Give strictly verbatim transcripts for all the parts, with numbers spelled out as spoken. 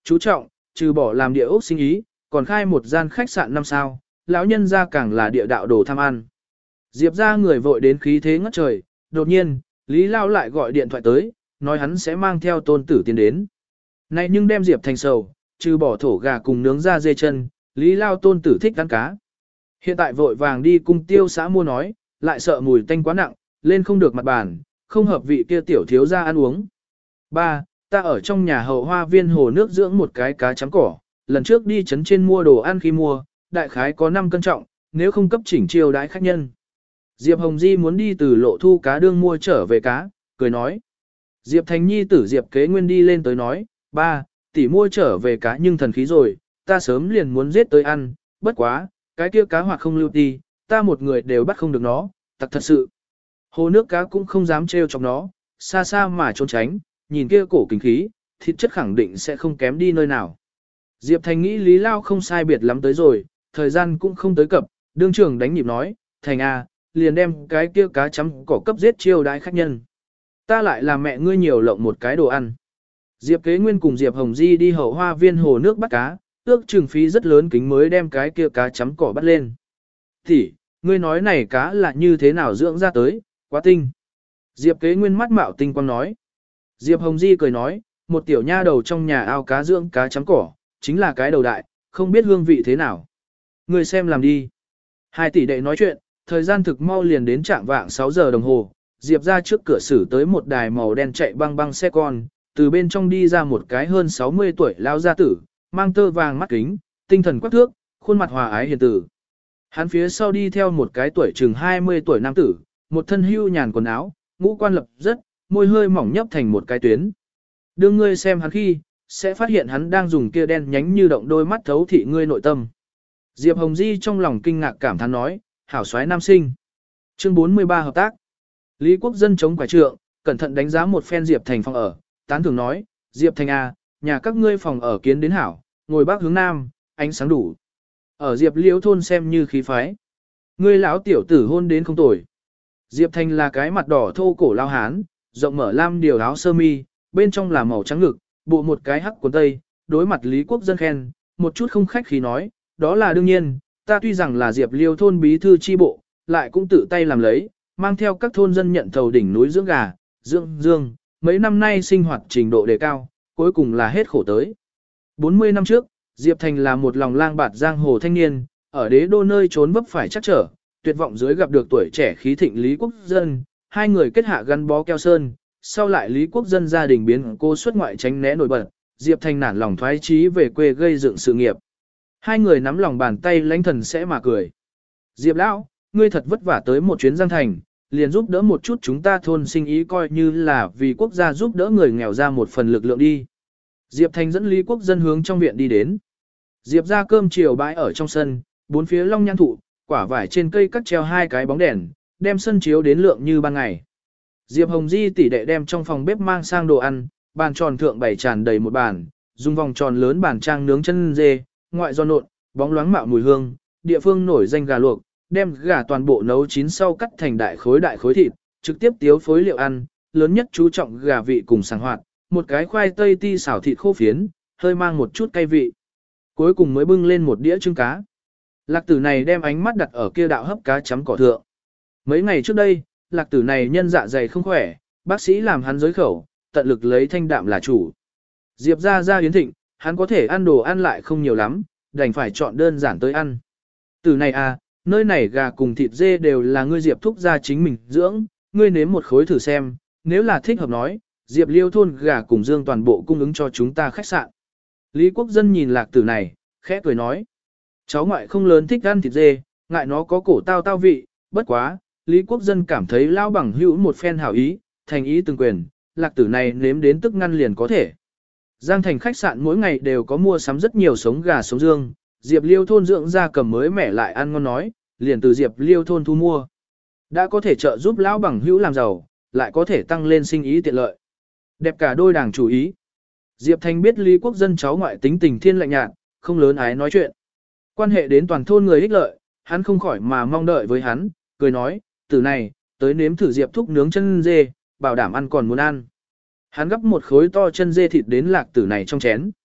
Chú trọng, trừ bỏ làm địa ốc sinh ý, còn khai một gian khách sạn năm sao, lão nhân ra càng là địa đạo đồ tham ăn. Diệp ra người vội đến khí thế ngất trời, đột nhiên, Lý Lao lại gọi điện thoại tới, nói hắn sẽ mang theo tôn tử tiến đến. Này nhưng đem Diệp thành sầu, trừ bỏ thổ gà cùng nướng ra dê chân, Lý Lao tôn tử thích ăn cá. Hiện tại vội vàng đi cung tiêu xã mua nói, lại sợ mùi tanh quá nặng, lên không được mặt bàn, không hợp vị kia tiểu thiếu ra ăn uống. Ba, ta ở trong nhà hậu hoa viên hồ nước dưỡng một cái cá chấm cỏ, lần trước đi trấn trên mua đồ ăn khi mua, đại khái có năm cân trọng, nếu không cấp chỉnh chiêu đãi khách nhân. Diệp Hồng Di muốn đi từ lộ thu cá đương mua trở về cá, cười nói. Diệp Thành Nhi tử Diệp Kế Nguyên đi lên tới nói, ba, tỷ mua trở về cá nhưng thần khí rồi, ta sớm liền muốn giết tới ăn, bất quá, cái kia cá hoặc không lưu ti, ta một người đều bắt không được nó, thật thật sự. Hồ nước cá cũng không dám trêu chọc nó, xa xa mà trốn tránh, nhìn kia cổ kinh khí, thịt chất khẳng định sẽ không kém đi nơi nào. Diệp Thành nghĩ Lý Lao không sai biệt lắm tới rồi, thời gian cũng không tới cập, đương trưởng đánh nhịp nói, Thành A, liền đem cái kia cá chấm cỏ cấp giết chiêu đãi khách nhân. Ta lại làm mẹ ngươi nhiều lộng một cái đồ ăn. Diệp Kế Nguyên cùng Diệp Hồng Di đi hậu hoa viên hồ nước bắt cá, ước chừng phí rất lớn kính mới đem cái kia cá chấm cỏ bắt lên. Thì, ngươi nói này cá là như thế nào dưỡng ra tới, quá tinh. Diệp Kế Nguyên mắt mạo tinh quang nói. Diệp Hồng Di cười nói, một tiểu nha đầu trong nhà ao cá dưỡng cá chấm cỏ, chính là cái đầu đại, không biết hương vị thế nào. Ngươi xem làm đi. Hai tỷ đệ nói chuyện, thời gian thực mau liền đến trạng vạng sáu giờ đồng hồ, Diệp ra trước cửa xử tới một đài màu đen chạy băng băng xe con, từ bên trong đi ra một cái hơn sáu mươi tuổi lao gia tử, mang tơ vàng mắt kính, tinh thần quắc thước, khuôn mặt hòa ái hiền tử. Hắn phía sau đi theo một cái tuổi chừng hai mươi tuổi nam tử, một thân hưu nhàn quần áo, ngũ quan lập rất, môi hơi mỏng nhấp thành một cái tuyến. Đương ngươi xem hắn khi, sẽ phát hiện hắn đang dùng kia đen nhánh như động đôi mắt thấu thị ngươi nội tâm. Diệp Hồng Di trong lòng kinh ngạc cảm thán nói, hảo soái nam sinh. Chương bốn mươi ba hợp tác. Lý Quốc Dân chống quả trượng, cẩn thận đánh giá một phen Diệp Thành phòng ở, tán thưởng nói, Diệp Thành A, nhà các ngươi phòng ở kiến đến hảo, ngồi bắc hướng nam, ánh sáng đủ. Ở Diệp Liễu thôn xem như khí phái. Ngươi lão tiểu tử hôn đến không tồi. Diệp Thành là cái mặt đỏ thô cổ lao hán, rộng mở lam điều áo sơ mi, bên trong là màu trắng ngực, bộ một cái hắc quần tây, đối mặt Lý Quốc Dân khen, một chút không khách khí nói, đó là đương nhiên, ta tuy rằng là Diệp Liêu thôn bí thư chi bộ, lại cũng tự tay làm lấy, mang theo các thôn dân nhận thầu đỉnh núi dưỡng gà, dưỡng dương, mấy năm nay sinh hoạt trình độ đề cao, cuối cùng là hết khổ tới. bốn mươi năm trước, Diệp Thành là một lòng lang bạt giang hồ thanh niên, ở đế đô nơi trốn vấp phải chắc trở, tuyệt vọng dưới gặp được tuổi trẻ khí thịnh Lý Quốc Dân, hai người kết hạ gắn bó keo sơn, sau lại Lý Quốc Dân gia đình biến cô xuất ngoại tránh né nổi bật, Diệp Thành nản lòng thoái chí về quê gây dựng sự nghiệp. Hai người nắm lòng bàn tay lãnh thần sẽ mà cười. Diệp lão, ngươi thật vất vả tới một chuyến Giang Thành, liền giúp đỡ một chút chúng ta thôn sinh ý coi như là vì quốc gia giúp đỡ người nghèo ra một phần lực lượng đi. Diệp Thành dẫn Lý Quốc Dân hướng trong viện đi đến. Diệp ra cơm chiều bãi ở trong sân, bốn phía long nhan thụ, quả vải trên cây cắt treo hai cái bóng đèn, đem sân chiếu đến lượng như ban ngày. Diệp Hồng Di tỷ đệ đem trong phòng bếp mang sang đồ ăn, bàn tròn thượng bày tràn đầy một bàn, dùng vòng tròn lớn bàn trang nướng chân dê, ngoại giòn nộn, bóng loáng mạo mùi hương, địa phương nổi danh gà luộc, đem gà toàn bộ nấu chín sau cắt thành đại khối đại khối thịt, trực tiếp tiếu phối liệu ăn, lớn nhất chú trọng gà vị cùng sảng hoạt, một cái khoai tây ti xào thịt khô phiến, hơi mang một chút cay vị. Cuối cùng mới bưng lên một đĩa trứng cá. Lạc tử này đem ánh mắt đặt ở kia đạo hấp cá chấm cỏ thượng. Mấy ngày trước đây, lạc tử này nhân dạ dày không khỏe, bác sĩ làm hắn giới khẩu, tận lực lấy thanh đạm là chủ. Diệp ra ra yến thịnh, hắn có thể ăn đồ ăn lại không nhiều lắm, đành phải chọn đơn giản tới ăn. Tử này à, nơi này gà cùng thịt dê đều là ngươi Diệp thúc ra chính mình dưỡng, ngươi nếm một khối thử xem, nếu là thích hợp nói, Diệp Liêu thôn gà cùng dương toàn bộ cung ứng cho chúng ta khách sạn. Lý Quốc Dân nhìn lạc tử này, khẽ cười nói. Cháu ngoại không lớn thích ăn thịt dê, ngại nó có cổ tao tao vị, bất quá, Lý Quốc Dân cảm thấy lao bằng hữu một phen hảo ý, thành ý từng quyền, lạc tử này nếm đến tức ngăn liền có thể. Giang Thành khách sạn mỗi ngày đều có mua sắm rất nhiều sống gà sống dương, Diệp Liêu thôn dưỡng ra cầm mới mẻ lại ăn ngon nói, liền từ Diệp Liêu thôn thu mua. Đã có thể trợ giúp lão bằng hữu làm giàu, lại có thể tăng lên sinh ý tiện lợi. Đẹp cả đôi đảng chủ ý. Diệp Thành biết Lý Quốc Dân cháu ngoại tính tình thiên lạnh nhạt, không lớn ái nói chuyện. Quan hệ đến toàn thôn người ích lợi, hắn không khỏi mà mong đợi với hắn, cười nói, từ này, tới nếm thử Diệp thúc nướng chân dê, bảo đảm ăn còn muốn ăn. Hắn gấp một khối to chân dê thịt đến lạc tử này trong chén.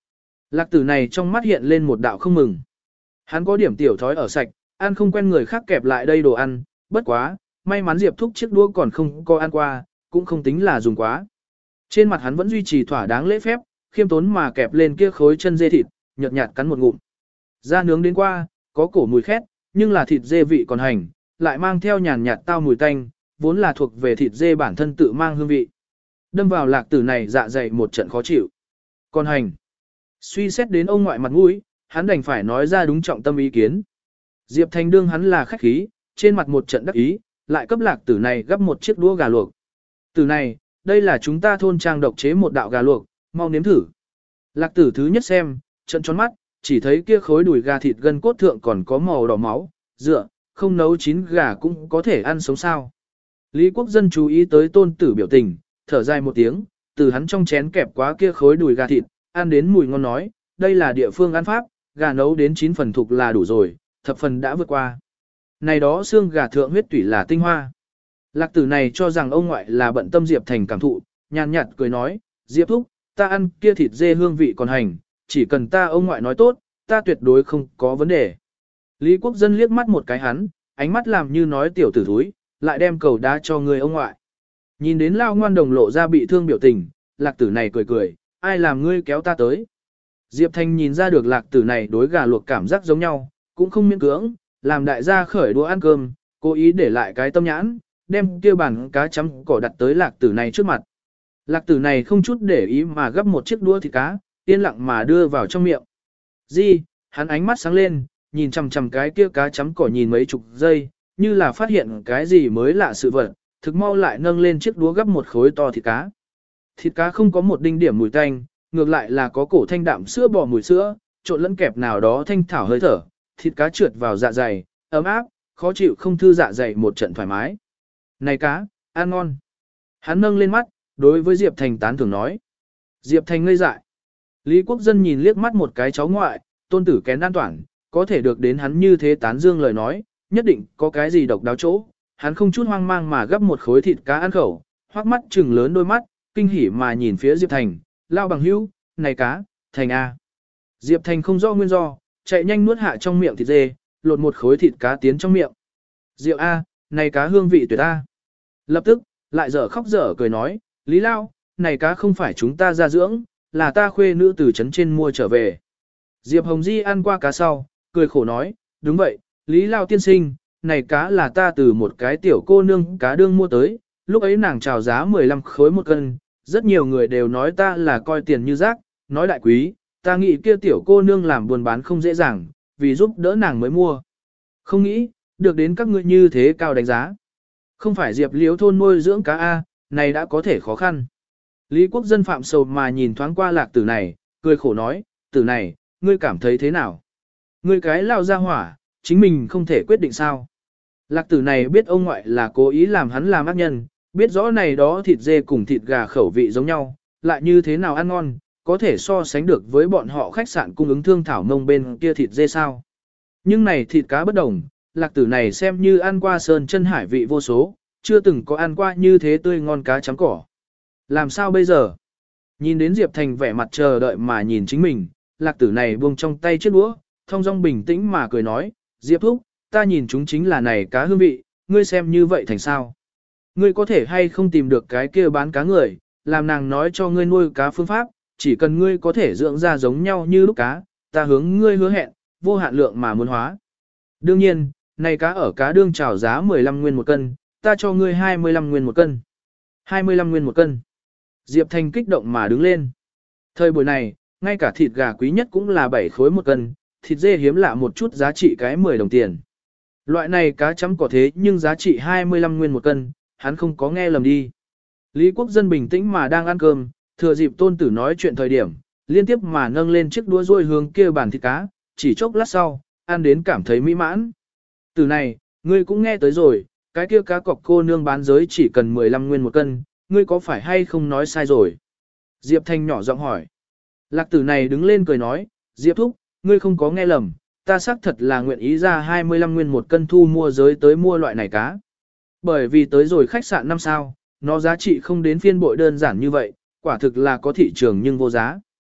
Lạc tử này trong mắt hiện lên một đạo không mừng. Hắn có điểm tiểu thói ở sạch, ăn không quen người khác kẹp lại đây đồ ăn, bất quá, may mắn Diệp Thúc chiếc đũa còn không có ăn qua, cũng không tính là dùng quá. Trên mặt hắn vẫn duy trì thỏa đáng lễ phép, khiêm tốn mà kẹp lên kia khối chân dê thịt, nhợt nhạt cắn một ngụm. Da nướng đến qua, có cổ mùi khét, nhưng là thịt dê vị còn hành, lại mang theo nhàn nhạt tao mùi tanh, vốn là thuộc về thịt dê bản thân tự mang hương vị. Đâm vào lạc tử này dạ dày một trận khó chịu. Còn hành. Suy xét đến ông ngoại mặt mũi, hắn đành phải nói ra đúng trọng tâm ý kiến. Diệp Thành đương hắn là khách khí, trên mặt một trận đắc ý, lại cấp lạc tử này gấp một chiếc đũa gà luộc. Tử này, đây là chúng ta thôn trang độc chế một đạo gà luộc, mau nếm thử. Lạc tử thứ nhất xem, trận tròn mắt, chỉ thấy kia khối đùi gà thịt gân cốt thượng còn có màu đỏ máu, dựa, không nấu chín gà cũng có thể ăn sống sao. Lý Quốc Dân chú ý tới tôn tử biểu tình, thở dài một tiếng, từ hắn trong chén kẹp quá kia khối đùi gà thịt, ăn đến mùi ngon nói, đây là địa phương ăn pháp, gà nấu đến chín phần thục là đủ rồi, thập phần đã vượt qua. Này đó xương gà thượng huyết tủy là tinh hoa. Lạc tử này cho rằng ông ngoại là bận tâm Diệp Thành cảm thụ, nhàn nhạt cười nói, Diệp thúc, ta ăn kia thịt dê hương vị còn hành, chỉ cần ta ông ngoại nói tốt, ta tuyệt đối không có vấn đề. Lý Quốc Dân liếc mắt một cái hắn, ánh mắt làm như nói tiểu tử thúi, lại đem cầu đá cho người ông ngoại. Nhìn đến lao ngoan đồng lộ ra bị thương biểu tình, lạc tử này cười cười, ai làm ngươi kéo ta tới. Diệp Thành nhìn ra được lạc tử này đối gà luộc cảm giác giống nhau, cũng không miễn cưỡng, làm đại gia khởi đũa ăn cơm, cố ý để lại cái tâm nhãn, đem kia bàn cá chấm cỏ đặt tới lạc tử này trước mặt. Lạc tử này không chút để ý mà gấp một chiếc đũa thịt cá, yên lặng mà đưa vào trong miệng. Di, hắn ánh mắt sáng lên, nhìn chằm chằm cái kia cá chấm cỏ nhìn mấy chục giây, như là phát hiện cái gì mới lạ sự vật, thực mau lại nâng lên chiếc đũa gấp một khối to thịt cá. Thịt cá không có một đinh điểm mùi tanh, ngược lại là có cổ thanh đạm sữa bò mùi sữa, trộn lẫn kẹp nào đó thanh thảo hơi thở, thịt cá trượt vào dạ dày, ấm áp, khó chịu không thư dạ dày một trận thoải mái. Này cá, ăn ngon. Hắn nâng lên mắt, đối với Diệp Thành tán thưởng nói. Diệp Thành ngây dại. Lý Quốc Dân nhìn liếc mắt một cái cháu ngoại, tôn tử kén an toàn, có thể được đến hắn như thế tán dương lời nói, nhất định có cái gì độc đáo chỗ. Hắn không chút hoang mang mà gấp một khối thịt cá ăn khẩu, hoắc mắt trừng lớn đôi mắt, kinh hỉ mà nhìn phía Diệp Thành, lao bằng hữu, này cá, Thành A. Diệp Thành không rõ nguyên do, chạy nhanh nuốt hạ trong miệng thịt dê, lột một khối thịt cá tiến trong miệng. Diệu A, này cá hương vị tuyệt A. Lập tức, lại dở khóc dở cười nói, Lý Lao, này cá không phải chúng ta ra dưỡng, là ta khuê nữ từ trấn trên mua trở về. Diệp Hồng Di ăn qua cá sau, cười khổ nói, đúng vậy, Lý Lao tiên sinh, này cá là ta từ một cái tiểu cô nương cá đương mua tới, lúc ấy nàng chào giá mười lăm khối một cân, rất nhiều người đều nói ta là coi tiền như rác, nói đại quý, ta nghĩ kia tiểu cô nương làm buôn bán không dễ dàng, vì giúp đỡ nàng mới mua. Không nghĩ, được đến các ngươi như thế cao đánh giá. Không phải Diệp Liễu thôn nuôi dưỡng cá A, này đã có thể khó khăn. Lý Quốc Dân phạm sầu mà nhìn thoáng qua lạc tử này, cười khổ nói, tử này, ngươi cảm thấy thế nào? Ngươi cái lao ra hỏa, chính mình không thể quyết định sao? Lạc tử này biết ông ngoại là cố ý làm hắn làm ác nhân, biết rõ này đó thịt dê cùng thịt gà khẩu vị giống nhau, lại như thế nào ăn ngon, có thể so sánh được với bọn họ khách sạn cung ứng thương thảo mông bên kia thịt dê sao. Nhưng này thịt cá bất đồng, lạc tử này xem như ăn qua sơn chân hải vị vô số, chưa từng có ăn qua như thế tươi ngon cá chấm cỏ. Làm sao bây giờ? Nhìn đến Diệp Thành vẻ mặt chờ đợi mà nhìn chính mình, lạc tử này buông trong tay chiếc đũa, thong dong bình tĩnh mà cười nói, Diệp thúc, ta nhìn chúng chính là này cá hương vị, ngươi xem như vậy thành sao? Ngươi có thể hay không tìm được cái kia bán cá người, làm nàng nói cho ngươi nuôi cá phương pháp, chỉ cần ngươi có thể dưỡng ra giống nhau như lúc cá, ta hướng ngươi hứa hẹn, vô hạn lượng mà muốn hóa. Đương nhiên, này cá ở cá đương chào giá mười lăm nguyên một cân, ta cho ngươi hai mươi lăm nguyên một cân. hai mươi lăm nguyên một cân. Diệp Thành kích động mà đứng lên. Thời buổi này, ngay cả thịt gà quý nhất cũng là bảy khối một cân, thịt dê hiếm lạ một chút giá trị cái mười đồng tiền. Loại này cá chấm cỏ thế nhưng giá trị hai mươi lăm nguyên một cân, hắn không có nghe lầm đi. Lý Quốc Dân bình tĩnh mà đang ăn cơm, thừa dịp tôn tử nói chuyện thời điểm, liên tiếp mà nâng lên chiếc đũa ruôi hướng kia bàn thịt cá, chỉ chốc lát sau, ăn đến cảm thấy mỹ mãn. Từ này, ngươi cũng nghe tới rồi, cái kia cá cọc cô nương bán giới chỉ cần mười lăm nguyên một cân, ngươi có phải hay không nói sai rồi? Diệp Thanh nhỏ giọng hỏi. Lạc tử này đứng lên cười nói, Diệp thúc, ngươi không có nghe lầm, ta xác thật là nguyện ý ra hai mươi lăm nguyên một cân thu mua giới tới mua loại này cá. Bởi vì tới rồi khách sạn năm sao, nó giá trị không đến phiên bội đơn giản như vậy, quả thực là có thị trường nhưng vô giá.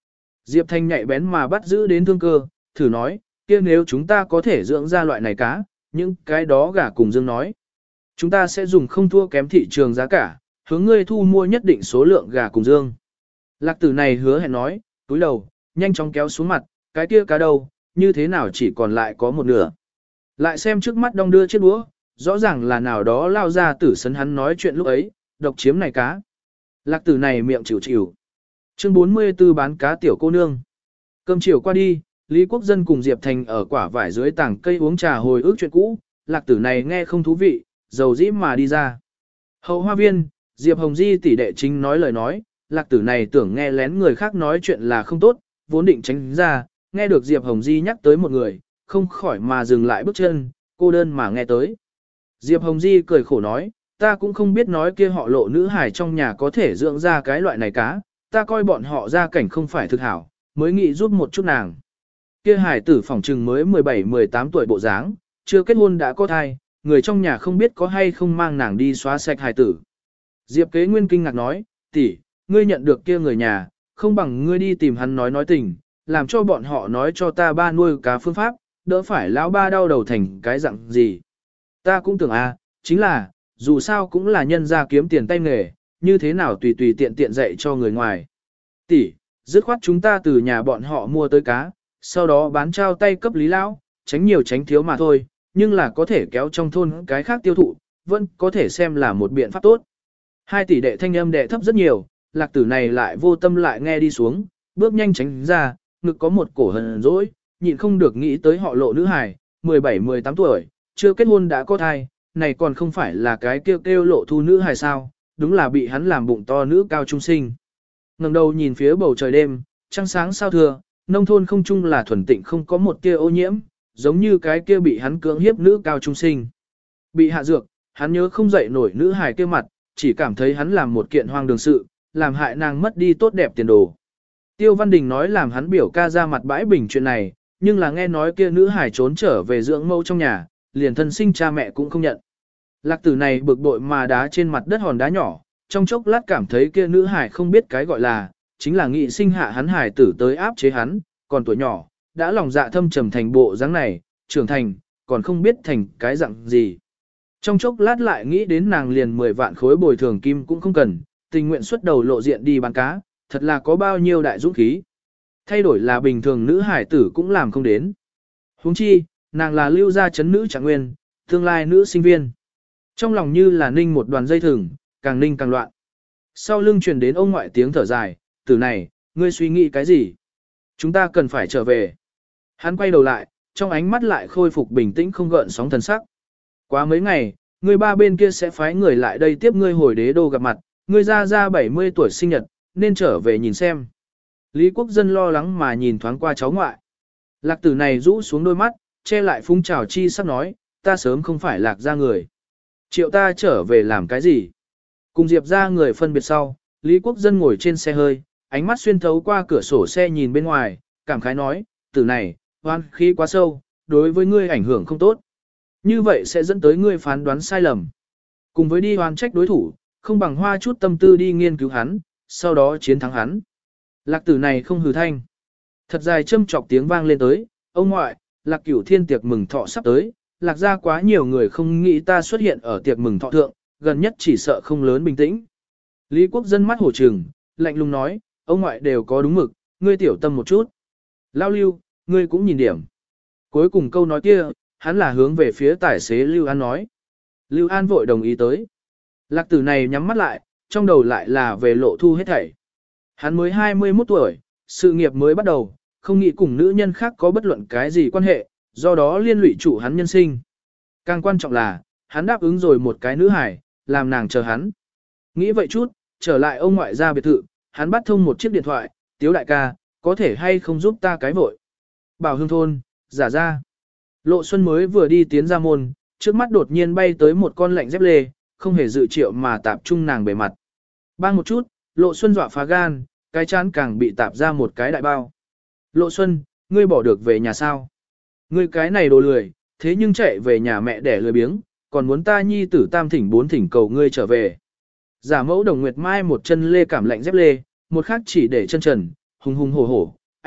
Diệp Thanh nhạy bén mà bắt giữ đến thương cơ, thử nói, kia nếu chúng ta có thể dưỡng ra loại này cá, những cái đó gà cùng dương nói. Chúng ta sẽ dùng không thua kém thị trường giá cả, hướng ngươi thu mua nhất định số lượng gà cùng dương. Lạc tử này hứa hẹn nói, túi đầu, nhanh chóng kéo xuống mặt, cái kia cá đâu, như thế nào chỉ còn lại có một nửa. Lại xem trước mắt đong đưa chiếc đũa, rõ ràng là nào đó lao ra tử sấn hắn nói chuyện lúc ấy, độc chiếm này cá. Lạc tử này miệng chịu chịu. Chương bốn mươi tư bán cá tiểu cô nương. Cơm chiều qua đi, Lý Quốc Dân cùng Diệp Thành ở quả vải dưới tảng cây uống trà hồi ức chuyện cũ, lạc tử này nghe không thú vị, dầu dĩ mà đi ra. Hậu hoa viên, Diệp Hồng Di tỷ đệ chính nói lời nói, lạc tử này tưởng nghe lén người khác nói chuyện là không tốt, vốn định tránh ra, nghe được Diệp Hồng Di nhắc tới một người, không khỏi mà dừng lại bước chân, cô đơn mà nghe tới. Diệp Hồng Di cười khổ nói, ta cũng không biết nói kia họ lộ nữ hải trong nhà có thể dưỡng ra cái loại này cá, ta coi bọn họ ra cảnh không phải thực hảo, mới nghĩ giúp một chút nàng. Kia hải tử phỏng trừng mới mười bảy mười tám tuổi bộ dáng, chưa kết hôn đã có thai, người trong nhà không biết có hay không mang nàng đi xóa sạch hải tử. Diệp Kế Nguyên kinh ngạc nói, tỷ, ngươi nhận được kia người nhà, không bằng ngươi đi tìm hắn nói nói tình, làm cho bọn họ nói cho ta ba nuôi cá phương pháp, đỡ phải lão ba đau đầu thành cái dạng gì. Ta cũng tưởng à, chính là, dù sao cũng là nhân gia kiếm tiền tay nghề, như thế nào tùy tùy tiện tiện dạy cho người ngoài. Tỷ, dứt khoát chúng ta từ nhà bọn họ mua tới cá, sau đó bán trao tay cấp Lý Lão, tránh nhiều tránh thiếu mà thôi, nhưng là có thể kéo trong thôn cái khác tiêu thụ, vẫn có thể xem là một biện pháp tốt. Hai tỷ đệ thanh âm đệ thấp rất nhiều, lạc tử này lại vô tâm lại nghe đi xuống, bước nhanh tránh ra, ngực có một cổ hờn dỗi, nhịn không được nghĩ tới họ lộ nữ hài, mười bảy mười tám tuổi, chưa kết hôn đã có thai, này còn không phải là cái kêu kêu lộ thu nữ hài sao, đúng là bị hắn làm bụng to nữ cao trung sinh. Ngẩng đầu nhìn phía bầu trời đêm, trăng sáng sao thưa, nông thôn không chung là thuần tịnh không có một tia ô nhiễm, giống như cái kia bị hắn cưỡng hiếp nữ cao trung sinh. Bị hạ dược, hắn nhớ không dậy nổi nữ hài kia mặt, chỉ cảm thấy hắn làm một kiện hoang đường sự, làm hại nàng mất đi tốt đẹp tiền đồ. Tiêu Văn Đình nói làm hắn biểu ca ra mặt bãi bình chuyện này, nhưng là nghe nói kia nữ hài trốn trở về dưỡng mẫu trong nhà, liền thân sinh cha mẹ cũng không nhận. Lạc tử này bực bội mà đá trên mặt đất hòn đá nhỏ, trong chốc lát cảm thấy kia nữ hài không biết cái gọi là, chính là nghị sinh hạ hắn hài tử tới áp chế hắn, còn tuổi nhỏ, đã lòng dạ thâm trầm thành bộ dáng này, trưởng thành, còn không biết thành cái dạng gì. Trong chốc lát lại nghĩ đến nàng liền mười vạn khối bồi thường kim cũng không cần, tình nguyện xuất đầu lộ diện đi bán cá, thật là có bao nhiêu đại dũng khí. Thay đổi là bình thường nữ hải tử cũng làm không đến. Huống chi, nàng là lưu gia chấn nữ trạng nguyên, tương lai nữ sinh viên. Trong lòng như là ninh một đoàn dây thừng, càng ninh càng loạn. Sau lưng truyền đến ông ngoại tiếng thở dài, tử này, ngươi suy nghĩ cái gì? Chúng ta cần phải trở về. Hắn quay đầu lại, trong ánh mắt lại khôi phục bình tĩnh không gợn sóng thần sắc. Quá mấy ngày, người ba bên kia sẽ phái người lại đây tiếp ngươi hồi đế đô gặp mặt, ngươi ra ra bảy mươi tuổi sinh nhật, nên trở về nhìn xem. Lý Quốc Dân lo lắng mà nhìn thoáng qua cháu ngoại. Lạc tử này rũ xuống đôi mắt, che lại phúng trào chi sắc nói, ta sớm không phải lạc ra người. Triệu ta trở về làm cái gì? Cùng Diệp ra người phân biệt sau, Lý Quốc Dân ngồi trên xe hơi, ánh mắt xuyên thấu qua cửa sổ xe nhìn bên ngoài, cảm khái nói, tử này, hoan khí quá sâu, đối với ngươi ảnh hưởng không tốt. Như vậy sẽ dẫn tới ngươi phán đoán sai lầm. Cùng với đi hoan trách đối thủ, không bằng hoa chút tâm tư đi nghiên cứu hắn, sau đó chiến thắng hắn. Lạc tử này không hừ thanh. Thật dài châm chọc tiếng vang lên tới, ông ngoại, lạc cửu thiên tiệc mừng thọ sắp tới, lạc ra quá nhiều người không nghĩ ta xuất hiện ở tiệc mừng thọ thượng, gần nhất chỉ sợ không lớn bình tĩnh. Lý Quốc Dân mắt hổ trừng, lạnh lùng nói, ông ngoại đều có đúng mực, ngươi tiểu tâm một chút. Lao Lưu, ngươi cũng nhìn điểm. Cuối cùng câu nói kia, hắn là hướng về phía tài xế Lưu An nói. Lưu An vội đồng ý tới. Lạc tử này nhắm mắt lại, trong đầu lại là về lộ thu hết thảy. Hắn mới hai mươi mốt tuổi, sự nghiệp mới bắt đầu, không nghĩ cùng nữ nhân khác có bất luận cái gì quan hệ, do đó liên lụy chủ hắn nhân sinh. Càng quan trọng là, hắn đáp ứng rồi một cái nữ hải, làm nàng chờ hắn. Nghĩ vậy chút, trở lại ông ngoại ra biệt thự, hắn bắt thông một chiếc điện thoại, Tiếu đại ca, có thể hay không giúp ta cái vội. Bảo Hương thôn, giả ra. Lộ Xuân mới vừa đi tiến ra môn, trước mắt đột nhiên bay tới một con lạnh dép lê, không hề dự triệu mà tạp trung nàng bề mặt. Bang một chút, Lộ Xuân dọa phá gan, cái chán càng bị tạp ra một cái đại bao. Lộ Xuân, ngươi bỏ được về nhà sao? Ngươi cái này đồ lười, thế nhưng chạy về nhà mẹ để lười biếng, còn muốn ta nhi tử tam thỉnh bốn thỉnh cầu ngươi trở về. Giả mẫu Đồng Nguyệt Mai một chân lê cảm lạnh dép lê, một khác chỉ để chân trần, hùng hùng hổ hổ,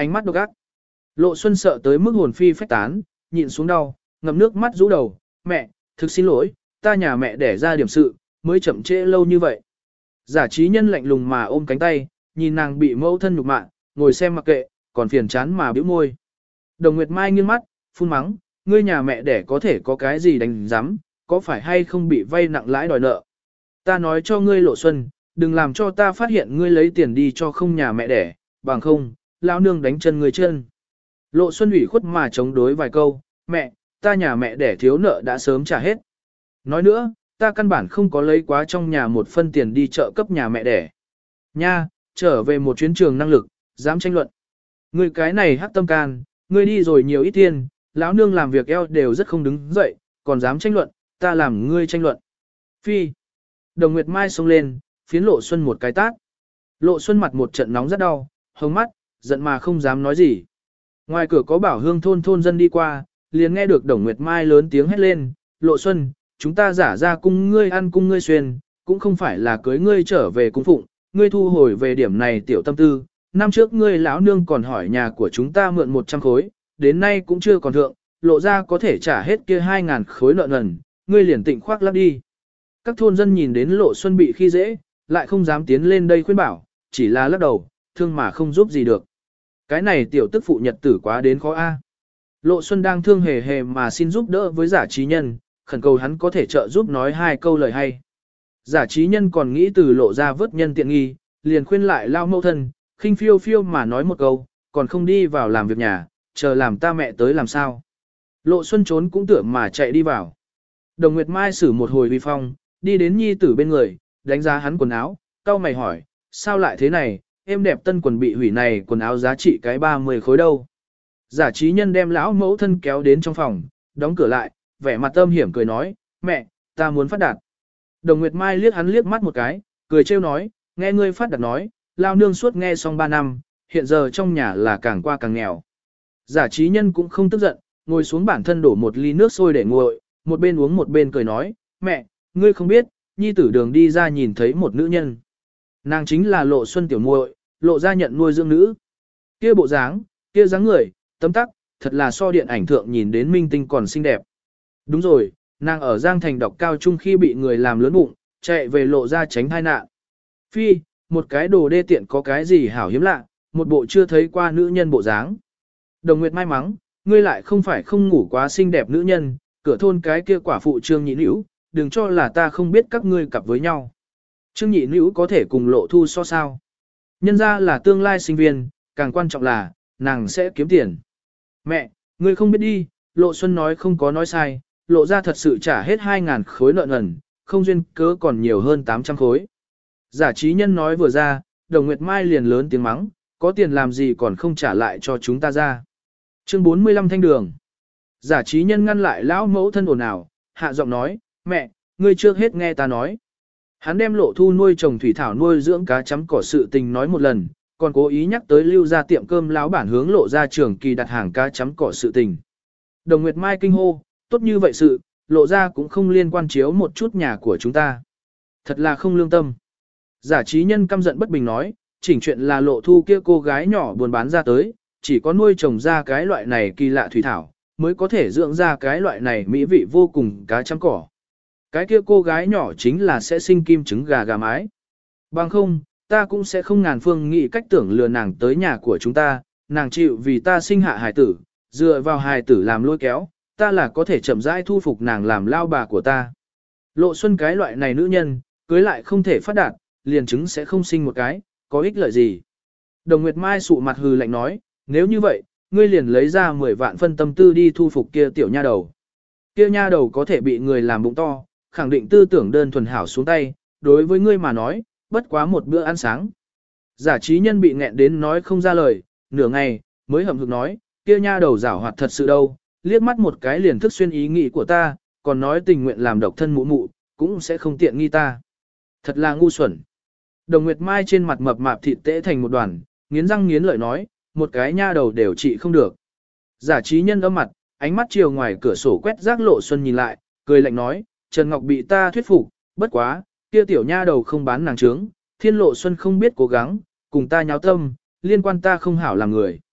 ánh mắt độc ác. Lộ Xuân sợ tới mức hồn phi phách tán, nhịn xuống đau, ngậm nước mắt rũ đầu, mẹ, thực xin lỗi, ta nhà mẹ đẻ ra điểm sự, mới chậm trễ lâu như vậy. Giả trí nhân lạnh lùng mà ôm cánh tay, nhìn nàng bị mẫu thân nhục mạ, ngồi xem mặc kệ, còn phiền chán mà bĩu môi. Đồng Nguyệt Mai nghiêng mắt, phun mắng, ngươi nhà mẹ đẻ có thể có cái gì đánh giám, có phải hay không bị vay nặng lãi đòi nợ. Ta nói cho ngươi Lộ Xuân, đừng làm cho ta phát hiện ngươi lấy tiền đi cho không nhà mẹ đẻ, bằng không, lão nương đánh chân ngươi chân. Lộ Xuân ủy khuất mà chống đối vài câu, mẹ, ta nhà mẹ đẻ thiếu nợ đã sớm trả hết. Nói nữa, ta căn bản không có lấy quá trong nhà một phân tiền đi chợ cấp nhà mẹ đẻ. Nha, trở về một chuyến trường năng lực, dám tranh luận. Ngươi cái này hắc tâm can, ngươi đi rồi nhiều ít tiền, lão nương làm việc eo đều rất không đứng dậy, còn dám tranh luận, ta làm ngươi tranh luận. Phi. Đồng Nguyệt Mai xông lên, phiến Lộ Xuân một cái tát. Lộ Xuân mặt một trận nóng rất đau, hồng mắt, giận mà không dám nói gì. Ngoài cửa có bảo hương thôn thôn dân đi qua, liền nghe được Đồng Nguyệt Mai lớn tiếng hét lên, Lộ Xuân, chúng ta giả ra cung ngươi ăn cung ngươi xuyên, cũng không phải là cưới ngươi trở về cung phụng, ngươi thu hồi về điểm này tiểu tâm tư. Năm trước ngươi lão nương còn hỏi nhà của chúng ta mượn một trăm khối, đến nay cũng chưa còn thượng, lộ ra có thể trả hết kia hai ngàn khối nợ nần, ngươi liền tịnh khoác lắp đi. Các thôn dân nhìn đến Lộ Xuân bị khi dễ, lại không dám tiến lên đây khuyên bảo, chỉ là lắc đầu, thương mà không giúp gì được. Cái này tiểu tức phụ nhật tử quá đến khó a. Lộ Xuân đang thương hề hề mà xin giúp đỡ với giả trí nhân, khẩn cầu hắn có thể trợ giúp nói hai câu lời hay. Giả trí nhân còn nghĩ từ lộ ra vớt nhân tiện nghi, liền khuyên lại lao mâu thân, khinh phiêu phiêu mà nói một câu, còn không đi vào làm việc nhà, chờ làm ta mẹ tới làm sao. Lộ Xuân trốn cũng tưởng mà chạy đi vào. Đồng Nguyệt Mai xử một hồi vi phong, đi đến nhi tử bên người, đánh giá hắn quần áo, cau mày hỏi, sao lại thế này, em đẹp tân quần bị hủy này quần áo giá trị cái ba mươi khối đâu. Giả trí nhân đem lão mẫu thân kéo đến trong phòng, đóng cửa lại, vẻ mặt tâm hiểm cười nói, mẹ, ta muốn phát đạt. Đồng Nguyệt Mai liếc hắn liếc mắt một cái, cười trêu nói, nghe ngươi phát đạt nói, lao nương suốt nghe xong ba năm, hiện giờ trong nhà là càng qua càng nghèo. Giả trí nhân cũng không tức giận, ngồi xuống bản thân đổ một ly nước sôi để nguội, một bên uống một bên cười nói, mẹ, ngươi không biết, nhi tử đường đi ra nhìn thấy một nữ nhân. Nàng chính là Lộ Xuân tiểu muội, Lộ ra nhận nuôi dưỡng nữ. Kia bộ dáng, kia dáng người, tấm tắc, thật là so điện ảnh thượng nhìn đến minh tinh còn xinh đẹp. Đúng rồi, nàng ở Giang Thành đọc cao trung khi bị người làm lớn bụng, chạy về Lộ ra tránh tai nạn. Phi, một cái đồ đê tiện có cái gì hảo hiếm lạ, một bộ chưa thấy qua nữ nhân bộ dáng. Đồng Nguyệt Mai mắng, ngươi lại không phải không ngủ quá xinh đẹp nữ nhân, cửa thôn cái kia quả phụ Trương Nhị Nữu, đừng cho là ta không biết các ngươi cặp với nhau. Trương Nhị Nữu có thể cùng Lộ Thu so sao. Nhân ra là tương lai sinh viên, càng quan trọng là, nàng sẽ kiếm tiền. Mẹ, ngươi không biết đi, Lộ Xuân nói không có nói sai, Lộ ra thật sự trả hết hai ngàn khối nợ nần, không duyên cớ còn nhiều hơn tám trăm khối. Giả trí nhân nói vừa ra, Đồng Nguyệt Mai liền lớn tiếng mắng, có tiền làm gì còn không trả lại cho chúng ta ra. Chương bốn mươi lăm thanh đường. Giả trí nhân ngăn lại lão mẫu thân ồn ào, hạ giọng nói, mẹ, ngươi trước hết nghe ta nói. Hắn đem Lộ Thu nuôi trồng thủy thảo nuôi dưỡng cá chấm cỏ sự tình nói một lần, còn cố ý nhắc tới lưu ra tiệm cơm lão bản hướng Lộ ra trường kỳ đặt hàng cá chấm cỏ sự tình. Đồng Nguyệt Mai kinh hô, tốt như vậy sự, Lộ ra cũng không liên quan chiếu một chút nhà của chúng ta. Thật là không lương tâm. Giả trí nhân căm giận bất bình nói, chỉnh chuyện là Lộ Thu kia cô gái nhỏ buôn bán ra tới, chỉ có nuôi trồng ra cái loại này kỳ lạ thủy thảo, mới có thể dưỡng ra cái loại này mỹ vị vô cùng cá chấm cỏ. Cái kia cô gái nhỏ chính là sẽ sinh kim trứng gà gà mái. Bằng không, ta cũng sẽ không ngàn phương nghĩ cách tưởng lừa nàng tới nhà của chúng ta, nàng chịu vì ta sinh hạ hài tử, dựa vào hài tử làm lôi kéo, ta là có thể chậm rãi thu phục nàng làm lao bà của ta. Lộ Xuân cái loại này nữ nhân, cưới lại không thể phát đạt, liền trứng sẽ không sinh một cái, có ích lợi gì. Đồng Nguyệt Mai sụ mặt hừ lạnh nói, nếu như vậy, ngươi liền lấy ra mười vạn phân tâm tư đi thu phục kia tiểu nha đầu. Kia nha đầu có thể bị người làm bụng to, khẳng định tư tưởng đơn thuần hảo xuống tay, đối với ngươi mà nói, bất quá một bữa ăn sáng. Giả trí nhân bị nghẹn đến nói không ra lời, nửa ngày, mới hậm hực nói, kia nha đầu giảo hoạt thật sự đâu, liếc mắt một cái liền thức xuyên ý nghĩ của ta, còn nói tình nguyện làm độc thân mụ mụ, cũng sẽ không tiện nghi ta. Thật là ngu xuẩn. Đồng Nguyệt Mai trên mặt mập mạp thịt tễ thành một đoàn, nghiến răng nghiến lợi nói, một cái nha đầu đều trị không được. Giả trí nhân âm mặt, ánh mắt chiều ngoài cửa sổ quét rác Lộ Xuân nhìn lại, cười lạnh nói, Trần Ngọc bị ta thuyết phục, bất quá, kia tiểu nha đầu không bán nàng trướng, Thiên Lộ Xuân không biết cố gắng, cùng ta nháo tâm, liên quan ta không hảo làm người.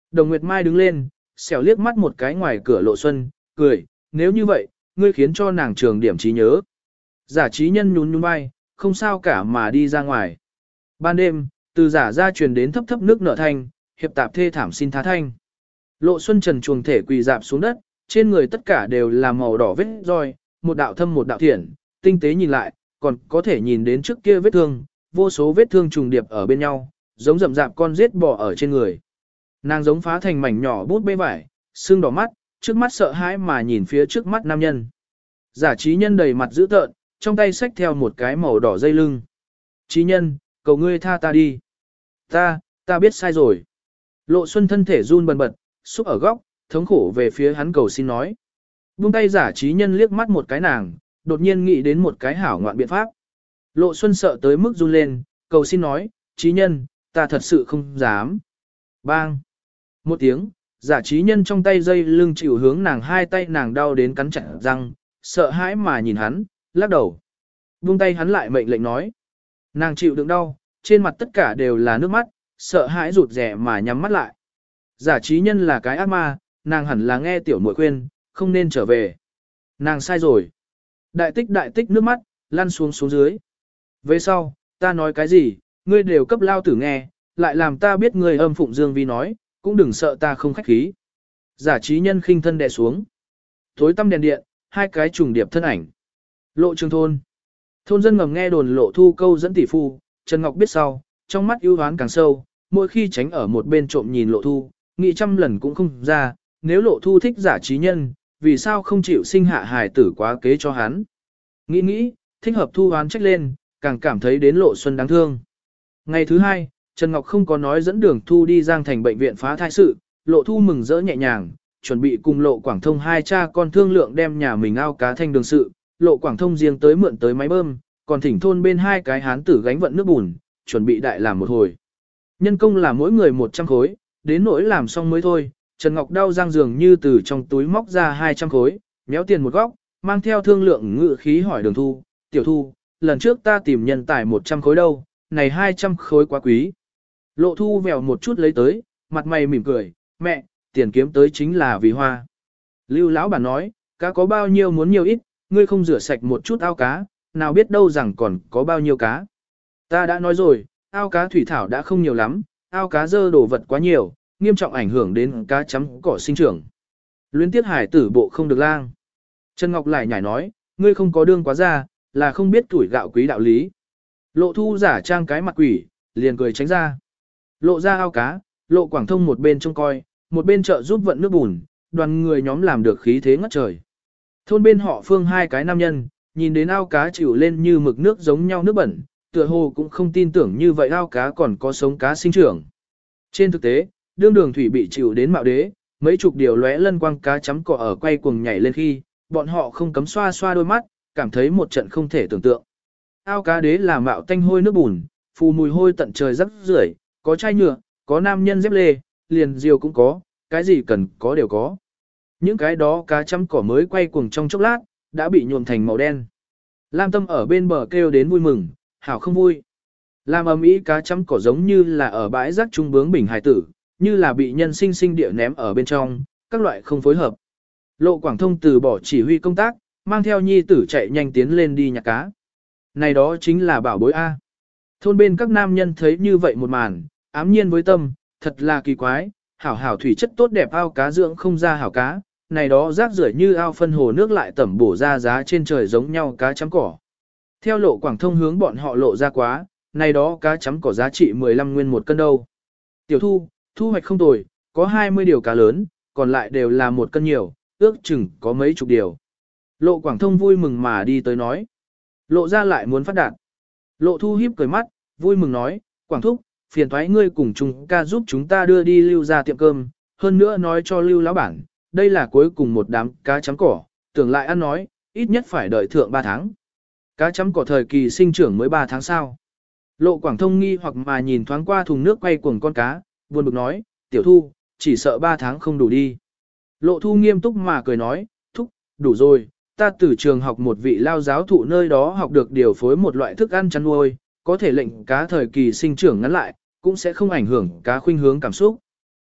Đồng Nguyệt Mai đứng lên, xẻo liếc mắt một cái ngoài cửa Lộ Xuân, cười, nếu như vậy, ngươi khiến cho nàng trường điểm trí nhớ. Giả trí nhân nhún nhún vai, không sao cả mà đi ra ngoài. Ban đêm, từ giả ra truyền đến thấp thấp nước nở thanh, hiệp tạp thê thảm xin tha thanh. Lộ Xuân trần chuồng thể quỳ dạp xuống đất, trên người tất cả đều là màu đỏ vết roi, một đạo thâm một đạo thiện, tinh tế nhìn lại, còn có thể nhìn đến trước kia vết thương, vô số vết thương trùng điệp ở bên nhau, giống rậm rạp con giết bò ở trên người. Nàng giống phá thành mảnh nhỏ bút bê vải, sưng đỏ mắt, trước mắt sợ hãi mà nhìn phía trước mắt nam nhân. Giả trí nhân đầy mặt dữ tợn, trong tay xách theo một cái màu đỏ dây lưng. Trí nhân, cầu ngươi tha ta đi. Ta, ta biết sai rồi. Lộ Xuân thân thể run bần bật, xúc ở góc, thống khổ về phía hắn cầu xin nói. Buông tay giả trí nhân liếc mắt một cái nàng, đột nhiên nghĩ đến một cái hảo ngoạn biện pháp. Lộ Xuân sợ tới mức run lên, cầu xin nói, trí nhân, ta thật sự không dám. Bang! Một tiếng, giả trí nhân trong tay dây lưng chịu hướng nàng hai tay nàng đau đến cắn chặt răng, sợ hãi mà nhìn hắn, lắc đầu. Buông tay hắn lại mệnh lệnh nói. Nàng chịu đựng đau, trên mặt tất cả đều là nước mắt, sợ hãi rụt rẻ mà nhắm mắt lại. Giả trí nhân là cái ác ma, nàng hẳn là nghe tiểu muội khuyên, không nên trở về. Nàng sai rồi. Đại tích đại tích nước mắt, lăn xuống xuống dưới. Về sau, ta nói cái gì, ngươi đều cấp lao tử nghe, lại làm ta biết ngươi âm phụng dương vi nói, cũng đừng sợ ta không khách khí. Giả trí nhân khinh thân đè xuống. Tối tăm đèn điện, hai cái trùng điệp thân ảnh. Lộ trường thôn. Thôn dân ngầm nghe đồn lộ thu câu dẫn tỷ phu, Trần Ngọc biết sau, trong mắt ưu hoán càng sâu, mỗi khi tránh ở một bên trộm nhìn lộ thu, nghĩ trăm lần cũng không ra, nếu lộ thu thích giả trí nhân, vì sao không chịu sinh hạ hài tử quá kế cho hắn. Nghĩ nghĩ, thích hợp thu hoán trách lên, càng cảm thấy đến lộ xuân đáng thương. Ngày thứ hai, Trần Ngọc không có nói dẫn đường thu đi Giang Thành bệnh viện phá thai sự, lộ thu mừng rỡ nhẹ nhàng, chuẩn bị cùng lộ Quảng Thông hai cha con thương lượng đem nhà mình ao cá thanh đường sự, lộ Quảng Thông riêng tới mượn tới máy bơm, còn thỉnh thôn bên hai cái hán tử gánh vận nước bùn, chuẩn bị đại làm một hồi. Nhân công là mỗi người một trăm khối, đến nỗi làm xong mới thôi, Trần Ngọc đau răng dường như từ trong túi móc ra hai trăm khối, méo tiền một góc, mang theo thương lượng ngự khí hỏi đường thu, tiểu thu, lần trước ta tìm nhân tài một trăm khối đâu, này hai trăm khối quá quý. Lộ thu vèo một chút lấy tới, mặt mày mỉm cười, mẹ, tiền kiếm tới chính là vì hoa. Lưu lão bản nói, cá có bao nhiêu muốn nhiều ít, ngươi không rửa sạch một chút ao cá, nào biết đâu rằng còn có bao nhiêu cá. Ta đã nói rồi, ao cá thủy thảo đã không nhiều lắm, ao cá dơ đồ vật quá nhiều, nghiêm trọng ảnh hưởng đến cá chấm cỏ sinh trưởng. Luyến tiết hải tử bộ không được lang. Trần Ngọc lại nhảy nói, ngươi không có đương quá ra, là không biết tuổi gạo quý đạo lý. Lộ thu giả trang cái mặt quỷ, liền cười tránh ra. Lộ ra ao cá, lộ Quảng Thông một bên trông coi, một bên trợ giúp vận nước bùn, đoàn người nhóm làm được khí thế ngất trời. Thôn bên họ Phương hai cái nam nhân, nhìn đến ao cá chịu lên như mực nước giống nhau nước bẩn, tựa hồ cũng không tin tưởng như vậy ao cá còn có sống cá sinh trưởng. Trên thực tế, đương đường thủy bị chịu đến mạo đế, mấy chục điều lóe lân quang cá chấm cỏ ở quay cuồng nhảy lên khi, bọn họ không cấm xoa xoa đôi mắt, cảm thấy một trận không thể tưởng tượng. Ao cá đế là mạo tanh hôi nước bùn, phù mùi hôi tận trời rắc rưởi, có chai nhựa, có nam nhân dép lê, liền diều cũng có, cái gì cần có đều có. Những cái đó cá chấm cỏ mới quay cuồng trong chốc lát, đã bị nhuộm thành màu đen. Lam Tâm ở bên bờ kêu đến vui mừng, hảo không vui. Lam ầm ĩ cá chấm cỏ giống như là ở bãi rác trung bướng bình hải tử, như là bị nhân sinh sinh địa ném ở bên trong, các loại không phối hợp. Lộ Quảng Thông từ bỏ chỉ huy công tác, mang theo nhi tử chạy nhanh tiến lên đi nhặt cá. Này đó chính là bảo bối A. Thôn bên các nam nhân thấy như vậy một màn, ám nhiên với tâm, thật là kỳ quái, hảo hảo thủy chất tốt đẹp ao cá dưỡng không ra hảo cá, này đó rác rưởi như ao phân hồ nước lại tẩm bổ ra giá trên trời giống nhau cá chấm cỏ. Theo Lộ Quảng Thông hướng bọn họ lộ ra quá, này đó cá chấm cỏ giá trị mười lăm nguyên một cân đâu. Tiểu thu, thu hoạch không tồi, có hai mươi điều cá lớn, còn lại đều là một cân nhiều, ước chừng có mấy chục điều. Lộ Quảng Thông vui mừng mà đi tới nói. Lộ ra lại muốn phát đạt. Lộ thu híp cười mắt, vui mừng nói, Quảng Thúc, phiền thoái ngươi cùng chúng ca giúp chúng ta đưa đi lưu ra tiệm cơm, hơn nữa nói cho lưu lão bản, đây là cuối cùng một đám cá chấm cỏ, tưởng lại ăn nói, ít nhất phải đợi thượng ba tháng. Cá chấm cỏ thời kỳ sinh trưởng mới ba tháng sau. Lộ Quảng Thông nghi hoặc mà nhìn thoáng qua thùng nước quay cuồng con cá, buồn bực nói, tiểu thu, chỉ sợ ba tháng không đủ đi. Lộ thu nghiêm túc mà cười nói, thúc, đủ rồi, ta từ trường học một vị lao giáo thụ nơi đó học được điều phối một loại thức ăn chăn nuôi, có thể lệnh cá thời kỳ sinh trưởng ngắn lại, cũng sẽ không ảnh hưởng cá khuynh hướng cảm xúc.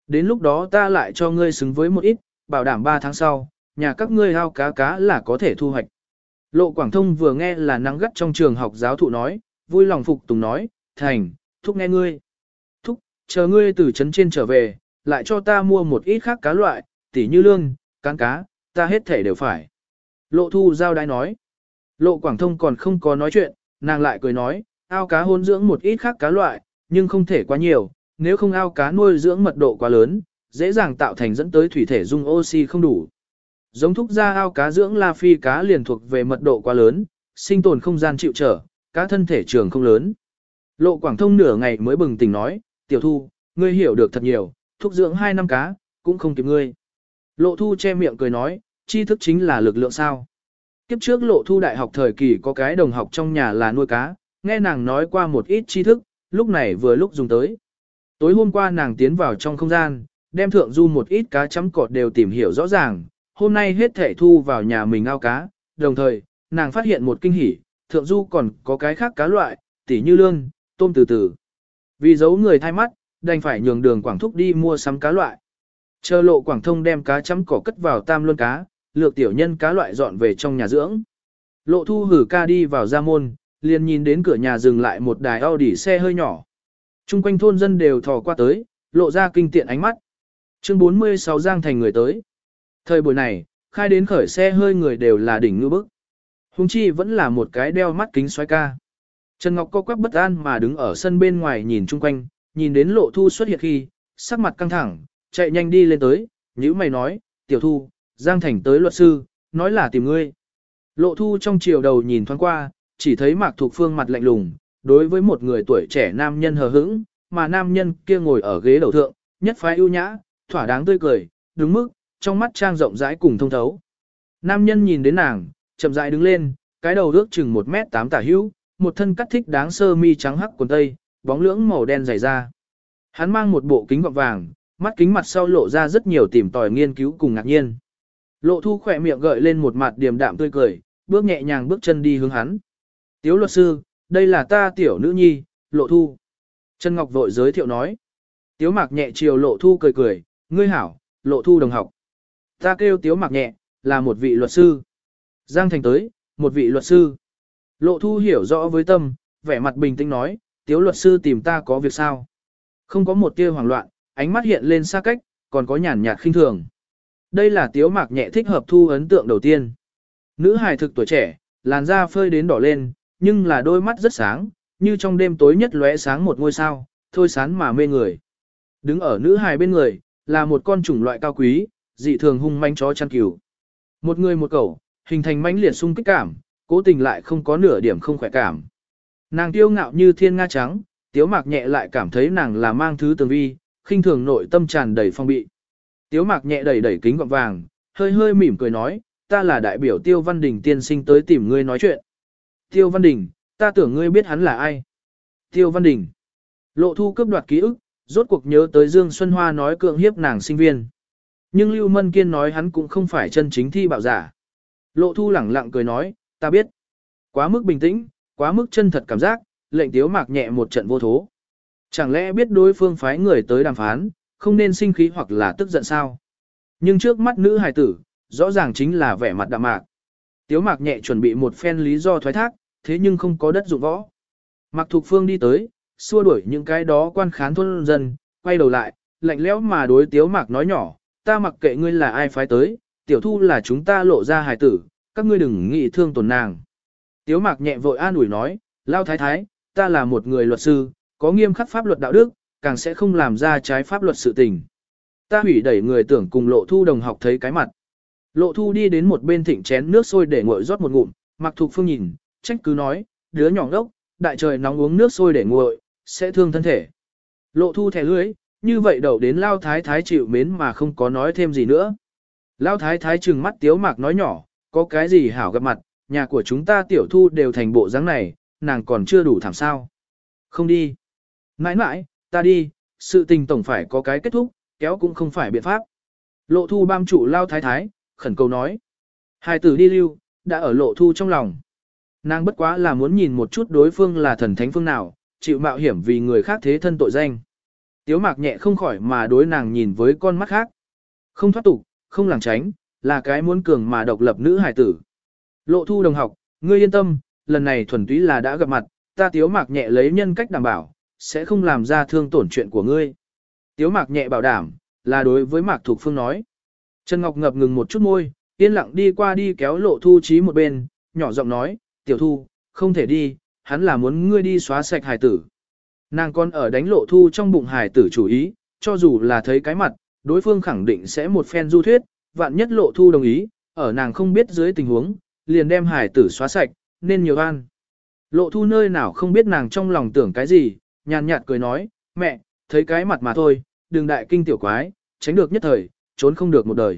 Đến lúc đó ta lại cho ngươi xứng với một ít, bảo đảm ba tháng sau, nhà các ngươi ao cá cá là có thể thu hoạch. Lộ Quảng Thông vừa nghe là nắng gắt trong trường học giáo thụ nói, vui lòng phục tùng nói, thành, thúc nghe ngươi. Thúc, chờ ngươi từ trấn trên trở về, lại cho ta mua một ít khác cá loại, tỉ như lương, cán cá, ta hết thể đều phải. Lộ Thu giao đái nói. Lộ Quảng Thông còn không có nói chuyện, nàng lại cười nói, ao cá hôn dưỡng một ít khác cá loại, nhưng không thể quá nhiều, nếu không ao cá nuôi dưỡng mật độ quá lớn, dễ dàng tạo thành dẫn tới thủy thể dung oxy không đủ. Giống thúc gia ao cá dưỡng La Phi cá liền thuộc về mật độ quá lớn, sinh tồn không gian chịu trở, cá thân thể trường không lớn. Lộ Quảng Thông nửa ngày mới bừng tỉnh nói, tiểu thu, ngươi hiểu được thật nhiều, thúc dưỡng hai năm cá, cũng không kịp ngươi. Lộ Thu che miệng cười nói, tri thức chính là lực lượng sao. Kiếp trước Lộ Thu đại học thời kỳ có cái đồng học trong nhà là nuôi cá, nghe nàng nói qua một ít tri thức, lúc này vừa lúc dùng tới. Tối hôm qua nàng tiến vào trong không gian, đem thượng du một ít cá chấm cọt đều tìm hiểu rõ ràng, hôm nay hết thể thu vào nhà mình ao cá, đồng thời, nàng phát hiện một kinh hỉ, thượng du còn có cái khác cá loại, tỉ như lươn, tôm từ từ. Vì giấu người thay mắt, đành phải nhường đường Quảng Thúc đi mua sắm cá loại. Chờ Lộ Quảng Thông đem cá chấm cỏ cất vào tam luân cá, lược tiểu nhân cá loại dọn về trong nhà dưỡng. Lộ Thu hử ca đi vào ra môn, liền nhìn đến cửa nhà dừng lại một đài Audi xe hơi nhỏ. Trung quanh thôn dân đều thò qua tới, lộ ra kinh tiện ánh mắt. Chương bốn mươi sáu Giang Thành người tới. Thời buổi này, khai đến khởi xe hơi người đều là đỉnh ngư bức. Hùng chi vẫn là một cái đeo mắt kính xoay ca. Trần Ngọc co quắp bất an mà đứng ở sân bên ngoài nhìn chung quanh, nhìn đến Lộ Thu xuất hiện khi, sắc mặt căng thẳng, chạy nhanh đi lên tới, nhữ mày nói, tiểu Thu, Giang Thành tới luật sư, nói là tìm ngươi. Lộ Thu trong chiều đầu nhìn thoáng qua, chỉ thấy Mạc Thục Phương mặt lạnh lùng, đối với một người tuổi trẻ nam nhân hờ hững, mà nam nhân kia ngồi ở ghế đầu thượng, nhất phái ưu nhã, thỏa đáng tươi cười, đúng mức, trong mắt trang rộng rãi cùng thông thấu. Nam nhân nhìn đến nàng, chậm rãi đứng lên, cái đầu ước chừng một mét tám tả hữu, một thân cắt thích đáng sơ mi trắng hắc quần tây, bóng lưỡng màu đen dày da. Hắn mang một bộ kính gọng vàng, mắt kính mặt sau lộ ra rất nhiều tìm tòi nghiên cứu cùng ngạc nhiên. Lộ Thu khỏe miệng gợi lên một mặt điềm đạm tươi cười, bước nhẹ nhàng bước chân đi hướng hắn. Tiếu luật sư, đây là ta tiểu nữ nhi, Lộ Thu. Trần Ngọc vội giới thiệu nói. Tiếu Mạc nhẹ chiều Lộ Thu cười cười, ngươi hảo, Lộ Thu đồng học. Ta kêu Tiếu Mạc nhẹ, là một vị luật sư. Giang Thành tới, một vị luật sư. Lộ Thu hiểu rõ với tâm, vẻ mặt bình tĩnh nói, Tiếu luật sư tìm ta có việc sao? Không có một tia hoảng loạn, ánh mắt hiện lên xa cách, còn có nhàn nhạt khinh thường. Đây là Tiếu Mạc nhẹ thích hợp Thu ấn tượng đầu tiên. Nữ hài thực tuổi trẻ, làn da phơi đến đỏ lên, nhưng là đôi mắt rất sáng, như trong đêm tối nhất lóe sáng một ngôi sao, thôi sán mà mê người. Đứng ở nữ hài bên người, là một con chủng loại cao quý, dị thường hung manh chó chăn cừu. Một người một cẩu, hình thành mãnh liệt xung kích cảm, cố tình lại không có nửa điểm không khỏe cảm. Nàng tiêu ngạo như thiên nga trắng, Tiếu Mạc nhẹ lại cảm thấy nàng là mang thứ tường vi, khinh thường nội tâm tràn đầy phong bị. Tiếu Mạc nhẹ đẩy đẩy kính gọng vàng, hơi hơi mỉm cười nói, ta là đại biểu Tiêu Văn Đình tiên sinh tới tìm ngươi nói chuyện. Tiêu Văn Đình, ta tưởng ngươi biết hắn là ai. Tiêu Văn Đình. Lộ Thu cướp đoạt ký ức, rốt cuộc nhớ tới Dương Xuân Hoa nói cưỡng hiếp nàng sinh viên. Nhưng Lưu Mân Kiên nói hắn cũng không phải chân chính thi bạo giả. Lộ Thu lẳng lặng cười nói, ta biết. Quá mức bình tĩnh, quá mức chân thật cảm giác, lệnh Tiếu Mạc nhẹ một trận vô thố. Chẳng lẽ biết đối phương phái người tới đàm phán, không nên sinh khí hoặc là tức giận sao? Nhưng trước mắt nữ hài tử, rõ ràng chính là vẻ mặt đạm mạc. Tiếu Mạc nhẹ chuẩn bị một phen lý do thoái thác, thế nhưng không có đất dụng võ. Mạc Thục Phương đi tới, xua đuổi những cái đó quan khán thôn dân, quay đầu lại, lạnh lẽo mà đối Tiếu Mạc nói nhỏ, ta mặc kệ ngươi là ai phái tới, tiểu Thu là chúng ta lộ ra hài tử, các ngươi đừng nghĩ thương tổn nàng. Tiếu Mạc nhẹ vội an ủi nói, lao thái thái, ta là một người luật sư, có nghiêm khắc pháp luật đạo đức, càng sẽ không làm ra trái pháp luật sự tình. Ta hủy đẩy người tưởng cùng Lộ Thu đồng học thấy cái mặt. Lộ Thu đi đến một bên thịnh chén nước sôi để nguội rót một ngụm, Mạc Thục Phương nhìn, trách cứ nói, đứa nhỏ đốc, đại trời nóng uống nước sôi để nguội, sẽ thương thân thể. Lộ Thu thẻ lưới, như vậy đầu đến lao thái thái chịu mến mà không có nói thêm gì nữa. Lao thái thái trừng mắt Tiếu Mạc nói nhỏ, có cái gì hảo gặp mặt, nhà của chúng ta tiểu Thu đều thành bộ dáng này, nàng còn chưa đủ thảm sao. Không đi. Mãi mãi, ta đi, sự tình tổng phải có cái kết thúc, kéo cũng không phải biện pháp. Lộ Thu bam trụ lao thái thái, khẩn cầu nói. Hai tử đi lưu, đã ở Lộ Thu trong lòng. Nàng bất quá là muốn nhìn một chút đối phương là thần thánh phương nào, chịu mạo hiểm vì người khác thế thân tội danh. Tiếu mạc nhẹ không khỏi mà đối nàng nhìn với con mắt khác. Không thoát tục, không làng tránh, là cái muốn cường mà độc lập nữ hài tử. Lộ Thu đồng học, ngươi yên tâm, lần này thuần túy là đã gặp mặt, ta Tiếu mạc nhẹ lấy nhân cách đảm bảo, sẽ không làm ra thương tổn chuyện của ngươi. Tiếu mạc nhẹ bảo đảm, là đối với Mạc Thục Phương nói. Trần Ngọc ngập ngừng một chút môi, yên lặng đi qua đi kéo Lộ Thu Chí một bên, nhỏ giọng nói, tiểu thu, không thể đi, hắn là muốn ngươi đi xóa sạch hài tử. Nàng còn ở đánh Lộ Thu trong bụng hài tử chủ ý, cho dù là thấy cái mặt, đối phương khẳng định sẽ một phen du thuyết, vạn nhất Lộ Thu đồng ý, ở nàng không biết dưới tình huống, liền đem hài tử xóa sạch, nên nhiều an. Lộ Thu nơi nào không biết nàng trong lòng tưởng cái gì, nhàn nhạt cười nói, mẹ, thấy cái mặt mà thôi, đừng đại kinh tiểu quái, tránh được nhất thời, trốn không được một đời.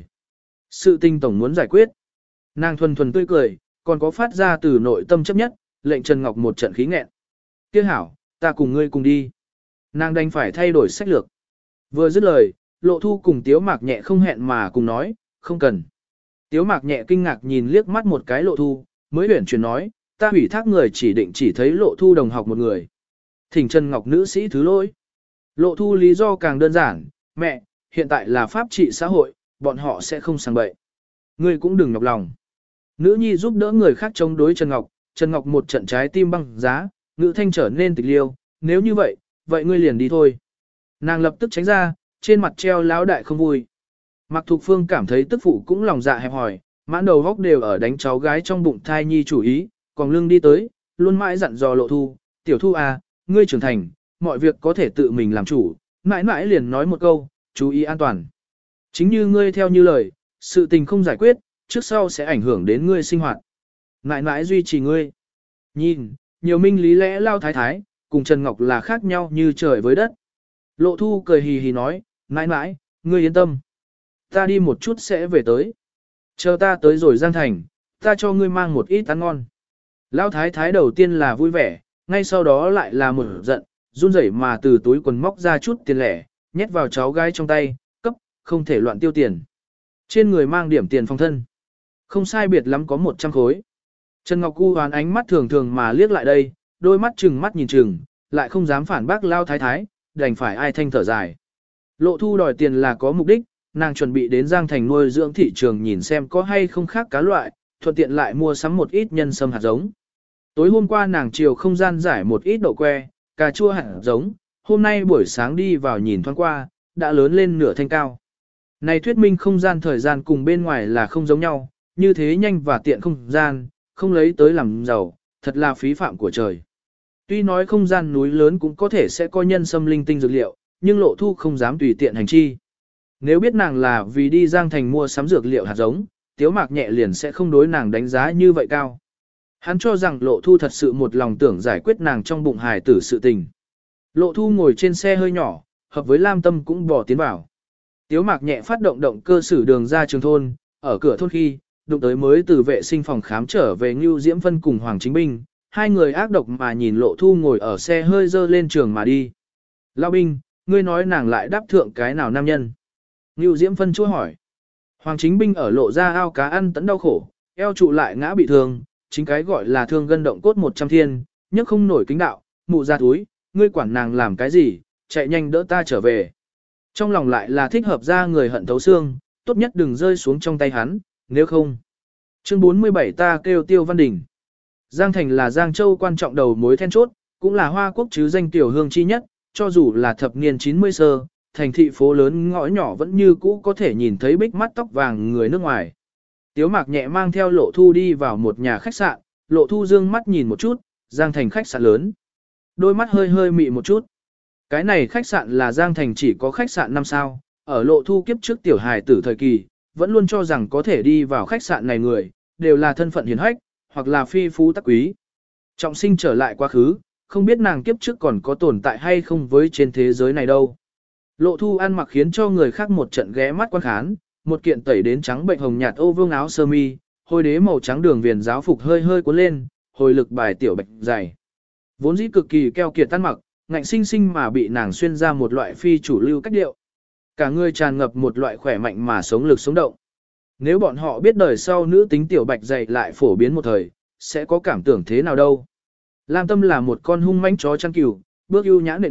Sự tình tổng muốn giải quyết. Nàng thuần thuần tươi cười, còn có phát ra từ nội tâm chấp nhất, lệnh Trần Ngọc một trận khí nghẹn. Tiếc hảo, ta cùng ngươi cùng đi. Nàng đành phải thay đổi sách lược. Vừa dứt lời, Lộ Thu cùng Tiếu Mạc nhẹ không hẹn mà cùng nói, không cần. Tiếu Mạc nhẹ kinh ngạc nhìn liếc mắt một cái Lộ Thu, mới huyển chuyển nói, ta hủy thác người chỉ định chỉ thấy Lộ Thu đồng học một người. Thỉnh Trần Ngọc nữ sĩ thứ lỗi. Lộ Thu lý do càng đơn giản, mẹ, hiện tại là pháp trị xã hội, bọn họ sẽ không sang bậy. Ngươi cũng đừng nhọc lòng. Nữ nhi giúp đỡ người khác chống đối Trần Ngọc, Trần Ngọc một trận trái tim băng giá, ngữ thanh trở nên tịch liêu, nếu như vậy, vậy ngươi liền đi thôi. Nàng lập tức tránh ra, trên mặt treo lão đại không vui. Mạc Thục Phương cảm thấy tức phụ cũng lòng dạ hẹp hòi, mãn đầu góc đều ở đánh cháu gái trong bụng thai nhi chủ ý, còn lưng đi tới, luôn mãi dặn dò Lộ Thu, tiểu Thu à, ngươi trưởng thành, mọi việc có thể tự mình làm chủ, mãi mãi liền nói một câu, chú ý an toàn. Chính như ngươi theo như lời, sự tình không giải quyết, trước sau sẽ ảnh hưởng đến ngươi sinh hoạt. Mãi mãi duy trì ngươi. Nhìn, nhiều minh lý lẽ lao thái thái, cùng Trần Ngọc là khác nhau như trời với đất. Lộ Thu cười hì hì nói, mãi mãi, ngươi yên tâm. Ta đi một chút sẽ về tới. Chờ ta tới rồi Giang Thành, ta cho ngươi mang một ít ăn ngon. Lao thái thái đầu tiên là vui vẻ, ngay sau đó lại là một giận, run rẩy mà từ túi quần móc ra chút tiền lẻ, nhét vào cháu gái trong tay, cấp, không thể loạn tiêu tiền. Trên người mang điểm tiền phòng thân. Không sai biệt lắm có một trăm khối. Trần Ngọc Cu hoán ánh mắt thường thường mà liếc lại đây, đôi mắt chừng mắt nhìn chừng, lại không dám phản bác Lao thái thái, đành phải ai thanh thở dài. Lộ Thu đòi tiền là có mục đích, nàng chuẩn bị đến Giang Thành nuôi dưỡng thị trường nhìn xem có hay không khác cá loại, thuận tiện lại mua sắm một ít nhân sâm hạt giống. Tối hôm qua nàng chiều không gian giải một ít đậu que, cà chua hạt giống, hôm nay buổi sáng đi vào nhìn thoáng qua, đã lớn lên nửa thanh cao. Này thuyết minh không gian thời gian cùng bên ngoài là không giống nhau, như thế nhanh và tiện không gian, không lấy tới làm giàu, thật là phí phạm của trời. Tuy nói không gian núi lớn cũng có thể sẽ có nhân sâm linh tinh dược liệu, nhưng Lộ Thu không dám tùy tiện hành chi. Nếu biết nàng là vì đi Giang Thành mua sắm dược liệu hạt giống, Tiếu Mạc nhẹ liền sẽ không đối nàng đánh giá như vậy cao. Hắn cho rằng Lộ Thu thật sự một lòng tưởng giải quyết nàng trong bụng hài tử sự tình. Lộ Thu ngồi trên xe hơi nhỏ, hợp với Lam Tâm cũng bỏ tiến vào. Tiếu Mạc nhẹ phát động động cơ sử đường ra trường thôn, ở cửa thôn khi, đụng tới mới từ vệ sinh phòng khám trở về Ngưu Diễm Phân cùng Hoàng Chính Binh, hai người ác độc mà nhìn Lộ Thu ngồi ở xe hơi dơ lên trường mà đi. Lão Binh, ngươi nói nàng lại đáp thượng cái nào nam nhân? Ngưu Diễm Phân chúa hỏi. Hoàng Chính Binh ở lộ ra ao cá ăn tấn đau khổ, eo trụ lại ngã bị thương, chính cái gọi là thương gân động cốt một trăm thiên, nhấc không nổi kính đạo, mụ ra túi, ngươi quản nàng làm cái gì, chạy nhanh đỡ ta trở về. Trong lòng lại là thích hợp ra người hận thấu xương, tốt nhất đừng rơi xuống trong tay hắn, nếu không. Chương bốn mươi bảy ta kêu Tiêu Văn Đình. Giang Thành là Giang Châu quan trọng đầu mối then chốt, cũng là Hoa Quốc chứ danh tiểu hương chi nhất, cho dù là thập niên chín mươi sơ, thành thị phố lớn ngõ nhỏ vẫn như cũ có thể nhìn thấy bích mắt tóc vàng người nước ngoài. Tiếu Mạc nhẹ mang theo Lộ Thu đi vào một nhà khách sạn, Lộ Thu dương mắt nhìn một chút, Giang Thành khách sạn lớn. Đôi mắt hơi hơi mị một chút. Cái này khách sạn là Giang Thành chỉ có khách sạn năm sao, ở Lộ Thu kiếp trước tiểu hài tử thời kỳ, vẫn luôn cho rằng có thể đi vào khách sạn này người, đều là thân phận hiền hách, hoặc là phi phú tắc quý. Trọng sinh trở lại quá khứ, không biết nàng kiếp trước còn có tồn tại hay không với trên thế giới này đâu. Lộ Thu ăn mặc khiến cho người khác một trận ghé mắt quan khán, một kiện tẩy đến trắng bệnh hồng nhạt ô vương áo sơ mi, hôi đế màu trắng đường viền giáo phục hơi hơi cuốn lên, hồi lực bài tiểu bạch dày. Vốn dĩ cực kỳ keo kiệt tan mặc, ngạnh sinh sinh mà bị nàng xuyên ra một loại phi chủ lưu cách điệu. Cả người tràn ngập một loại khỏe mạnh mà sống lực sống động. Nếu bọn họ biết đời sau nữ tính tiểu bạch dày lại phổ biến một thời, sẽ có cảm tưởng thế nào đâu. Lam Tâm là một con hung mãnh chó chăn cừu, bước ưu nhã nện bước,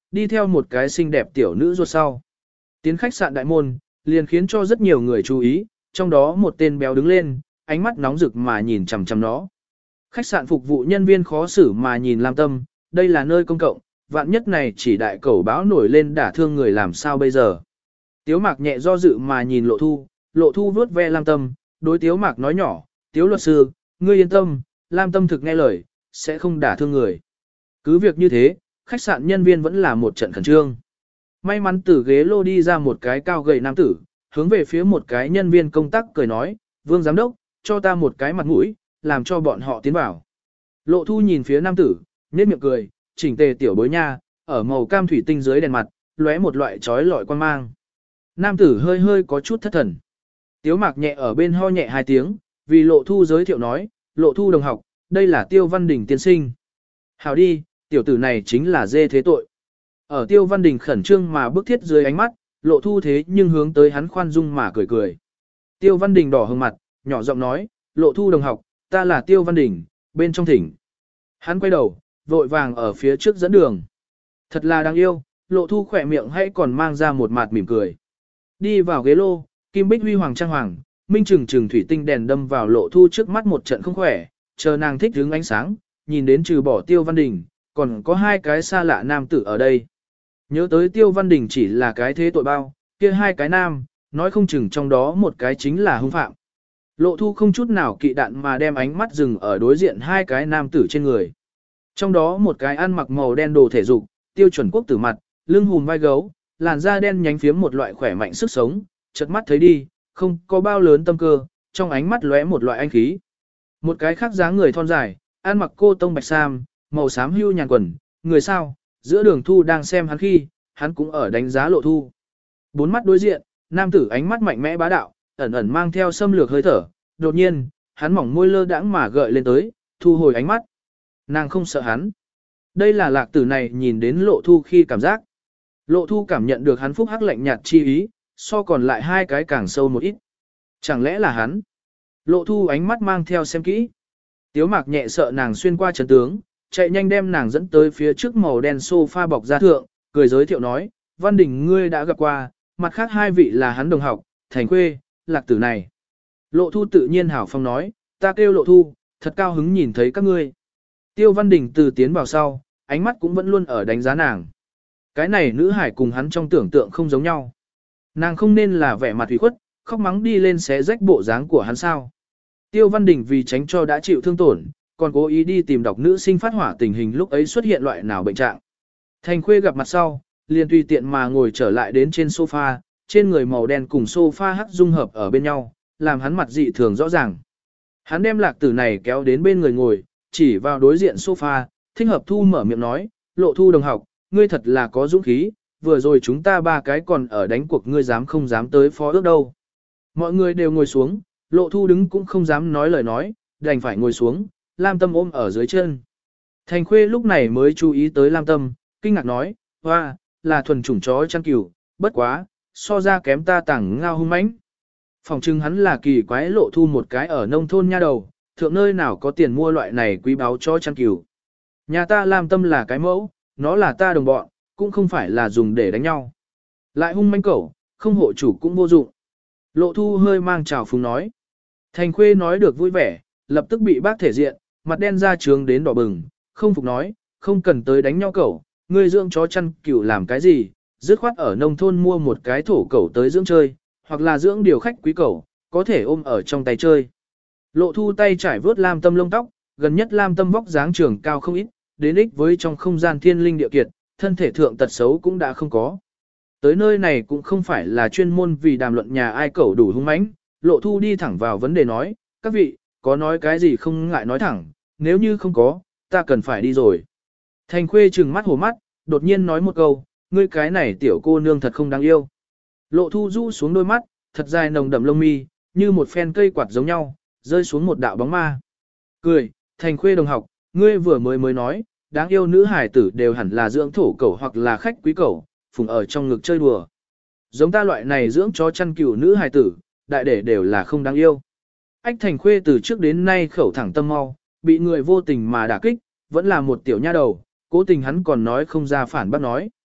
đi theo một cái xinh đẹp tiểu nữ ruột sau. Tiến khách sạn đại môn, liền khiến cho rất nhiều người chú ý, trong đó một tên béo đứng lên, ánh mắt nóng rực mà nhìn chằm chằm nó. Khách sạn phục vụ nhân viên khó xử mà nhìn Lam Tâm, đây là nơi công cộng, vạn nhất này chỉ đại cẩu báo nổi lên đả thương người làm sao bây giờ. Tiếu Mạc nhẹ do dự mà nhìn Lộ Thu, Lộ Thu vuốt ve Lam Tâm, đối Tiếu Mạc nói nhỏ, Tiếu luật sư, ngươi yên tâm, Lam Tâm thực nghe lời, sẽ không đả thương người. Cứ việc như thế, khách sạn nhân viên vẫn là một trận khẩn trương. May mắn từ ghế lô đi ra một cái cao gầy nam tử, hướng về phía một cái nhân viên công tác cười nói, Vương Giám Đốc, cho ta một cái mặt mũi, làm cho bọn họ tiến vào. Lộ Thu nhìn phía nam tử, nhếch miệng cười, chỉnh tề tiểu bối nha, ở màu cam thủy tinh dưới đèn mặt, lóe một loại trói lọi quan mang. Nam tử hơi hơi có chút thất thần. Tiếu Mạc nhẹ ở bên ho nhẹ hai tiếng, vì Lộ Thu giới thiệu nói, Lộ Thu đồng học, đây là Tiêu Văn Đình tiên sinh. Hào đi, tiểu tử này chính là dê thế tội. Ở Tiêu Văn Đình khẩn trương mà bức thiết dưới ánh mắt, Lộ Thu thế nhưng hướng tới hắn khoan dung mà cười cười. Tiêu Văn Đình đỏ hừng mặt, nhỏ giọng nói, Lộ Thu đồng học, ta là Tiêu Văn Đình, bên trong thỉnh. Hắn quay đầu, vội vàng ở phía trước dẫn đường. Thật là đáng yêu, Lộ Thu khỏe miệng hay còn mang ra một mặt mỉm cười. Đi vào ghế lô, kim bích huy hoàng trang hoàng, minh trừng trừng thủy tinh đèn đâm vào Lộ Thu trước mắt một trận không khỏe, chờ nàng thích hứng ánh sáng, nhìn đến trừ bỏ Tiêu Văn Đình, còn có hai cái xa lạ nam tử ở đây. Nhớ tới Tiêu Văn Đình chỉ là cái thế tội bao, kia hai cái nam, nói không chừng trong đó một cái chính là hung phạm. Lộ Thu không chút nào kỵ đạn mà đem ánh mắt dừng ở đối diện hai cái nam tử trên người. Trong đó một cái ăn mặc màu đen đồ thể dục, tiêu chuẩn quốc tử mặt, lưng hùm vai gấu, làn da đen nhánh phiếm một loại khỏe mạnh sức sống, chợt mắt thấy đi, không có bao lớn tâm cơ, trong ánh mắt lóe một loại anh khí. Một cái khác dáng người thon dài, ăn mặc cô tông bạch sam, màu xám hưu nhàn quần, người sao, giữa đường Thu đang xem hắn khi, hắn cũng ở đánh giá Lộ Thu. Bốn mắt đối diện, nam tử ánh mắt mạnh mẽ bá đạo, ẩn ẩn mang theo xâm lược hơi thở, đột nhiên, hắn mỏng môi lơ đãng mà gợi lên tới, thu hồi ánh mắt. Nàng không sợ hắn. Đây là lạc tử này nhìn đến Lộ Thu khi cảm giác. Lộ Thu cảm nhận được hắn phúc hắc lạnh nhạt chi ý, so còn lại hai cái càng sâu một ít. Chẳng lẽ là hắn? Lộ Thu ánh mắt mang theo xem kỹ. Tiếu Mạc nhẹ sợ nàng xuyên qua trận tướng, chạy nhanh đem nàng dẫn tới phía trước màu đen sofa bọc da thượng, cười giới thiệu nói, Văn Đình ngươi đã gặp qua, mặt khác hai vị là hắn đồng học, Thành Khuê, lạc tử này. Lộ Thu tự nhiên hảo phong nói, ta kêu Lộ Thu, thật cao hứng nhìn thấy các ngươi. Tiêu Văn Đình từ tiến vào sau, ánh mắt cũng vẫn luôn ở đánh giá nàng. Cái này nữ hải cùng hắn trong tưởng tượng không giống nhau. Nàng không nên là vẻ mặt ủy khuất, khóc mắng đi lên xé rách bộ dáng của hắn sao. Tiêu Văn Đình vì tránh cho đã chịu thương tổn, còn cố ý đi tìm đọc nữ sinh phát hỏa tình hình lúc ấy xuất hiện loại nào bệnh trạng. Thành Khuê gặp mặt sau, liền tùy tiện mà ngồi trở lại đến trên sofa, trên người màu đen cùng sofa hắc dung hợp ở bên nhau, làm hắn mặt dị thường rõ ràng. Hắn đem lạc tử này kéo đến bên người ngồi, chỉ vào đối diện sofa, thích hợp Thu mở miệng nói, Lộ Thu đồng học, ngươi thật là có dũng khí, vừa rồi chúng ta ba cái còn ở đánh cuộc ngươi dám không dám tới phó ước đâu. Mọi người đều ngồi xuống, Lộ Thu đứng cũng không dám nói lời nói, đành phải ngồi xuống, Lam Tâm ôm ở dưới chân. Thành Khuê lúc này mới chú ý tới Lam Tâm, kinh ngạc nói, hoa, là thuần chủng chó chăn cừu, bất quá, so ra kém ta tảng ngao hung mãnh. Phòng trưng hắn là kỳ quái Lộ Thu một cái ở nông thôn nha đầu, thượng nơi nào có tiền mua loại này quý báu chó chăn cừu. Nhà ta Lam Tâm là cái mẫu, nó là ta đồng bọn, cũng không phải là dùng để đánh nhau. Lại hung manh cẩu, không hộ chủ cũng vô dụng. Lộ Thu hơi mang trào phúng nói. Thành Khuê nói được vui vẻ, lập tức bị bác thể diện, mặt đen ra trướng đến đỏ bừng, không phục nói, không cần tới đánh nhau cẩu, ngươi dưỡng chó chăn cừu làm cái gì, dứt khoát ở nông thôn mua một cái thổ cẩu tới dưỡng chơi, hoặc là dưỡng điều khách quý cẩu, có thể ôm ở trong tay chơi. Lộ Thu tay trải vớt Lam Tâm lông tóc, gần nhất Lam Tâm vóc dáng trường cao không ít, đến ích với trong không gian thiên linh địa kiệt, thân thể thượng tật xấu cũng đã không có. Tới nơi này cũng không phải là chuyên môn vì đàm luận nhà ai cẩu đủ hung mãnh, Lộ Thu đi thẳng vào vấn đề nói, các vị, có nói cái gì không ngại nói thẳng, nếu như không có, ta cần phải đi rồi. Thành Khuê trừng mắt hổ mắt, đột nhiên nói một câu, ngươi cái này tiểu cô nương thật không đáng yêu. Lộ Thu rũ xuống đôi mắt, thật dài nồng đậm lông mi, như một phen cây quạt giống nhau, rơi xuống một đạo bóng ma. Cười, Thành Khuê đồng học, ngươi vừa mới mới nói, đáng yêu nữ hải tử đều hẳn là dưỡng thổ cẩu hoặc là khách quý cẩu, phùng ở trong ngực chơi đùa. Giống ta loại này dưỡng chó chăn cừu nữ hải tử, đại để đều là không đáng yêu. Ách Thành Khuê từ trước đến nay khẩu thẳng tâm mau, bị người vô tình mà đả kích, vẫn là một tiểu nha đầu, cố tình hắn còn nói không ra phản bác nói.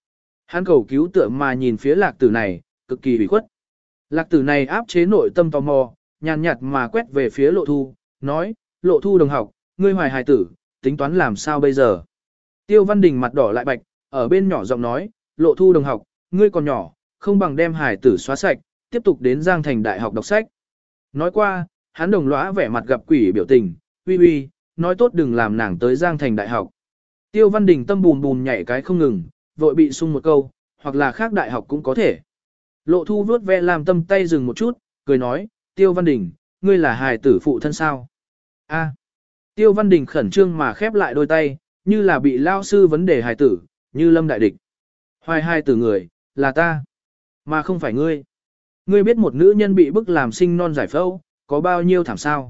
Hắn cầu cứu tựa mà nhìn phía lạc tử này, cực kỳ ủy khuất. Lạc tử này áp chế nội tâm tò mò, nhàn nhạt mà quét về phía lộ thu, nói, lộ thu đồng học, ngươi hoài hài tử, tính toán làm sao bây giờ. Tiêu Văn Đình mặt đỏ lại bạch, ở bên nhỏ giọng nói, lộ thu đồng học, ngươi còn nhỏ, không bằng đem hài tử xóa sạch, tiếp tục đến Giang Thành Đại học đọc sách. Nói qua, hắn đồng lõa vẻ mặt gặp quỷ biểu tình, uy uy, nói tốt đừng làm nàng tới Giang Thành Đại học. Tiêu Văn Đình tâm bùn bùn nhảy cái không ngừng, vội bị sung một câu, hoặc là khác đại học cũng có thể. Lộ thu vuốt ve làm tâm tay dừng một chút, cười nói, Tiêu Văn Đình, ngươi là hài tử phụ thân sao? A. Tiêu Văn Đình khẩn trương mà khép lại đôi tay, như là bị lao sư vấn đề hài tử, như lâm đại địch. Hoài hài tử người, là ta, mà không phải ngươi. Ngươi biết một nữ nhân bị bức làm sinh non giải phẫu, có bao nhiêu thảm sao?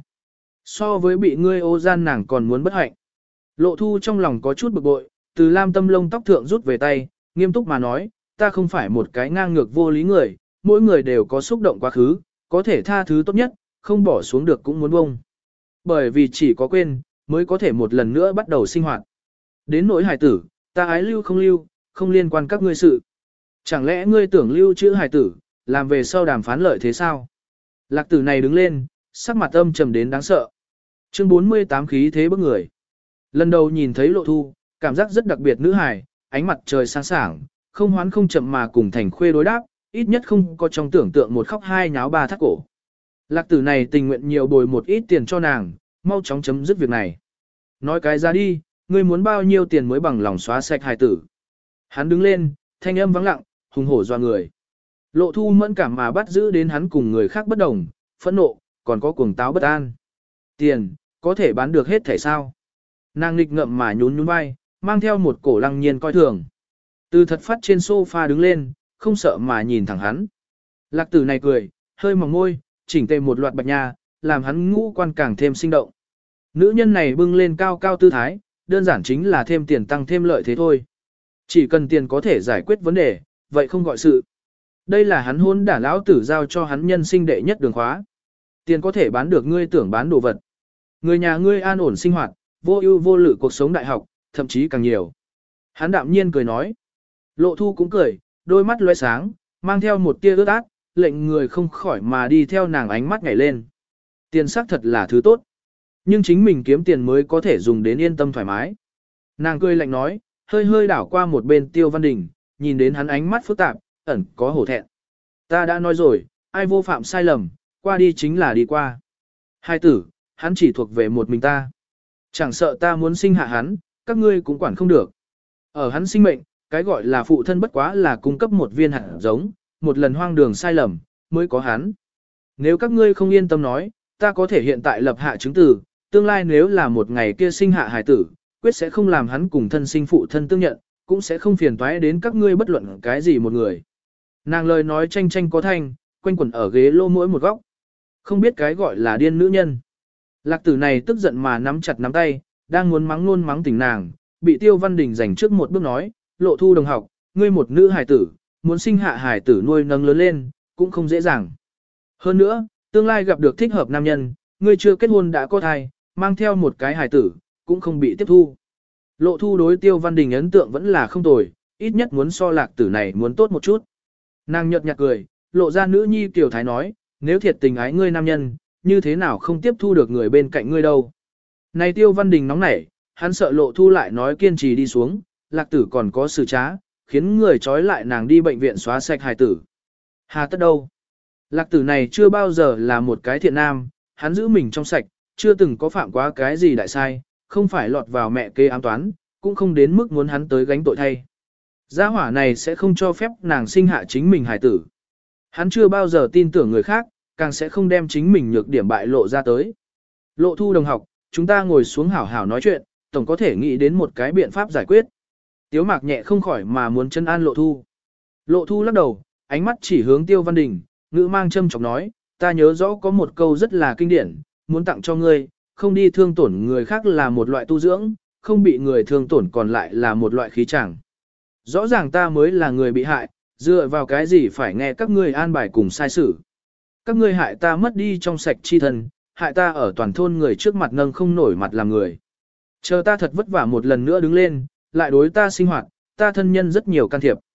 So với bị ngươi ô gian nàng còn muốn bất hạnh. Lộ thu trong lòng có chút bực bội, từ lam tâm lông tóc thượng rút về tay, nghiêm túc mà nói, ta không phải một cái ngang ngược vô lý người, mỗi người đều có xúc động quá khứ, có thể tha thứ tốt nhất, không bỏ xuống được cũng muốn bông. Bởi vì chỉ có quên, mới có thể một lần nữa bắt đầu sinh hoạt. Đến nỗi hài tử, ta ái lưu không lưu, không liên quan các ngươi sự. Chẳng lẽ ngươi tưởng lưu chữ hài tử, làm về sau đàm phán lợi thế sao? Lạc tử này đứng lên, sắc mặt âm trầm đến đáng sợ. Chương bốn mươi tám khí thế bức người. Lần đầu nhìn thấy lộ thu, cảm giác rất đặc biệt nữ hài, ánh mặt trời sáng sảng, không hoán không chậm mà cùng thành khuê đối đáp, ít nhất không có trong tưởng tượng một khóc hai nháo ba thắt cổ. Lạc tử này tình nguyện nhiều bồi một ít tiền cho nàng, mau chóng chấm dứt việc này. Nói cái ra đi, ngươi muốn bao nhiêu tiền mới bằng lòng xóa sạch hài tử. Hắn đứng lên, thanh âm vắng lặng, hùng hổ doa người. Lộ thu mẫn cảm mà bắt giữ đến hắn cùng người khác bất đồng, phẫn nộ, còn có cuồng táo bất an. Tiền, có thể bán được hết thể sao. Nàng nghịch ngậm mà nhún nhún vai, mang theo một cổ lăng nhiên coi thường. Từ thật phát trên sofa đứng lên, không sợ mà nhìn thẳng hắn. Lạc tử này cười, hơi mỏng môi, chỉnh tề một loạt bạch nha, làm hắn ngũ quan càng thêm sinh động. Nữ nhân này bưng lên cao cao tư thái, đơn giản chính là thêm tiền tăng thêm lợi thế thôi. Chỉ cần tiền có thể giải quyết vấn đề, vậy không gọi sự. Đây là hắn hôn đả lão tử giao cho hắn nhân sinh đệ nhất đường khóa. Tiền có thể bán được ngươi tưởng bán đồ vật. Người nhà ngươi an ổn sinh hoạt, vô ưu vô lự cuộc sống đại học, thậm chí càng nhiều. Hắn đạm nhiên cười nói. Lộ thu cũng cười, đôi mắt loe sáng, mang theo một tia ướt át, lệnh người không khỏi mà đi theo nàng ánh mắt nhảy lên. Tiền xác thật là thứ tốt. Nhưng chính mình kiếm tiền mới có thể dùng đến yên tâm thoải mái. Nàng cười lạnh nói, hơi hơi đảo qua một bên Tiêu Văn Đình, nhìn đến hắn ánh mắt phức tạp, ẩn có hổ thẹn. Ta đã nói rồi, ai vô phạm sai lầm, qua đi chính là đi qua. Hai tử, hắn chỉ thuộc về một mình ta. Chẳng sợ ta muốn sinh hạ hắn, các ngươi cũng quản không được. Ở hắn sinh mệnh, cái gọi là phụ thân bất quá là cung cấp một viên hạt giống, một lần hoang đường sai lầm, mới có hắn. Nếu các ngươi không yên tâm nói, ta có thể hiện tại lập hạ chứng từ, tương lai nếu là một ngày kia sinh hạ hài tử, quyết sẽ không làm hắn cùng thân sinh phụ thân tương nhận, cũng sẽ không phiền toái đến các ngươi bất luận cái gì một người. Nàng lời nói tranh tranh có thanh, quanh quẩn ở ghế lô mỗi một góc. Không biết cái gọi là điên nữ nhân. Lạc tử này tức giận mà nắm chặt nắm tay, đang muốn mắng luôn mắng tỉnh nàng, bị Tiêu Văn Đình giành trước một bước nói, lộ thu đồng học, ngươi một nữ hài tử, muốn sinh hạ hài tử nuôi nâng lớn lên, cũng không dễ dàng. Hơn nữa, tương lai gặp được thích hợp nam nhân, ngươi chưa kết hôn đã có thai, mang theo một cái hài tử, cũng không bị tiếp thu. Lộ thu đối Tiêu Văn Đình ấn tượng vẫn là không tồi, ít nhất muốn so lạc tử này muốn tốt một chút. Nàng nhợt nhạt cười, lộ ra nữ nhi tiểu thái nói, nếu thiệt tình ái ngươi nam nhân, như thế nào không tiếp thu được người bên cạnh ngươi đâu. Này Tiêu Văn Đình nóng nảy, hắn sợ lộ thu lại nói kiên trì đi xuống, lạc tử còn có sự trá, khiến người trói lại nàng đi bệnh viện xóa sạch hài tử. Hà tất đâu? Lạc tử này chưa bao giờ là một cái thiện nam, hắn giữ mình trong sạch, chưa từng có phạm quá cái gì đại sai, không phải lọt vào mẹ kế ám toán, cũng không đến mức muốn hắn tới gánh tội thay. Gia hỏa này sẽ không cho phép nàng sinh hạ chính mình hài tử. Hắn chưa bao giờ tin tưởng người khác, càng sẽ không đem chính mình nhược điểm bại lộ ra tới. Lộ thu đồng học, chúng ta ngồi xuống hảo hảo nói chuyện, tổng có thể nghĩ đến một cái biện pháp giải quyết. Tiếu mạc nhẹ không khỏi mà muốn chân an lộ thu. Lộ thu lắc đầu, ánh mắt chỉ hướng Tiêu Văn Đình, ngữ mang châm chọc nói, ta nhớ rõ có một câu rất là kinh điển, muốn tặng cho ngươi, không đi thương tổn người khác là một loại tu dưỡng, không bị người thương tổn còn lại là một loại khí chẳng. Rõ ràng ta mới là người bị hại, dựa vào cái gì phải nghe các ngươi an bài cùng sai xử. Các ngươi hại ta mất đi trong sạch chi thân, hại ta ở toàn thôn người trước mặt nâng không nổi mặt làm người. Chờ ta thật vất vả một lần nữa đứng lên, lại đối ta sinh hoạt, ta thân nhân rất nhiều can thiệp.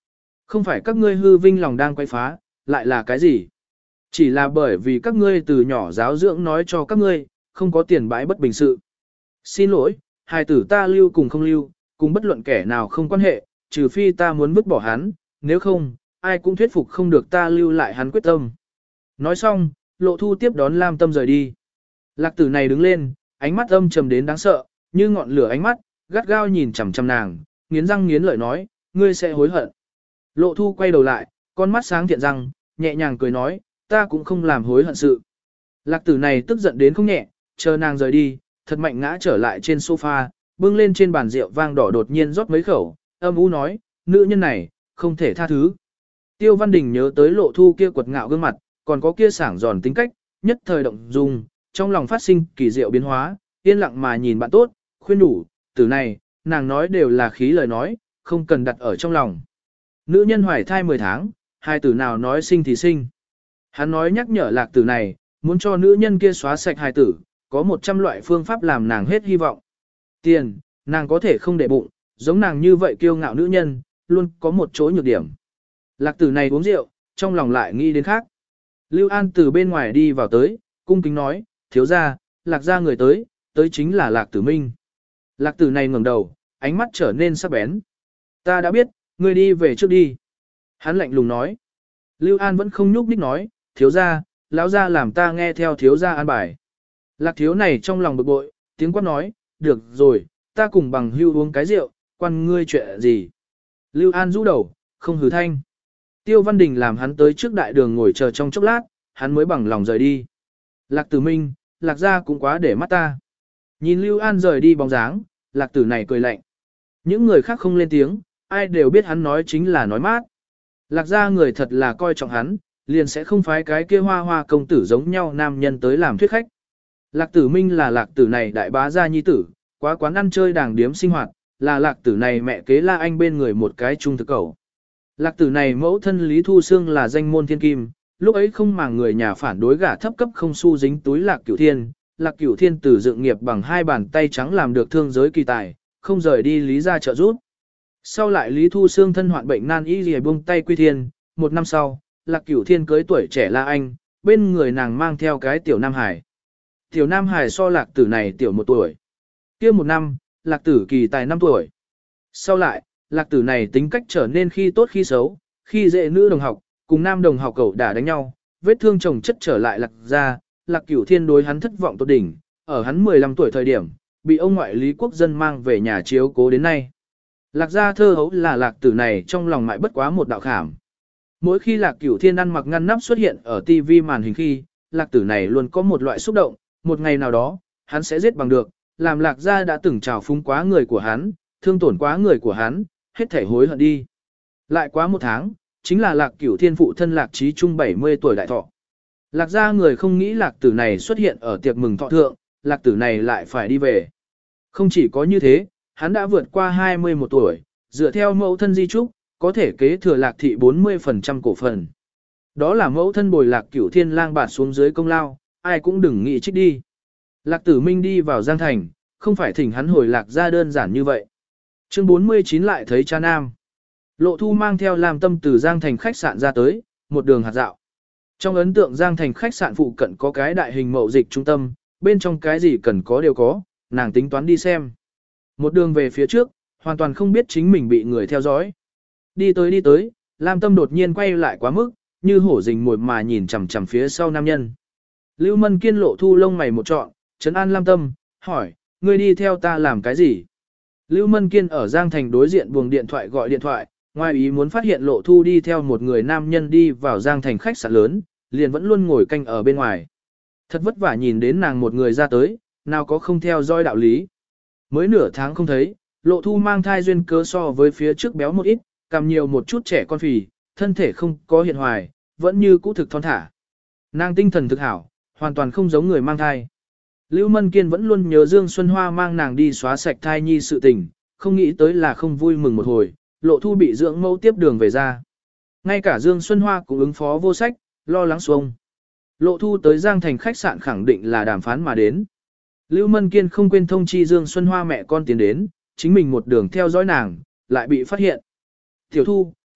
Không phải các ngươi hư vinh lòng đang quay phá, lại là cái gì? Chỉ là bởi vì các ngươi từ nhỏ giáo dưỡng nói cho các ngươi, không có tiền bãi bất bình sự. Xin lỗi, hài tử ta lưu cùng không lưu, cùng bất luận kẻ nào không quan hệ, trừ phi ta muốn vứt bỏ hắn, nếu không, ai cũng thuyết phục không được ta lưu lại hắn quyết tâm. Nói xong, Lộ Thu tiếp đón Lam Tâm rời đi. Lạc tử này đứng lên, ánh mắt âm trầm đến đáng sợ, như ngọn lửa ánh mắt, gắt gao nhìn chằm chằm nàng, nghiến răng nghiến lợi nói, ngươi sẽ hối hận. Lộ Thu quay đầu lại, con mắt sáng thiện răng, nhẹ nhàng cười nói, ta cũng không làm hối hận sự. Lạc tử này tức giận đến không nhẹ, chờ nàng rời đi, thật mạnh ngã trở lại trên sofa, bưng lên trên bàn rượu vang đỏ đột nhiên rót mấy khẩu, âm u nói, nữ nhân này, không thể tha thứ. Tiêu Văn Đình nhớ tới Lộ Thu kia quật ngạo gương mặt, còn có kia sảng giòn tính cách, nhất thời động dung, trong lòng phát sinh kỳ diệu biến hóa, yên lặng mà nhìn bạn tốt, khuyên đủ, tử này, nàng nói đều là khí lời nói, không cần đặt ở trong lòng. Nữ nhân hoài thai mười tháng, hai tử nào nói sinh thì sinh. Hắn nói nhắc nhở Lạc tử này, muốn cho nữ nhân kia xóa sạch hài tử, có một trăm loại phương pháp làm nàng hết hy vọng. Tiền, nàng có thể không để bụng, giống nàng như vậy kiêu ngạo nữ nhân, luôn có một chỗ nhược điểm. Lạc tử này uống rượu, trong lòng lại nghĩ đến khác. Lưu An từ bên ngoài đi vào tới, cung kính nói, thiếu gia, Lạc gia người tới, tới chính là Lạc tử Minh. Lạc tử này ngẩng đầu, ánh mắt trở nên sắc bén. Ta đã biết, ngươi đi về trước đi. Hắn lạnh lùng nói. Lưu An vẫn không nhúc nhích nói, thiếu gia, lão gia làm ta nghe theo thiếu gia an bài. Lạc thiếu này trong lòng bực bội, tiếng quát nói, được rồi, ta cùng bằng hưu uống cái rượu, quan ngươi chuyện gì. Lưu An rũ đầu, không hừ thanh. Tiêu Văn Đình làm hắn tới trước đại đường ngồi chờ trong chốc lát, hắn mới bằng lòng rời đi. Lạc tử Minh, Lạc gia cũng quá để mắt ta. Nhìn Lưu An rời đi bóng dáng, Lạc tử này cười lạnh. Những người khác không lên tiếng, ai đều biết hắn nói chính là nói mát. Lạc gia người thật là coi trọng hắn, liền sẽ không phái cái kia hoa hoa công tử giống nhau nam nhân tới làm thuyết khách. Lạc tử Minh là lạc tử này đại bá gia nhi tử, quá quán ăn chơi đàng điếm sinh hoạt, là lạc tử này mẹ kế La Anh bên người một cái trung thực cầu. Lạc tử này mẫu thân Lý Thu Sương là danh môn thiên kim, lúc ấy không màng người nhà phản đối gả thấp cấp không xu dính túi lạc cửu thiên. Lạc cửu thiên từ dựng nghiệp bằng hai bàn tay trắng làm được thương giới kỳ tài, không rời đi Lý gia trợ giúp. Sau lại Lý Thu Sương thân hoạn bệnh nan y lìa buông tay quy thiên, một năm sau, Lạc Cửu Thiên cưới tuổi trẻ La Anh, bên người nàng mang theo cái tiểu Nam Hải. Tiểu Nam Hải so Lạc Tử này tiểu một tuổi. Kia một năm, Lạc Tử kỳ tài năm tuổi. Sau lại, Lạc Tử này tính cách trở nên khi tốt khi xấu, khi dễ nữ đồng học, cùng nam đồng học cẩu đả đánh nhau, vết thương chồng chất trở lại Lạc gia, Lạc Cửu Thiên đối hắn thất vọng tột đỉnh, ở hắn mười lăm tuổi thời điểm, bị ông ngoại Lý Quốc Dân mang về nhà chiếu cố đến nay. Lạc gia thơ hấu là Lạc Tử này trong lòng mãi bất quá một đạo khảm. Mỗi khi Lạc Cửu Thiên ăn mặc ngăn nắp xuất hiện ở ti vi màn hình khi, Lạc Tử này luôn có một loại xúc động, một ngày nào đó, hắn sẽ giết bằng được, làm Lạc gia đã từng trào phúng quá người của hắn, thương tổn quá người của hắn, hết thể hối hận đi. Lại quá một tháng, chính là Lạc Cửu Thiên phụ thân Lạc Trí Trung bảy mươi tuổi đại thọ. Lạc gia người không nghĩ Lạc Tử này xuất hiện ở tiệc mừng thọ thượng, Lạc Tử này lại phải đi về. Không chỉ có như thế, hắn đã vượt qua hai mươi mốt tuổi, dựa theo mẫu thân di trúc, có thể kế thừa Lạc thị bốn mươi phần trăm cổ phần. Đó là mẫu thân bồi Lạc Cửu Thiên lang bạt xuống dưới công lao, ai cũng đừng nghĩ trích đi. Lạc Tử Minh đi vào Giang Thành, không phải thỉnh hắn hồi Lạc gia đơn giản như vậy. Chương bốn mươi chín lại thấy cha nam. Lộ Thu mang theo Lam Tâm từ Giang Thành khách sạn ra tới, một đường hạt dạo. Trong ấn tượng Giang Thành khách sạn phụ cận có cái đại hình mậu dịch trung tâm, bên trong cái gì cần có đều có, nàng tính toán đi xem. Một đường về phía trước, hoàn toàn không biết chính mình bị người theo dõi. Đi tới đi tới, Lam Tâm đột nhiên quay lại quá mức, như hổ rình mồi mà nhìn chằm chằm phía sau nam nhân. Lưu Mân Kiên Lộ Thu lông mày một trọn, trấn an Lam Tâm, hỏi, ngươi đi theo ta làm cái gì? Lưu Mân Kiên ở Giang Thành đối diện buồng điện thoại gọi điện thoại, ngoài ý muốn phát hiện Lộ Thu đi theo một người nam nhân đi vào Giang Thành khách sạn lớn, liền vẫn luôn ngồi canh ở bên ngoài. Thật vất vả nhìn đến nàng một người ra tới, nào có không theo dõi đạo lý. Mới nửa tháng không thấy, Lộ Thu mang thai duyên cớ so với phía trước béo một ít, cầm nhiều một chút trẻ con phì, thân thể không có hiện hoài, vẫn như cũ thực thon thả. Nàng tinh thần thực hảo, hoàn toàn không giống người mang thai. Lưu Mân Kiên vẫn luôn nhớ Dương Xuân Hoa mang nàng đi xóa sạch thai nhi sự tình, không nghĩ tới là không vui mừng một hồi, Lộ Thu bị dưỡng mẫu tiếp đường về ra. Ngay cả Dương Xuân Hoa cũng ứng phó vô sách, lo lắng xuông. Lộ Thu tới Giang Thành khách sạn khẳng định là đàm phán mà đến. Lưu Mân Kiên không quên thông chi Dương Xuân Hoa mẹ con tiến đến, chính mình một đường theo dõi nàng, lại bị phát hiện. Tiểu Thu,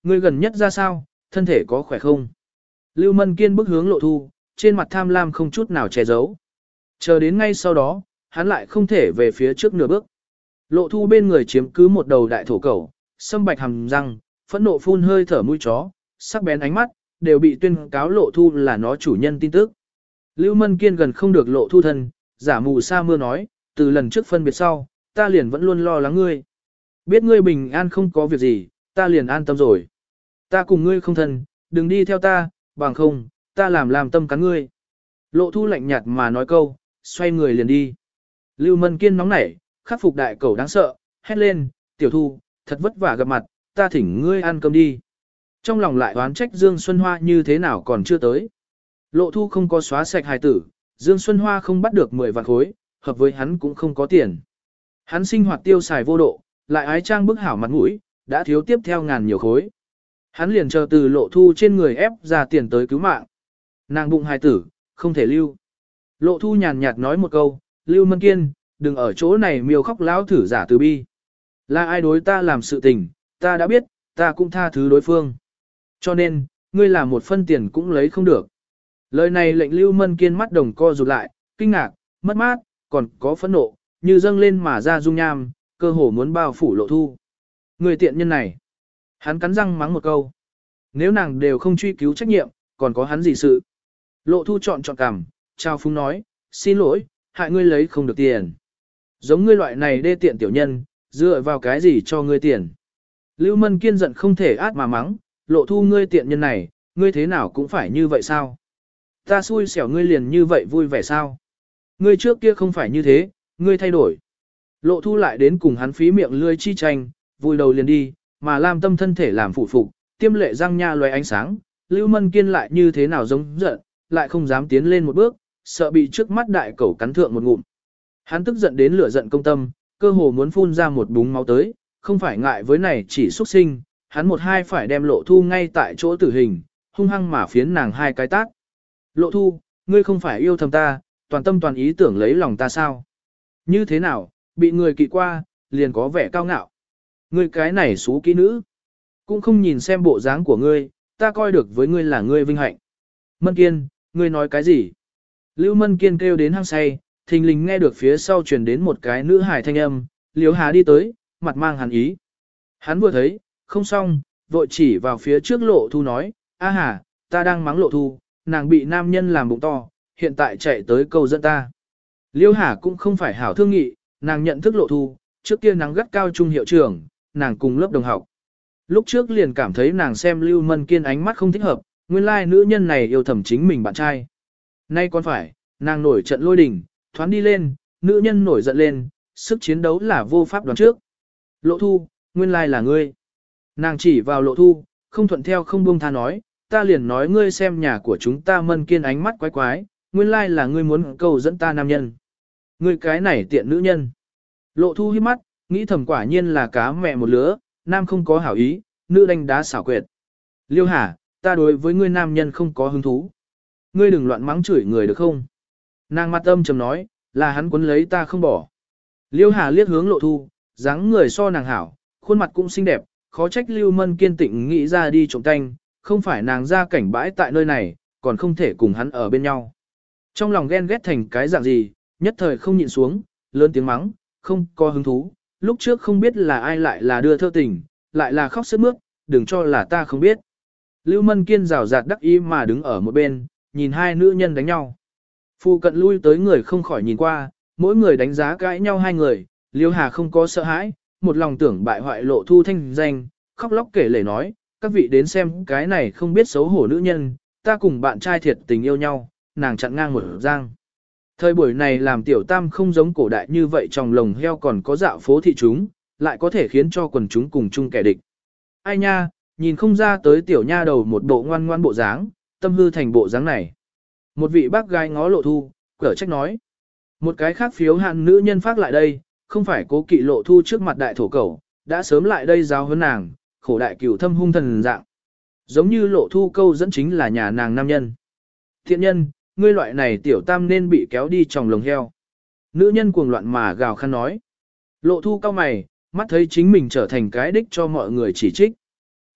ngươi gần nhất ra sao, thân thể có khỏe không? Lưu Mân Kiên bước hướng Lộ Thu, trên mặt tham lam không chút nào che giấu. Chờ đến ngay sau đó, hắn lại không thể về phía trước nửa bước. Lộ Thu bên người chiếm cứ một đầu đại thổ cẩu, sâm bạch hàm răng, phẫn nộ phun hơi thở mũi chó, sắc bén ánh mắt, đều bị tuyên cáo Lộ Thu là nó chủ nhân tin tức. Lưu Mân Kiên gần không được Lộ Thu thân, giả mù sa mưa nói, từ lần trước phân biệt sau, ta liền vẫn luôn lo lắng ngươi. Biết ngươi bình an không có việc gì, ta liền an tâm rồi. Ta cùng ngươi không thân, đừng đi theo ta, bằng không, ta làm làm tâm cắn ngươi. Lộ Thu lạnh nhạt mà nói câu, xoay người liền đi. Lưu Mân Kiên nóng nảy, khắc phục đại cẩu đáng sợ, hét lên, tiểu Thu, thật vất vả gặp mặt, ta thỉnh ngươi ăn cơm đi. Trong lòng lại oán trách Dương Xuân Hoa như thế nào còn chưa tới. Lộ Thu không có xóa sạch hài tử, Dương Xuân Hoa không bắt được mười vạn khối, hợp với hắn cũng không có tiền. Hắn sinh hoạt tiêu xài vô độ, lại ái trang bức hảo mặt mũi, đã thiếu tiếp theo ngàn nhiều khối. Hắn liền chờ từ Lộ Thu trên người ép ra tiền tới cứu mạng. Nàng bụng hài tử, không thể lưu. Lộ Thu nhàn nhạt nói một câu, Lưu Mân Kiên, đừng ở chỗ này miêu khóc láo thử giả từ bi. Là ai đối ta làm sự tình, ta đã biết, ta cũng tha thứ đối phương. Cho nên, ngươi làm một phân tiền cũng lấy không được. Lời này lệnh Lưu Mân Kiên mắt đồng co rụt lại, kinh ngạc, mất mát, còn có phẫn nộ, như dâng lên mà ra dung nham, cơ hồ muốn bao phủ Lộ Thu. Người tiện nhân này. Hắn cắn răng mắng một câu. Nếu nàng đều không truy cứu trách nhiệm, còn có hắn gì sự. Lộ Thu chọn chọn cằm, trao phúng nói, xin lỗi, hại ngươi lấy không được tiền. Giống ngươi loại này đê tiện tiểu nhân, dựa vào cái gì cho ngươi tiền. Lưu Mân Kiên giận không thể át mà mắng, Lộ Thu ngươi tiện nhân này, ngươi thế nào cũng phải như vậy sao? Ta xui xẻo ngươi liền như vậy vui vẻ sao? Ngươi trước kia không phải như thế, ngươi thay đổi. Lộ Thu lại đến cùng hắn phí miệng lươi chi tranh, vui đầu liền đi, mà Lam Tâm thân thể làm phụ phục, tiêm lệ răng nha loé ánh sáng, Lưu Mân Kiên lại như thế nào giống giận, lại không dám tiến lên một bước, sợ bị trước mắt đại cẩu cắn thượng một ngụm. Hắn tức giận đến lửa giận công tâm, cơ hồ muốn phun ra một búng máu tới, không phải ngại với này chỉ xuất sinh, hắn một hai phải đem Lộ Thu ngay tại chỗ tử hình, hung hăng mà phiến nàng hai cái tát. Lộ Thu, ngươi không phải yêu thầm ta, toàn tâm toàn ý tưởng lấy lòng ta sao? Như thế nào, bị người kỵ qua, liền có vẻ cao ngạo. Ngươi cái này xú kỹ nữ. Cũng không nhìn xem bộ dáng của ngươi, ta coi được với ngươi là ngươi vinh hạnh. Mân Kiên, ngươi nói cái gì? Lưu Mân Kiên kêu đến hăng say, thình lình nghe được phía sau truyền đến một cái nữ hài thanh âm, Liễu Hà đi tới, mặt mang hàn ý. Hắn vừa thấy, không xong, vội chỉ vào phía trước Lộ Thu nói, a hà, ta đang mắng Lộ Thu, nàng bị nam nhân làm bụng to, hiện tại chạy tới câu dẫn ta. Liễu Hà cũng không phải hảo thương nghị, nàng nhận thức Lộ Thu, trước kia nàng gắt cao trung hiệu trưởng, nàng cùng lớp đồng học. Lúc trước liền cảm thấy nàng xem Lưu Mân Kiên ánh mắt không thích hợp, nguyên lai nữ nhân này yêu thầm chính mình bạn trai. Nay còn phải, nàng nổi trận lôi đình, thoáng đi lên, nữ nhân nổi giận lên, sức chiến đấu là vô pháp đoán trước. Lộ Thu, nguyên lai là ngươi. Nàng chỉ vào Lộ Thu, không thuận theo không buông tha nói, ta liền nói ngươi xem nhà của chúng ta Mân Kiên ánh mắt quái quái, nguyên lai là ngươi muốn cầu dẫn ta nam nhân. Ngươi cái này tiện nữ nhân. Lộ Thu hít mắt, nghĩ thầm quả nhiên là cá mẹ một lứa, nam không có hảo ý, nữ đánh đá xảo quyệt. Liêu Hà, ta đối với ngươi nam nhân không có hứng thú. Ngươi đừng loạn mắng chửi người được không? Nàng mặt âm trầm nói, là hắn quấn lấy ta không bỏ. Liêu Hà liếc hướng Lộ Thu, dáng người so nàng hảo, khuôn mặt cũng xinh đẹp, khó trách Lưu Mân Kiên tịnh nghĩ ra đi trộm tanh, không phải nàng ra cảnh bãi tại nơi này, còn không thể cùng hắn ở bên nhau. Trong lòng ghen ghét thành cái dạng gì, nhất thời không nhịn xuống, lớn tiếng mắng, không có hứng thú, lúc trước không biết là ai lại là đưa thơ tình, lại là khóc sướt mướt, đừng cho là ta không biết. Lưu Mân Kiên rào rạt đắc ý mà đứng ở một bên, nhìn hai nữ nhân đánh nhau. Phu cận lui tới người không khỏi nhìn qua, mỗi người đánh giá cãi nhau hai người, Liêu Hà không có sợ hãi, một lòng tưởng bại hoại Lộ Thu thanh danh, khóc lóc kể lể nói, các vị đến xem cái này không biết xấu hổ nữ nhân, ta cùng bạn trai thiệt tình yêu nhau, nàng chặn ngang một giang. Thời buổi này làm tiểu tam không giống cổ đại như vậy trong lồng heo còn có dạo phố thị chúng, lại có thể khiến cho quần chúng cùng chung kẻ địch. Ai nha, nhìn không ra tới tiểu nha đầu một bộ ngoan ngoan bộ dáng, tâm hư thành bộ dáng này. Một vị bác gái ngó Lộ Thu, cở trách nói. Một cái khác phiếu hạn nữ nhân phát lại đây, không phải cố kỵ Lộ Thu trước mặt đại thổ cẩu, đã sớm lại đây giáo huấn nàng, khổ đại cửu thâm hung thần dạng. Giống như Lộ Thu câu dẫn chính là nhà nàng nam nhân. Thiện nhân, ngươi loại này tiểu tam nên bị kéo đi trong lồng heo. Nữ nhân cuồng loạn mà gào khăn nói. Lộ Thu cao mày, mắt thấy chính mình trở thành cái đích cho mọi người chỉ trích.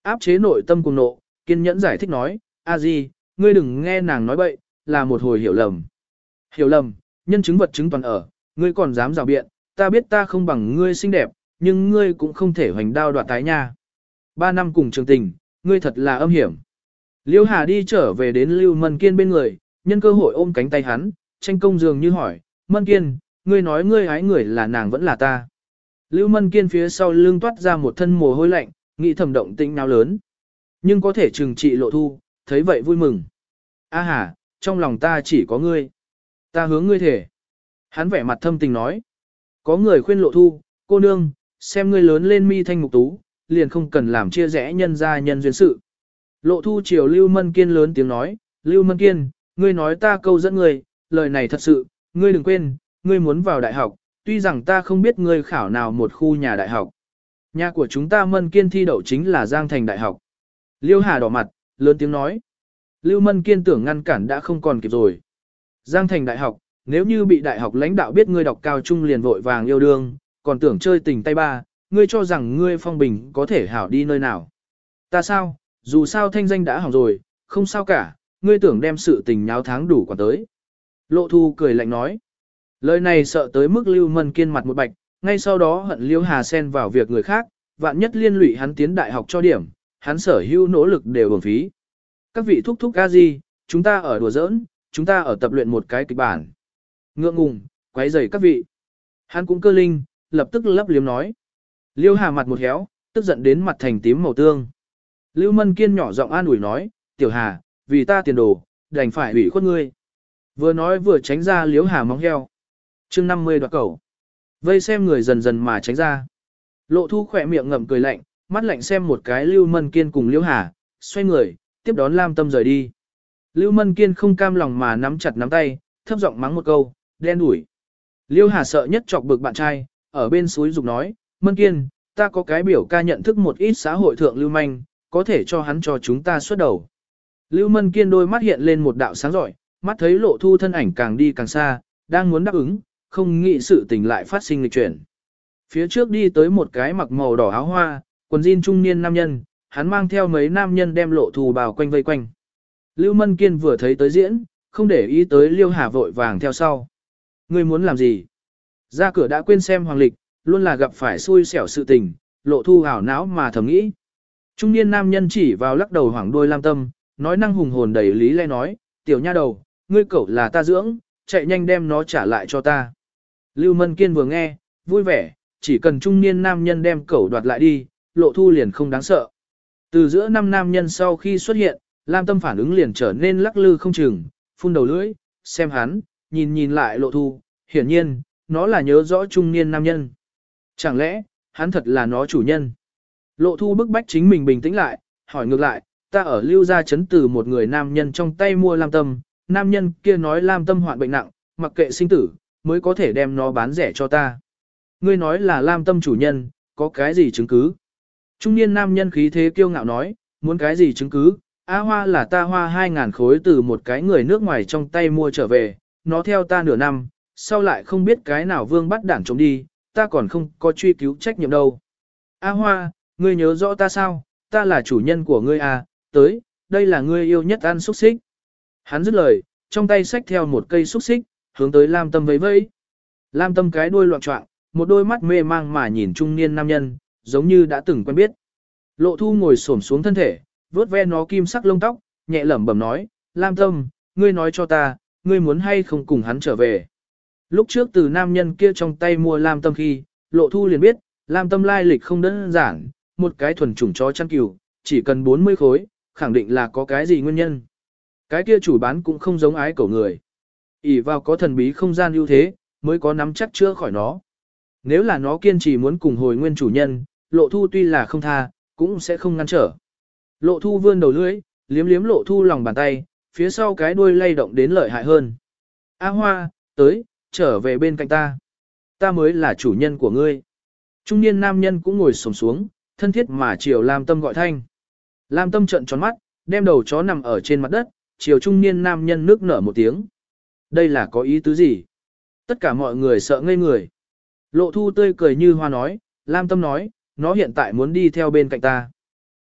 áp chế nội tâm cùng nộ, kiên nhẫn giải thích nói, a di, ngươi đừng nghe nàng nói bậy, là một hồi hiểu lầm. Hiểu lầm, nhân chứng vật chứng toàn ở, ngươi còn dám rào biện, ta biết ta không bằng ngươi xinh đẹp, nhưng ngươi cũng không thể hoành đao đoạt tái nha. Ba năm cùng trường tình, ngươi thật là âm hiểm. Liêu Hà đi trở về đến Lưu Mân Kiên bên người, nhân cơ hội ôm cánh tay hắn, tranh công dường như hỏi, Mân Kiên, ngươi nói ngươi ái người là nàng vẫn là ta. Lưu Mân Kiên phía sau lưng toát ra một thân mồ hôi lạnh, nghĩ thầm động tĩnh nào lớn. Nhưng có thể trừng trị Lộ Thu, thấy vậy vui mừng. A hà, trong lòng ta chỉ có ngươi. Ta hướng ngươi thể. Hắn vẻ mặt thâm tình nói. Có người khuyên Lộ Thu, cô nương, xem ngươi lớn lên mi thanh mục tú, liền không cần làm chia rẽ nhân gia nhân duyên sự. Lộ Thu chiều Lưu Mân Kiên lớn tiếng nói, Lưu Mân Kiên, ngươi nói ta câu dẫn ngươi, lời này thật sự, ngươi đừng quên, ngươi muốn vào đại học, tuy rằng ta không biết ngươi khảo nào một khu nhà đại học. Nhà của chúng ta Mân Kiên thi đậu chính là Giang Thành Đại học. Liêu Hà đỏ mặt, lớn tiếng nói. Lưu Mân Kiên tưởng ngăn cản đã không còn kịp rồi. Giang Thành Đại học, nếu như bị đại học lãnh đạo biết ngươi đọc cao trung liền vội vàng yêu đương, còn tưởng chơi tình tay ba, ngươi cho rằng ngươi phong bình có thể hảo đi nơi nào. Ta sao, dù sao thanh danh đã hỏng rồi, không sao cả, ngươi tưởng đem sự tình nháo tháng đủ quả tới. Lộ Thu cười lạnh nói. Lời này sợ tới mức Lưu Mân Kiên mặt một bạch, ngay sau đó hận Liêu Hà xen vào việc người khác, vạn nhất liên lụy hắn tiến đại học cho điểm, hắn sở hữu nỗ lực đều uổng phí. Các vị thúc thúc ca gì, chúng ta ở đùa giỡn, chúng ta ở tập luyện một cái kịch bản. Ngượng ngùng, quấy rầy các vị. Hắn cũng cơ linh, lập tức lấp liếm nói. Liêu Hà mặt một héo, tức giận đến mặt thành tím màu tương. Lưu Mân Kiên nhỏ giọng an ủi nói, Tiểu Hà, vì ta tiền đồ, đành phải ủy khuất ngươi. Vừa nói vừa tránh ra Liêu Hà móng heo. chương năm mươi đoạt cẩu. Vây xem người dần dần mà tránh ra. Lộ Thu khỏe miệng ngậm cười lạnh, mắt lạnh xem một cái Lưu Mân Kiên cùng Liêu Hà, xoay người, tiếp đón Lam Tâm rời đi. Lưu Mân Kiên không cam lòng mà nắm chặt nắm tay, thấp giọng mắng một câu, đen đuổi. Liêu Hà sợ nhất chọc bực bạn trai, ở bên suối dục nói, Mân Kiên, ta có cái biểu ca nhận thức một ít xã hội thượng lưu manh, có thể cho hắn cho chúng ta xuất đầu. Lưu Mân Kiên đôi mắt hiện lên một đạo sáng giỏi, mắt thấy Lộ Thu thân ảnh càng đi càng xa, đang muốn đáp ứng, không nghĩ sự tình lại phát sinh lịch chuyển. Phía trước đi tới một cái mặc màu đỏ áo hoa, quần jean trung niên nam nhân, hắn mang theo mấy nam nhân đem Lộ Thu bao quanh vây quanh. Lưu Mân Kiên vừa thấy tới diễn, không để ý tới Liêu Hà vội vàng theo sau. Ngươi muốn làm gì? Ra cửa đã quên xem hoàng lịch, luôn là gặp phải xui xẻo sự tình, Lộ Thu hảo não mà thầm nghĩ. Trung niên nam nhân chỉ vào lắc đầu hoảng đôi Lam Tâm, nói năng hùng hồn đầy lý lẽ nói, tiểu nha đầu, ngươi cẩu là ta dưỡng, chạy nhanh đem nó trả lại cho ta. Lưu Mân Kiên vừa nghe, vui vẻ, chỉ cần trung niên nam nhân đem cẩu đoạt lại đi, Lộ Thu liền không đáng sợ. Từ giữa năm nam nhân sau khi xuất hiện, Lam Tâm phản ứng liền trở nên lắc lư không chừng, phun đầu lưỡi, xem hắn, nhìn nhìn lại Lộ Thu, hiển nhiên, nó là nhớ rõ trung niên nam nhân. Chẳng lẽ, hắn thật là nó chủ nhân? Lộ Thu bức bách chính mình bình tĩnh lại, hỏi ngược lại, ta ở Lưu gia chấn từ một người nam nhân trong tay mua Lam Tâm, nam nhân kia nói Lam Tâm hoạn bệnh nặng, mặc kệ sinh tử, mới có thể đem nó bán rẻ cho ta. Ngươi nói là Lam Tâm chủ nhân, có cái gì chứng cứ? Trung niên nam nhân khí thế kiêu ngạo nói, muốn cái gì chứng cứ? A Hoa là ta hoa hai ngàn khối từ một cái người nước ngoài trong tay mua trở về, nó theo ta nửa năm, sau lại không biết cái nào vương bắt đảng trốn đi, ta còn không có truy cứu trách nhiệm đâu. A Hoa, ngươi nhớ rõ ta sao, ta là chủ nhân của ngươi à, tới, đây là ngươi yêu nhất ăn xúc xích. Hắn dứt lời, trong tay xách theo một cây xúc xích, hướng tới Lam Tâm vẫy vẫy. Lam Tâm cái đuôi loạn trọng, một đôi mắt mê mang mà nhìn trung niên nam nhân, giống như đã từng quen biết. Lộ Thu ngồi xổm xuống thân thể, vuốt ve nó kim sắc lông tóc, nhẹ lẩm bẩm nói, Lam Tâm, ngươi nói cho ta, ngươi muốn hay không cùng hắn trở về. Lúc trước từ nam nhân kia trong tay mua Lam Tâm khi, Lộ Thu liền biết, Lam Tâm lai lịch không đơn giản, một cái thuần chủng chó chăn cừu, chỉ cần bốn mươi khối, khẳng định là có cái gì nguyên nhân. Cái kia chủ bán cũng không giống ái cẩu người. ỷ vào có thần bí không gian ưu thế, mới có nắm chắc chữa khỏi nó. Nếu là nó kiên trì muốn cùng hồi nguyên chủ nhân, Lộ Thu tuy là không tha, cũng sẽ không ngăn trở. Lộ Thu vươn đầu lưỡi, liếm liếm Lộ Thu lòng bàn tay, phía sau cái đuôi lay động đến lợi hại hơn. A Hoa, tới, trở về bên cạnh ta. Ta mới là chủ nhân của ngươi. Trung niên nam nhân cũng ngồi xổm xuống, thân thiết mà chiều Lam Tâm gọi thanh. Lam Tâm trợn tròn mắt, đem đầu chó nằm ở trên mặt đất, chiều trung niên nam nhân nước nở một tiếng. Đây là có ý tứ gì? Tất cả mọi người sợ ngây người. Lộ Thu tươi cười như hoa nói, Lam Tâm nói, nó hiện tại muốn đi theo bên cạnh ta.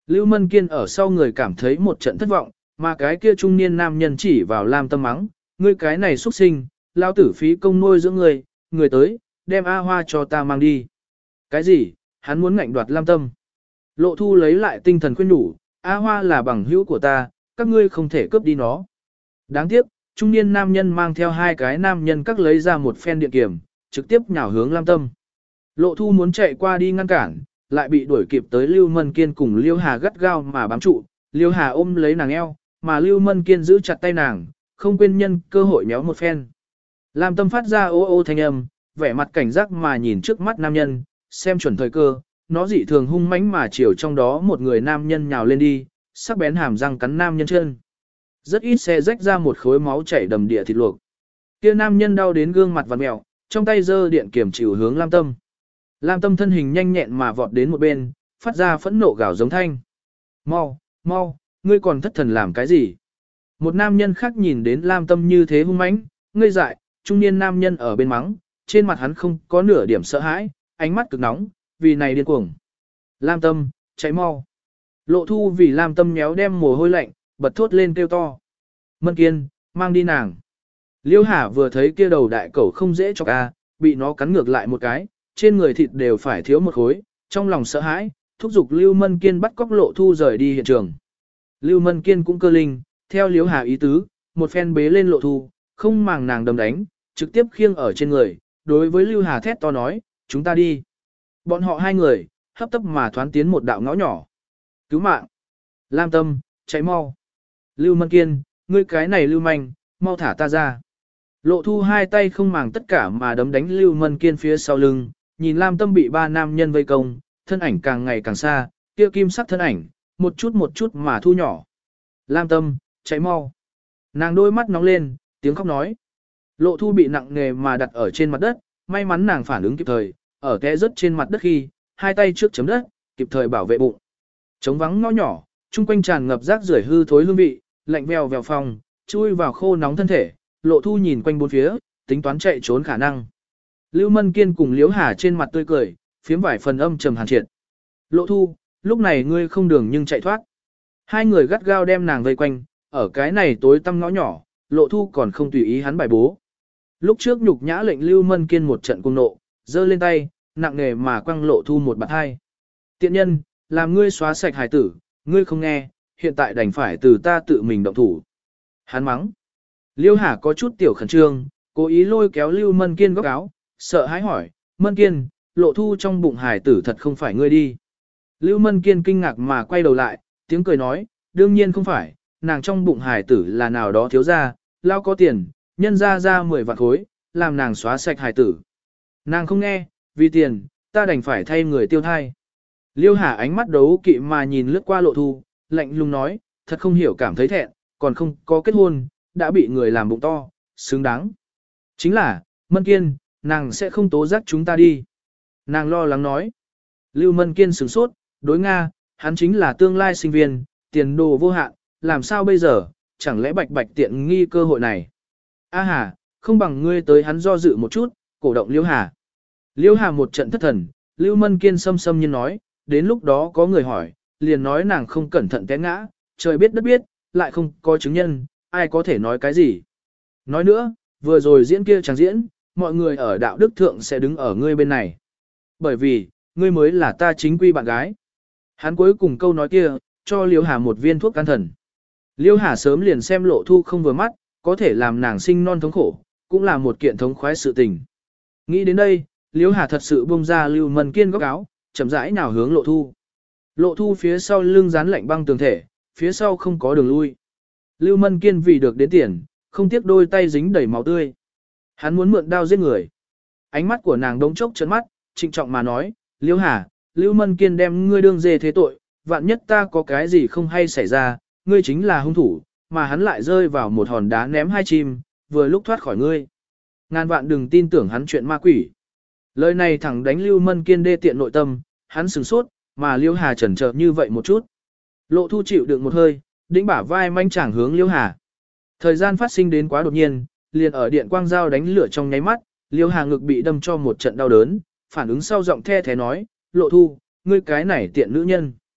Lưu Mân Kiên ở sau người cảm thấy một trận thất vọng, mà cái kia trung niên nam nhân chỉ vào Lam Tâm mắng, ngươi cái này xuất sinh, lao tử phí công nuôi dưỡng người, người tới, đem A Hoa cho ta mang đi. Cái gì, hắn muốn ngạnh đoạt Lam Tâm. Lộ Thu lấy lại tinh thần khuyên nhủ, A Hoa là bằng hữu của ta, các ngươi không thể cướp đi nó. Đáng tiếc, trung niên nam nhân mang theo hai cái nam nhân các lấy ra một phen điện kiểm, trực tiếp nhào hướng Lam Tâm. Lộ Thu muốn chạy qua đi ngăn cản, lại bị đuổi kịp tới Lưu Mân Kiên cùng Liêu Hà gắt gao mà bám trụ, Liêu Hà ôm lấy nàng eo, mà Lưu Mân Kiên giữ chặt tay nàng, không quên nhân cơ hội méo một phen. Lam Tâm phát ra ô ô thanh âm, vẻ mặt cảnh giác mà nhìn trước mắt nam nhân, xem chuẩn thời cơ, nó dị thường hung mãnh mà chiều trong đó một người nam nhân nhào lên đi, sắc bén hàm răng cắn nam nhân chân. Rất ít xe rách ra một khối máu chảy đầm địa thịt luộc. Kia nam nhân đau đến gương mặt vặn mèo, trong tay giơ điện kiểm chịu hướng Lam Tâm. Lam Tâm thân hình nhanh nhẹn mà vọt đến một bên, phát ra phẫn nộ gào giống thanh. Mau, mau, ngươi còn thất thần làm cái gì? Một nam nhân khác nhìn đến Lam Tâm như thế hung mãnh, ngây dại, trung niên nam nhân ở bên mắng, trên mặt hắn không có nửa điểm sợ hãi, ánh mắt cực nóng, vì này điên cuồng. Lam Tâm, cháy mau. Lộ Thu vì Lam Tâm nhéo đem mồ hôi lạnh, bật thốt lên kêu to. Mân Kiên, mang đi nàng. Liêu Hà vừa thấy kia đầu đại cẩu không dễ cho ca, bị nó cắn ngược lại một cái, trên người thịt đều phải thiếu một khối, trong lòng sợ hãi, thúc giục Lưu Mân Kiên bắt cóc Lộ Thu rời đi hiện trường. Lưu Mân Kiên cũng cơ linh, theo Liêu Hà ý tứ, một phen bế lên Lộ Thu, không màng nàng đâm đánh, trực tiếp khiêng ở trên người, đối với Lưu Hà thét to nói, chúng ta đi. Bọn họ hai người, hấp tấp mà thoán tiến một đạo ngõ nhỏ. Cứu mạng. Lam Tâm, cháy mau. Lưu Mân Kiên, ngươi cái này lưu manh, mau thả ta ra. Lộ Thu hai tay không màng tất cả mà đấm đánh Lưu Mân Kiên phía sau lưng, nhìn Lam Tâm bị ba nam nhân vây công, thân ảnh càng ngày càng xa, kia kim sắc thân ảnh, một chút một chút mà thu nhỏ. Lam Tâm, cháy mau. Nàng đôi mắt nóng lên, tiếng khóc nói. Lộ Thu bị nặng nề mà đặt ở trên mặt đất, may mắn nàng phản ứng kịp thời, ở té rớt trên mặt đất khi, hai tay trước chấm đất, kịp thời bảo vệ bụng. Trống vắng ngõ nhỏ, chung quanh tràn ngập rác rưởi hư thối hương vị, lạnh vèo vèo phòng, chui vào khô nóng thân thể, Lộ Thu nhìn quanh bốn phía, tính toán chạy trốn khả năng. Lưu Mân Kiên cùng Liễu Hà trên mặt tươi cười, phiếm vài phần âm trầm hàn triệt. Lộ Thu, lúc này ngươi không đường nhưng chạy thoát. Hai người gắt gao đem nàng vây quanh, ở cái này tối tăm ngõ nhỏ, Lộ Thu còn không tùy ý hắn bài bố. Lúc trước nhục nhã lệnh Lưu Mân Kiên một trận cung nộ, giơ lên tay, nặng nề mà quăng Lộ Thu một bạt hai. Tiện nhân, làm ngươi xóa sạch hải tử, ngươi không nghe, hiện tại đành phải từ ta tự mình động thủ. Hắn mắng. Liêu Hà có chút tiểu khẩn trương, cố ý lôi kéo Lưu Mân Kiên góc áo, sợ hãi hỏi, Mân Kiên, Lộ Thu trong bụng hải tử thật không phải ngươi đi. Lưu Mân Kiên kinh ngạc mà quay đầu lại, tiếng cười nói, đương nhiên không phải, nàng trong bụng hải tử là nào đó thiếu gia, lao có tiền, nhân ra ra mười vạn khối, làm nàng xóa sạch hải tử. Nàng không nghe, vì tiền, ta đành phải thay người tiêu thai. Liêu Hà ánh mắt đấu kỵ mà nhìn lướt qua Lộ Thu, lạnh lùng nói, thật không hiểu cảm thấy thẹn, còn không có kết hôn, đã bị người làm bụng to, xứng đáng. Chính là, Mân Kiên, nàng sẽ không tố giác chúng ta đi. Nàng lo lắng nói. Lưu Mân Kiên sửng sốt, đối Nga, hắn chính là tương lai sinh viên, tiền đồ vô hạn, làm sao bây giờ, chẳng lẽ bạch bạch tiện nghi cơ hội này. A Hà, không bằng ngươi tới hắn do dự một chút, cổ động Liêu Hà. Liêu Hà một trận thất thần, Lưu Mân Kiên xâm xâm nhiên nói, đến lúc đó có người hỏi, liền nói nàng không cẩn thận té ngã, trời biết đất biết, lại không có chứng nhân, ai có thể nói cái gì. Nói nữa, vừa rồi diễn kia chẳng diễn, mọi người ở đạo đức thượng sẽ đứng ở ngươi bên này. Bởi vì, ngươi mới là ta chính quy bạn gái. Hắn cuối cùng câu nói kia, cho Liêu Hà một viên thuốc can thần. Liêu Hà sớm liền xem Lộ Thu không vừa mắt, có thể làm nàng sinh non thống khổ, cũng là một kiện thống khoái sự tình. Nghĩ đến đây, Liêu Hà thật sự buông ra Lưu Mân Kiên góc áo, chậm rãi nào hướng Lộ Thu. Lộ Thu phía sau lưng dán lạnh băng tường thể, phía sau không có đường lui. Lưu Mân Kiên vì được đến tiền, không tiếc đôi tay dính đầy máu tươi. Hắn muốn mượn đao giết người. Ánh mắt của nàng đống chốc chấn mắt, trịnh trọng mà nói, Liêu Hà, Lưu Mân Kiên đem ngươi đương dê thế tội, vạn nhất ta có cái gì không hay xảy ra, ngươi chính là hung thủ, mà hắn lại rơi vào một hòn đá ném hai chim, vừa lúc thoát khỏi ngươi. Ngàn vạn đừng tin tưởng hắn chuyện ma quỷ. Lời này thẳng đánh Lưu Mân Kiên đê tiện nội tâm, hắn sửng sốt, mà Liêu Hà chần chờ như vậy một chút. Lộ Thu chịu đựng một hơi, đĩnh bả vai manh chảng hướng Liêu Hà. Thời gian phát sinh đến quá đột nhiên, liền ở điện quang dao đánh lửa trong nháy mắt, Liêu Hà ngực bị đâm cho một trận đau đớn, phản ứng sau giọng the thế nói, Lộ Thu, ngươi cái này tiện nữ nhân.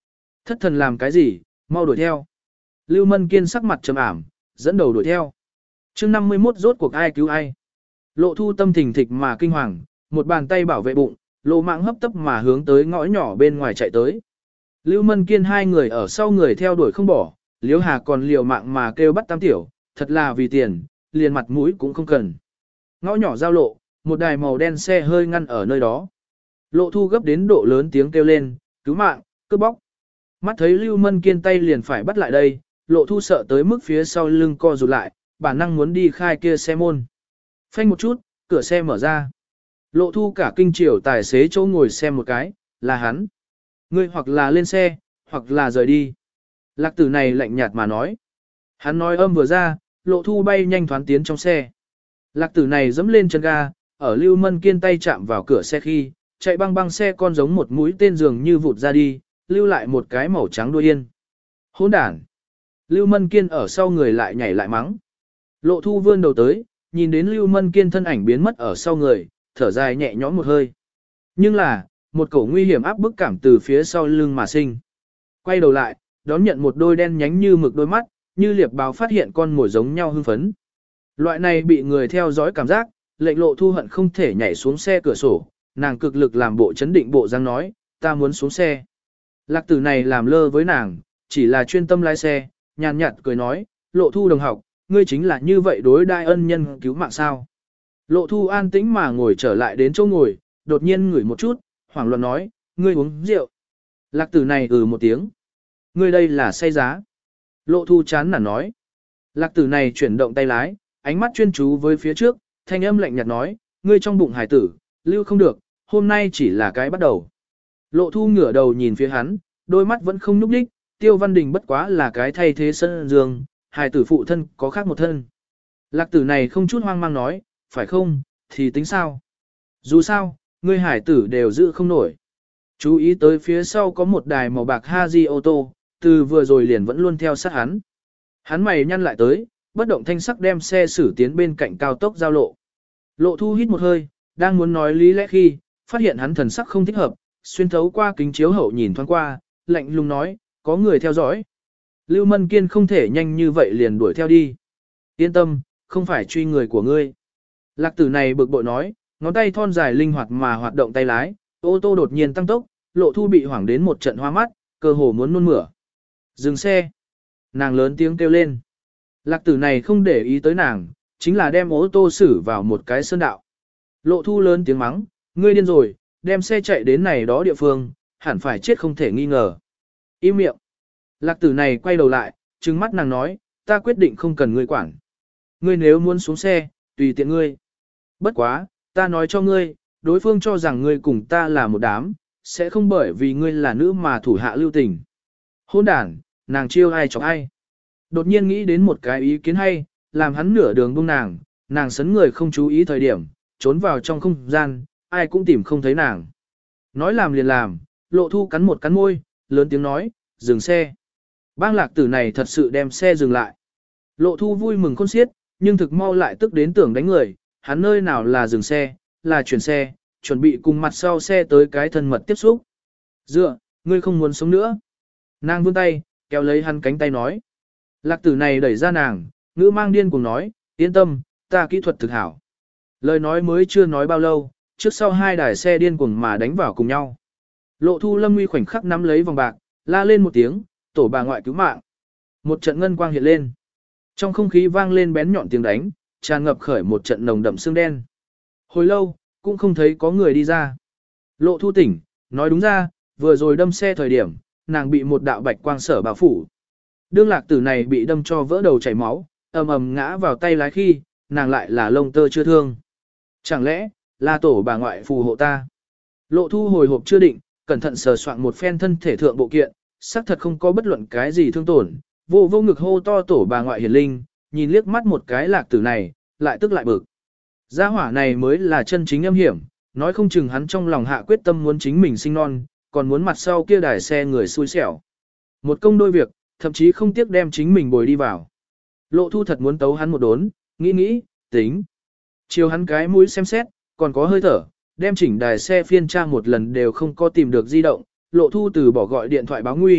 Thất thần làm cái gì, mau đuổi theo. Lưu Mân Kiên sắc mặt trầm ảm, dẫn đầu đuổi theo. chương năm mươi mốt rốt cuộc ai cứu ai. Lộ Thu tâm thình thịch mà kinh hoàng, một bàn tay bảo vệ bụng, lộ mạng hấp tấp mà hướng tới ngõ nhỏ bên ngoài chạy tới. Lưu Mân Kiên hai người ở sau người theo đuổi không bỏ, Liễu Hà còn liều mạng mà kêu bắt tam tiểu, thật là vì tiền, liền mặt mũi cũng không cần. Ngõ nhỏ giao lộ, một đài màu đen xe hơi ngăn ở nơi đó. Lộ Thu gấp đến độ lớn tiếng kêu lên, cứu mạng, cướp bóc. Mắt thấy Lưu Mân Kiên tay liền phải bắt lại đây, Lộ Thu sợ tới mức phía sau lưng co rụt lại, bản năng muốn đi khai kia xe môn. Phanh một chút, cửa xe mở ra. Lộ Thu cả kinh chiều tài xế chỗ ngồi xem một cái, là hắn. Ngươi hoặc là lên xe, hoặc là rời đi. Lạc tử này lạnh nhạt mà nói. Hắn nói âm vừa ra, Lộ Thu bay nhanh thoán tiến trong xe. Lạc tử này dẫm lên chân ga, ở Lưu Mân Kiên tay chạm vào cửa xe khi, chạy băng băng xe con giống một mũi tên dường như vụt ra đi, lưu lại một cái màu trắng đuôi yên. Hỗn đản. Lưu Mân Kiên ở sau người lại nhảy lại mắng. Lộ Thu vươn đầu tới, nhìn đến Lưu Mân Kiên thân ảnh biến mất ở sau người, thở dài nhẹ nhõm một hơi. Nhưng là, một cổ nguy hiểm áp bức cảm từ phía sau lưng mà sinh. Quay đầu lại, đón nhận một đôi đen nhánh như mực đôi mắt, như liệp báo phát hiện con mồi giống nhau hưng phấn. Loại này bị người theo dõi cảm giác, lệnh Lộ Thu hận không thể nhảy xuống xe cửa sổ, nàng cực lực làm bộ chấn định bộ dáng nói, ta muốn xuống xe. Lạc tử này làm lơ với nàng, chỉ là chuyên tâm lái xe, nhàn nhạt cười nói, Lộ Thu đồng học, ngươi chính là như vậy đối đai ân nhân cứu mạng sao. Lộ Thu an tĩnh mà ngồi trở lại đến chỗ ngồi, đột nhiên ngửi một chút, hoảng loạn nói, ngươi uống rượu. Lạc tử này ừ một tiếng. Ngươi đây là say giá. Lộ Thu chán nản nói. Lạc tử này chuyển động tay lái, ánh mắt chuyên chú với phía trước, thanh âm lạnh nhạt nói, ngươi trong bụng hải tử, lưu không được, hôm nay chỉ là cái bắt đầu. Lộ Thu ngửa đầu nhìn phía hắn, đôi mắt vẫn không nhúc nhích, Tiêu Văn Đình bất quá là cái thay thế sân dương, hải tử phụ thân có khác một thân. Lạc tử này không chút hoang mang nói, phải không, thì tính sao? Dù sao, ngươi hải tử đều giữ không nổi. Chú ý tới phía sau có một đài màu bạc Haji ô tô, từ vừa rồi liền vẫn luôn theo sát hắn. Hắn mày nhăn lại tới, bất động thanh sắc đem xe xử tiến bên cạnh cao tốc giao lộ. Lộ Thu hít một hơi, đang muốn nói lý lẽ khi, phát hiện hắn thần sắc không thích hợp, xuyên thấu qua kính chiếu hậu nhìn thoáng qua, lạnh lùng nói, có người theo dõi. Lưu Mân Kiên không thể nhanh như vậy liền đuổi theo đi. Yên tâm, không phải truy người của ngươi. Lạc tử này bực bội nói, ngón tay thon dài linh hoạt mà hoạt động tay lái, ô tô đột nhiên tăng tốc, Lộ Thu bị hoảng đến một trận hoa mắt, cơ hồ muốn nôn mửa. Dừng xe. Nàng lớn tiếng kêu lên. Lạc tử này không để ý tới nàng, chính là đem ô tô xử vào một cái sơn đạo. Lộ Thu lớn tiếng mắng, ngươi điên rồi, đem xe chạy đến này đó địa phương, hẳn phải chết không thể nghi ngờ. Im miệng. Lạc tử này quay đầu lại, trừng mắt nàng nói, ta quyết định không cần ngươi quản. Ngươi nếu muốn xuống xe, tùy tiện ngươi. Bất quá, ta nói cho ngươi, đối phương cho rằng ngươi cùng ta là một đám, sẽ không bởi vì ngươi là nữ mà thủ hạ lưu tình. Hôn đàn, nàng chiêu ai chọc ai. Đột nhiên nghĩ đến một cái ý kiến hay, làm hắn nửa đường buông nàng, nàng sấn người không chú ý thời điểm, trốn vào trong không gian, ai cũng tìm không thấy nàng. Nói làm liền làm, Lộ Thu cắn một cắn môi, lớn tiếng nói, dừng xe. Bang lạc tử này thật sự đem xe dừng lại. Lộ Thu vui mừng khôn xiết, nhưng thực mau lại tức đến tưởng đánh người, hắn nơi nào là dừng xe, là chuyển xe, chuẩn bị cùng mặt sau xe tới cái thân mật tiếp xúc. Dựa, ngươi không muốn sống nữa. Nàng vươn tay, kéo lấy hắn cánh tay nói. Lạc tử này đẩy ra nàng, ngữ mang điên cùng nói, yên tâm, ta kỹ thuật thực hảo. Lời nói mới chưa nói bao lâu, trước sau hai đài xe điên cuồng mà đánh vào cùng nhau. Lộ Thu lâm nguy khoảnh khắc nắm lấy vòng bạc, la lên một tiếng, tổ bà ngoại cứu mạng. Một trận ngân quang hiện lên. Trong không khí vang lên bén nhọn tiếng đánh, tràn ngập khởi một trận nồng đậm sương đen. Hồi lâu, cũng không thấy có người đi ra. Lộ Thu tỉnh, nói đúng ra, vừa rồi đâm xe thời điểm, nàng bị một đạo bạch quang sở bao phủ. Đương lạc tử này bị đâm cho vỡ đầu chảy máu, ầm ầm ngã vào tay lái khi, nàng lại là lông tơ chưa thương. Chẳng lẽ, là tổ bà ngoại phù hộ ta? Lộ Thu hồi hộp chưa định, cẩn thận sờ soạn một phen thân thể thượng bộ kiện, xác thật không có bất luận cái gì thương tổn, vô vô ngực hô to tổ bà ngoại hiển linh, nhìn liếc mắt một cái lạc tử này, lại tức lại bực. Gia hỏa này mới là chân chính âm hiểm, nói không chừng hắn trong lòng hạ quyết tâm muốn chính mình sinh non, còn muốn mặt sau kia đài xe người xui xẻo. Một công đôi việc, thậm chí không tiếc đem chính mình bồi đi vào. Lộ Thu thật muốn tấu hắn một đốn, nghĩ nghĩ, tính. Chiều hắn cái mũi xem xét, còn có hơi thở, đem chỉnh đài xe phiên tra một lần đều không có tìm được di động. Lộ Thu từ bỏ gọi điện thoại báo nguy,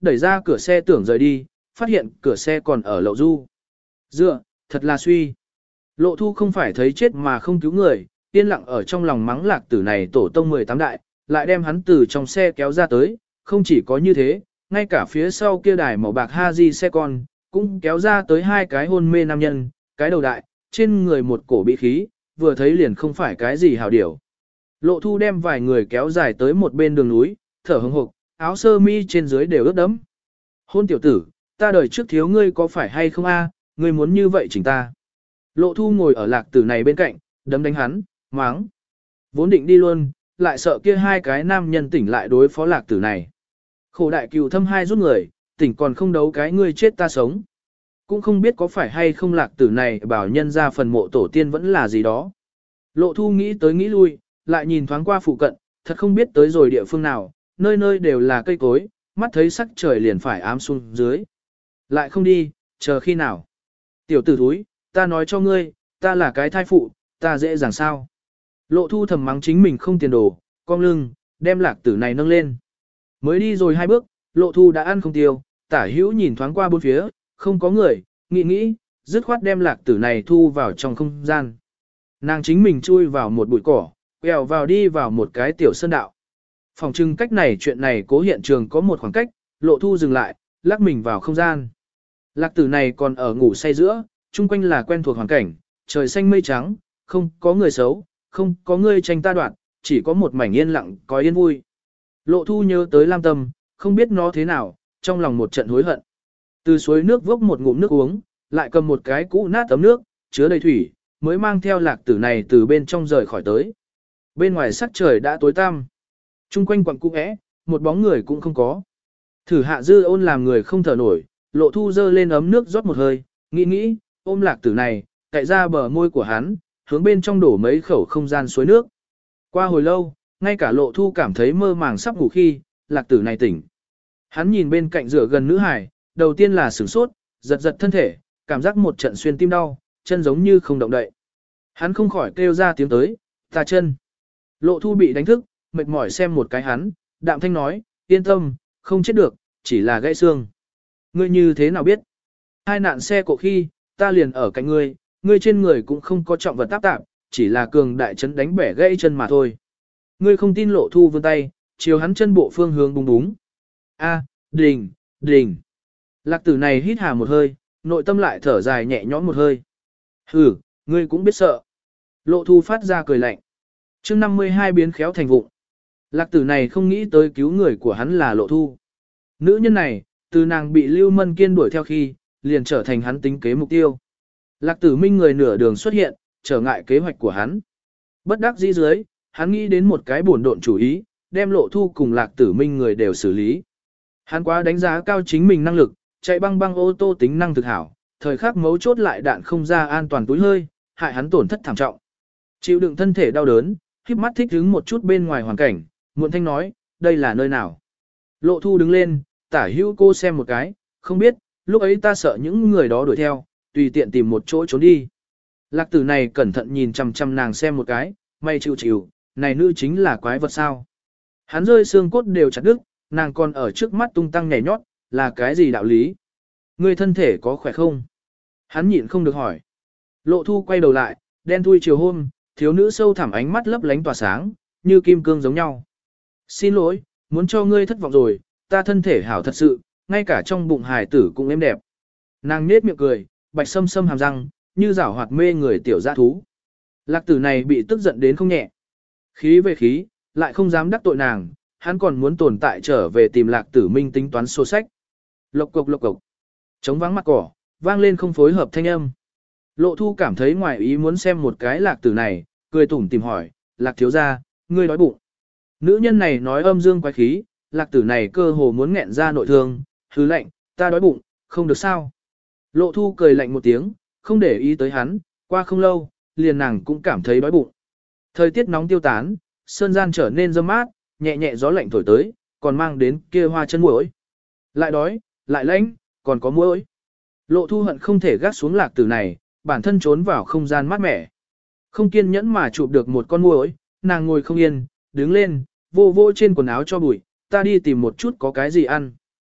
đẩy ra cửa xe tưởng rời đi, phát hiện cửa xe còn ở lậu du. Dựa, thật là suy. Lộ thu không phải thấy chết mà không cứu người, yên lặng ở trong lòng mắng lạc tử này tổ tông mười tám đại, lại đem hắn từ trong xe kéo ra tới, không chỉ có như thế, ngay cả phía sau kia đài màu bạc Haji xe con, cũng kéo ra tới hai cái hôn mê nam nhân, cái đầu đại, trên người một cổ bị khí, vừa thấy liền không phải cái gì hảo điểu. Lộ thu đem vài người kéo dài tới một bên đường núi, thở hững hộc, áo sơ mi trên dưới đều ướt đẫm. Hôn tiểu tử, ta đời trước thiếu ngươi có phải hay không a? Ngươi muốn như vậy chỉnh ta. Lộ thu ngồi ở lạc tử này bên cạnh, đấm đánh hắn, máng. Vốn định đi luôn, lại sợ kia hai cái nam nhân tỉnh lại đối phó lạc tử này. Khổ đại cừu thâm hai rút người, tỉnh còn không đấu cái ngươi chết ta sống. Cũng không biết có phải hay không lạc tử này bảo nhân ra phần mộ tổ tiên vẫn là gì đó. Lộ thu nghĩ tới nghĩ lui, lại nhìn thoáng qua phụ cận, thật không biết tới rồi địa phương nào, nơi nơi đều là cây cối, mắt thấy sắc trời liền phải ám xuống dưới. Lại không đi, chờ khi nào. Tiểu tử thúi, ta nói cho ngươi, ta là cái thai phụ, ta dễ dàng sao. Lộ thu thầm mắng chính mình không tiền đồ, cong lưng, đem lạc tử này nâng lên. Mới đi rồi hai bước, lộ thu đã ăn không tiêu, tả hữu nhìn thoáng qua bốn phía, không có người, nghĩ nghĩ, dứt khoát đem lạc tử này thu vào trong không gian. Nàng chính mình chui vào một bụi cỏ, quẹo vào đi vào một cái tiểu sơn đạo. Phòng trưng cách này chuyện này cố hiện trường có một khoảng cách, lộ thu dừng lại, lắc mình vào không gian. Lạc tử này còn ở ngủ say giữa, chung quanh là quen thuộc hoàn cảnh, trời xanh mây trắng, không có người xấu, không có người tranh ta đoạn, chỉ có một mảnh yên lặng, có yên vui. Lộ thu nhớ tới Lam Tâm, không biết nó thế nào, trong lòng một trận hối hận. Từ suối nước vốc một ngụm nước uống, lại cầm một cái cũ nát tấm nước, chứa đầy thủy, mới mang theo lạc tử này từ bên trong rời khỏi tới. Bên ngoài sắc trời đã tối tăm. Trung quanh quặng cung ẽ, một bóng người cũng không có. Thử hạ dư ôn làm người không thở nổi, lộ thu dơ lên ấm nước rót một hơi, nghĩ nghĩ, ôm lạc tử này, cậy ra bờ môi của hắn, hướng bên trong đổ mấy khẩu không gian suối nước. Qua hồi lâu, ngay cả lộ thu cảm thấy mơ màng sắp ngủ khi, lạc tử này tỉnh. Hắn nhìn bên cạnh rửa gần nữ hải, đầu tiên là sửng sốt, giật giật thân thể, cảm giác một trận xuyên tim đau, chân giống như không động đậy. Hắn không khỏi kêu ra tiếng tới, ta chân. Lộ thu bị đánh thức, mệt mỏi xem một cái hắn, đạm thanh nói, yên tâm, không chết được, chỉ là gãy xương. Ngươi như thế nào biết? Hai nạn xe cộ khi, ta liền ở cạnh ngươi, ngươi trên người cũng không có trọng vật tác tạp, chỉ là cường đại chấn đánh bẻ gãy chân mà thôi. Ngươi không tin lộ thu vươn tay, chiều hắn chân bộ phương hướng búng búng. A, đình, đình. Lạc tử này hít hà một hơi, nội tâm lại thở dài nhẹ nhõm một hơi. Hừ, ngươi cũng biết sợ. Lộ thu phát ra cười lạnh. Chương năm mươi hai biến khéo thành vụng. Lạc tử này không nghĩ tới cứu người của hắn là lộ thu. Nữ nhân này, từ nàng bị Lưu Mân Kiên đuổi theo khi, liền trở thành hắn tính kế mục tiêu. Lạc tử minh người nửa đường xuất hiện, trở ngại kế hoạch của hắn. Bất đắc dĩ dưới, hắn nghĩ đến một cái buồn độn chủ ý, đem lộ thu cùng lạc tử minh người đều xử lý. Hắn quá đánh giá cao chính mình năng lực, chạy băng băng ô tô tính năng thực hảo, thời khắc mấu chốt lại đạn không ra an toàn túi hơi, hại hắn tổn thất thảm trọng. Chịu đựng thân thể đau đớn, khiếp mắt thích hứng một chút bên ngoài hoàn cảnh, muộn thanh nói, đây là nơi nào. Lộ thu đứng lên, tả hữu cô xem một cái, không biết, lúc ấy ta sợ những người đó đuổi theo, tùy tiện tìm một chỗ trốn đi. Lạc tử này cẩn thận nhìn chằm chằm nàng xem một cái, mày chịu chịu, này nữ chính là quái vật sao. Hắn rơi xương cốt đều chặt đứt, nàng còn ở trước mắt tung tăng nhảy nhót, là cái gì đạo lý? Người thân thể có khỏe không? Hắn nhịn không được hỏi. Lộ thu quay đầu lại, đen thui chiều hôm, thiếu nữ sâu thẳm ánh mắt lấp lánh tỏa sáng, như kim cương giống nhau. Xin lỗi, muốn cho ngươi thất vọng rồi, ta thân thể hảo thật sự, ngay cả trong bụng hài tử cũng êm đẹp. Nàng nết miệng cười, bạch sâm sâm hàm răng, như giảo hoạt mê người tiểu dã thú. Lạc tử này bị tức giận đến không nhẹ. Khí về khí, lại không dám đắc tội nàng, hắn còn muốn tồn tại trở về tìm lạc tử minh tính toán sổ sách. Lộc cộc lộc cộc. Trống vắng mặt cỏ, vang lên không phối hợp thanh âm. Lộ thu cảm thấy ngoài ý muốn xem một cái lạc tử này, cười tủm tìm hỏi, lạc thiếu gia, ngươi đói bụng. Nữ nhân này nói âm dương quái khí, lạc tử này cơ hồ muốn nghẹn ra nội thương, hứ lạnh, ta đói bụng, không được sao. Lộ thu cười lạnh một tiếng, không để ý tới hắn, qua không lâu, liền nàng cũng cảm thấy đói bụng. Thời tiết nóng tiêu tán, sơn gian trở nên râm mát, nhẹ nhẹ gió lạnh thổi tới, còn mang đến kia hoa chân muỗi. Lại đói, lại lạnh, còn có muỗi. Lộ thu hận không thể gác xuống lạc tử này, bản thân trốn vào không gian mát mẻ. Không kiên nhẫn mà chụp được một con muỗi, nàng ngồi không yên, đứng lên, vô vô trên quần áo cho bụi, ta đi tìm một chút có cái gì ăn.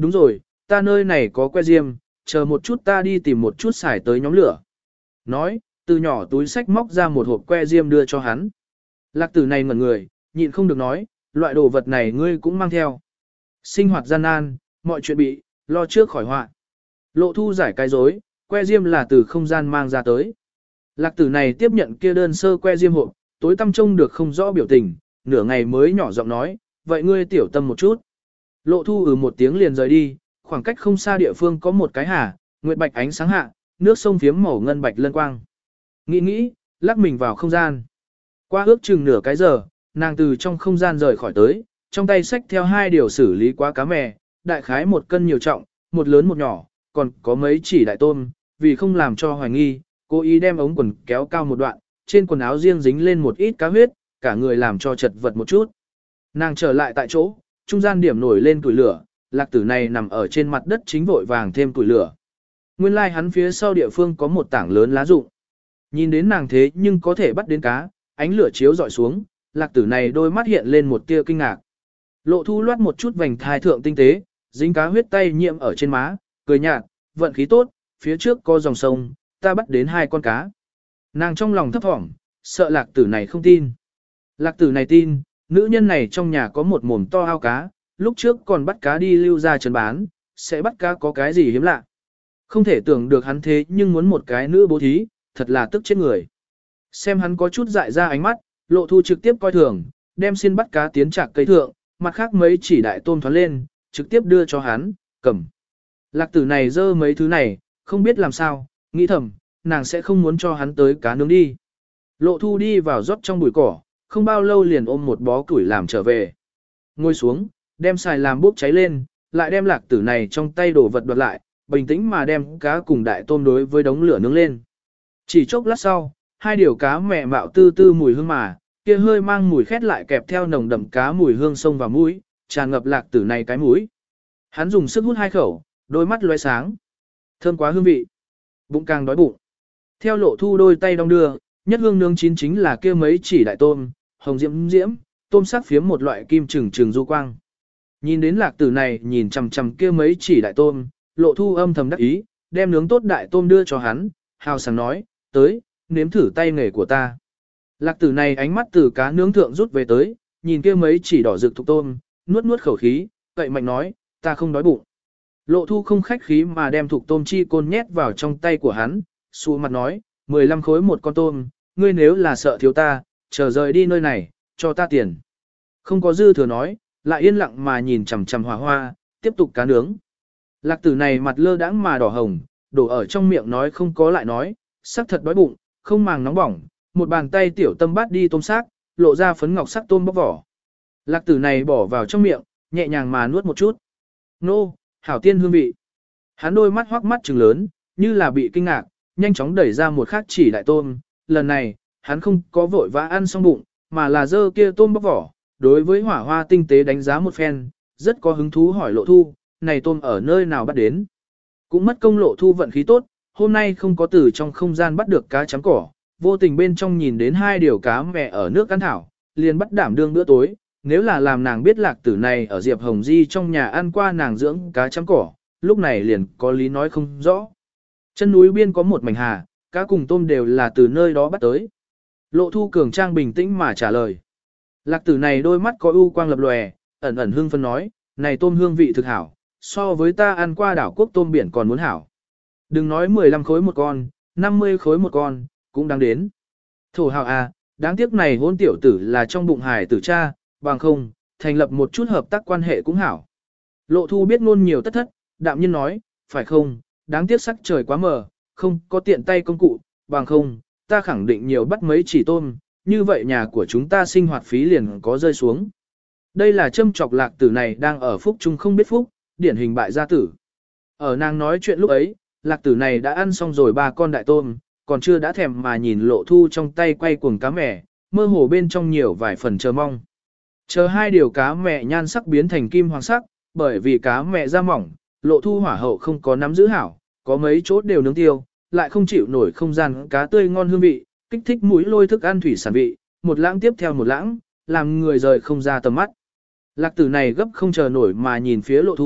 Đúng rồi, ta nơi này có que diêm, chờ một chút ta đi tìm một chút xài tới nhóm lửa. Nói, từ nhỏ túi sách móc ra một hộp que diêm đưa cho hắn. Lạc tử này ngẩn người, nhịn không được nói, loại đồ vật này ngươi cũng mang theo. Sinh hoạt gian nan, mọi chuyện bị, lo trước khỏi họa. Lộ thu giải cái dối, que diêm là từ không gian mang ra tới. Lạc tử này tiếp nhận kia đơn sơ que diêm hộp, tối tăm trông được không rõ biểu tình, nửa ngày mới nhỏ giọng nói, vậy ngươi tiểu tâm một chút. Lộ thu ừ một tiếng liền rời đi, khoảng cách không xa địa phương có một cái hà, nguyệt bạch ánh sáng hạ, nước sông phiếm màu ngân bạch lân quang. Nghĩ nghĩ, lắc mình vào không gian. Qua ước chừng nửa cái giờ, nàng từ trong không gian rời khỏi tới, trong tay xách theo hai điều xử lý quá cá mè, đại khái một cân nhiều trọng, một lớn một nhỏ, còn có mấy chỉ đại tôm, vì không làm cho hoài nghi, cố ý đem ống quần kéo cao một đoạn, trên quần áo riêng dính lên một ít cá huyết, cả người làm cho chật vật một chút. Nàng trở lại tại chỗ, trung gian điểm nổi lên củi lửa, lạc tử này nằm ở trên mặt đất chính vội vàng thêm củi lửa. Nguyên lai like hắn phía sau địa phương có một tảng lớn lá rụng. Nhìn đến nàng thế nhưng có thể bắt đến cá, ánh lửa chiếu dọi xuống, lạc tử này đôi mắt hiện lên một tia kinh ngạc. Lộ thu loát một chút vành thai thượng tinh tế, dính cá huyết tay nhiễm ở trên má, cười nhạt, vận khí tốt, phía trước có dòng sông, ta bắt đến hai con cá. Nàng trong lòng thấp thỏm, sợ lạc tử này không tin. Lạc tử này tin, nữ nhân này trong nhà có một mồm to ao cá, lúc trước còn bắt cá đi lưu ra trấn bán, sẽ bắt cá có cái gì hiếm lạ. Không thể tưởng được hắn thế nhưng muốn một cái nữ bố thí, thật là tức chết người. Xem hắn có chút dại ra ánh mắt, lộ thu trực tiếp coi thường, đem xiên bắt cá tiến chạc cây thượng, mặt khác mấy chỉ đại tôm thoán lên, trực tiếp đưa cho hắn, cầm. Lạc tử này dơ mấy thứ này, không biết làm sao, nghĩ thầm, nàng sẽ không muốn cho hắn tới cá nướng đi. Lộ thu đi vào rót trong bụi cỏ, không bao lâu liền ôm một bó củi làm trở về. Ngồi xuống, đem xài làm bốc cháy lên, lại đem lạc tử này trong tay đổ vật đoạt lại, bình tĩnh mà đem cá cùng đại tôm đối với đống lửa nướng lên. Chỉ chốc lát sau, hai điều cá mẹ mạo tư tư mùi hương mà, kia hơi mang mùi khét lại kẹp theo nồng đậm cá mùi hương sông vào mũi, tràn ngập lạc tử này cái mũi. Hắn dùng sức hút hai khẩu, đôi mắt lóe sáng. Thơm quá hương vị. Bụng càng đói bụng. Theo lộ thu đôi tay đong đưa, nhất hương nướng chín chính là kia mấy chỉ đại tôm, hồng diễm diễm, tôm sắc phiếm một loại kim trừng trừng du quang. Nhìn đến lạc tử này nhìn chằm chằm kia mấy chỉ đại tôm, lộ thu âm thầm đắc ý, đem nướng tốt đại tôm đưa cho hắn, hào sảng nói, tới, nếm thử tay nghề của ta. Lạc tử này ánh mắt từ cá nướng thượng rút về tới, nhìn kia mấy chỉ đỏ rực thục tôm, nuốt nuốt khẩu khí, cậy mạnh nói, ta không đói bụng. Lộ thu không khách khí mà đem thục tôm chi côn nhét vào trong tay của hắn, xù mặt nói, mười lăm khối một con tôm, ngươi nếu là sợ thiếu ta, chờ rời đi nơi này, cho ta tiền. Không có dư thừa nói, lại yên lặng mà nhìn chằm chằm hỏa hoa, tiếp tục cá nướng. Lạc tử này mặt lơ đãng mà đỏ hồng, đổ ở trong miệng nói không có lại nói, sắc thật đói bụng, không màng nóng bỏng, một bàn tay tiểu tâm bát đi tôm xác, lộ ra phấn ngọc sắc tôm bóc vỏ. Lạc tử này bỏ vào trong miệng, nhẹ nhàng mà nuốt một chút. Nô, hảo tiên hương vị. Hắn đôi mắt hoắc mắt trừng lớn, như là bị kinh ngạc, nhanh chóng đẩy ra một khắc chỉ đại tôm. Lần này, hắn không có vội vã ăn xong bụng, mà là dơ kia tôm bóc vỏ. Đối với hỏa hoa tinh tế đánh giá một phen, rất có hứng thú hỏi lộ thu, này tôm ở nơi nào bắt đến. Cũng mất công lộ thu vận khí tốt, hôm nay không có từ trong không gian bắt được cá chấm cỏ, vô tình bên trong nhìn đến hai điều cá mẹ ở nước ăn thảo, liền bắt đảm đương bữa tối. Nếu là làm nàng biết lạc tử này ở Diệp Hồng Di trong nhà ăn qua nàng dưỡng cá chấm cỏ, lúc này liền có lý nói không rõ. Chân núi biên có một mảnh hà, cá cùng tôm đều là từ nơi đó bắt tới. Lộ thu cường trang bình tĩnh mà trả lời. Lạc tử này đôi mắt có ưu quang lập lòe, ẩn ẩn hương phân nói, này tôm hương vị thực hảo, so với ta ăn qua đảo quốc tôm biển còn muốn hảo. Đừng nói mười lăm khối một con, năm mươi khối một con, cũng đáng đến. Thổ hào à, đáng tiếc này hôn tiểu tử là trong bụng hải tử cha, bằng không, thành lập một chút hợp tác quan hệ cũng hảo. Lộ thu biết ngôn nhiều tất thất, đạm nhiên nói, phải không, đáng tiếc sắc trời quá mờ, không có tiện tay công cụ, bằng không, ta khẳng định nhiều bắt mấy chỉ tôm, như vậy nhà của chúng ta sinh hoạt phí liền có rơi xuống. Đây là châm chọc lạc tử này đang ở phúc chung không biết phúc, điển hình bại gia tử. Ở nàng nói chuyện lúc ấy, lạc tử này đã ăn xong rồi ba con đại tôm, còn chưa đã thèm mà nhìn lộ thu trong tay quay cuồng cá mẻ, mơ hồ bên trong nhiều vài phần chờ mong. Chờ hai điều cá mẹ nhan sắc biến thành kim hoàng sắc, bởi vì cá mẹ da mỏng, lộ thu hỏa hậu không có nắm giữ hảo, có mấy chốt đều nướng tiêu, lại không chịu nổi không gian cá tươi ngon hương vị, kích thích mũi lôi thức ăn thủy sản vị, một lãng tiếp theo một lãng, làm người rời không ra tầm mắt. Lạc tử này gấp không chờ nổi mà nhìn phía lộ thu,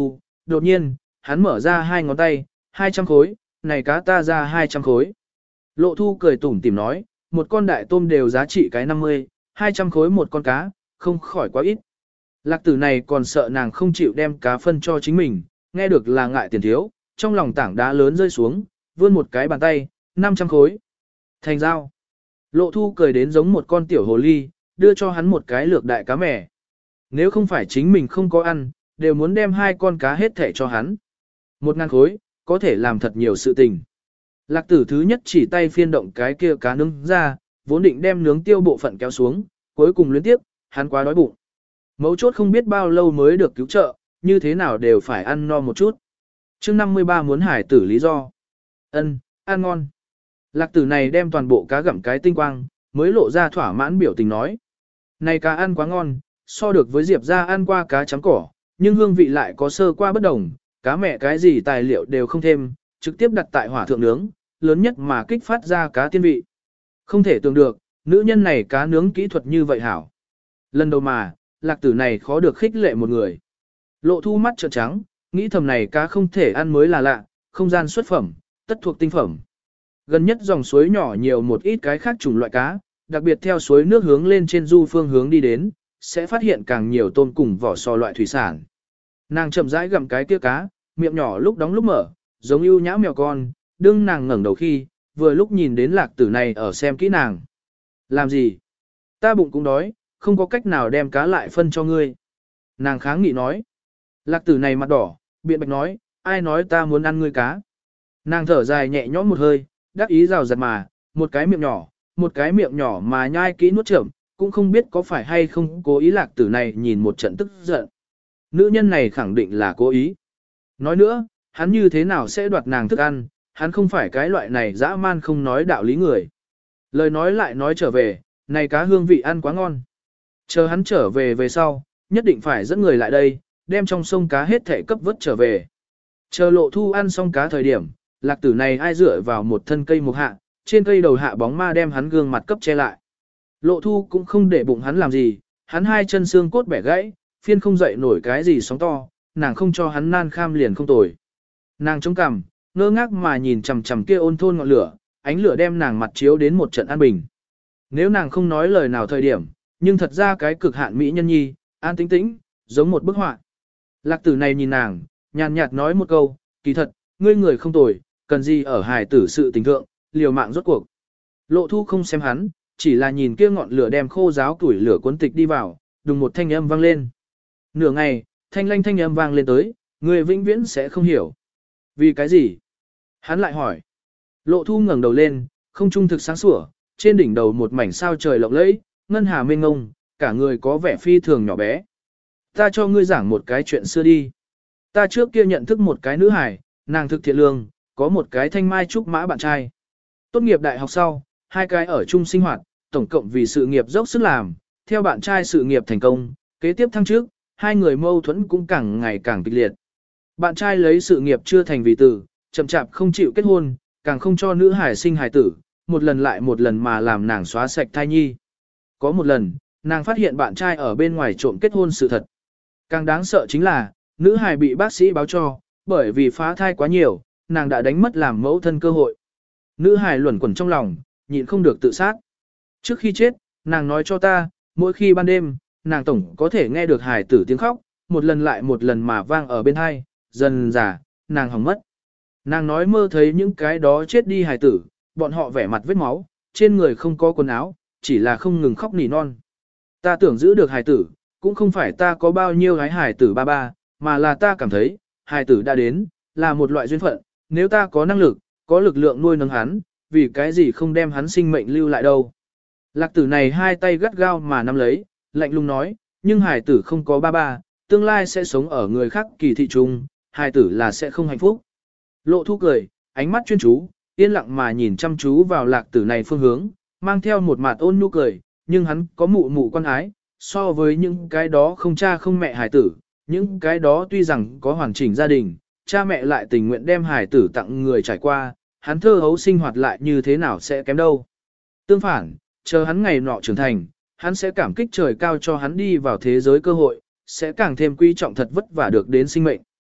đột nhiên, hắn mở ra hai ngón tay, hai trăm khối, này cá ta ra hai trăm khối. Lộ thu cười tủm tỉm nói, một con đại tôm đều giá trị cái năm mươi, hai trăm khối một con cá, không khỏi quá ít. Lạc tử này còn sợ nàng không chịu đem cá phân cho chính mình, nghe được là ngại tiền thiếu, trong lòng tảng đá lớn rơi xuống, vươn một cái bàn tay, năm trăm khối. Thành giao. Lộ thu cười đến giống một con tiểu hồ ly, đưa cho hắn một cái lược đại cá mẻ. Nếu không phải chính mình không có ăn, đều muốn đem hai con cá hết thẻ cho hắn. Một ngàn khối, có thể làm thật nhiều sự tình. Lạc tử thứ nhất chỉ tay phiên động cái kia cá nướng ra, vốn định đem nướng tiêu bộ phận kéo xuống, cuối cùng luyến tiếp, hắn quá đói bụng. Mấu chốt không biết bao lâu mới được cứu trợ, như thế nào đều phải ăn no một chút. chương năm mươi ba muốn hải tử lý do. Ân, ăn ngon. Lạc tử này đem toàn bộ cá gặm cái tinh quang, mới lộ ra thỏa mãn biểu tình nói. Này cá ăn quá ngon, so được với Diệp ra ăn qua cá chấm cỏ, nhưng hương vị lại có sơ qua bất đồng, cá mẹ cái gì tài liệu đều không thêm, trực tiếp đặt tại hỏa thượng nướng, lớn nhất mà kích phát ra cá tiên vị. Không thể tưởng được, nữ nhân này cá nướng kỹ thuật như vậy hảo. Lần đầu mà, lạc tử này khó được khích lệ một người. Lộ thu mắt trợn trắng, nghĩ thầm này cá không thể ăn mới là lạ, không gian xuất phẩm, tất thuộc tinh phẩm. Gần nhất dòng suối nhỏ nhiều một ít cái khác chủng loại cá, đặc biệt theo suối nước hướng lên trên du phương hướng đi đến, sẽ phát hiện càng nhiều tôm cùng vỏ sò loại thủy sản. Nàng chậm rãi gặm cái kia cá, miệng nhỏ lúc đóng lúc mở, giống ưu nhã mèo con, đương nàng ngẩng đầu khi, vừa lúc nhìn đến lạc tử này ở xem kỹ nàng. Làm gì? Ta bụng cũng đói, không có cách nào đem cá lại phân cho ngươi. Nàng kháng nghị nói. Lạc tử này mặt đỏ, biện bạch nói, ai nói ta muốn ăn ngươi cá. Nàng thở dài nhẹ nhõm một hơi, đắc ý rào rạt mà, một cái miệng nhỏ, một cái miệng nhỏ mà nhai kỹ nuốt chậm, cũng không biết có phải hay không cố ý lạc tử này nhìn một trận tức giận. Nữ nhân này khẳng định là cố ý. Nói nữa, hắn như thế nào sẽ đoạt nàng thức ăn, hắn không phải cái loại này dã man không nói đạo lý người. Lời nói lại nói trở về, này cá hương vị ăn quá ngon. Chờ hắn trở về về sau, nhất định phải dẫn người lại đây, đem trong sông cá hết thể cấp vớt trở về. Chờ lộ thu ăn xong cá thời điểm, lạc tử này ai dựa vào một thân cây mục hạ, trên cây đầu hạ bóng ma đem hắn gương mặt cấp che lại. Lộ thu cũng không để bụng hắn làm gì, hắn hai chân xương cốt bẻ gãy, phiên không dậy nổi cái gì sóng to, nàng không cho hắn nan kham liền không tồi. Nàng chống cằm, ngơ ngác mà nhìn chằm chằm kia ôn thôn ngọn lửa, ánh lửa đem nàng mặt chiếu đến một trận an bình. Nếu nàng không nói lời nào thời điểm, nhưng thật ra cái cực hạn mỹ nhân nhi, an tĩnh tĩnh, giống một bức họa. Lạc tử này nhìn nàng, nhàn nhạt nói một câu, kỳ thật, ngươi người không tồi, cần gì ở hài tử sự tình thượng, liều mạng rốt cuộc. Lộ thu không xem hắn, chỉ là nhìn kia ngọn lửa đem khô giáo tuổi lửa cuốn tịch đi vào, đùng một thanh âm vang lên. Nửa ngày, thanh lanh thanh âm vang lên tới, người vĩnh viễn sẽ không hiểu. Vì cái gì? Hắn lại hỏi. Lộ thu ngẩng đầu lên, không trung thực sáng sủa, trên đỉnh đầu một mảnh sao trời lộng lẫy, ngân hà mênh ngông, cả người có vẻ phi thường nhỏ bé. Ta cho ngươi giảng một cái chuyện xưa đi. Ta trước kia nhận thức một cái nữ hải, nàng thực thiện lương, có một cái thanh mai trúc mã bạn trai. Tốt nghiệp đại học sau, hai cái ở chung sinh hoạt, tổng cộng vì sự nghiệp dốc sức làm, theo bạn trai sự nghiệp thành công, kế tiếp thăng trước, hai người mâu thuẫn cũng càng ngày càng kịch liệt. Bạn trai lấy sự nghiệp chưa thành vì tử, chậm chạp không chịu kết hôn, càng không cho nữ hải sinh hải tử, một lần lại một lần mà làm nàng xóa sạch thai nhi. Có một lần, nàng phát hiện bạn trai ở bên ngoài trộm kết hôn sự thật. Càng đáng sợ chính là, nữ hải bị bác sĩ báo cho, bởi vì phá thai quá nhiều, nàng đã đánh mất làm mẫu thân cơ hội. Nữ hải luẩn quẩn trong lòng, nhịn không được tự sát. Trước khi chết, nàng nói cho ta, mỗi khi ban đêm, nàng tổng có thể nghe được hải tử tiếng khóc, một lần lại một lần mà vang ở bên hai, dần dà, nàng hỏng mất. Nàng nói mơ thấy những cái đó chết đi hải tử, bọn họ vẻ mặt vết máu, trên người không có quần áo, chỉ là không ngừng khóc nỉ non. Ta tưởng giữ được hải tử, cũng không phải ta có bao nhiêu gái hải tử ba ba, mà là ta cảm thấy, hải tử đã đến, là một loại duyên phận, nếu ta có năng lực, có lực lượng nuôi nấng hắn, vì cái gì không đem hắn sinh mệnh lưu lại đâu. Lạc tử này hai tay gắt gao mà nắm lấy, lạnh lùng nói, nhưng hải tử không có ba ba, tương lai sẽ sống ở người khác kỳ thị trung, hải tử là sẽ không hạnh phúc. Lộ thu cười, ánh mắt chuyên chú, yên lặng mà nhìn chăm chú vào lạc tử này phương hướng, mang theo một mặt ôn nhu cười, nhưng hắn có mụ mụ quan ái, so với những cái đó không cha không mẹ hải tử, những cái đó tuy rằng có hoàn chỉnh gia đình, cha mẹ lại tình nguyện đem hải tử tặng người trải qua, hắn thơ hấu sinh hoạt lại như thế nào sẽ kém đâu. Tương phản, chờ hắn ngày nọ trưởng thành, hắn sẽ cảm kích trời cao cho hắn đi vào thế giới cơ hội, sẽ càng thêm quý trọng thật vất vả được đến sinh mệnh.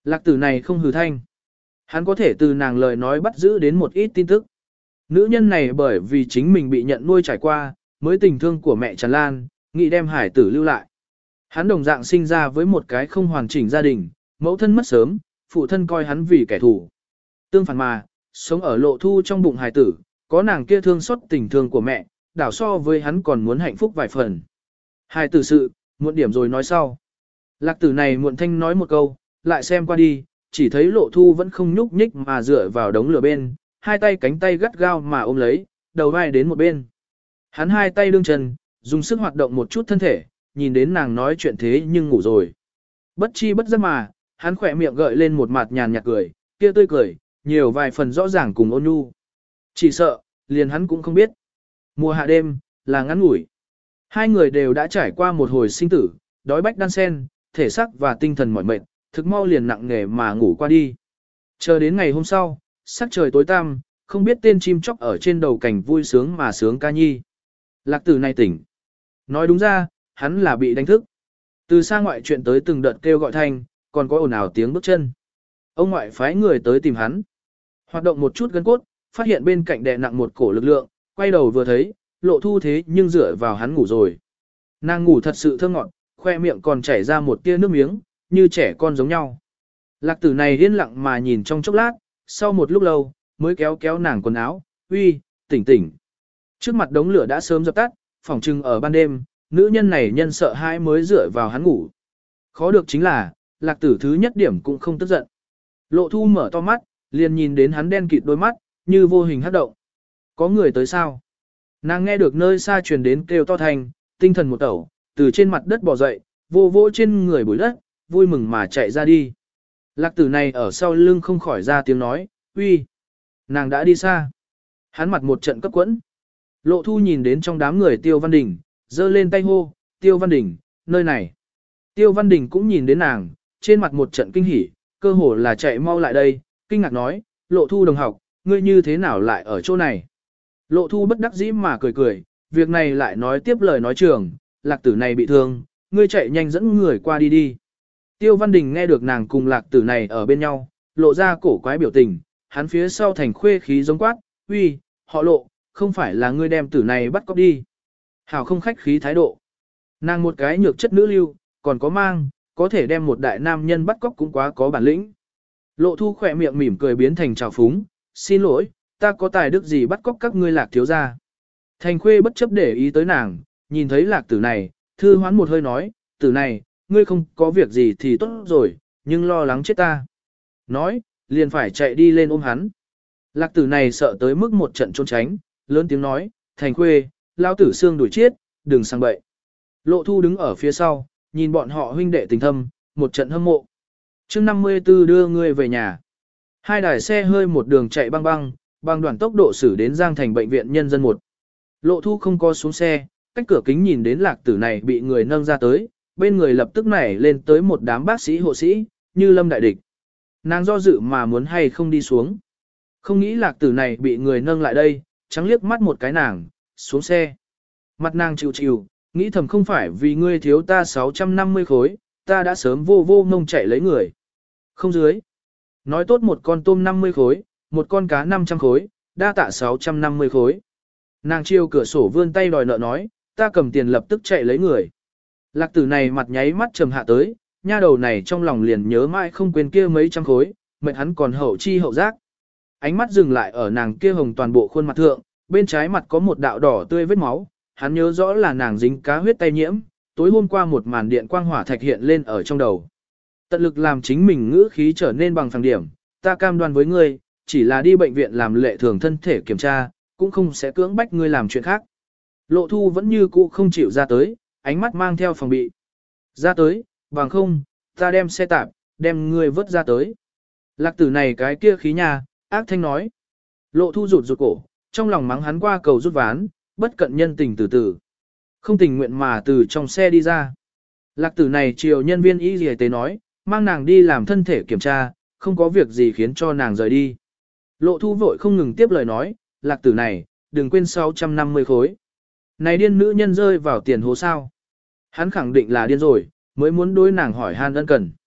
Lạc tử này không hừ thanh. Hắn có thể từ nàng lời nói bắt giữ đến một ít tin tức. Nữ nhân này bởi vì chính mình bị nhận nuôi trải qua, mới tình thương của mẹ tràn lan, nghĩ đem hải tử lưu lại. Hắn đồng dạng sinh ra với một cái không hoàn chỉnh gia đình, mẫu thân mất sớm, phụ thân coi hắn vì kẻ thù. Tương phản mà, sống ở lộ thu trong bụng hải tử, có nàng kia thương xót tình thương của mẹ, đảo so với hắn còn muốn hạnh phúc vài phần. Hải tử sự, muộn điểm rồi nói sau. Lạc tử này muộn thanh nói một câu, lại xem qua đi, chỉ thấy lộ thu vẫn không nhúc nhích mà dựa vào đống lửa bên, hai tay cánh tay gắt gao mà ôm lấy, đầu vai đến một bên. Hắn hai tay đương chân, dùng sức hoạt động một chút thân thể, nhìn đến nàng nói chuyện thế nhưng ngủ rồi. Bất chi bất giác mà, hắn khỏe miệng gợi lên một mặt nhàn nhạt cười, kia tươi cười, nhiều vài phần rõ ràng cùng ôn nhu. Chỉ sợ, liền hắn cũng không biết. Mùa hạ đêm, là ngắn ngủi. Hai người đều đã trải qua một hồi sinh tử, đói bách đan sen, thể xác và tinh thần mỏi mệt, thực mau liền nặng nề mà ngủ qua đi. Chờ đến ngày hôm sau, sắc trời tối tăm, không biết tên chim chóc ở trên đầu cảnh vui sướng mà sướng ca nhi. Lạc tử này tỉnh. Nói đúng ra, hắn là bị đánh thức. Từ xa ngoại chuyện tới từng đợt kêu gọi thanh, còn có ồn ào tiếng bước chân. Ông ngoại phái người tới tìm hắn. Hoạt động một chút gân cốt, phát hiện bên cạnh đè nặng một cổ lực lượng, quay đầu vừa thấy, lộ thu thế nhưng dựa vào hắn ngủ rồi. Nàng ngủ thật sự thơ ngọt, khoe miệng còn chảy ra một tia nước miếng, như trẻ con giống nhau. Lạc tử này yên lặng mà nhìn trong chốc lát, sau một lúc lâu, mới kéo kéo nàng quần áo, uy, tỉnh tỉnh. Trước mặt đống lửa đã sớm dập tắt, phỏng trừng ở ban đêm, nữ nhân này nhân sợ hãi mới dựa vào hắn ngủ. Khó được chính là, lạc tử thứ nhất điểm cũng không tức giận. Lộ thu mở to mắt, liền nhìn đến hắn đen kịt đôi mắt, như vô hình hát động. Có người tới sao? Nàng nghe được nơi xa truyền đến kêu to thành, tinh thần một tẩu, từ trên mặt đất bò dậy, vô vô trên người bụi đất, vui mừng mà chạy ra đi. Lạc tử này ở sau lưng không khỏi ra tiếng nói, uy, nàng đã đi xa. Hắn mặt một trận cấp quẫn. Lộ thu nhìn đến trong đám người Tiêu Văn Đình, giơ lên tay hô, Tiêu Văn Đình, nơi này. Tiêu Văn Đình cũng nhìn đến nàng, trên mặt một trận kinh hỉ, cơ hồ là chạy mau lại đây, kinh ngạc nói, Lộ thu đồng học, ngươi như thế nào lại ở chỗ này? Lộ thu bất đắc dĩ mà cười cười, việc này lại nói tiếp lời nói trường, lạc tử này bị thương, ngươi chạy nhanh dẫn người qua đi đi. Tiêu Văn Đình nghe được nàng cùng lạc tử này ở bên nhau, lộ ra cổ quái biểu tình, hắn phía sau thành khuê khí giống quát, uy, họ lộ, không phải là ngươi đem tử này bắt cóc đi. Hảo không khách khí thái độ. Nàng một cái nhược chất nữ lưu, còn có mang, có thể đem một đại nam nhân bắt cóc cũng quá có bản lĩnh. Lộ thu khỏe miệng mỉm cười biến thành trào phúng, xin lỗi, ta có tài đức gì bắt cóc các ngươi lạc thiếu gia. Thành khuê bất chấp để ý tới nàng, nhìn thấy lạc tử này, thư hoán một hơi nói, tử này, ngươi không có việc gì thì tốt rồi, nhưng lo lắng chết ta. Nói, liền phải chạy đi lên ôm hắn. Lạc tử này sợ tới mức một trận trốn tránh, lớn tiếng nói, thành khuê, lao tử xương đuổi chết, đừng sang bậy. Lộ thu đứng ở phía sau, nhìn bọn họ huynh đệ tình thâm, một trận hâm mộ. chương năm mươi tư đưa ngươi về nhà. Hai đài xe hơi một đường chạy băng băng, bằng đoạn tốc độ xử đến Giang Thành bệnh viện nhân dân một. Lộ thu không có xuống xe, cách cửa kính nhìn đến lạc tử này bị người nâng ra tới, bên người lập tức nảy lên tới một đám bác sĩ hộ sĩ, như lâm đại địch. Nàng do dự mà muốn hay không đi xuống. Không nghĩ lạc tử này bị người nâng lại đây, trắng liếc mắt một cái nàng, xuống xe. Mặt nàng chịu chịu, nghĩ thầm không phải vì ngươi thiếu ta sáu trăm năm mươi khối, ta đã sớm vô vô ngông chạy lấy người. Không dưới. Nói tốt một con tôm năm mươi khối, một con cá năm trăm khối, đa tạ sáu trăm năm mươi khối. Nàng chiêu cửa sổ vươn tay đòi nợ nói, ta cầm tiền lập tức chạy lấy người. Lạc tử này mặt nháy mắt trầm hạ tới, nha đầu này trong lòng liền nhớ mãi không quên kia mấy trăm khối, mệnh hắn còn hậu chi hậu giác. Ánh mắt dừng lại ở nàng kia hồng toàn bộ khuôn mặt thượng, bên trái mặt có một đạo đỏ tươi vết máu, hắn nhớ rõ là nàng dính cá huyết tay nhiễm, tối hôm qua một màn điện quang hỏa thạch hiện lên ở trong đầu. Tận lực làm chính mình ngữ khí trở nên bằng phẳng điểm, ta cam đoan với ngươi, chỉ là đi bệnh viện làm lệ thường thân thể kiểm tra, cũng không sẽ cưỡng bách ngươi làm chuyện khác. Lộ thu vẫn như cũ không chịu ra tới, ánh mắt mang theo phòng bị. Ra tới, bằng không, ta đem xe tạp, đem ngươi vớt ra tới. Lạc tử này cái kia khí nhà, ác thanh nói. Lộ thu rụt rụt cổ, trong lòng mắng hắn qua cầu rút ván, bất cận nhân tình từ từ. Không tình nguyện mà từ trong xe đi ra. Lạc tử này chiều nhân viên y y tế nói, mang nàng đi làm thân thể kiểm tra, không có việc gì khiến cho nàng rời đi. Lộ thu vội không ngừng tiếp lời nói, lạc tử này, đừng quên sáu trăm năm mươi khối. Này điên nữ nhân rơi vào tiền hố sao. Hắn khẳng định là điên rồi, mới muốn đối nàng hỏi han ân cần.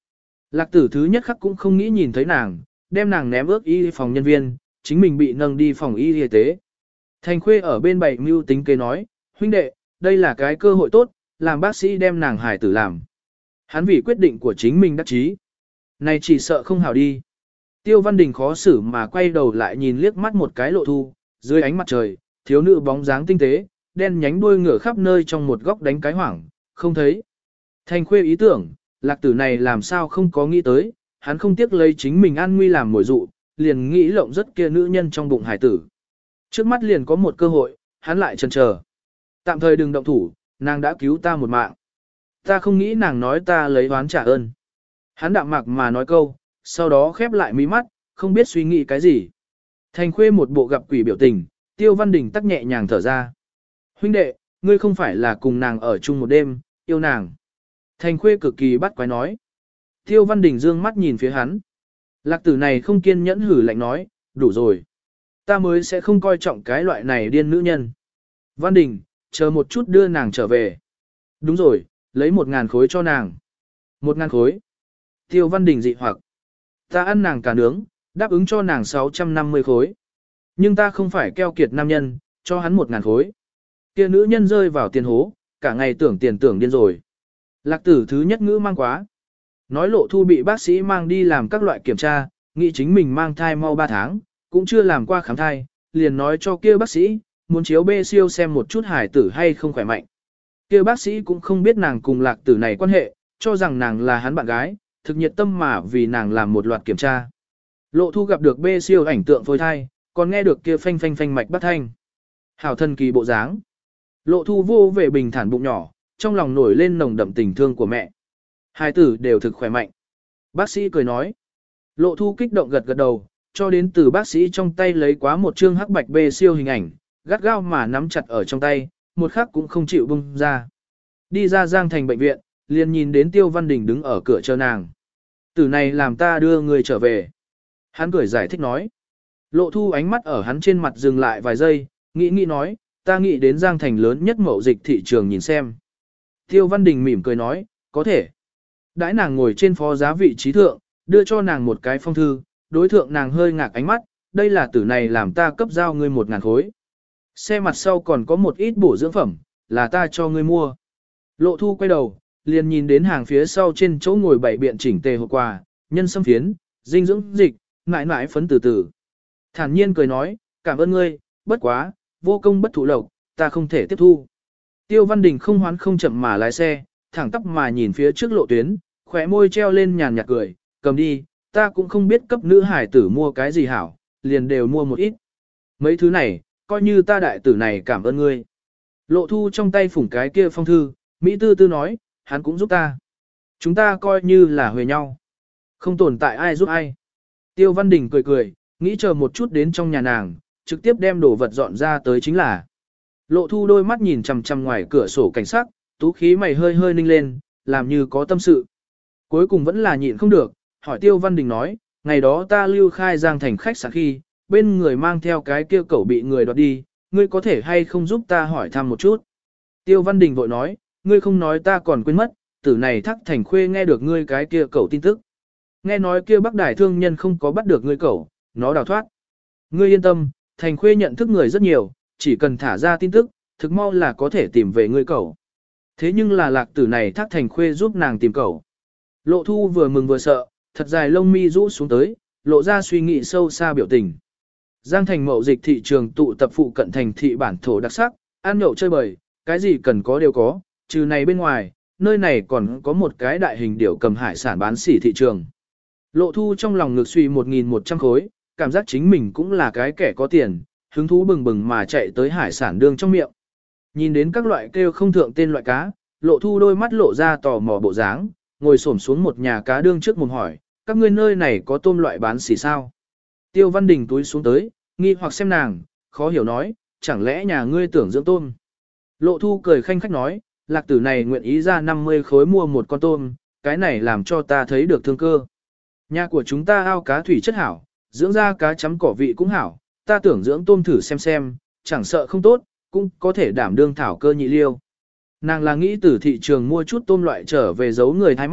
Lạc tử thứ nhất khắc cũng không nghĩ nhìn thấy nàng, đem nàng ném ước y phòng nhân viên, chính mình bị nâng đi phòng y y tế. Thành Khuê ở bên bảy mưu tính kế nói, huynh đệ, đây là cái cơ hội tốt, làm bác sĩ đem nàng hài tử làm. Hắn vì quyết định của chính mình đắc chí. Này chỉ sợ không hảo đi. Tiêu Văn Đình khó xử mà quay đầu lại nhìn liếc mắt một cái Lộ Thu, dưới ánh mặt trời, thiếu nữ bóng dáng tinh tế, đen nhánh đuôi ngựa khắp nơi trong một góc đánh cái hoảng, không thấy. Thành Khuê ý tưởng, lạc tử này làm sao không có nghĩ tới, hắn không tiếc lấy chính mình an nguy làm mồi dụ, liền nghĩ lộng rất kia nữ nhân trong bụng hải tử. Trước mắt liền có một cơ hội, hắn lại chần chờ. Tạm thời đừng động thủ, nàng đã cứu ta một mạng. Ta không nghĩ nàng nói ta lấy oán trả ơn. Hắn đạm mạc mà nói câu, sau đó khép lại mí mắt, không biết suy nghĩ cái gì. Thành Khuê một bộ gặp quỷ biểu tình, Tiêu Văn Đình tắc nhẹ nhàng thở ra. Huynh đệ, ngươi không phải là cùng nàng ở chung một đêm, yêu nàng. Thành Khuê cực kỳ bắt quái nói. Tiêu Văn Đình dương mắt nhìn phía hắn. Lạc tử này không kiên nhẫn hử lạnh nói, đủ rồi. Ta mới sẽ không coi trọng cái loại này điên nữ nhân. Văn Đình, chờ một chút đưa nàng trở về. Đúng rồi, lấy một ngàn khối cho nàng. Một ngàn khối. Tiêu Văn Đình dị hoặc. Ta ăn nàng cả nướng, đáp ứng cho nàng sáu trăm năm mươi khối. Nhưng ta không phải keo kiệt nam nhân, cho hắn một ngàn khối. Kia nữ nhân rơi vào tiền hố, cả ngày tưởng tiền tưởng điên rồi. Lạc tử thứ nhất ngữ mang quá. Nói Lộ Thu bị bác sĩ mang đi làm các loại kiểm tra, nghĩ chính mình mang thai mau ba tháng, cũng chưa làm qua khám thai, liền nói cho kia bác sĩ, muốn chiếu bê siêu xem một chút hải tử hay không khỏe mạnh. Kia bác sĩ cũng không biết nàng cùng lạc tử này quan hệ, cho rằng nàng là hắn bạn gái, thực nhiệt tâm mà vì nàng làm một loạt kiểm tra. Lộ Thu gặp được bê siêu ảnh tượng phôi thai, còn nghe được kia phanh phanh phanh mạch bắt thanh. Hảo thần kỳ bộ dáng. Lộ Thu vô về bình thản bụng nhỏ, trong lòng nổi lên nồng đậm tình thương của mẹ. Hai tử đều thực khỏe mạnh. Bác sĩ cười nói. Lộ Thu kích động gật gật đầu, cho đến từ bác sĩ trong tay lấy quá một chương hắc bạch bê siêu hình ảnh, gắt gao mà nắm chặt ở trong tay, một khắc cũng không chịu bung ra. Đi ra Giang Thành bệnh viện, liền nhìn đến Tiêu Văn Đình đứng ở cửa chờ nàng. Tử này làm ta đưa người trở về. Hắn cười giải thích nói. Lộ Thu ánh mắt ở hắn trên mặt dừng lại vài giây, nghĩ nghĩ nói, ta nghĩ đến Giang Thành lớn nhất mậu dịch thị trường nhìn xem. Tiêu Văn Đình mỉm cười nói, có thể. Đãi nàng ngồi trên phó giá vị trí thượng, đưa cho nàng một cái phong thư, đối thượng nàng hơi ngạc ánh mắt, đây là tử này làm ta cấp giao ngươi một ngàn khối. Xe mặt sau còn có một ít bổ dưỡng phẩm, là ta cho ngươi mua. Lộ Thu quay đầu, liền nhìn đến hàng phía sau trên chỗ ngồi bảy biện chỉnh tề hộp quà, nhân sâm phiến, dinh dưỡng dịch, mãi mãi phấn từ từ. Thản nhiên cười nói, cảm ơn ngươi, bất quá, vô công bất thụ lộc, ta không thể tiếp thu. Tiêu Văn Đình không hoán không chậm mà lái xe, thẳng tắp mà nhìn phía trước lộ tuyến, khóe môi treo lên nhàn nhạt cười, cầm đi, ta cũng không biết cấp nữ hải tử mua cái gì hảo, liền đều mua một ít. Mấy thứ này, coi như ta đại tử này cảm ơn ngươi. Lộ Thu trong tay phủng cái kia phong thư, Mỹ tư tư nói, hắn cũng giúp ta. Chúng ta coi như là huề nhau. Không tồn tại ai giúp ai. Tiêu Văn Đình cười cười, nghĩ chờ một chút đến trong nhà nàng, trực tiếp đem đồ vật dọn ra tới chính là. Lộ Thu đôi mắt nhìn chằm chằm ngoài cửa sổ cảnh sắc, tú khí mày hơi hơi ninh lên, làm như có tâm sự. Cuối cùng vẫn là nhịn không được, hỏi Tiêu Văn Đình nói, ngày đó ta lưu khai Giang Thành khách sạn khi, bên người mang theo cái kia cẩu bị người đoạt đi, ngươi có thể hay không giúp ta hỏi thăm một chút. Tiêu Văn Đình vội nói, ngươi không nói ta còn quên mất, tử này Thác Thành Khuê nghe được ngươi cái kia cẩu tin tức. Nghe nói kia Bắc Đài thương nhân không có bắt được ngươi cẩu, nó đào thoát. Ngươi yên tâm, Thành Khuê nhận thức người rất nhiều, chỉ cần thả ra tin tức, thực mau là có thể tìm về ngươi cẩu. Thế nhưng là lạc tử này Thác Thành Khuê giúp nàng tìm cẩu. Lộ Thu vừa mừng vừa sợ, thật dài lông mi rũ xuống tới, lộ ra suy nghĩ sâu xa biểu tình. Giang Thành mậu dịch thị trường tụ tập phụ cận thành thị bản thổ đặc sắc, ăn nhậu chơi bời, cái gì cần có đều có, trừ này bên ngoài, nơi này còn có một cái đại hình điểu cầm hải sản bán sỉ thị trường. Lộ Thu trong lòng ngực suy một nghìn một trăm khối, cảm giác chính mình cũng là cái kẻ có tiền, hứng thú bừng bừng mà chạy tới hải sản đường trong miệng. Nhìn đến các loại kêu không thượng tên loại cá, Lộ Thu đôi mắt lộ ra tò mò bộ dáng, ngồi xổm xuống một nhà cá đương trước mồm hỏi, các ngươi nơi này có tôm loại bán xỉ sao? Tiêu Văn Đình túi xuống tới, nghi hoặc xem nàng, khó hiểu nói, chẳng lẽ nhà ngươi tưởng dưỡng tôm? Lộ Thu cười khanh khách nói, lạc tử này nguyện ý ra năm mươi khối mua một con tôm, cái này làm cho ta thấy được thương cơ. Nhà của chúng ta ao cá thủy chất hảo, dưỡng ra cá chấm cỏ vị cũng hảo, ta tưởng dưỡng tôm thử xem xem, chẳng sợ không tốt, cũng có thể đảm đương thảo cơ nhị liêu. Nàng là nghĩ từ thị trường mua chút tôm loại trở về giấu người thay mắt,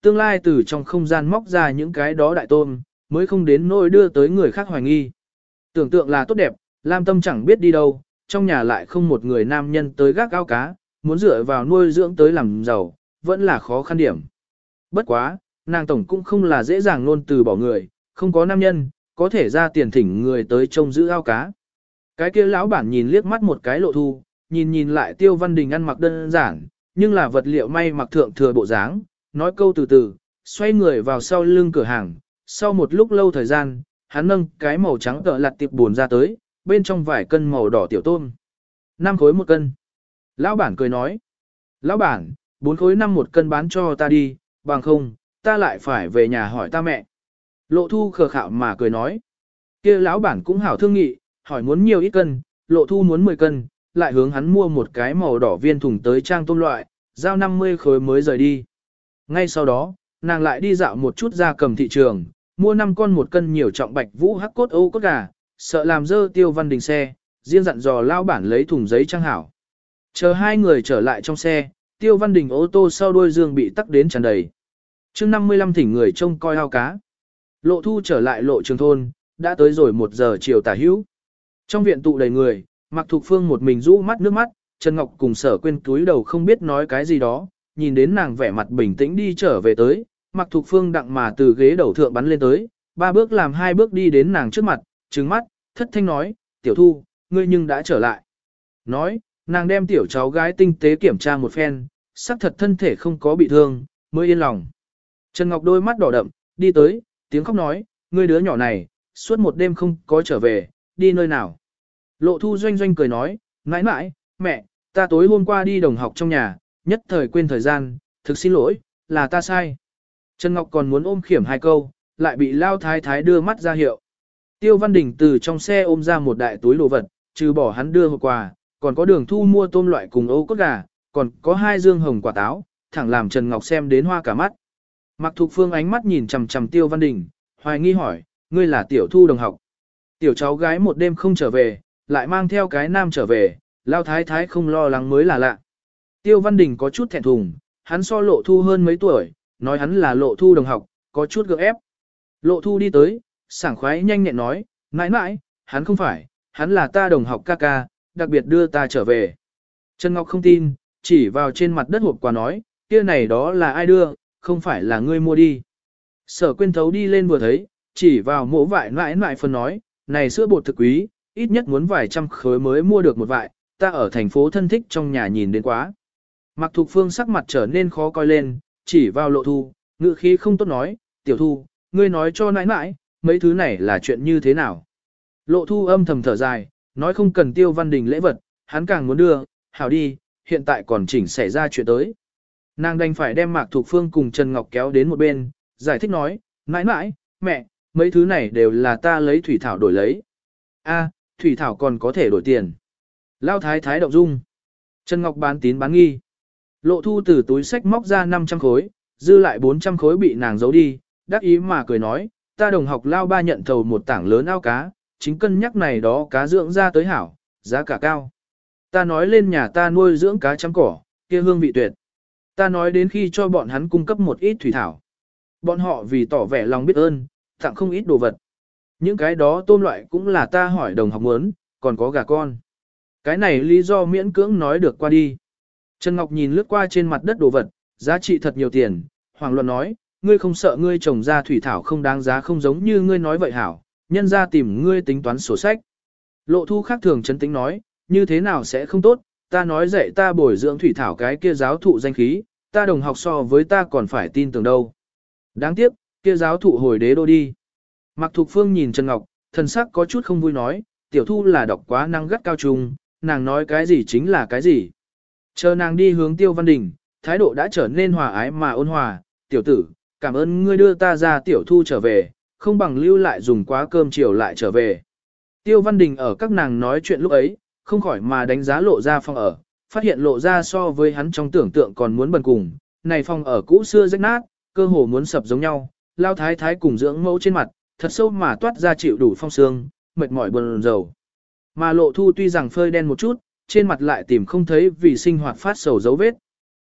tương lai từ trong không gian móc ra những cái đó đại tôm, mới không đến nỗi đưa tới người khác hoài nghi. Tưởng tượng là tốt đẹp, Lam Tâm chẳng biết đi đâu, trong nhà lại không một người nam nhân tới gác ao cá, muốn dựa vào nuôi dưỡng tới làm giàu, vẫn là khó khăn điểm. Bất quá, nàng tổng cũng không là dễ dàng luôn từ bỏ người, không có nam nhân, có thể ra tiền thỉnh người tới trông giữ ao cá. Cái kia lão bản nhìn liếc mắt một cái Lộ Thu, nhìn nhìn lại Tiêu Văn Đình ăn mặc đơn giản, nhưng là vật liệu may mặc thượng thừa bộ dáng, nói câu từ từ, xoay người vào sau lưng cửa hàng. Sau một lúc lâu thời gian, hắn nâng cái màu trắng tợ lặt tiệp buồn ra tới, bên trong vài cân màu đỏ tiểu tôm. Năm khối một cân. Lão bản cười nói. Lão bản, bốn khối năm một cân bán cho ta đi, bằng không, ta lại phải về nhà hỏi ta mẹ. Lộ Thu khờ khạo mà cười nói. Kia lão bản cũng hảo thương nghị, hỏi muốn nhiều ít cân, Lộ Thu muốn mười cân, lại hướng hắn mua một cái màu đỏ viên thùng tới trang tôm loại, giao năm mươi khối mới rời đi. Ngay sau đó, nàng lại đi dạo một chút ra cầm thị trường, mua năm con một cân nhiều trọng bạch vũ hắc cốt âu cốt gà, sợ làm dơ Tiêu Văn Đình xe, riêng dặn dò lao bản lấy thùng giấy trang hảo. Chờ hai người trở lại trong xe, Tiêu Văn Đình ô tô sau đuôi giường bị tắc đến tràn đầy. chương năm mươi lăm thỉnh người trông coi ao cá. Lộ Thu trở lại lộ trường thôn, đã tới rồi một giờ chiều tả hữu. Trong viện tụ đầy người, Mạc Thục Phương một mình rũ mắt nước mắt, Trần Ngọc cùng Sở Quyên túi đầu không biết nói cái gì đó, nhìn đến nàng vẻ mặt bình tĩnh đi trở về tới, Mạc Thục Phương đặng mà từ ghế đầu thượng bắn lên tới, ba bước làm hai bước đi đến nàng trước mặt, trừng mắt, thất thanh nói, tiểu Thu, ngươi nhưng đã trở lại. Nói, nàng đem tiểu cháu gái tinh tế kiểm tra một phen, xác thật thân thể không có bị thương, mới yên lòng. Trần Ngọc đôi mắt đỏ đậm, đi tới, tiếng khóc nói, ngươi đứa nhỏ này, suốt một đêm không có trở về, đi nơi nào. Lộ Thu doanh doanh cười nói, mãi mãi, mẹ, ta tối hôm qua đi đồng học trong nhà, nhất thời quên thời gian, thực xin lỗi, là ta sai. Trần Ngọc còn muốn ôm khiểm hai câu, lại bị Lao Thái Thái đưa mắt ra hiệu. Tiêu Văn Đình từ trong xe ôm ra một đại túi đồ vật, trừ bỏ hắn đưa hộp quà, còn có Đường Thu mua tôm loại cùng âu cốt gà, còn có hai dương hồng quả táo, thẳng làm Trần Ngọc xem đến hoa cả mắt. Mạc Thục Phương ánh mắt nhìn chằm chằm Tiêu Văn Đình, hoài nghi hỏi, ngươi là Tiểu Thu đồng học. Tiểu cháu gái một đêm không trở về, lại mang theo cái nam trở về, Lao Thái Thái không lo lắng mới là lạ. Tiêu Văn Đình có chút thẹn thùng, hắn so Lộ Thu hơn mấy tuổi, nói hắn là Lộ Thu đồng học, có chút gượng ép. Lộ Thu đi tới, sảng khoái nhanh nhẹn nói, mãi mãi, hắn không phải, hắn là ta đồng học ca ca, đặc biệt đưa ta trở về. Trần Ngọc không tin, chỉ vào trên mặt đất hộp quà nói, kia này đó là ai đưa, không phải là ngươi mua đi. Sở Quyên thấu đi lên vừa thấy, chỉ vào mỗ vải mãi mãi phân nói, này sữa bột thực quý, ít nhất muốn vài trăm khối mới mua được một vại, ta ở thành phố thân thích trong nhà nhìn đến quá. Mạc Thục Phương sắc mặt trở nên khó coi lên, chỉ vào Lộ Thu, ngữ khí không tốt nói, tiểu Thu, ngươi nói cho nãi nãi, mấy thứ này là chuyện như thế nào. Lộ Thu âm thầm thở dài, nói không cần Tiêu Văn Đình lễ vật, hắn càng muốn đưa, hảo đi, hiện tại còn chỉnh xảy ra chuyện tới. Nàng đành phải đem Mạc Thục Phương cùng Trần Ngọc kéo đến một bên, giải thích nói, nãi nãi, mẹ, mấy thứ này đều là ta lấy thủy thảo đổi lấy. A, thủy thảo còn có thể đổi tiền. Lao Thái Thái động dung. Trần Ngọc bán tín bán nghi. Lộ Thu từ túi sách móc ra năm trăm khối, dư lại bốn trăm khối bị nàng giấu đi, đắc ý mà cười nói, ta đồng học Lao ba nhận thầu một tảng lớn ao cá, chính cân nhắc này đó cá dưỡng ra tới hảo, giá cả cao. Ta nói lên nhà ta nuôi dưỡng cá chấm cỏ, kia hương vị tuyệt. Ta nói đến khi cho bọn hắn cung cấp một ít thủy thảo. Bọn họ vì tỏ vẻ lòng biết ơn, tặng không ít đồ vật. Những cái đó tôm loại cũng là ta hỏi đồng học muốn, còn có gà con. Cái này lý do miễn cưỡng nói được qua đi. Trần Ngọc nhìn lướt qua trên mặt đất đồ vật, giá trị thật nhiều tiền, Hoàng Luận nói, ngươi không sợ ngươi trồng ra thủy thảo không đáng giá không giống như ngươi nói vậy hảo, nhân ra tìm ngươi tính toán sổ sách. Lộ Thu khác thường chấn tĩnh nói, như thế nào sẽ không tốt, ta nói dạy ta bồi dưỡng thủy thảo cái kia giáo thụ danh khí, ta đồng học so với ta còn phải tin tưởng đâu. Đáng tiếc, kia giáo thụ hồi đế đô đi. Mạc Thục Phương nhìn Trần Ngọc, thần sắc có chút không vui nói, tiểu Thu là đọc quá năng gắt cao trung, nàng nói cái gì chính là cái gì. Chờ nàng đi hướng Tiêu Văn Đình, thái độ đã trở nên hòa ái mà ôn hòa, tiểu tử, cảm ơn ngươi đưa ta ra tiểu Thu trở về, không bằng lưu lại dùng quá cơm chiều lại trở về. Tiêu Văn Đình ở các nàng nói chuyện lúc ấy, không khỏi mà đánh giá Lộ ra phòng ở, phát hiện Lộ ra so với hắn trong tưởng tượng còn muốn bần cùng, này phòng ở cũ xưa rách nát, cơ hồ muốn sập giống nhau, Lao Thái Thái cùng dưỡng mẫu trên mặt, thật sâu mà toát ra chịu đủ phong sương, mệt mỏi buồn rầu. Mà Lộ Thu tuy rằng phơi đen một chút, trên mặt lại tìm không thấy vì sinh hoạt phát sầu dấu vết.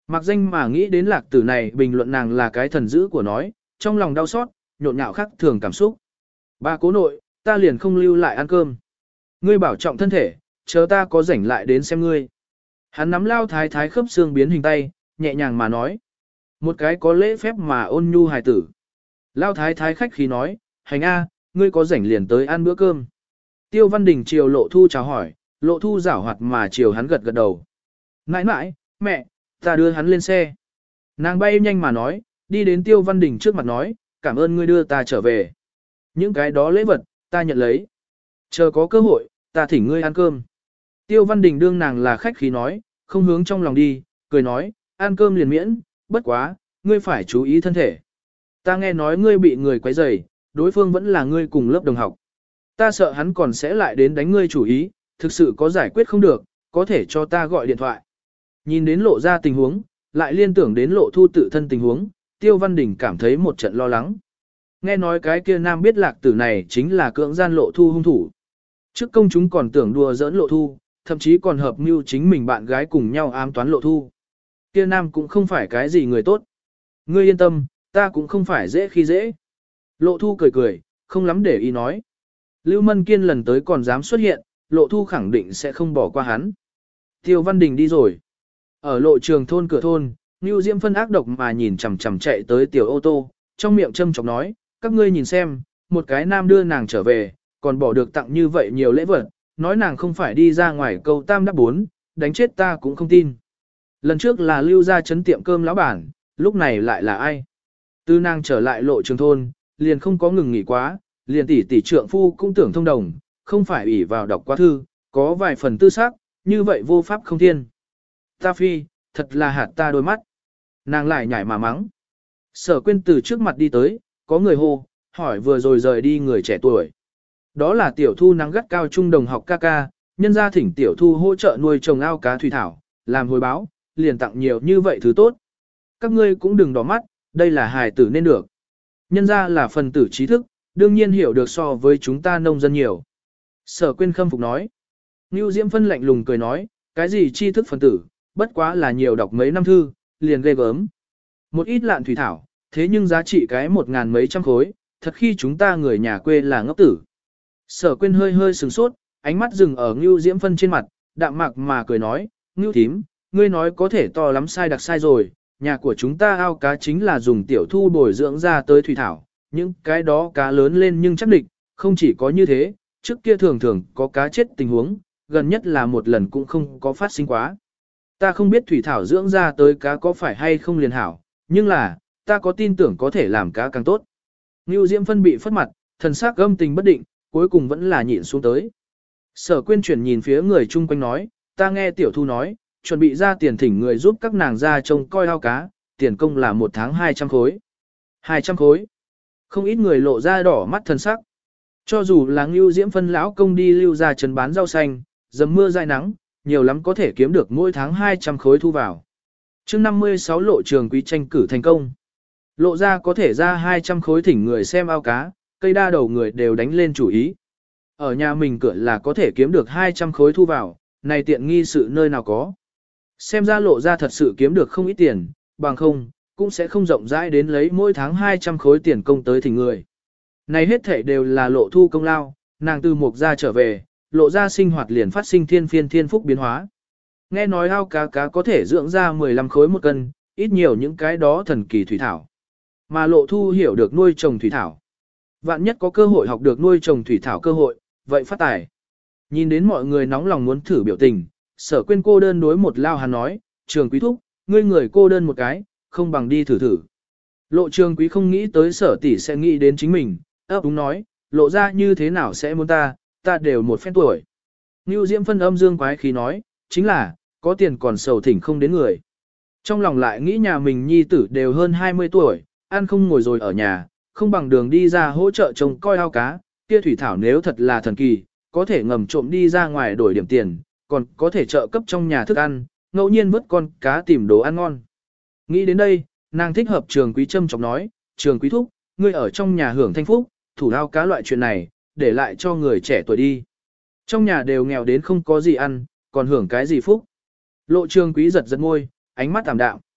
Mặc danh mà nghĩ đến lạc tử này bình luận nàng là cái thần dữ của nói, trong lòng đau xót, nhộn nhạo khác thường cảm xúc. Ba cố nội, ta liền không lưu lại ăn cơm. Ngươi bảo trọng thân thể, chờ ta có rảnh lại đến xem ngươi. Hắn nắm lao thái thái khớp xương biến hình tay, nhẹ nhàng mà nói. Một cái có lễ phép mà ôn nhu hài tử. Lao thái thái khách khí nói, hành a, ngươi có rảnh liền tới ăn bữa cơm. Tiêu Văn Đình chiều Lộ Thu chào hỏi, Lộ Thu giảo hoạt mà chiều hắn gật gật đầu. Nãi nãi, mẹ, ta đưa hắn lên xe. Nàng bay nhanh mà nói, đi đến Tiêu Văn Đình trước mặt nói, cảm ơn ngươi đưa ta trở về. Những cái đó lễ vật, ta nhận lấy. Chờ có cơ hội, ta thỉnh ngươi ăn cơm. Tiêu Văn Đình đương nàng là khách khí nói, không hướng trong lòng đi, cười nói, ăn cơm liền miễn, bất quá, ngươi phải chú ý thân thể. Ta nghe nói ngươi bị người quấy rầy, đối phương vẫn là ngươi cùng lớp đồng học. Ta sợ hắn còn sẽ lại đến đánh ngươi chủ ý, thực sự có giải quyết không được, có thể cho ta gọi điện thoại. Nhìn đến lộ ra tình huống, lại liên tưởng đến Lộ Thu tự thân tình huống, Tiêu Văn Đình cảm thấy một trận lo lắng. Nghe nói cái kia nam biết lạc tử này chính là cưỡng gian Lộ Thu hung thủ. Trước công chúng còn tưởng đùa giỡn Lộ Thu, thậm chí còn hợp mưu chính mình bạn gái cùng nhau ám toán Lộ Thu. Kia nam cũng không phải cái gì người tốt. Ngươi yên tâm, ta cũng không phải dễ khi dễ. Lộ Thu cười cười, không lắm để ý nói. Lưu Mân Kiên lần tới còn dám xuất hiện, Lộ Thu khẳng định sẽ không bỏ qua hắn. Tiêu Văn Đình đi rồi. Ở lộ trường thôn cửa thôn, Nưu Diễm Phân ác độc mà nhìn chằm chằm chạy tới tiểu ô tô, trong miệng châm chọc nói, các ngươi nhìn xem, một cái nam đưa nàng trở về, còn bỏ được tặng như vậy nhiều lễ vật, nói nàng không phải đi ra ngoài câu tam đáp bốn, đánh chết ta cũng không tin. Lần trước là Lưu gia chấn tiệm cơm lão bản, lúc này lại là ai? Từ nàng trở lại lộ trường thôn, liền không có ngừng nghỉ quá, liền tỷ tỷ trượng phu cũng tưởng thông đồng, không phải ủy vào đọc qua thư, có vài phần tư xác, như vậy vô pháp không thiên. Ta phi, thật là hạt ta đôi mắt. Nàng lại nhảy mà mắng. Sở Quyên từ trước mặt đi tới, có người hô, hỏi vừa rồi rời đi người trẻ tuổi. Đó là tiểu thu nắng gắt cao trung đồng học ca ca, nhân gia thỉnh tiểu thu hỗ trợ nuôi trồng ao cá thủy thảo, làm hồi báo, liền tặng nhiều như vậy thứ tốt. Các ngươi cũng đừng đỏ mắt, đây là hài tử nên được. Nhân gia là phần tử trí thức, đương nhiên hiểu được so với chúng ta nông dân nhiều. Sở Quyên khâm phục nói. Nưu Diễm Phân lạnh lùng cười nói, cái gì tri thức phần tử, bất quá là nhiều đọc mấy năm thư, liền ghê gớm. Một ít lạn thủy thảo, thế nhưng giá trị cái một ngàn mấy trăm khối, thật khi chúng ta người nhà quê là ngốc tử. Sở Quyên hơi hơi sừng sốt, ánh mắt dừng ở Nưu Diễm Phân trên mặt, đạm mạc mà cười nói, Nưu thím, ngươi nói có thể to lắm sai đặc sai rồi, nhà của chúng ta ao cá chính là dùng tiểu thu bồi dưỡng ra tới thủy thảo, những cái đó cá lớn lên nhưng chắc địch, không chỉ có như thế, trước kia thường thường có cá chết tình huống, gần nhất là một lần cũng không có phát sinh quá. Ta không biết thủy thảo dưỡng ra tới cá có phải hay không liền hảo, nhưng là, ta có tin tưởng có thể làm cá càng tốt. Nưu Diễm Phân bị phất mặt, thần sắc gâm tình bất định, cuối cùng vẫn là nhịn xuống tới. Sở Quyên chuyển nhìn phía người chung quanh nói, ta nghe tiểu thu nói, chuẩn bị ra tiền thỉnh người giúp các nàng ra trông coi ao cá, tiền công là một tháng hai trăm khối. hai trăm khối. Không ít người lộ ra đỏ mắt thần sắc. Cho dù là Nưu Diễm Phân lão công đi lưu ra trấn bán rau xanh, dầm mưa dai nắng, nhiều lắm có thể kiếm được mỗi tháng hai trăm khối thu vào. Chương năm mươi sáu lộ trường quý tranh cử thành công. Lộ ra có thể ra hai trăm khối thỉnh người xem ao cá, cây đa đầu người đều đánh lên chủ ý. Ở nhà mình cửa là có thể kiếm được hai trăm khối thu vào, này tiện nghi sự nơi nào có. Xem ra lộ ra thật sự kiếm được không ít tiền, bằng không, cũng sẽ không rộng rãi đến lấy mỗi tháng hai trăm khối tiền công tới thỉnh người. Này hết thể đều là lộ thu công lao, nàng từ mục ra trở về, lộ ra sinh hoạt liền phát sinh thiên phiên thiên phúc biến hóa. Nghe nói ao cá cá có thể dưỡng ra mười lăm khối một cân, ít nhiều những cái đó thần kỳ thủy thảo. Mà lộ thu hiểu được nuôi trồng thủy thảo. Vạn nhất có cơ hội học được nuôi trồng thủy thảo cơ hội, vậy phát tài. Nhìn đến mọi người nóng lòng muốn thử biểu tình, Sở Quyên cô đơn đối một lao hắn nói, Trường Quý thúc, ngươi người cô đơn một cái, không bằng đi thử thử. Lộ Trường Quý không nghĩ tới Sở tỷ sẽ nghĩ đến chính mình, ấp úng nói, lộ ra như thế nào sẽ muốn ta, ta đều một phen tuổi. Nưu Diễm Phân âm dương quái khí nói, chính là, có tiền còn sầu thỉnh không đến người. Trong lòng lại nghĩ nhà mình nhi tử đều hơn hai mươi tuổi, ăn không ngồi rồi ở nhà, không bằng đường đi ra hỗ trợ trông coi ao cá, kia thủy thảo nếu thật là thần kỳ, có thể ngầm trộm đi ra ngoài đổi điểm tiền, còn có thể trợ cấp trong nhà thức ăn, ngẫu nhiên vớt con cá tìm đồ ăn ngon. Nghĩ đến đây, nàng thích hợp Trường Quý châm chọc nói, Trường Quý thúc, ngươi ở trong nhà hưởng thanh phúc, thủ ao cá loại chuyện này, để lại cho người trẻ tuổi đi. Trong nhà đều nghèo đến không có gì ăn, còn hưởng cái gì phúc. Lộ Trường Quý giật giật môi, ánh mắt tạm đạm.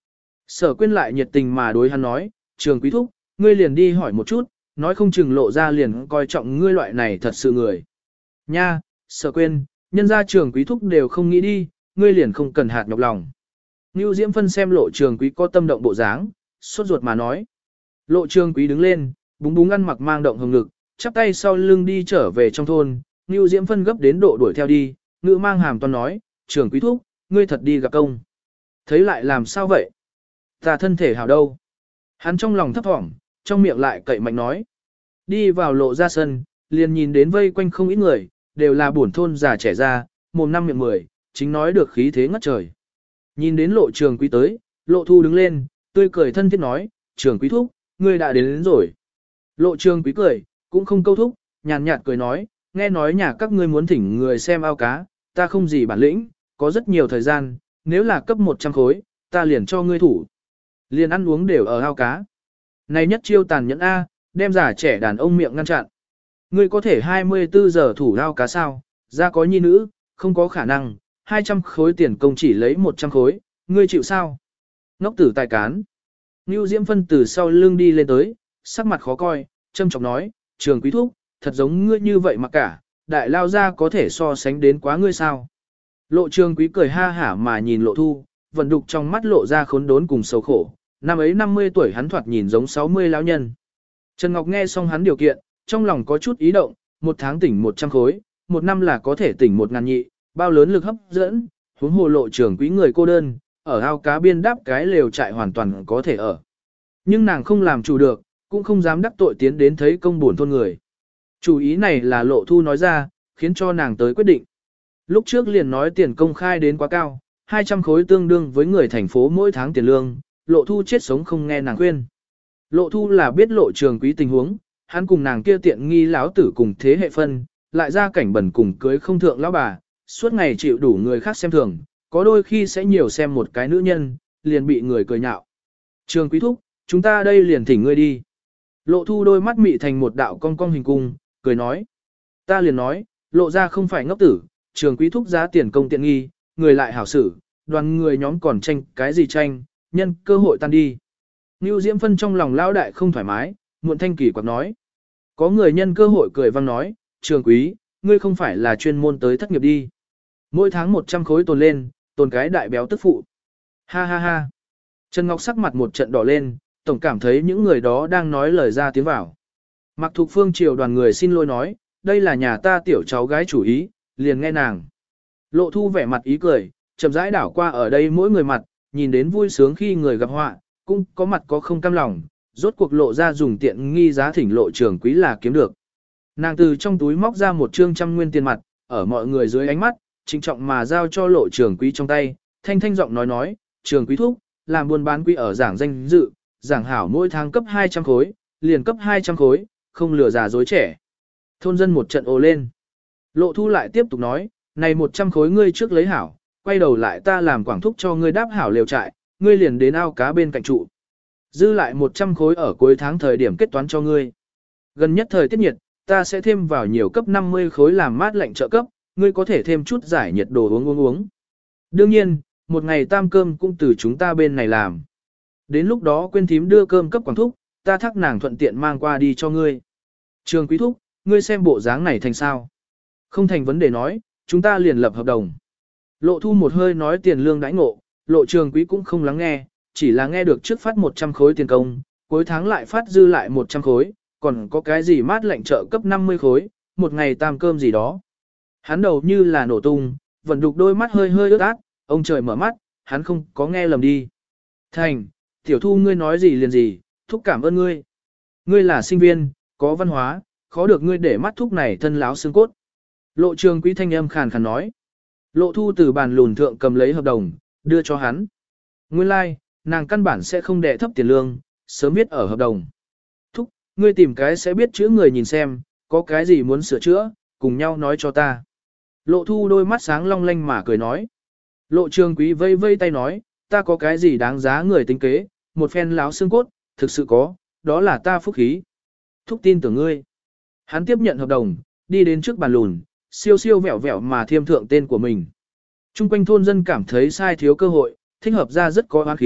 Sở Quyên lại nhiệt tình mà đối hắn nói, Trường Quý thúc, ngươi liền đi hỏi một chút, nói không chừng Lộ ra liền coi trọng ngươi loại này thật sự người. Nha, Sở Quyên, nhân gia Trường Quý thúc đều không nghĩ đi, ngươi liền không cần hạt nhọc lòng. Nưu Diễm Phân xem Lộ Trường Quý có tâm động bộ dáng, sốt ruột mà nói. Lộ Trường Quý đứng lên, búng búng ăn mặc mang động hồng ngực, chắp tay sau lưng đi trở về trong thôn, Nưu Diễm Phân gấp đến độ đuổi theo đi, ngữ mang hàm toan nói, Trường Quý thúc, ngươi thật đi gặp công. Thấy lại làm sao vậy? Ta thân thể hảo đâu? Hắn trong lòng thấp thỏm, trong miệng lại cậy mạnh nói. Đi vào Lộ ra sân, liền nhìn đến vây quanh không ít người, đều là buồn thôn già trẻ ra, mồm năm miệng mười, chính nói được khí thế ngất trời. Nhìn đến Lộ Trường Quý tới, Lộ Thu đứng lên, tươi cười thân thiết nói, Trường Quý thúc, ngươi đã đến, đến rồi. Lộ Trường Quý cười, cũng không câu thúc, nhàn nhạt cười nói, nghe nói nhà các ngươi muốn thỉnh người xem ao cá, ta không gì bản lĩnh, có rất nhiều thời gian, nếu là cấp một trăm khối, ta liền cho ngươi thủ. Liền ăn uống đều ở ao cá. Này nhất chiêu tàn nhẫn A, đem giả trẻ đàn ông miệng ngăn chặn. Ngươi có thể hai mươi tư giờ thủ ao cá sao, ra có nhi nữ, không có khả năng, hai trăm khối tiền công chỉ lấy một trăm khối, ngươi chịu sao? Ngốc tử tài cán. Nưu Diễm Phân từ sau lưng đi lên tới, sắc mặt khó coi, châm chọc nói, Trường Quý thúc, thật giống ngươi như vậy mà cả, đại lao ra có thể so sánh đến quá ngươi sao? Lộ Trường Quý cười ha hả mà nhìn Lộ Thu, vận đục trong mắt lộ ra khốn đốn cùng sầu khổ, năm ấy năm mươi tuổi hắn thoạt nhìn giống sáu mươi lão nhân. Trần Ngọc nghe xong hắn điều kiện, trong lòng có chút ý động, một tháng tỉnh một trăm khối, một năm là có thể tỉnh một ngàn nhị, bao lớn lực hấp dẫn, huống hồ Lộ Trường Quý người cô đơn, ở ao cá biên đáp cái lều trại hoàn toàn có thể ở. Nhưng nàng không làm chủ được, cũng không dám đắc tội tiến đến thấy công buồn thôn người. Chủ ý này là Lộ Thu nói ra, khiến cho nàng tới quyết định. Lúc trước liền nói tiền công khai đến quá cao, hai trăm khối tương đương với người thành phố mỗi tháng tiền lương, Lộ Thu chết sống không nghe nàng khuyên. Lộ Thu là biết Lộ Trường Quý tình huống, hắn cùng nàng kia tiện nghi lão tử cùng thế hệ phân, lại ra cảnh bẩn cùng cưới không thượng lão bà, suốt ngày chịu đủ người khác xem thường, có đôi khi sẽ nhiều xem một cái nữ nhân, liền bị người cười nhạo. Trường Quý thúc, chúng ta đây liền thỉnh ngươi đi. Lộ Thu đôi mắt mị thành một đạo cong cong hình cung, cười nói. Ta liền nói, Lộ ra không phải ngốc tử, Trường Quý thúc giá tiền công tiện nghi, người lại hảo xử, đoàn người nhóm còn tranh cái gì tranh, nhân cơ hội tan đi. Nưu Diễm Phân trong lòng lão đại không thoải mái, muộn thanh kỳ quặc nói. Có người nhân cơ hội cười vang nói, Trường Quý, ngươi không phải là chuyên môn tới thất nghiệp đi. Mỗi tháng một trăm khối tồn lên, tồn cái đại béo tức phụ. Ha ha ha. Trần Ngọc sắc mặt một trận đỏ lên, tổng cảm thấy những người đó đang nói lời ra tiếng vào. Mạc Thục Phương triều đoàn người xin lỗi nói, đây là nhà ta tiểu cháu gái chủ ý, liền nghe nàng. Lộ Thu vẻ mặt ý cười, chậm rãi đảo qua ở đây mỗi người mặt, nhìn đến vui sướng khi người gặp họa, cũng có mặt có không cam lòng, rốt cuộc Lộ ra dùng tiện nghi giá thỉnh Lộ Trường Quý là kiếm được. Nàng từ trong túi móc ra một trương trăm nguyên tiền mặt, ở mọi người dưới ánh mắt, trịnh trọng mà giao cho Lộ Trường Quý trong tay, thanh thanh giọng nói nói, Trường Quý thúc, làm buôn bán quý ở giảng danh dự, giảng hảo mỗi tháng cấp hai trăm khối, liền cấp hai trăm khối, không lừa già dối trẻ. Thôn dân một trận ồ lên. Lộ Thu lại tiếp tục nói, này một trăm khối ngươi trước lấy hảo, quay đầu lại ta làm quảng thúc cho ngươi đáp hảo lều trại, ngươi liền đến ao cá bên cạnh trụ. Dư lại một trăm khối ở cuối tháng thời điểm kết toán cho ngươi. Gần nhất thời tiết nhiệt, ta sẽ thêm vào nhiều cấp năm mươi khối làm mát lạnh trợ cấp, ngươi có thể thêm chút giải nhiệt đồ uống uống uống. Đương nhiên, một ngày tam cơm cũng từ chúng ta bên này làm. Đến lúc đó quên thím đưa cơm cấp quảng thúc, ta thắc nàng thuận tiện mang qua đi cho ngươi. Trường Quý thúc, ngươi xem bộ dáng này thành sao? Không thành vấn đề nói, chúng ta liền lập hợp đồng. Lộ Thu một hơi nói tiền lương đãi ngộ, Lộ Trường Quý cũng không lắng nghe, chỉ là nghe được trước phát một trăm khối tiền công, cuối tháng lại phát dư lại một trăm khối, còn có cái gì mát lạnh trợ cấp năm mươi khối, một ngày tam cơm gì đó. Hắn đầu như là nổ tung, vẫn đục đôi mắt hơi hơi ướt át, ông trời mở mắt, hắn không có nghe lầm đi. Thành, tiểu Thu ngươi nói gì liền gì, thúc cảm ơn ngươi. Ngươi là sinh viên, có văn hóa, khó được ngươi để mắt thúc này thân láo xương cốt. Lộ Trường Quý thanh âm khàn khàn nói. Lộ Thu từ bàn lùn thượng cầm lấy hợp đồng, đưa cho hắn. Nguyên lai, like, nàng căn bản sẽ không đẻ thấp tiền lương, sớm viết ở hợp đồng. Thúc, ngươi tìm cái sẽ biết chữ người nhìn xem, có cái gì muốn sửa chữa, cùng nhau nói cho ta. Lộ Thu đôi mắt sáng long lanh mà cười nói. Lộ Trường Quý vây vây tay nói, ta có cái gì đáng giá người tính kế, một phen láo xương cốt, thực sự có, đó là ta phúc khí. Thúc tin tưởng ngươi. Hắn tiếp nhận hợp đồng, đi đến trước bàn lùn, siêu siêu vẹo vẹo mà thiêm thượng tên của mình. Trung quanh thôn dân cảm thấy sai thiếu cơ hội, thích hợp ra rất có oán khí,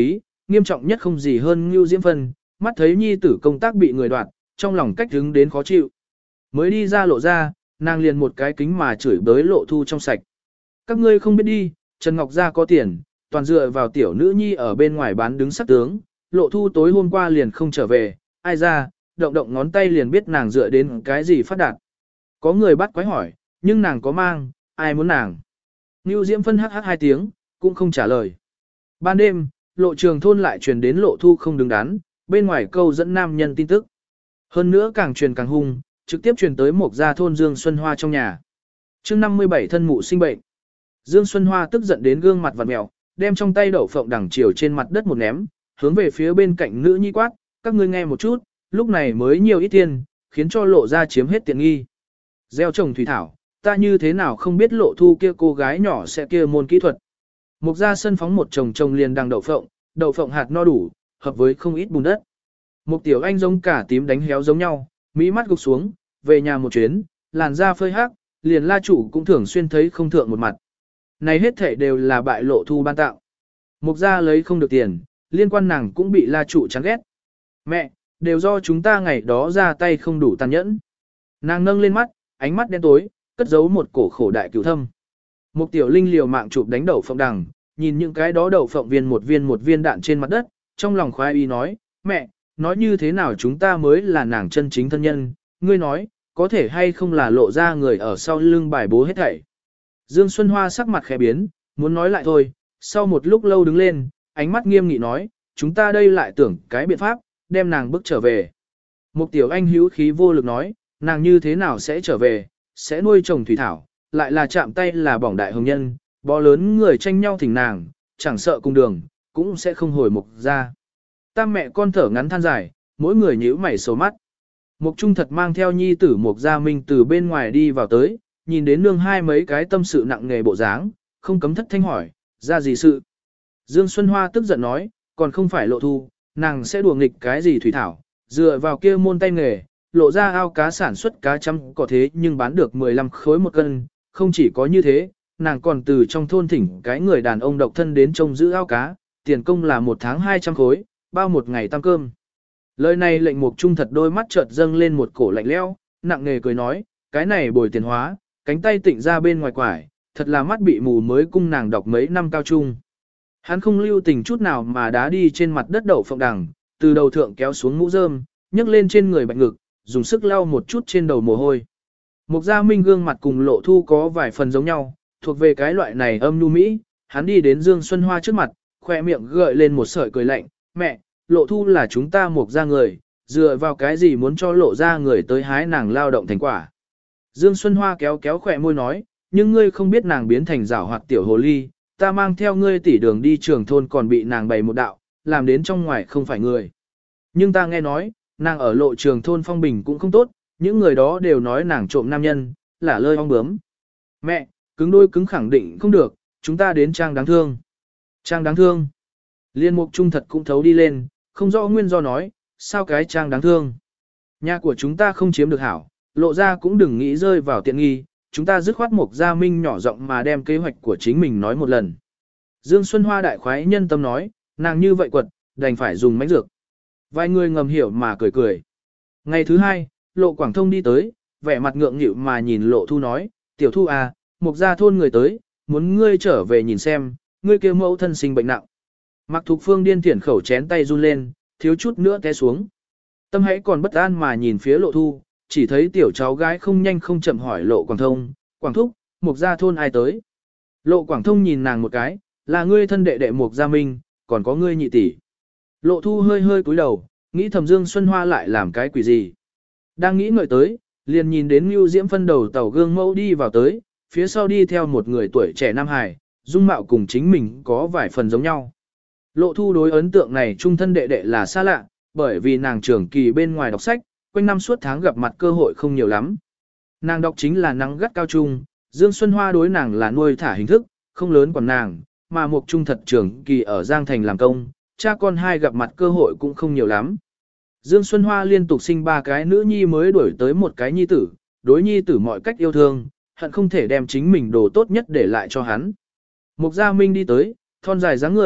nghiêm trọng nhất không gì hơn Ngưu Diễm Phân, mắt thấy nhi tử công tác bị người đoạt, trong lòng cách hứng đến khó chịu. Mới đi ra lộ ra, nàng liền một cái kính mà chửi bới Lộ Thu trong sạch. Các ngươi không biết đi, Trần Ngọc Gia có tiền, toàn dựa vào tiểu nữ nhi ở bên ngoài bán đứng sắc tướng, Lộ Thu tối hôm qua liền không trở về, ai ra, động động ngón tay liền biết nàng dựa đến cái gì phát đạt. Có người bắt quái hỏi, nhưng nàng có mang, ai muốn nàng. Ngưu Diễm Phân hắc hắc hai tiếng, cũng không trả lời. Ban đêm, Lộ Trường thôn lại truyền đến Lộ Thu không đứng đắn, bên ngoài câu dẫn nam nhân tin tức. Hơn nữa càng truyền càng hung, trực tiếp truyền tới một gia thôn Dương Xuân Hoa trong nhà. Chương năm mươi bảy thân mụ sinh bệnh. Dương Xuân Hoa tức giận đến gương mặt vặn mèo, đem trong tay đậu phộng đằng chiều trên mặt đất một ném, hướng về phía bên cạnh nữ nhi quát, các ngươi nghe một chút, lúc này mới nhiều ít tiền, khiến cho Lộ ra chiếm hết tiện nghi. Gieo trồng thủy thảo, ta như thế nào không biết Lộ Thu kia cô gái nhỏ sẽ kia môn kỹ thuật. Một gia sân phóng một chồng chồng liền đằng đậu phộng, đậu phộng hạt no đủ, hợp với không ít bùn đất. Một tiểu anh giống cả tím đánh héo giống nhau, mỹ mắt gục xuống, về nhà một chuyến, làn da phơi hắc, liền la chủ cũng thường xuyên thấy không thượng một mặt. Này hết thể đều là bại Lộ Thu ban tạo. Mục gia lấy không được tiền, liên quan nàng cũng bị la chủ chán ghét. Mẹ, đều do chúng ta ngày đó ra tay không đủ tàn nhẫn. Nàng nâng lên mắt, ánh mắt đen tối, cất giấu một cổ khổ đại cửu thâm. Mục tiểu linh liều mạng chụp đánh đậu phộng đằng, nhìn những cái đó đậu phộng viên một viên một viên đạn trên mặt đất, trong lòng khoái y nói, mẹ, nói như thế nào chúng ta mới là nàng chân chính thân nhân, ngươi nói, có thể hay không là Lộ ra người ở sau lưng bài bố hết thảy. Dương Xuân Hoa sắc mặt khẽ biến, muốn nói lại thôi, sau một lúc lâu đứng lên, ánh mắt nghiêm nghị nói, chúng ta đây lại tưởng cái biện pháp, đem nàng bước trở về. Mục tiểu anh hữu khí vô lực nói, nàng như thế nào sẽ trở về, sẽ nuôi trồng thủy thảo, lại là chạm tay là bỏng đại hồng nhân, bó lớn người tranh nhau thỉnh nàng, chẳng sợ cùng đường, cũng sẽ không hồi mục ra. Tam mẹ con thở ngắn than dài, mỗi người nhíu mày sầu mắt. Mục Trung thật mang theo nhi tử Mục Gia Minh từ bên ngoài đi vào tới, nhìn đến nương hai mấy cái tâm sự nặng nề bộ dáng, không cấm thất thanh hỏi, ra gì sự. Dương Xuân Hoa tức giận nói, còn không phải Lộ Thu, nàng sẽ đùa nghịch cái gì thủy thảo, dựa vào kia môn tay nghề, Lộ ra ao cá sản xuất cá chấm có thế nhưng bán được mười lăm khối một cân, không chỉ có như thế, nàng còn từ trong thôn thỉnh cái người đàn ông độc thân đến trông giữ ao cá, tiền công là một tháng hai trăm khối, bao một ngày tăng cơm. Lời này lệnh Mục Trung thật đôi mắt chợt dâng lên một cổ lạnh lẽo, nặng nề cười nói, cái này bồi tiền hóa, cánh tay tịnh ra bên ngoài quải, thật là mắt bị mù mới cung nàng đọc mấy năm cao trung. Hắn không lưu tình chút nào mà đá đi trên mặt đất đậu phộng đằng, từ đầu thượng kéo xuống mũ rơm, nhấc lên trên người bạch ngực, dùng sức lau một chút trên đầu mồ hôi. Mục Gia Minh gương mặt cùng Lộ Thu có vài phần giống nhau, thuộc về cái loại này âm nhu mỹ, hắn đi đến Dương Xuân Hoa trước mặt, khoe miệng gợi lên một sợi cười lạnh, mẹ, Lộ Thu là chúng ta Mục gia người, dựa vào cái gì muốn cho Lộ ra người tới hái nàng lao động thành quả. Dương Xuân Hoa kéo kéo khỏe môi nói, nhưng ngươi không biết nàng biến thành giảo hoạt tiểu hồ ly, ta mang theo ngươi tỉ đường đi trường thôn còn bị nàng bày một đạo, làm đến trong ngoài không phải người. Nhưng ta nghe nói, nàng ở Lộ trường thôn phong bình cũng không tốt, những người đó đều nói nàng trộm nam nhân, là lơi ong bướm. Mẹ, cứng đôi cứng khẳng định không được, chúng ta đến trang đáng thương. Trang đáng thương. Liên Mục Trung thật cũng thấu đi lên, không rõ nguyên do nói, sao cái trang đáng thương. Nhà của chúng ta không chiếm được hảo, Lộ ra cũng đừng nghĩ rơi vào tiện nghi, chúng ta dứt khoát Mục Gia Minh nhỏ giọng mà đem kế hoạch của chính mình nói một lần. Dương Xuân Hoa đại khoái nhân tâm nói, nàng như vậy quật, đành phải dùng mánh dược. Vài người ngầm hiểu mà cười cười. Ngày thứ hai, Lộ Quảng Thông đi tới, vẻ mặt ngượng nghịu mà nhìn Lộ Thu nói, tiểu Thu à, Mục gia thôn người tới, muốn ngươi trở về nhìn xem, ngươi kêu mẫu thân sinh bệnh nặng. Mạc Thục Phương điên thiển khẩu chén tay run lên, thiếu chút nữa té xuống. Tâm hãy còn bất an mà nhìn phía Lộ Thu, chỉ thấy tiểu cháu gái không nhanh không chậm hỏi Lộ Quảng Thông, Quảng Thúc, Mục gia thôn ai tới? Lộ Quảng Thông nhìn nàng một cái, là ngươi thân đệ đệ Mục Gia Minh, còn có ngươi nhị tỷ. Lộ Thu hơi hơi cúi đầu, nghĩ thầm Dương Xuân Hoa lại làm cái quỷ gì. Đang nghĩ ngợi tới, liền nhìn đến Ngưu Diễm Phân đầu tàu gương mẫu đi vào tới, phía sau đi theo một người tuổi trẻ Nam Hải, dung mạo cùng chính mình có vài phần giống nhau. Lộ Thu đối ấn tượng này trung thân đệ đệ là xa lạ, bởi vì nàng trưởng kỳ bên ngoài đọc sách, quanh năm suốt tháng gặp mặt cơ hội không nhiều lắm. Nàng đọc chính là nắng gắt cao trung, Dương Xuân Hoa đối nàng là nuôi thả hình thức, không lớn còn nàng, mà Mục Trung thật trưởng kỳ ở Giang Thành làm công, cha con hai gặp mặt cơ hội cũng không nhiều lắm. Dương Xuân Hoa liên tục sinh ba cái nữ nhi mới đuổi tới một cái nhi tử, đối nhi tử mọi cách yêu thương, hận không thể đem chính mình đồ tốt nhất để lại cho hắn. Mục Gia Minh đi tới, thon dài dáng người,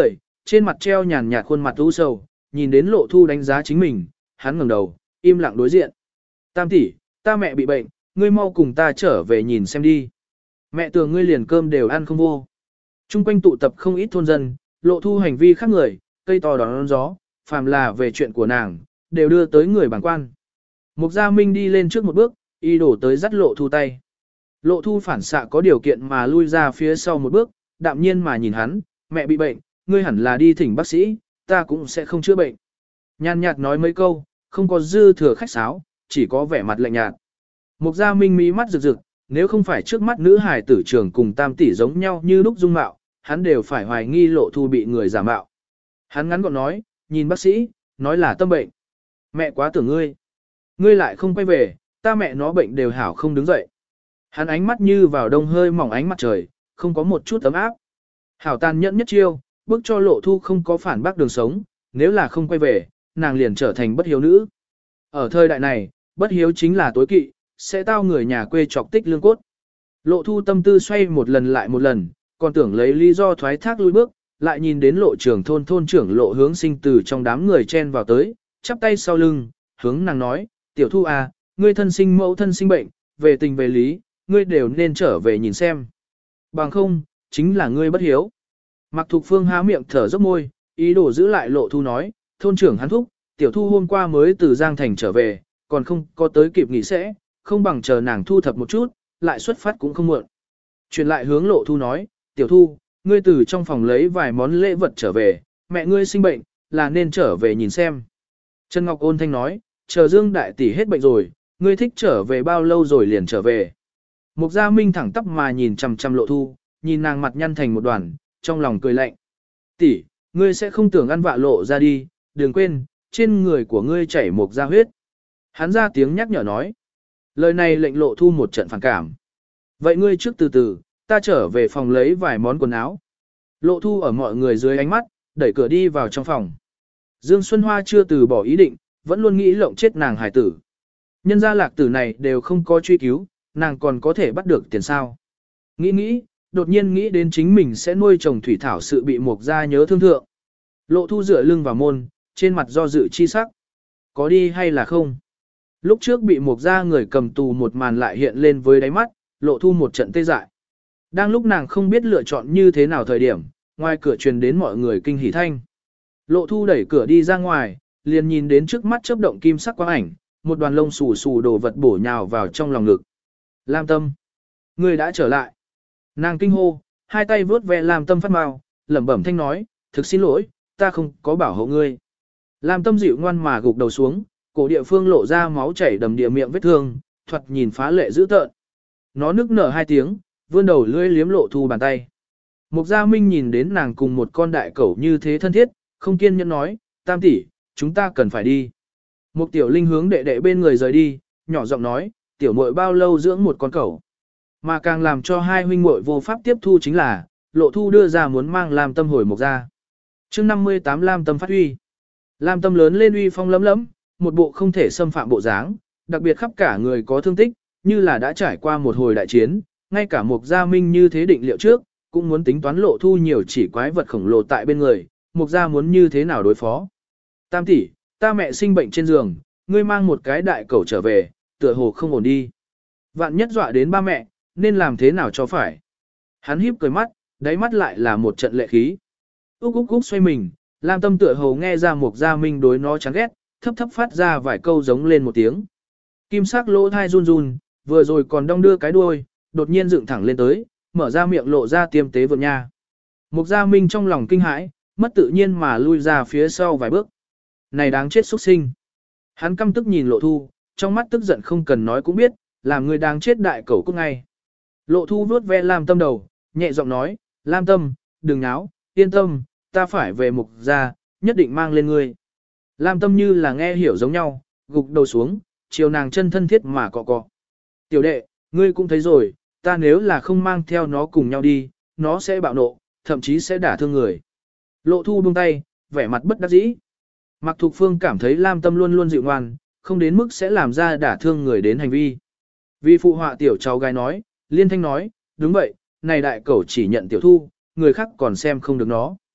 trên mặt treo nhàn nhạt khuôn mặt u sầu, nhìn đến Lộ Thu đánh giá chính mình, hắn ngẩng đầu, im lặng đối diện. Tam tỷ, ta mẹ bị bệnh, ngươi mau cùng ta trở về nhìn xem đi. Mẹ tưởng ngươi liền cơm đều ăn không vô. Trung quanh tụ tập không ít thôn dân, Lộ Thu hành vi khác người, cây to đón gió, phàm là về chuyện của nàng, đều đưa tới người bàng quan. Mục Gia Minh đi lên trước một bước, y đổ tới dắt Lộ Thu tay. Lộ Thu phản xạ có điều kiện mà lui ra phía sau một bước, đạm nhiên mà nhìn hắn, mẹ bị bệnh, ngươi hẳn là đi thỉnh bác sĩ, ta cũng sẽ không chữa bệnh. Nhàn nhạt nói mấy câu, không có dư thừa khách sáo, chỉ có vẻ mặt lạnh nhạt. Mục Gia Minh mí mắt rực rực, nếu không phải trước mắt nữ hài tử trưởng cùng tam tỷ giống nhau như lúc dung mạo, hắn đều phải hoài nghi Lộ Thu bị người giả mạo. Hắn ngắn gọn nói, nhìn bác sĩ, nói là tâm bệnh. Mẹ quá tưởng ngươi. Ngươi lại không quay về, ta mẹ nó bệnh đều hảo không đứng dậy. Hắn ánh mắt như vào đông hơi mỏng ánh mặt trời, không có một chút ấm áp. Hảo tàn nhẫn nhất chiêu, bước cho Lộ Thu không có phản bác đường sống, nếu là không quay về, nàng liền trở thành bất hiếu nữ. Ở thời đại này, bất hiếu chính là tối kỵ, sẽ tao người nhà quê chọc tích lương cốt. Lộ Thu tâm tư xoay một lần lại một lần, còn tưởng lấy lý do thoái thác lui bước, lại nhìn đến Lộ trưởng thôn thôn trưởng Lộ Hướng Sinh từ trong đám người chen vào tới, chắp tay sau lưng, hướng nàng nói, tiểu Thu à, ngươi thân sinh mẫu thân sinh bệnh, về tình về lý, ngươi đều nên trở về nhìn xem. Bằng không, chính là ngươi bất hiếu. Mạc Thục Phương há miệng thở dốc môi, ý đồ giữ lại Lộ Thu nói, thôn trưởng hắn thúc, tiểu Thu hôm qua mới từ Giang Thành trở về, còn không có tới kịp nghỉ sẽ, không bằng chờ nàng thu thập một chút, lại xuất phát cũng không muộn. Chuyển lại hướng Lộ Thu nói, tiểu Thu, ngươi từ trong phòng lấy vài món lễ vật trở về, mẹ ngươi sinh bệnh, là nên trở về nhìn xem. Trần Ngọc ôn thanh nói, chờ Dương đại tỷ hết bệnh rồi, ngươi thích trở về bao lâu rồi liền trở về. Mục Gia Minh thẳng tắp mà nhìn chằm chằm Lộ Thu, nhìn nàng mặt nhăn thành một đoàn, trong lòng cười lạnh. Tỷ, ngươi sẽ không tưởng ăn vạ Lộ ra đi, đừng quên, trên người của ngươi chảy mục gia huyết. Hắn ra tiếng nhắc nhở nói. Lời này lệnh Lộ Thu một trận phản cảm. Vậy ngươi trước từ từ, ta trở về phòng lấy vài món quần áo. Lộ Thu ở mọi người dưới ánh mắt, đẩy cửa đi vào trong phòng. Dương Xuân Hoa chưa từ bỏ ý định, vẫn luôn nghĩ lộng chết nàng hải tử. Nhân gia lạc tử này đều không có truy cứu, nàng còn có thể bắt được tiền sao. Nghĩ nghĩ, đột nhiên nghĩ đến chính mình sẽ nuôi trồng thủy thảo sự bị Mục gia nhớ thương thượng. Lộ Thu dựa lưng vào môn, trên mặt do dự chi sắc. Có đi hay là không? Lúc trước bị Mục gia người cầm tù một màn lại hiện lên với đáy mắt, Lộ Thu một trận tê dại. Đang lúc nàng không biết lựa chọn như thế nào thời điểm, ngoài cửa truyền đến mọi người kinh hỉ thanh. Lộ Thu đẩy cửa đi ra ngoài, liền nhìn đến trước mắt chớp động kim sắc quang ảnh, một đoàn lông xù xù đồ vật bổ nhào vào trong lòng ngực. Lam Tâm, ngươi đã trở lại. Nàng kinh hô, hai tay vướt ve Lam Tâm phát mau, lẩm bẩm thanh nói, thực xin lỗi, ta không có bảo hộ ngươi. Lam Tâm dịu ngoan mà gục đầu xuống, cổ địa phương lộ ra máu chảy đầm địa miệng vết thương, thoạt nhìn phá lệ dữ tợn. Nó nức nở hai tiếng, vươn đầu lưỡi liếm Lộ Thu bàn tay. Mục Gia Minh nhìn đến nàng cùng một con đại cẩu như thế thân thiết, không kiên nhẫn nói, Tam tỷ, chúng ta cần phải đi. Mục Tiểu Linh hướng đệ đệ bên người rời đi, nhỏ giọng nói, tiểu muội bao lâu dưỡng một con cẩu. Mà càng làm cho hai huynh muội vô pháp tiếp thu chính là, Lộ Thu đưa ra muốn mang Lam Tâm hồi Mục gia. Chương năm mươi tám Lam Tâm phát uy. Lam Tâm lớn lên uy phong lấm lấm, một bộ không thể xâm phạm bộ dáng, đặc biệt khắp cả người có thương tích, như là đã trải qua một hồi đại chiến, ngay cả Mục Gia Minh như thế định liệu trước, cũng muốn tính toán Lộ Thu nhiều chỉ quái vật khổng lồ tại bên người, Mục Gia muốn như thế nào đối phó. Tam tỷ, ta mẹ sinh bệnh trên giường, ngươi mang một cái đại cẩu trở về, tựa hồ không ổn đi. Vạn nhất dọa đến ba mẹ, nên làm thế nào cho phải. Hắn híp cười mắt, đáy mắt lại là một trận lệ khí. Úc úc úc xoay mình, Lam Tâm tựa hồ nghe ra Mục Gia Minh đối nó chán ghét, thấp thấp phát ra vài câu giống lên một tiếng. Kim sắc lỗ thai run run, vừa rồi còn đong đưa cái đuôi, đột nhiên dựng thẳng lên tới, mở ra miệng lộ ra tiêm tế vượn nha. Mục Gia Minh trong lòng kinh hãi, mất tự nhiên mà lui ra phía sau vài bước. Này đáng chết xuất sinh. Hắn căm tức nhìn Lộ Thu, trong mắt tức giận không cần nói cũng biết, làm người đáng chết đại cẩu cút ngay. Lộ Thu vuốt ve Lam Tâm đầu, nhẹ giọng nói, Lam Tâm, đừng náo, yên tâm, ta phải về Mục gia, nhất định mang lên ngươi. Lam Tâm như là nghe hiểu giống nhau, gục đầu xuống, chiều nàng chân thân thiết mà cọ cọ. Tiểu đệ, ngươi cũng thấy rồi, ta nếu là không mang theo nó cùng nhau đi, nó sẽ bạo nộ, thậm chí sẽ đả thương người. Lộ Thu buông tay, vẻ mặt bất đắc dĩ. Mạc Thục Phương cảm thấy Lam Tâm luôn luôn dịu ngoan, không đến mức sẽ làm ra đả thương người đến hành vi. Vì phụ họa tiểu cháu gái nói, Liên Thanh nói, đúng vậy, này đại cẩu chỉ nhận tiểu Thu, người khác còn xem không được nó.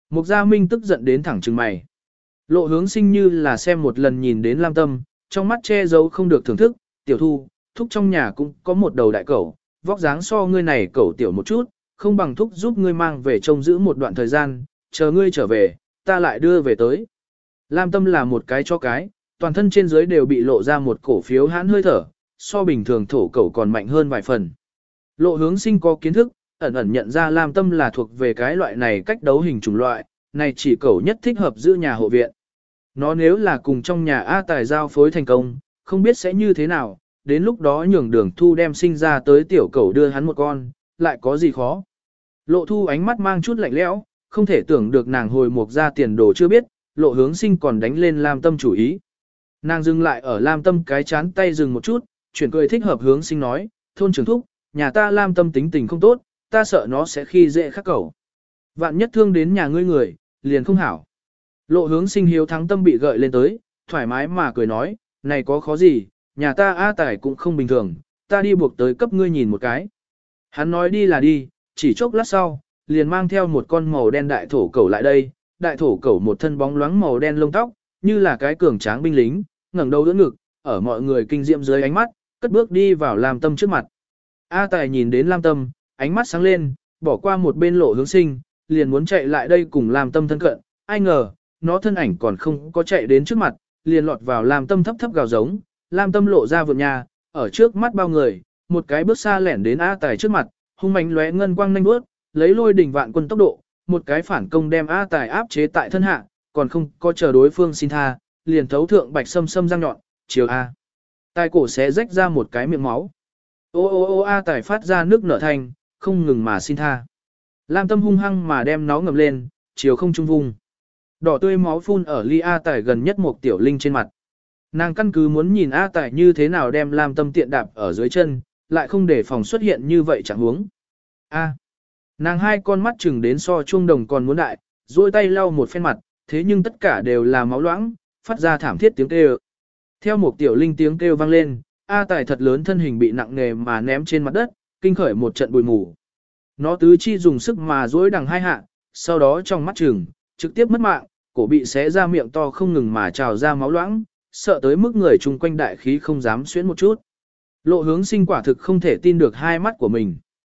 Mục Gia Minh tức giận đến thẳng trừng mày. Lộ Hướng Sinh như là xem một lần nhìn đến Lam Tâm, trong mắt che giấu không được thưởng thức, tiểu thu, thúc trong nhà cũng có một đầu đại cẩu, vóc dáng so ngươi này cẩu tiểu một chút, không bằng thúc giúp ngươi mang về trông giữ một đoạn thời gian, chờ ngươi trở về, ta lại đưa về tới. Lam Tâm là một cái cho cái, toàn thân trên dưới đều bị lộ ra một cổ phiếu hãn hơi thở, so bình thường thổ cẩu còn mạnh hơn vài phần. Lộ Hướng Sinh có kiến thức, ẩn ẩn nhận ra Lam Tâm là thuộc về cái loại này cách đấu hình chủng loại, này chỉ cẩu nhất thích hợp giữ nhà hộ viện. Nó nếu là cùng trong nhà A Tài giao phối thành công, không biết sẽ như thế nào, đến lúc đó nhường Đường Thu đem sinh ra tới tiểu cẩu đưa hắn một con, lại có gì khó. Lộ Thu ánh mắt mang chút lạnh lẽo, không thể tưởng được nàng hồi Mục ra tiền đồ chưa biết, Lộ Hướng Sinh còn đánh lên Lam Tâm chủ ý. Nàng dừng lại ở Lam Tâm cái chán tay dừng một chút, chuyển cười thích hợp Hướng Sinh nói, thôn trưởng thúc, nhà ta Lam Tâm tính tình không tốt, ta sợ nó sẽ khi dễ khắc cẩu. Vạn nhất thương đến nhà ngươi người, liền không hảo. Lộ Hướng Sinh hiếu thắng tâm bị gợi lên tới, thoải mái mà cười nói, này có khó gì, nhà ta A Tài cũng không bình thường, ta đi buộc tới cấp ngươi nhìn một cái. Hắn nói đi là đi, chỉ chốc lát sau, liền mang theo một con màu đen đại thổ cẩu lại đây, đại thổ cẩu một thân bóng loáng màu đen lông tóc, như là cái cường tráng binh lính, ngẩng đầu đỡ ngực, ở mọi người kinh diệm dưới ánh mắt, cất bước đi vào Lam Tâm trước mặt. A Tài nhìn đến Lam Tâm, ánh mắt sáng lên, bỏ qua một bên Lộ Hướng Sinh, liền muốn chạy lại đây cùng Lam Tâm thân cận, ai ngờ, nó thân ảnh còn không có chạy đến trước mặt, liền lọt vào Lam Tâm thấp thấp gào giống, Lam Tâm lộ ra vườn nhà, ở trước mắt bao người, một cái bước xa lẻn đến A Tài trước mặt, hung mãnh lóe ngân quang nhanh bước, lấy lôi đỉnh vạn quân tốc độ, một cái phản công đem A Tài áp chế tại thân hạ, còn không có chờ đối phương xin tha, liền thấu thượng bạch sâm sâm răng nhọn, chiều A. Tài cổ xé rách ra một cái miệng máu. Ô ô ô A Tài phát ra nước nở thành, không ngừng mà xin tha. Lam Tâm hung hăng mà đem nó ngầm lên, chiều không trung vùng. Đỏ tươi máu phun ở ly A Tài gần nhất một tiểu linh trên mặt. Nàng căn cứ muốn nhìn A Tài như thế nào đem Lam Tâm tiện đạp ở dưới chân, lại không để phòng xuất hiện như vậy chẳng huống. A. Nàng hai con mắt chừng đến so chuông đồng còn muốn đại, duỗi tay lau một phen mặt, thế nhưng tất cả đều là máu loãng, phát ra thảm thiết tiếng kêu. Theo một tiểu linh tiếng kêu vang lên, A Tài thật lớn thân hình bị nặng nề mà ném trên mặt đất, kinh khởi một trận bụi mù. Nó tứ chi dùng sức mà duỗi đằng hai hạ, sau đó trong mắt chừng, trực tiếp mất mạng, cổ bị xé ra miệng to không ngừng mà trào ra máu loãng, sợ tới mức người chung quanh đại khí không dám xuyến một chút. Lộ Hướng Sinh quả thực không thể tin được hai mắt của mình.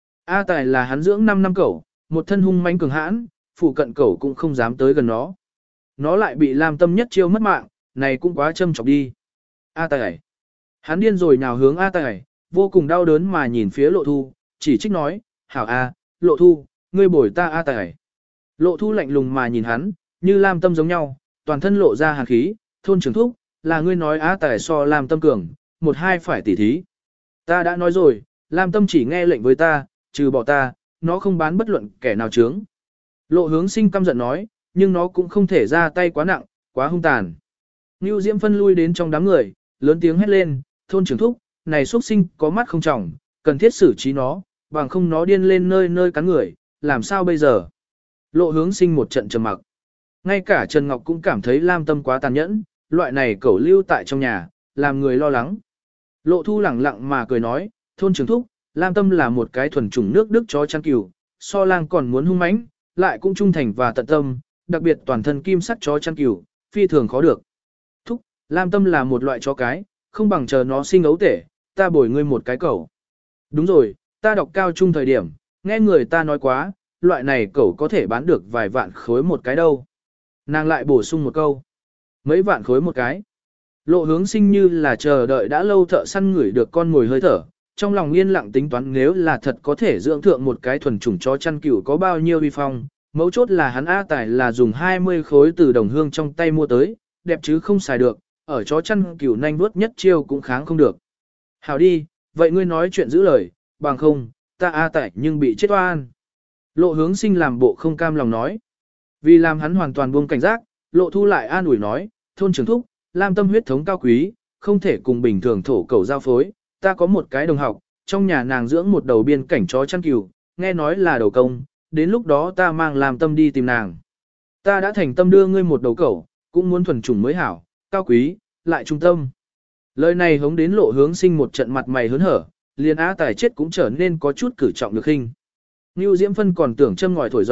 A Tài là hắn dưỡng năm năm cẩu, một thân hung manh cường hãn, phụ cận cẩu cũng không dám tới gần nó. Nó lại bị Lam Tâm nhất chiêu mất mạng, này cũng quá châm chọc đi. A Tài. Hắn điên rồi nào hướng A Tài, vô cùng đau đớn mà nhìn phía Lộ Thu, chỉ trích nói, hảo A, Lộ Thu, ngươi bồi ta A Tài. Lộ Thu lạnh lùng mà nhìn hắn, như Lam Tâm giống nhau, toàn thân lộ ra hàn khí, thôn trưởng thúc, là ngươi nói A Tài so Lam Tâm cường, một hai phải tỉ thí. Ta đã nói rồi, Lam Tâm chỉ nghe lệnh với ta, trừ bỏ ta, nó không bán bất luận kẻ nào chướng. Lộ Hướng Sinh căm giận nói, nhưng nó cũng không thể ra tay quá nặng, quá hung tàn. Nưu Diễm phân lui đến trong đám người, lớn tiếng hét lên, thôn trưởng thúc, này xuất sinh có mắt không trọng, cần thiết xử trí nó, bằng không nó điên lên nơi nơi cắn người, làm sao bây giờ? Lộ Hướng Sinh một trận trầm mặc. Ngay cả Trần Ngọc cũng cảm thấy Lam Tâm quá tàn nhẫn, loại này cẩu lưu tại trong nhà, làm người lo lắng. Lộ Thu lẳng lặng mà cười nói, thôn trưởng thúc, Lam Tâm là một cái thuần chủng nước Đức chó chăn cừu, so lang còn muốn hung mãnh, lại cũng trung thành và tận tâm, đặc biệt toàn thân kim sắt chó chăn cừu, phi thường khó được. Thúc, Lam Tâm là một loại chó cái, không bằng chờ nó sinh ấu tể, ta bồi ngươi một cái cẩu. Đúng rồi, ta đọc cao trung thời điểm, nghe người ta nói quá, loại này cẩu có thể bán được vài vạn khối một cái đâu. Nàng lại bổ sung một câu. Mấy vạn khối một cái. Lộ Hướng Sinh như là chờ đợi đã lâu thợ săn ngửi được con mồi hơi thở, trong lòng yên lặng tính toán nếu là thật có thể dưỡng thượng một cái thuần chủng chó chăn cừu có bao nhiêu uy phong, mấu chốt là hắn A Tài là dùng hai mươi khối từ đồng hương trong tay mua tới, đẹp chứ không xài được, ở chó chăn cừu nhanh vuốt nhất chiêu cũng kháng không được. Hảo đi, vậy ngươi nói chuyện giữ lời, bằng không, ta A Tài nhưng bị chết oan. Lộ Hướng Sinh làm bộ không cam lòng nói. Vì làm hắn hoàn toàn buông cảnh giác, Lộ Thu lại an ủi nói, thôn trưởng thúc, Lam Tâm huyết thống cao quý, không thể cùng bình thường thổ cẩu giao phối, ta có một cái đồng học, trong nhà nàng dưỡng một đầu biên cảnh chó chăn cừu, nghe nói là đầu công, đến lúc đó ta mang Lam Tâm đi tìm nàng. Ta đã thành tâm đưa ngươi một đầu cẩu, cũng muốn thuần chủng mới hảo, cao quý, lại trung tâm. Lời này hống đến Lộ Hướng Sinh một trận mặt mày hớn hở, liền Á Tài chết cũng trở nên có chút cử trọng được hình. Nưu Diễm Phân còn tưởng châm ngòi thổi gió,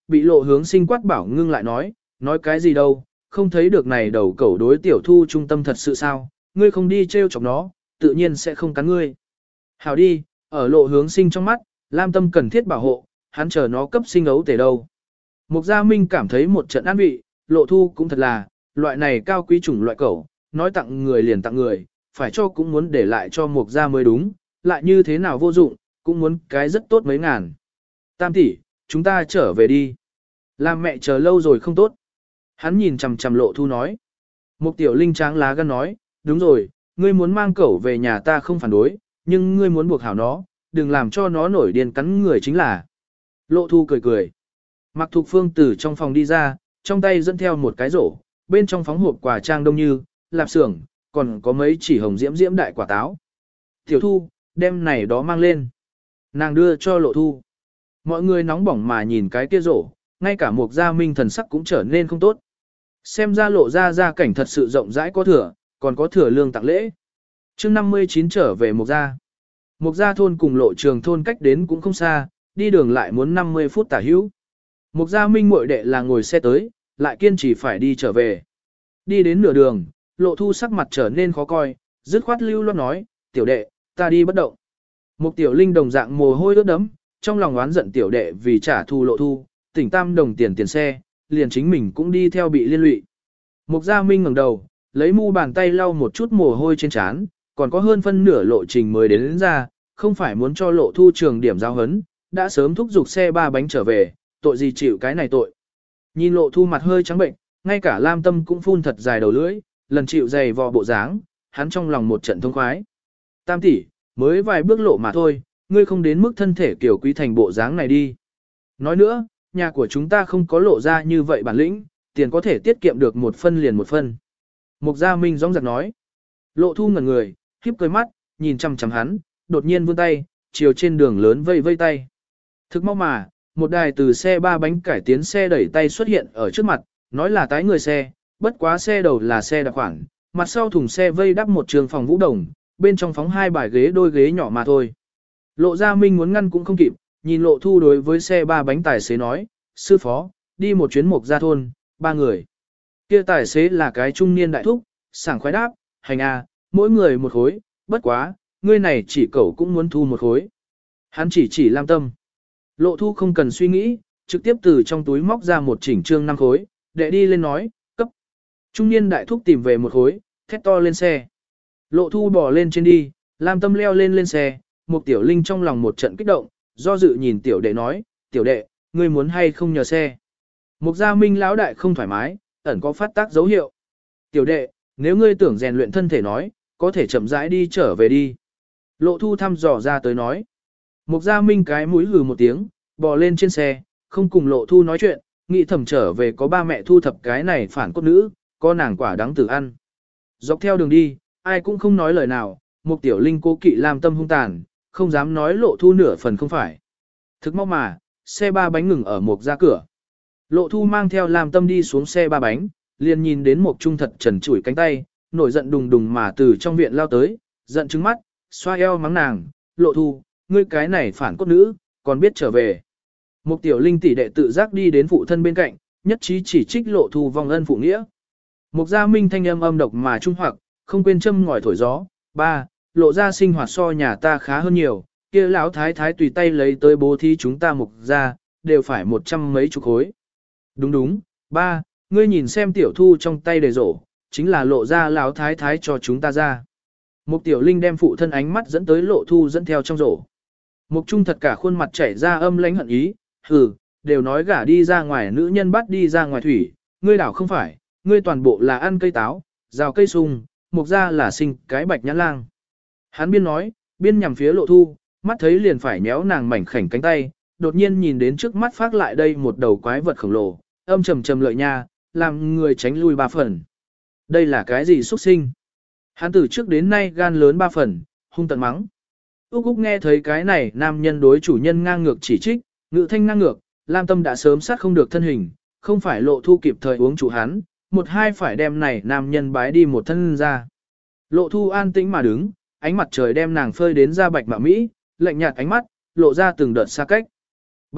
bị lộ hướng sinh quát bảo ngưng lại nói, nói cái gì đâu, không thấy được này đầu cẩu đối tiểu thu trung tâm thật sự sao, ngươi không đi trêu chọc nó, tự nhiên sẽ không cắn ngươi. Hảo đi, ở lộ hướng sinh trong mắt, Lam Tâm cần thiết bảo hộ, hắn chờ nó cấp sinh ấu tể đâu. Mục Gia Minh cảm thấy một trận an vị, lộ thu cũng thật là, loại này cao quý chủng loại cẩu, nói tặng người liền tặng người, phải cho cũng muốn để lại cho Mục Gia mới đúng, lại như thế nào vô dụng, cũng muốn cái rất tốt mấy ngàn. Tam tỷ, chúng ta trở về đi. Làm mẹ chờ lâu rồi không tốt. Hắn nhìn chằm chằm lộ thu nói. Mục tiểu linh tráng lá gan nói, đúng rồi, ngươi muốn mang cẩu về nhà ta không phản đối, nhưng ngươi muốn buộc hảo nó, đừng làm cho nó nổi điên cắn người chính là. Lộ thu cười cười. Mạc Thục Phương từ trong phòng đi ra, trong tay dẫn theo một cái rổ, bên trong phóng hộp quà trang đông như, lạp xưởng, còn có mấy chỉ hồng diễm diễm đại quả táo. Tiểu thu, đem này đó mang lên. Nàng đưa cho lộ thu. Mọi người nóng bỏng mà nhìn cái kia rổ, ngay cả Mục Gia Minh thần sắc cũng trở nên không tốt. Xem ra lộ ra gia cảnh thật sự rộng rãi có thừa, còn có thừa lương tặng lễ. Chương năm mươi chín trở về Mục Gia. Mục Gia thôn cùng lộ trường thôn cách đến cũng không xa, đi đường lại muốn năm mươi phút tả hữu. Mục Gia Minh muội đệ là ngồi xe tới, lại kiên trì phải đi trở về. Đi đến nửa đường, lộ thu sắc mặt trở nên khó coi, dứt khoát lưu loát nói, tiểu đệ, ta đi bất động. Mục tiểu linh đồng dạng mồ hôi ướt đẫm, trong lòng oán giận tiểu đệ vì trả thù lộ thu, tỉnh tam đồng tiền tiền xe, liền chính mình cũng đi theo bị liên lụy. Mục Gia Minh ngẩng đầu, lấy mu bàn tay lau một chút mồ hôi trên trán, còn có hơn phân nửa lộ trình mới đến, đến ra, không phải muốn cho lộ thu trường điểm giao hấn, đã sớm thúc giục xe ba bánh trở về, tội gì chịu cái này tội. Nhìn lộ thu mặt hơi trắng bệnh, ngay cả Lam Tâm cũng phun thật dài đầu lưỡi, lần chịu dày vò bộ dáng, hắn trong lòng một trận thông khoái. Tam tỷ, mới vài bước lộ mà thôi, ngươi không đến mức thân thể kiểu quý thành bộ dáng này đi. Nói nữa, nhà của chúng ta không có lộ ra như vậy bản lĩnh, tiền có thể tiết kiệm được một phân liền một phân. Mục Gia Minh rõng rạc nói. Lộ thu ngẩn người, khiếp cười mắt, nhìn chằm chằm hắn, đột nhiên vươn tay, chiều trên đường lớn vây vây tay. Thực mau mà, một đài từ xe ba bánh cải tiến xe đẩy tay xuất hiện ở trước mặt, nói là tái người xe, bất quá xe đầu là xe đặc khoản, mặt sau thùng xe vây đắp một trường phòng vũ đồng, bên trong phóng hai bài ghế đôi ghế nhỏ mà thôi. Lộ Gia Minh muốn ngăn cũng không kịp, nhìn lộ thu đối với xe ba bánh tài xế nói, sư phó, đi một chuyến Mục Gia thôn, ba người. Kia tài xế là cái trung niên đại thúc, sảng khoái đáp, hành a, mỗi người một khối, bất quá, ngươi này chỉ cẩu cũng muốn thu một khối. Hắn chỉ chỉ Lam Tâm. Lộ thu không cần suy nghĩ, trực tiếp từ trong túi móc ra một chỉnh trương năm khối, đệ đi lên nói, cấp. Trung niên đại thúc tìm về một khối, thét to lên xe. Lộ thu bỏ lên trên đi, Lam Tâm leo lên lên xe, một tiểu linh trong lòng một trận kích động, do dự nhìn tiểu đệ nói, tiểu đệ, ngươi muốn hay không nhờ xe. Mục Gia Minh lão đại không thoải mái, ẩn có phát tác dấu hiệu. Tiểu đệ, nếu ngươi tưởng rèn luyện thân thể nói, có thể chậm rãi đi trở về đi. Lộ thu thăm dò ra tới nói. Mục Gia Minh cái mũi hừ một tiếng, bò lên trên xe, không cùng lộ thu nói chuyện, nghĩ thầm trở về có ba mẹ thu thập cái này phản cốt nữ, có nàng quả đáng tử ăn. Dọc theo đường đi, ai cũng không nói lời nào, Mục tiểu linh cố kỵ Lam Tâm hung tàn, không dám nói lộ thu nửa phần không phải. Thực mau mà, xe ba bánh ngừng ở Mục Gia cửa. Lộ thu mang theo Lam Tâm đi xuống xe ba bánh, liền nhìn đến Mục Trung thật trần trụi cánh tay, nổi giận đùng đùng mà từ trong viện lao tới, giận trừng mắt, xoa eo mắng nàng, lộ thu, ngươi cái này phản cốt nữ, còn biết trở về. Mục tiểu linh tỷ đệ tự giác đi đến phụ thân bên cạnh, nhất trí chỉ trích lộ thu vong ân phụ nghĩa. Mục Gia Minh thanh âm âm độc mà trung hoặc, không quên châm ngòi thổi gió, ba, lộ ra sinh hoạt so nhà ta khá hơn nhiều, kia lão thái thái tùy tay lấy tới bố thí chúng ta Mục Gia, đều phải một trăm mấy chục khối. Đúng đúng, ba, ngươi nhìn xem tiểu thu trong tay đầy rổ, chính là lộ ra lão thái thái cho chúng ta ra. Mục tiểu linh đem phụ thân ánh mắt dẫn tới lộ thu dẫn theo trong rổ. Mục Trung thật cả khuôn mặt chảy ra âm lãnh hận ý, hừ, đều nói gả đi ra ngoài nữ nhân bắt đi ra ngoài thủy, ngươi đảo không phải, ngươi toàn bộ là ăn cây táo, rào cây sung, Mục Gia là sinh cái bạch nhãn lang. Hắn biên nói, biên nhằm phía lộ thu, mắt thấy liền phải nhéo nàng mảnh khảnh cánh tay, đột nhiên nhìn đến trước mắt phát lại đây một đầu quái vật khổng lồ, âm trầm trầm lợi nha, làm người tránh lui ba phần. Đây là cái gì xuất sinh? Hắn từ trước đến nay gan lớn ba phần, hung tận mắng. Úc Úc nghe thấy cái này nam nhân đối chủ nhân ngang ngược chỉ trích, ngữ thanh ngang ngược, Lam Tâm đã sớm sát không được thân hình, không phải lộ thu kịp thời uống chủ hắn, một hai phải đem này nam nhân bái đi một thân ra. Lộ thu an tĩnh mà đứng, ánh mặt trời đem nàng phơi đến da bạch mạ Mỹ, lạnh nhạt ánh mắt, lộ ra từng đợt xa cách. Ba,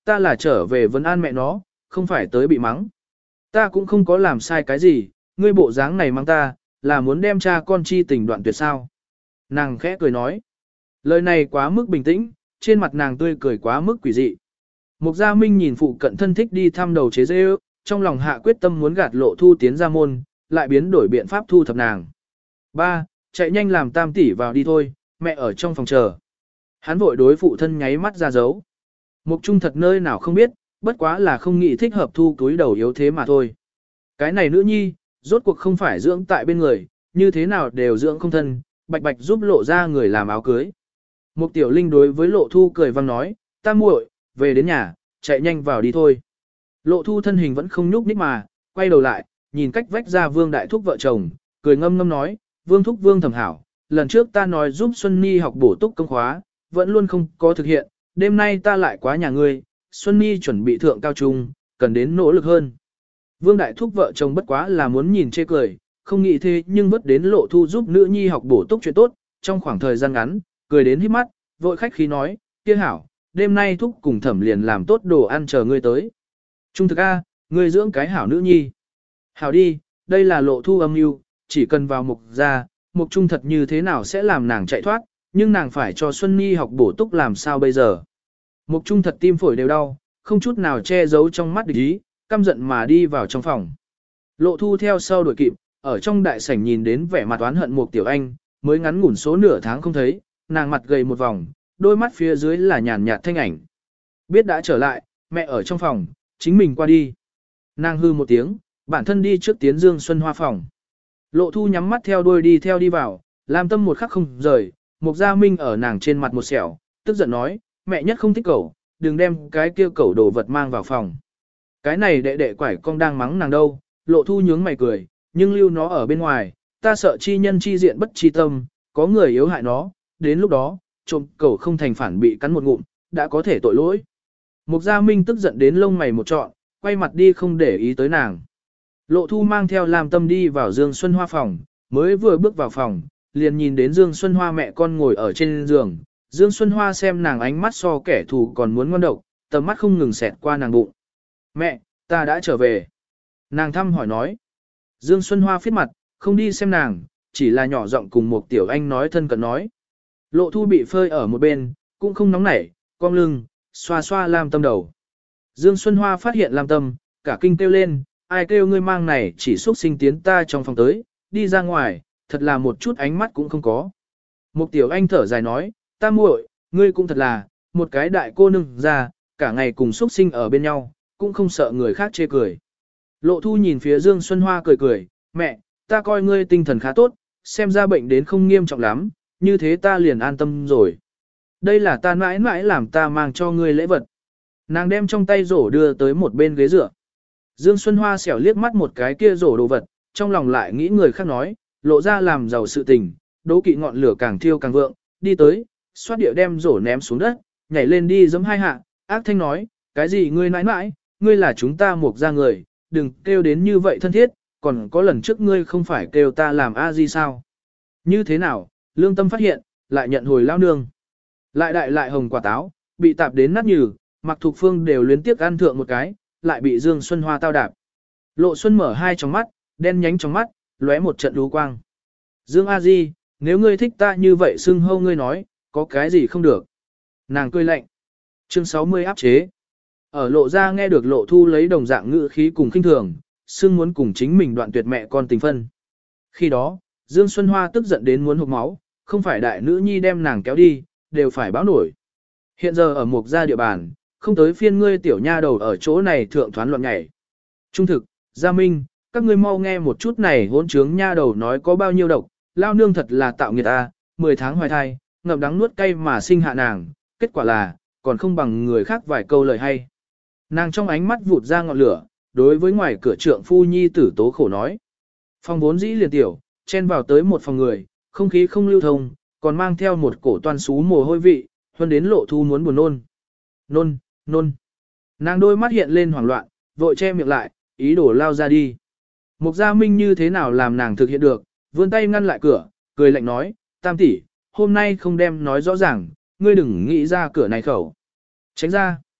ta là trở về vấn an mẹ nó, không phải tới bị mắng. Ta cũng không có làm sai cái gì, ngươi bộ dáng này mắng ta, là muốn đem cha con chi tình đoạn tuyệt sao. Nàng khẽ cười nói. Lời này quá mức bình tĩnh, trên mặt nàng tươi cười quá mức quỷ dị. Mục Gia Minh nhìn phụ cận thân thích đi thăm đầu chế dê ước, trong lòng hạ quyết tâm muốn gạt Lộ Thu tiến ra môn, lại biến đổi biện pháp thu thập nàng. Ba, chạy nhanh làm Tam tỷ vào đi thôi, mẹ ở trong phòng chờ. Hắn vội đối phụ thân nháy mắt ra dấu. Mục Trung thật nơi nào không biết, bất quá là không nghĩ thích hợp thu túi đầu yếu thế mà thôi. Cái này nữ nhi, rốt cuộc không phải dưỡng tại bên người, như thế nào đều dưỡng không thân, bạch bạch giúp Lộ ra người làm áo cưới. Mục Tiểu Linh đối với Lộ Thu cười vang nói, ta muội, về đến nhà, chạy nhanh vào đi thôi. Lộ Thu thân hình vẫn không nhúc nhích mà, quay đầu lại, nhìn cách vách ra Vương Đại Thúc vợ chồng, cười ngâm ngâm nói, Vương Thúc Vương Thẩm hảo, lần trước ta nói giúp Xuân Nhi học bổ túc công khóa, vẫn luôn không có thực hiện, đêm nay ta lại quá nhà ngươi, Xuân Nhi chuẩn bị thượng cao trung, cần đến nỗ lực hơn. Vương Đại Thúc vợ chồng bất quá là muốn nhìn chê cười, không nghĩ thế nhưng vất đến Lộ Thu giúp nữ nhi học bổ túc chuyện tốt, trong khoảng thời gian ngắn, cười đến hít mắt, vội khách khí nói, kia hảo, đêm nay Thúc cùng Thẩm liền làm tốt đồ ăn chờ ngươi tới. Trung thực A, ngươi dưỡng cái hảo nữ nhi. Hảo đi, đây là Lộ Thu âm mưu, chỉ cần vào mục ra, mục trung thật như thế nào sẽ làm nàng chạy thoát, nhưng nàng phải cho Xuân Nhi học bổ túc làm sao bây giờ. Mục trung thật tim phổi đều đau, không chút nào che giấu trong mắt địch ý, căm giận mà đi vào trong phòng. Lộ Thu theo sau đuổi kịp, ở trong đại sảnh nhìn đến vẻ mặt oán hận Mục Tiểu Anh, mới ngắn ngủn số nửa tháng không thấy, nàng mặt gầy một vòng, đôi mắt phía dưới là nhàn nhạt thanh ảnh. Biết đã trở lại, mẹ ở trong phòng, chính mình qua đi. Nàng hư một tiếng, bản thân đi trước tiến Dương Xuân Hoa phòng. Lộ Thu nhắm mắt theo đuôi đi theo đi vào, làm tâm một khắc không rời, Mục Gia Minh ở nàng trên mặt một sẹo, tức giận nói, mẹ nhất không thích cẩu, đừng đem cái kia cẩu đồ vật mang vào phòng. Cái này đệ đệ quải con đang mắng nàng đâu, Lộ Thu nhướng mày cười, nhưng lưu nó ở bên ngoài, ta sợ chi nhân chi diện bất chi tâm, có người yếu hại nó, đến lúc đó, trộm cẩu không thành phản bị cắn một ngụm, đã có thể tội lỗi. Mục Gia Minh tức giận đến lông mày một trọn, quay mặt đi không để ý tới nàng. Lộ Thu mang theo Lam Tâm đi vào Dương Xuân Hoa phòng, mới vừa bước vào phòng, liền nhìn đến Dương Xuân Hoa mẹ con ngồi ở trên giường. Dương Xuân Hoa xem nàng ánh mắt so kẻ thù còn muốn ngon độc, tầm mắt không ngừng xẹt qua nàng bụng. Mẹ, ta đã trở về. Nàng thăm hỏi nói. Dương Xuân Hoa phiết mặt, không đi xem nàng, chỉ là nhỏ giọng cùng một tiểu anh nói thân cận nói. Lộ Thu bị phơi ở một bên, cũng không nóng nảy, cong lưng, xoa xoa Lam Tâm đầu. Dương Xuân Hoa phát hiện Lam Tâm, cả kinh kêu lên, ai kêu ngươi mang này chỉ xúc sinh tiến ta trong phòng tới, đi ra ngoài, thật là một chút ánh mắt cũng không có. Một tiểu anh thở dài nói, ta muội, ngươi cũng thật là, một cái đại cô nương ra, cả ngày cùng xúc sinh ở bên nhau, cũng không sợ người khác chê cười. Lộ Thu nhìn phía Dương Xuân Hoa cười cười, mẹ, ta coi ngươi tinh thần khá tốt, xem ra bệnh đến không nghiêm trọng lắm, như thế ta liền an tâm rồi. Đây là ta mãi mãi làm ta mang cho ngươi lễ vật. Nàng đem trong tay rổ đưa tới một bên ghế dựa. Dương Xuân Hoa xẻo liếc mắt một cái kia rổ đồ vật, trong lòng lại nghĩ người khác nói, lộ ra làm giàu sự tình, đố kỵ ngọn lửa càng thiêu càng vượng, đi tới, xoát địa đem rổ ném xuống đất, nhảy lên đi giẫm hai hạ, ác thanh nói, cái gì ngươi nãi nãi, ngươi là chúng ta Mục ra người, đừng kêu đến như vậy thân thiết, còn có lần trước ngươi không phải kêu ta làm a gì sao. Như thế nào, lương tâm phát hiện, lại nhận hồi lao nương. Lại đại lại hồng quả táo, bị tạp đến nát nhừ, Mặc Thục Phương đều luyến tiếc ăn thượng một cái, lại bị Dương Xuân Hoa tao đạp. Lộ Xuân mở hai tròng mắt, đen nhánh trong mắt, lóe một trận đú quang. Dương A Di, nếu ngươi thích ta như vậy xưng hâu ngươi nói, có cái gì không được. Nàng cười lạnh. Chương sáu mươi áp chế. Ở Lộ ra nghe được Lộ Thu lấy đồng dạng ngữ khí cùng khinh thường, xưng muốn cùng chính mình đoạn tuyệt mẹ con tình phân. Khi đó, Dương Xuân Hoa tức giận đến muốn hộc máu, không phải đại nữ nhi đem nàng kéo đi, đều phải báo nổi. Hiện giờ ở Mục gia địa bàn, không tới phiên ngươi tiểu nha đầu ở chỗ này thượng thoán loạn nhảy. Trung thực, Gia Minh, các ngươi mau nghe một chút này hỗn trướng nha đầu nói có bao nhiêu độc, lao nương thật là tạo nghiệt ta, mười tháng hoài thai, ngậm đắng nuốt cay mà sinh hạ nàng, kết quả là, còn không bằng người khác vài câu lời hay. Nàng trong ánh mắt vụt ra ngọn lửa, đối với ngoài cửa trượng phu nhi tử tố khổ nói. Phòng vốn dĩ liền tiểu, chen vào tới một phòng người, không khí không lưu thông, còn mang theo một cổ toan xú mồ hôi vị, hơn đến Lộ Thu muốn buồn nôn. Nôn, nôn. Nàng đôi mắt hiện lên hoảng loạn, vội che miệng lại, ý đồ lao ra đi. Mục Gia Minh như thế nào làm nàng thực hiện được, vươn tay ngăn lại cửa, cười lạnh nói, Tam tỷ, hôm nay không đem nói rõ ràng, ngươi đừng nghĩ ra cửa này khẩu. Tránh ra.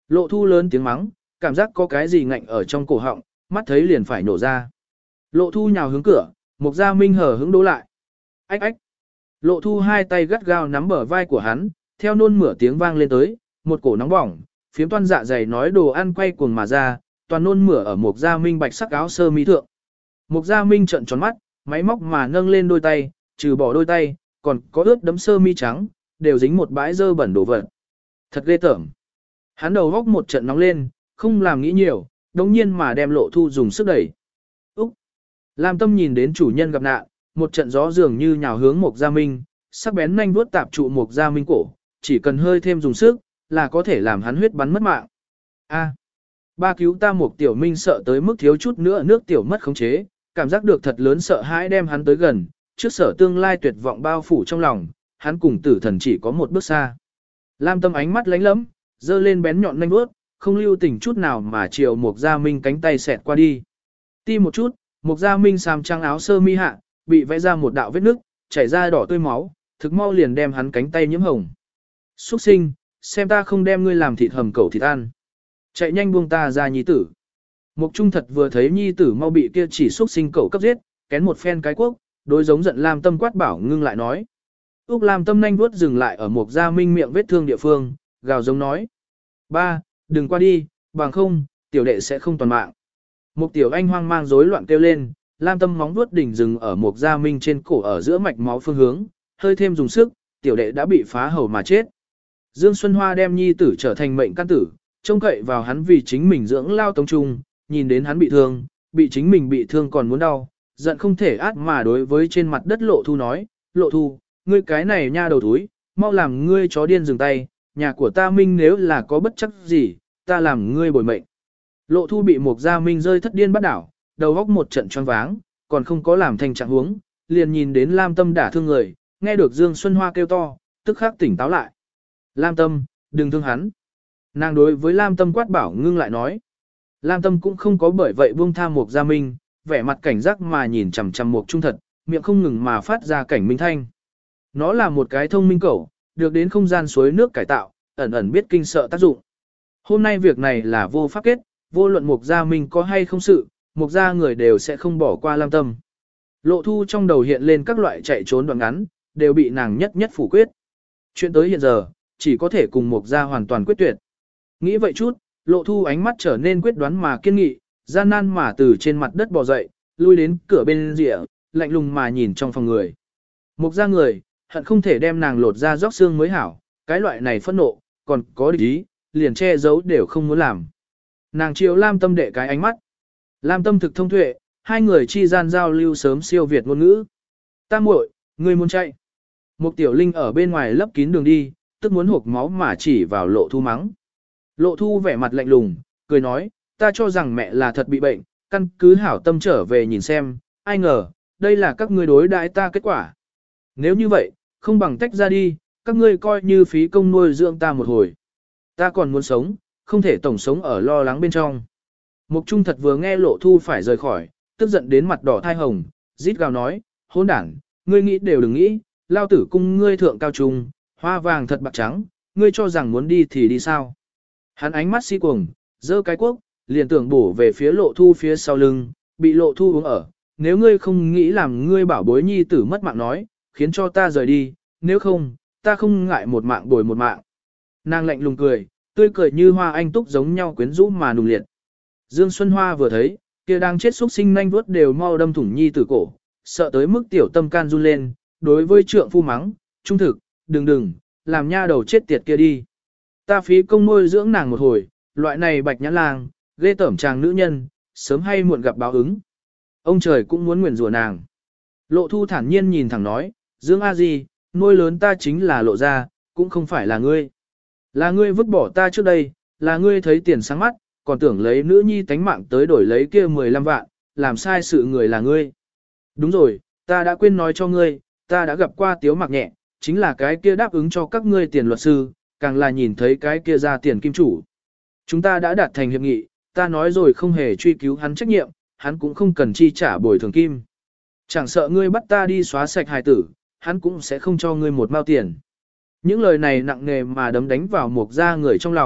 Lộ Thu lớn tiếng mắng, cảm giác có cái gì ngạnh ở trong cổ họng, mắt thấy liền phải nổ ra. Lộ Thu nhào hướng cửa, Mục Gia Minh hở hứng đố lại. Ách ách. Lộ Thu hai tay gắt gao nắm bờ vai của hắn, theo nôn mửa tiếng vang lên tới, một cổ nóng bỏng, phiếm toan dạ dày nói đồ ăn quay cuồng mà ra, toàn nôn mửa ở Mục Gia Minh bạch sắc áo sơ mi thượng. Mục Gia Minh trợn tròn mắt, máy móc mà nâng lên đôi tay, trừ bỏ đôi tay, còn có ướt đấm sơ mi trắng, đều dính một bãi dơ bẩn đổ vật. Thật ghê tởm. Hắn đầu góc một trận nóng lên, không làm nghĩ nhiều, đồng nhiên mà đem Lộ Thu dùng sức đẩy. Úc! Lam Tâm nhìn đến chủ nhân gặp nạn, một trận gió dường như nhào hướng Mục Gia Minh, sắc bén nhanh vuốt tạp trụ Mục Gia Minh cổ, chỉ cần hơi thêm dùng sức, là có thể làm hắn huyết bắn mất mạng. A! Ba cứu ta Mục Tiểu Minh sợ tới mức thiếu chút nữa nước tiểu mất khống chế, cảm giác được thật lớn sợ hãi đem hắn tới gần, trước sở tương lai tuyệt vọng bao phủ trong lòng, hắn cùng tử thần chỉ có một bước xa. Lam Tâm ánh mắt lánh lẫm, dơ lên bén nhọn nhanh vuốt, không lưu tình chút nào mà chiều Mục Gia Minh cánh tay xẹt qua đi. Ti một chút, Mục Gia Minh xàm trắng áo sơ mi hạ, bị vẽ ra một đạo vết nứt, chảy ra đỏ tươi máu, thực mau liền đem hắn cánh tay nhiễm hồng. Xuất sinh, xem ta không đem ngươi làm thịt hầm cẩu thịt ăn. Chạy nhanh buông ta ra nhi tử. Mục Trung thật vừa thấy nhi tử mau bị kia chỉ xuất sinh cẩu cấp giết, kén một phen cái quốc, đối giống giận Lam Tâm quát bảo ngưng lại nói. Úc Lam Tâm nhanh vuốt dừng lại ở Mục Gia Minh miệng vết thương địa phương, gào giống nói. Ba, đừng qua đi, bằng không, tiểu đệ sẽ không toàn mạng. Mục Tiểu Anh hoang mang rối loạn kêu lên, Lam Tâm móng vuốt đỉnh dừng ở Mục Gia Minh trên cổ ở giữa mạch máu phương hướng, hơi thêm dùng sức, tiểu đệ đã bị phá hầu mà chết. Dương Xuân Hoa đem nhi tử trở thành mệnh căn tử, trông cậy vào hắn vì chính mình dưỡng lao tống trung, nhìn đến hắn bị thương, bị chính mình bị thương còn muốn đau, giận không thể át mà đối với trên mặt đất Lộ Thu nói, Lộ Thu, ngươi cái này nha đầu thúi, mau làm ngươi chó điên dừng tay, nhà của ta Minh nếu là có bất chắc gì, ta làm ngươi bồi mệnh. Lộ Thu bị Mục Gia Minh rơi thất điên bắt đảo, đầu góc một trận choáng váng, còn không có làm thành trạng huống, liền nhìn đến Lam Tâm đả thương người, nghe được Dương Xuân Hoa kêu to, tức khắc tỉnh táo lại. Lam Tâm, đừng thương hắn. Nàng đối với Lam Tâm quát bảo ngưng lại nói. Lam Tâm cũng không có bởi vậy buông tha Mục Gia Minh, vẻ mặt cảnh giác mà nhìn chằm chằm Mục Trung thật, miệng không ngừng mà phát ra cảnh minh thanh. Nó là một cái thông minh cẩu, được đến không gian suối nước cải tạo, ẩn ẩn biết kinh sợ tác dụng. Hôm nay việc này là vô pháp kết, vô luận Mục Gia Minh có hay không sự, Mục Gia người đều sẽ không bỏ qua Lam Tâm. Lộ Thu trong đầu hiện lên các loại chạy trốn đoạn ngắn, đều bị nàng nhất nhất phủ quyết. Chuyện tới hiện giờ, chỉ có thể cùng Mục Gia hoàn toàn quyết tuyệt. Nghĩ vậy chút, Lộ Thu ánh mắt trở nên quyết đoán mà kiên nghị, gian nan mà từ trên mặt đất bò dậy, lui đến cửa bên rìa, lạnh lùng mà nhìn trong phòng người. Mục Gia người, hận không thể đem nàng lột ra róc xương mới hảo, cái loại này phẫn nộ, còn có địch ý, liền che giấu đều không muốn làm. Nàng chiều Lam Tâm đệ cái ánh mắt. Lam Tâm thực thông tuệ, hai người chi gian giao lưu sớm siêu việt ngôn ngữ. Ta muội, ngươi muốn chạy. Mục Tiểu Linh ở bên ngoài lấp kín đường đi, tức muốn hộc máu mà chỉ vào Lộ Thu mắng. Lộ Thu vẻ mặt lạnh lùng, cười nói, ta cho rằng mẹ là thật bị bệnh, căn cứ hảo tâm trở về nhìn xem, ai ngờ, đây là các ngươi đối đãi ta kết quả. Nếu như vậy, không bằng tách ra đi, các ngươi coi như phí công nuôi dưỡng ta một hồi. Ta còn muốn sống, không thể tổng sống ở lo lắng bên trong. Mục Trung thật vừa nghe Lộ Thu phải rời khỏi, tức giận đến mặt đỏ thai hồng, rít gào nói, hỗn đản, ngươi nghĩ đều đừng nghĩ, lao tử cung ngươi thượng cao trung, hoa vàng thật bạc trắng, ngươi cho rằng muốn đi thì đi sao. Hắn ánh mắt si cuồng, giơ cái cuốc, liền tưởng bổ về phía Lộ Thu phía sau lưng, bị Lộ Thu uống ở, nếu ngươi không nghĩ làm ngươi bảo bối nhi tử mất mạng nói, khiến cho ta rời đi, nếu không, ta không ngại một mạng bồi một mạng. Nàng lạnh lùng cười, tươi cười như hoa anh túc giống nhau quyến rũ mà nùng liệt. Dương Xuân Hoa vừa thấy, kia đang chết xúc sinh nhanh vuốt đều mau đâm thủng nhi tử cổ, sợ tới mức tiểu tâm can run lên, đối với trượng phu mắng, trung thực, đừng đừng, làm nha đầu chết tiệt kia đi. Ta phí công nuôi dưỡng nàng một hồi, loại này bạch nhãn lang, ghê tởm chàng nữ nhân, sớm hay muộn gặp báo ứng. Ông trời cũng muốn nguyền rủa nàng. Lộ Thu thản nhiên nhìn thẳng nói, Dương A Di, nuôi lớn ta chính là Lộ gia, cũng không phải là ngươi. Là ngươi vứt bỏ ta trước đây, là ngươi thấy tiền sáng mắt, còn tưởng lấy nữ nhi tánh mạng tới đổi lấy kia mười lăm vạn, làm sai sự người là ngươi. Đúng rồi, ta đã quên nói cho ngươi, ta đã gặp qua Tiếu Mặc Nhẹ, chính là cái kia đáp ứng cho các ngươi tiền luật sư, càng là nhìn thấy cái kia ra tiền kim chủ. Chúng ta đã đạt thành hiệp nghị, ta nói rồi không hề truy cứu hắn trách nhiệm, hắn cũng không cần chi trả bồi thường kim. Chẳng sợ ngươi bắt ta đi xóa sạch hài tử, hắn cũng sẽ không cho ngươi một mao tiền. Những lời này nặng nề mà đấm đánh vào Mục Gia người trong lòng,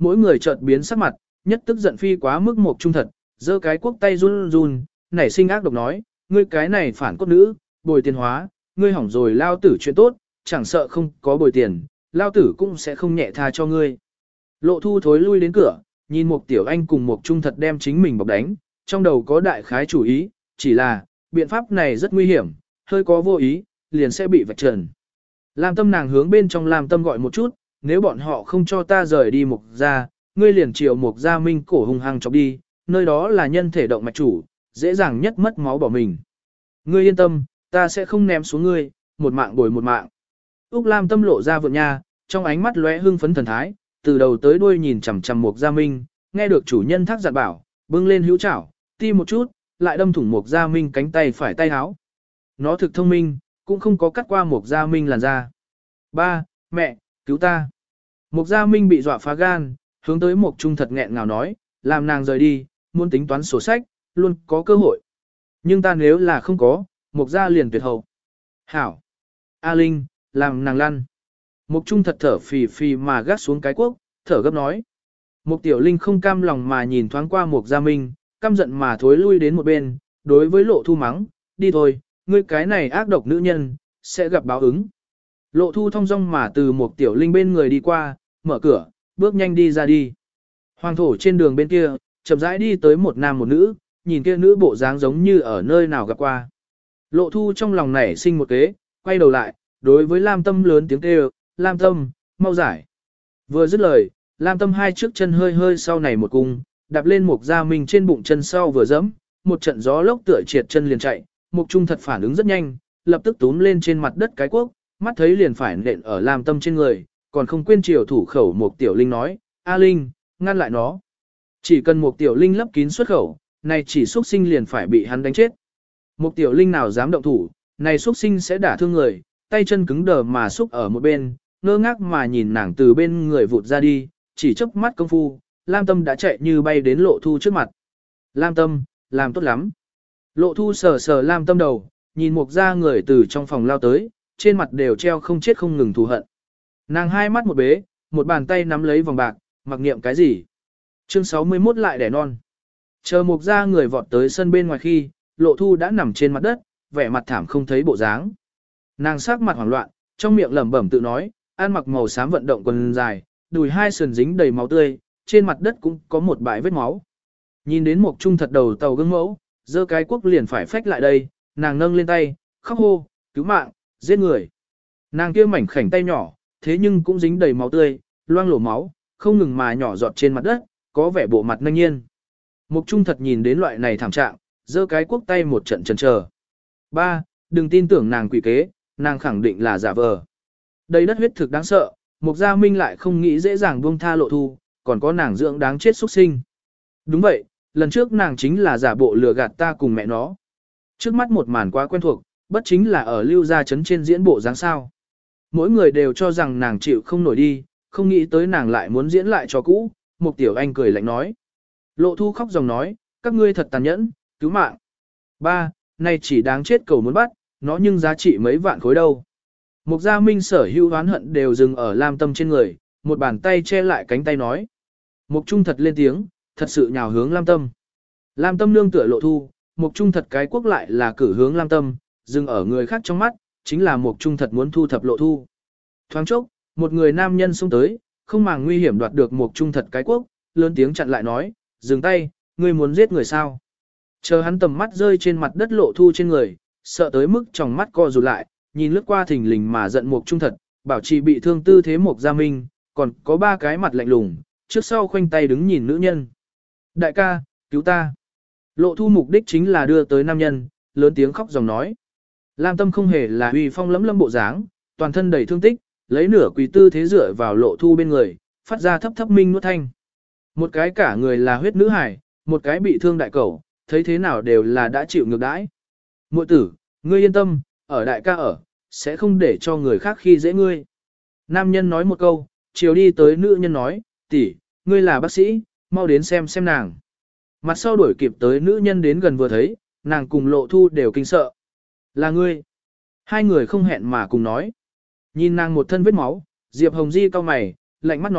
mỗi người chợt biến sắc mặt, nhất tức giận phi quá mức Mục Trung Thật, giơ cái quốc tay run run, nảy sinh ác độc nói, ngươi cái này phản cốt nữ, bồi tiền hóa, ngươi hỏng rồi lao tử chuyện tốt, chẳng sợ không có bồi tiền, lao tử cũng sẽ không nhẹ tha cho ngươi. Lộ Thu thối lui đến cửa, nhìn Mục Tiểu Anh cùng Mục Trung Thật đem chính mình bọc đánh, trong đầu có đại khái chủ ý, chỉ là, biện pháp này rất nguy hiểm, hơi có vô ý, liền sẽ bị vạch trần. Lam Tâm nàng hướng bên trong Lam Tâm gọi một chút, nếu bọn họ không cho ta rời đi Mục gia, ngươi liền chiều Mục gia Minh cổ hung hăng chọc đi, nơi đó là nhân thể động mạch chủ, dễ dàng nhất mất máu bỏ mình. Ngươi yên tâm, ta sẽ không ném xuống ngươi, một mạng bồi một mạng. Úc Lam Tâm lộ ra vượng nha, trong ánh mắt lóe hưng phấn thần thái, từ đầu tới đuôi nhìn chằm chằm Mục gia Minh, nghe được chủ nhân thác giặt bảo, bưng lên hữu chảo, ti một chút, lại đâm thủng Mục gia Minh cánh tay phải tay áo. Nó thực thông minh, cũng không có cắt qua Mục gia Minh làn da. Ba, mẹ, cứu ta. Mục gia Minh bị dọa phá gan, hướng tới Mục Trung Thật nghẹn ngào nói, làm nàng rời đi, muốn tính toán sổ sách, luôn có cơ hội. Nhưng ta nếu là không có, Mục gia liền tuyệt hậu. Hảo. A Linh, làm nàng lăn. Mục Trung Thật thở phì phì mà gác xuống cái cuốc, thở gấp nói. Mục Tiểu Linh không cam lòng mà nhìn thoáng qua Mục gia Minh, căm giận mà thối lui đến một bên, đối với Lộ Thu mắng, đi thôi, ngươi cái này ác độc nữ nhân, sẽ gặp báo ứng. Lộ Thu thong dong mà từ Mục Tiểu Linh bên người đi qua, mở cửa, bước nhanh đi ra đi. Hoàng thổ trên đường bên kia, chậm rãi đi tới một nam một nữ, nhìn kia nữ bộ dáng giống như ở nơi nào gặp qua. Lộ Thu trong lòng nảy sinh một kế, quay đầu lại, đối với Lam Tâm lớn tiếng kêu, Lam Tâm, mau giải. Vừa dứt lời, Lam Tâm hai trước chân hơi hơi sau này một cung, đạp lên Mục gia Minh trên bụng chân sau vừa dẫm, một trận gió lốc tựa triệt chân liền chạy, Mục Trung Thật phản ứng rất nhanh, lập tức túm lên trên mặt đất cái cuốc, mắt thấy liền phải nện ở Lam Tâm trên người, còn không quên chiều thủ khẩu Mục Tiểu Linh nói, A Linh, ngăn lại nó. Chỉ cần Mục Tiểu Linh lấp kín xuất khẩu, này chỉ xuất sinh liền phải bị hắn đánh chết. Mục Tiểu Linh nào dám động thủ, này xuất sinh sẽ đả thương người, tay chân cứng đờ mà xúc ở một bên, ngơ ngác mà nhìn nàng từ bên người vụt ra đi, chỉ chớp mắt công phu, Lam Tâm đã chạy như bay đến Lộ Thu trước mặt. Lam Tâm, làm tốt lắm. Lộ Thu sờ sờ Lam Tâm đầu, nhìn Mục gia người từ trong phòng lao tới, trên mặt đều treo không chết không ngừng thù hận. Nàng hai mắt một bế, một bàn tay nắm lấy vòng bạc, mặc niệm cái gì. Chương sáu mươi mốt lại đẻ non. Chờ Mục gia người vọt tới sân bên ngoài khi, Lộ Thu đã nằm trên mặt đất, vẻ mặt thảm không thấy bộ dáng. Nàng sắc mặt hoảng loạn, trong miệng lẩm bẩm tự nói, ăn mặc màu xám vận động quần dài, đùi hai sườn dính đầy máu tươi, trên mặt đất cũng có một bãi vết máu. Nhìn đến Mục Trung Thật đầu tàu gương mẫu, giơ cái cuốc liền phải phách lại đây, nàng nâng lên tay, khóc hô, cứu mạng, giết người. Nàng kia mảnh khảnh tay nhỏ, thế nhưng cũng dính đầy máu tươi, loang lổ máu, không ngừng mà nhỏ giọt trên mặt đất, có vẻ bộ mặt nhanh nhiên. Mục Trung Thật nhìn đến loại này thảm trạng, giơ cái cuốc tay một trận chần chờ. Ba, đừng tin tưởng nàng quỷ kế, nàng khẳng định là giả vờ. Đây đất huyết thực đáng sợ, Mục gia Minh lại không nghĩ dễ dàng buông tha Lộ Thu, còn có nàng dưỡng đáng chết xuất sinh. Đúng vậy, lần trước nàng chính là giả bộ lừa gạt ta cùng mẹ nó. Trước mắt một màn quá quen thuộc, bất chính là ở Lưu gia trấn trên diễn bộ dáng sao. Mỗi người đều cho rằng nàng chịu không nổi đi, không nghĩ tới nàng lại muốn diễn lại cho cũ, Mục Tiểu Anh cười lạnh nói. Lộ Thu khóc dòng nói, các ngươi thật tàn nhẫn, cứu mạng. Ba, này chỉ đáng chết cầu muốn bắt, nó nhưng giá trị mấy vạn khối đâu. Mục gia Minh sở hữu oán hận đều dừng ở Lam Tâm trên người, một bàn tay che lại cánh tay nói. Mục Trung Thật lên tiếng, thật sự nhào hướng Lam Tâm. Lam Tâm nương tựa Lộ Thu, Mục Trung Thật cái quốc lại là cử hướng Lam Tâm, dừng ở người khác trong mắt, chính là Mục Trung Thật muốn thu thập Lộ Thu. Thoáng chốc, một người nam nhân xông tới, không màng nguy hiểm đoạt được Mục Trung Thật cái quốc, lớn tiếng chặn lại nói, dừng tay, ngươi muốn giết người sao? Chờ hắn tầm mắt rơi trên mặt đất Lộ Thu trên người, sợ tới mức trong mắt co rụt lại, nhìn lướt qua thình lình mà giận Mục Trung Thật, bảo trì bị thương tư thế Mục gia Minh, còn có ba cái mặt lạnh lùng, trước sau khoanh tay đứng nhìn nữ nhân. Đại ca, cứu ta. Lộ Thu mục đích chính là đưa tới nam nhân, lớn tiếng khóc dòng nói. Lam Tâm không hề là uy phong lẫm lâm bộ dáng, toàn thân đầy thương tích, lấy nửa quỳ tư thế dựa vào Lộ Thu bên người, phát ra thấp thấp minh nuốt thanh. Một cái cả người là huyết nữ hải, một cái bị thương đại cẩu, thấy thế nào đều là đã chịu ngược đãi. Muội tử, ngươi yên tâm, ở đại ca ở, sẽ không để cho người khác khi dễ ngươi. Nam nhân nói một câu, chiều đi tới nữ nhân nói, tỷ, ngươi là bác sĩ, mau đến xem xem nàng. Mặt sau đuổi kịp tới nữ nhân đến gần vừa thấy, nàng cùng Lộ Thu đều kinh sợ. Là ngươi. Hai người không hẹn mà cùng nói. Nhìn nàng một thân vết máu, Diệp Hồng Di cau mày, lạnh mắt nói,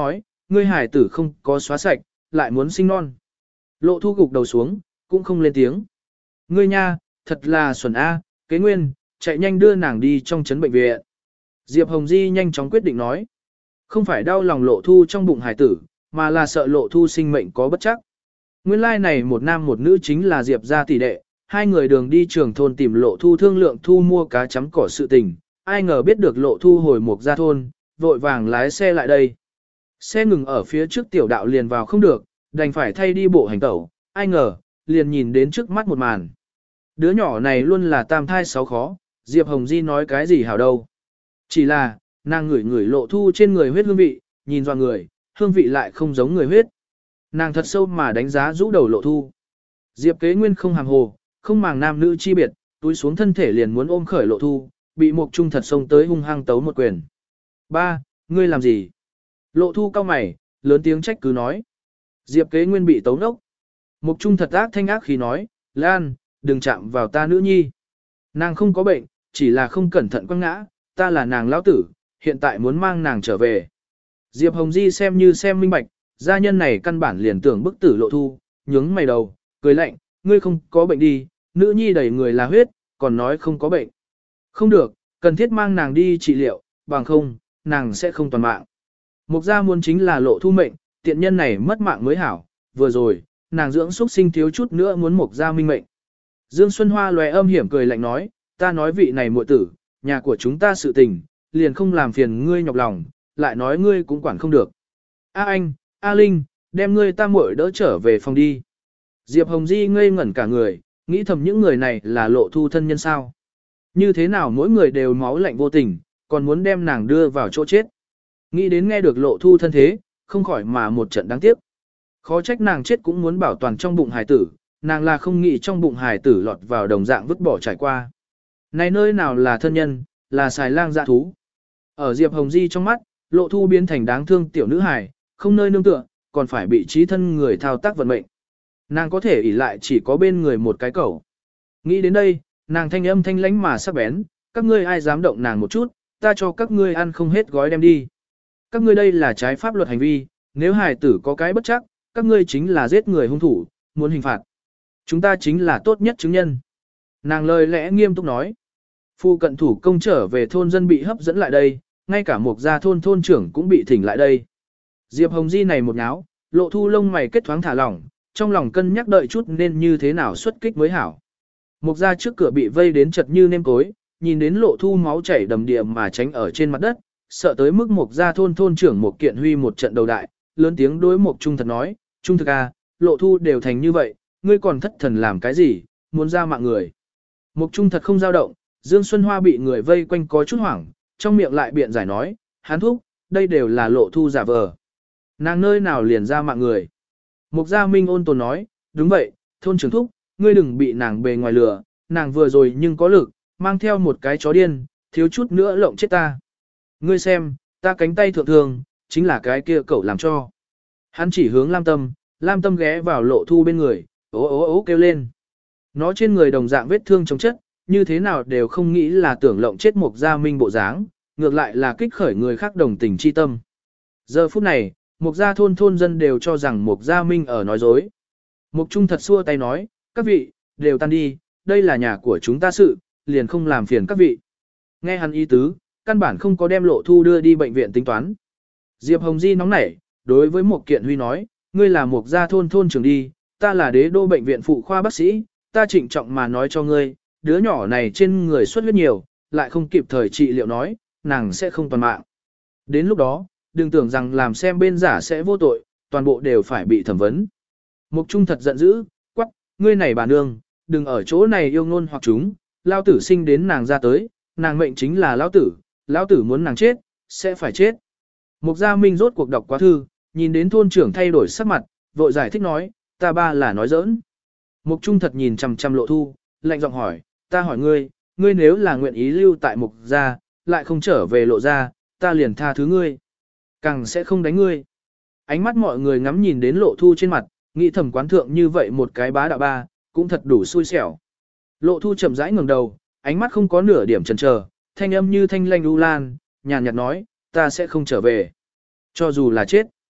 ngươi hải tử không có xóa sạch, lại muốn sinh non. Lộ thu gục đầu xuống, cũng không lên tiếng. Ngươi nha, thật là xuẩn A, kế nguyên, chạy nhanh đưa nàng đi trong trấn bệnh viện. Diệp Hồng Di nhanh chóng quyết định nói. Không phải đau lòng lộ thu trong bụng hải tử, mà là sợ lộ thu sinh mệnh có bất chắc. Nguyên lai like này một nam một nữ chính là Diệp gia tỷ đệ, hai người đường đi trường thôn tìm lộ thu thương lượng thu mua cá chấm cỏ sự tình, ai ngờ biết được lộ thu hồi Mục Gia thôn, vội vàng lái xe lại đây. Xe ngừng ở phía trước tiểu đạo liền vào không được, đành phải thay đi bộ hành tẩu, ai ngờ, liền nhìn đến trước mắt một màn. Đứa nhỏ này luôn là tam thai sáu khó, Diệp Hồng Di nói cái gì hảo đâu. Chỉ là, nàng ngửi ngửi lộ thu trên người huyết hương vị, nhìn vào người, hương vị lại không giống người huyết. Nàng thật sâu mà đánh giá rũ đầu lộ thu. Diệp kế nguyên không hàm hồ, không màng nam nữ chi biệt, túi xuống thân thể liền muốn ôm khởi lộ thu, bị Mục Trung thật xông tới hung hăng tấu một quyền. Ba, ngươi làm gì? Lộ thu cau mày, lớn tiếng trách cứ nói. Diệp kế nguyên bị tấu nốc. Mục Trung thật ác thanh ác khí nói, Lan, đừng chạm vào ta nữ nhi. Nàng không có bệnh, chỉ là không cẩn thận quăng ngã, ta là nàng lão tử, hiện tại muốn mang nàng trở về. Diệp Hồng Di xem như xem minh bạch, gia nhân này căn bản liền tưởng bức tử lộ thu, nhướng mày đầu, cười lạnh, ngươi không có bệnh đi, nữ nhi đầy người là huyết, còn nói không có bệnh. Không được, cần thiết mang nàng đi trị liệu, bằng không, nàng sẽ không toàn mạng. Mục gia muốn chính là lộ thu mệnh, tiện nhân này mất mạng mới hảo, vừa rồi, nàng dưỡng xuất sinh thiếu chút nữa muốn mục gia minh mệnh. Dương Xuân Hoa lòe âm hiểm cười lạnh nói, ta nói vị này muội tử, nhà của chúng ta sự tình, liền không làm phiền ngươi nhọc lòng, lại nói ngươi cũng quản không được. A anh, A Linh, đem ngươi ta muội đỡ trở về phòng đi. Diệp Hồng Di ngây ngẩn cả người, nghĩ thầm những người này là lộ thu thân nhân sao. Như thế nào mỗi người đều máu lạnh vô tình, còn muốn đem nàng đưa vào chỗ chết. Nghĩ đến nghe được lộ thu thân thế, không khỏi mà một trận đáng tiếc. Khó trách nàng chết cũng muốn bảo toàn trong bụng hài tử, nàng là không nghĩ trong bụng hài tử lọt vào đồng dạng vứt bỏ trải qua. Này nơi nào là thân nhân, là xài lang dạ thú. Ở Diệp Hồng Di trong mắt, lộ thu biến thành đáng thương tiểu nữ hài, không nơi nương tựa, còn phải bị trí thân người thao tác vận mệnh. Nàng có thể ỷ lại chỉ có bên người một cái cẩu. Nghĩ đến đây, nàng thanh âm thanh lánh mà sắc bén, các ngươi ai dám động nàng một chút, ta cho các ngươi ăn không hết gói đem đi. Các ngươi đây là trái pháp luật hành vi, nếu hài tử có cái bất chắc, các ngươi chính là giết người hung thủ, muốn hình phạt. Chúng ta chính là tốt nhất chứng nhân. Nàng lời lẽ nghiêm túc nói. Phu cận thủ công trở về thôn dân bị hấp dẫn lại đây, ngay cả Mục Gia thôn thôn trưởng cũng bị thỉnh lại đây. Diệp Hồng Di này một nháo, lộ thu lông mày kết thoáng thả lỏng, trong lòng cân nhắc đợi chút nên như thế nào xuất kích mới hảo. Mục Gia trước cửa bị vây đến chật như nêm cối, nhìn đến lộ thu máu chảy đầm địa mà tránh ở trên mặt đất, sợ tới mức Mục Gia thôn thôn trưởng Mục Kiện Huy một trận đầu đại, lớn tiếng đối Mục Trung thật nói, Trung thực à, lộ thu đều thành như vậy, ngươi còn thất thần làm cái gì, muốn ra mạng người. Mục Trung thật không dao động, Dương Xuân Hoa bị người vây quanh có chút hoảng, trong miệng lại biện giải nói, hán thúc, đây đều là lộ thu giả vờ. Nàng nơi nào liền ra mạng người. Mục Gia Minh ôn tồn nói, đúng vậy, thôn trưởng thúc, ngươi đừng bị nàng bề ngoài lửa, nàng vừa rồi nhưng có lực, mang theo một cái chó điên, thiếu chút nữa lộng chết ta. Ngươi xem, ta cánh tay thượng thường, chính là cái kia cậu làm cho. Hắn chỉ hướng Lam Tâm, Lam Tâm ghé vào lộ thu bên người, ố ố ố kêu lên. Nó trên người đồng dạng vết thương chống chất, như thế nào đều không nghĩ là tưởng lộng chết Mục Gia Minh bộ dáng, ngược lại là kích khởi người khác đồng tình chi tâm. Giờ phút này, Mục Gia thôn thôn dân đều cho rằng Mục Gia Minh ở nói dối. Mục Trung thật xua tay nói, các vị, đều tan đi, đây là nhà của chúng ta sự, liền không làm phiền các vị. Nghe hắn ý tứ, căn bản không có đem lộ thu đưa đi bệnh viện tính toán. Diệp Hồng Di nóng nảy, đối với Mục Kiện Huy nói, ngươi là Mục Gia thôn thôn trưởng đi, ta là đế đô bệnh viện phụ khoa bác sĩ, ta trịnh trọng mà nói cho ngươi, đứa nhỏ này trên người xuất huyết nhiều, lại không kịp thời trị liệu nói, nàng sẽ không toàn mạng. Đến lúc đó, đừng tưởng rằng làm xem bên giả sẽ vô tội, toàn bộ đều phải bị thẩm vấn. Mục Trung thật giận dữ, quắc, ngươi này bà nương, đừng ở chỗ này yêu ngôn hoặc chúng, lao tử sinh đến nàng ra tới, nàng mệnh chính là lão tử, lão tử muốn nàng chết, sẽ phải chết. Mục Gia Minh rốt cuộc đọc quá thư, nhìn đến thôn trưởng thay đổi sắc mặt, vội giải thích nói, ta ba là nói giỡn. Mục Trung thật nhìn chằm chằm lộ thu, lạnh giọng hỏi, ta hỏi ngươi, ngươi nếu là nguyện ý lưu tại Mục Gia, lại không trở về lộ gia, ta liền tha thứ ngươi. Càng sẽ không đánh ngươi. Ánh mắt mọi người ngắm nhìn đến lộ thu trên mặt, nghĩ thầm quán thượng như vậy một cái bá đạo ba, cũng thật đủ xui xẻo. Lộ thu chậm rãi ngẩng đầu, ánh mắt không có nửa điểm chần chờ, thanh âm như thanh lanh u lan, nhàn nhạt nói, ta sẽ không trở về. Cho dù là chết.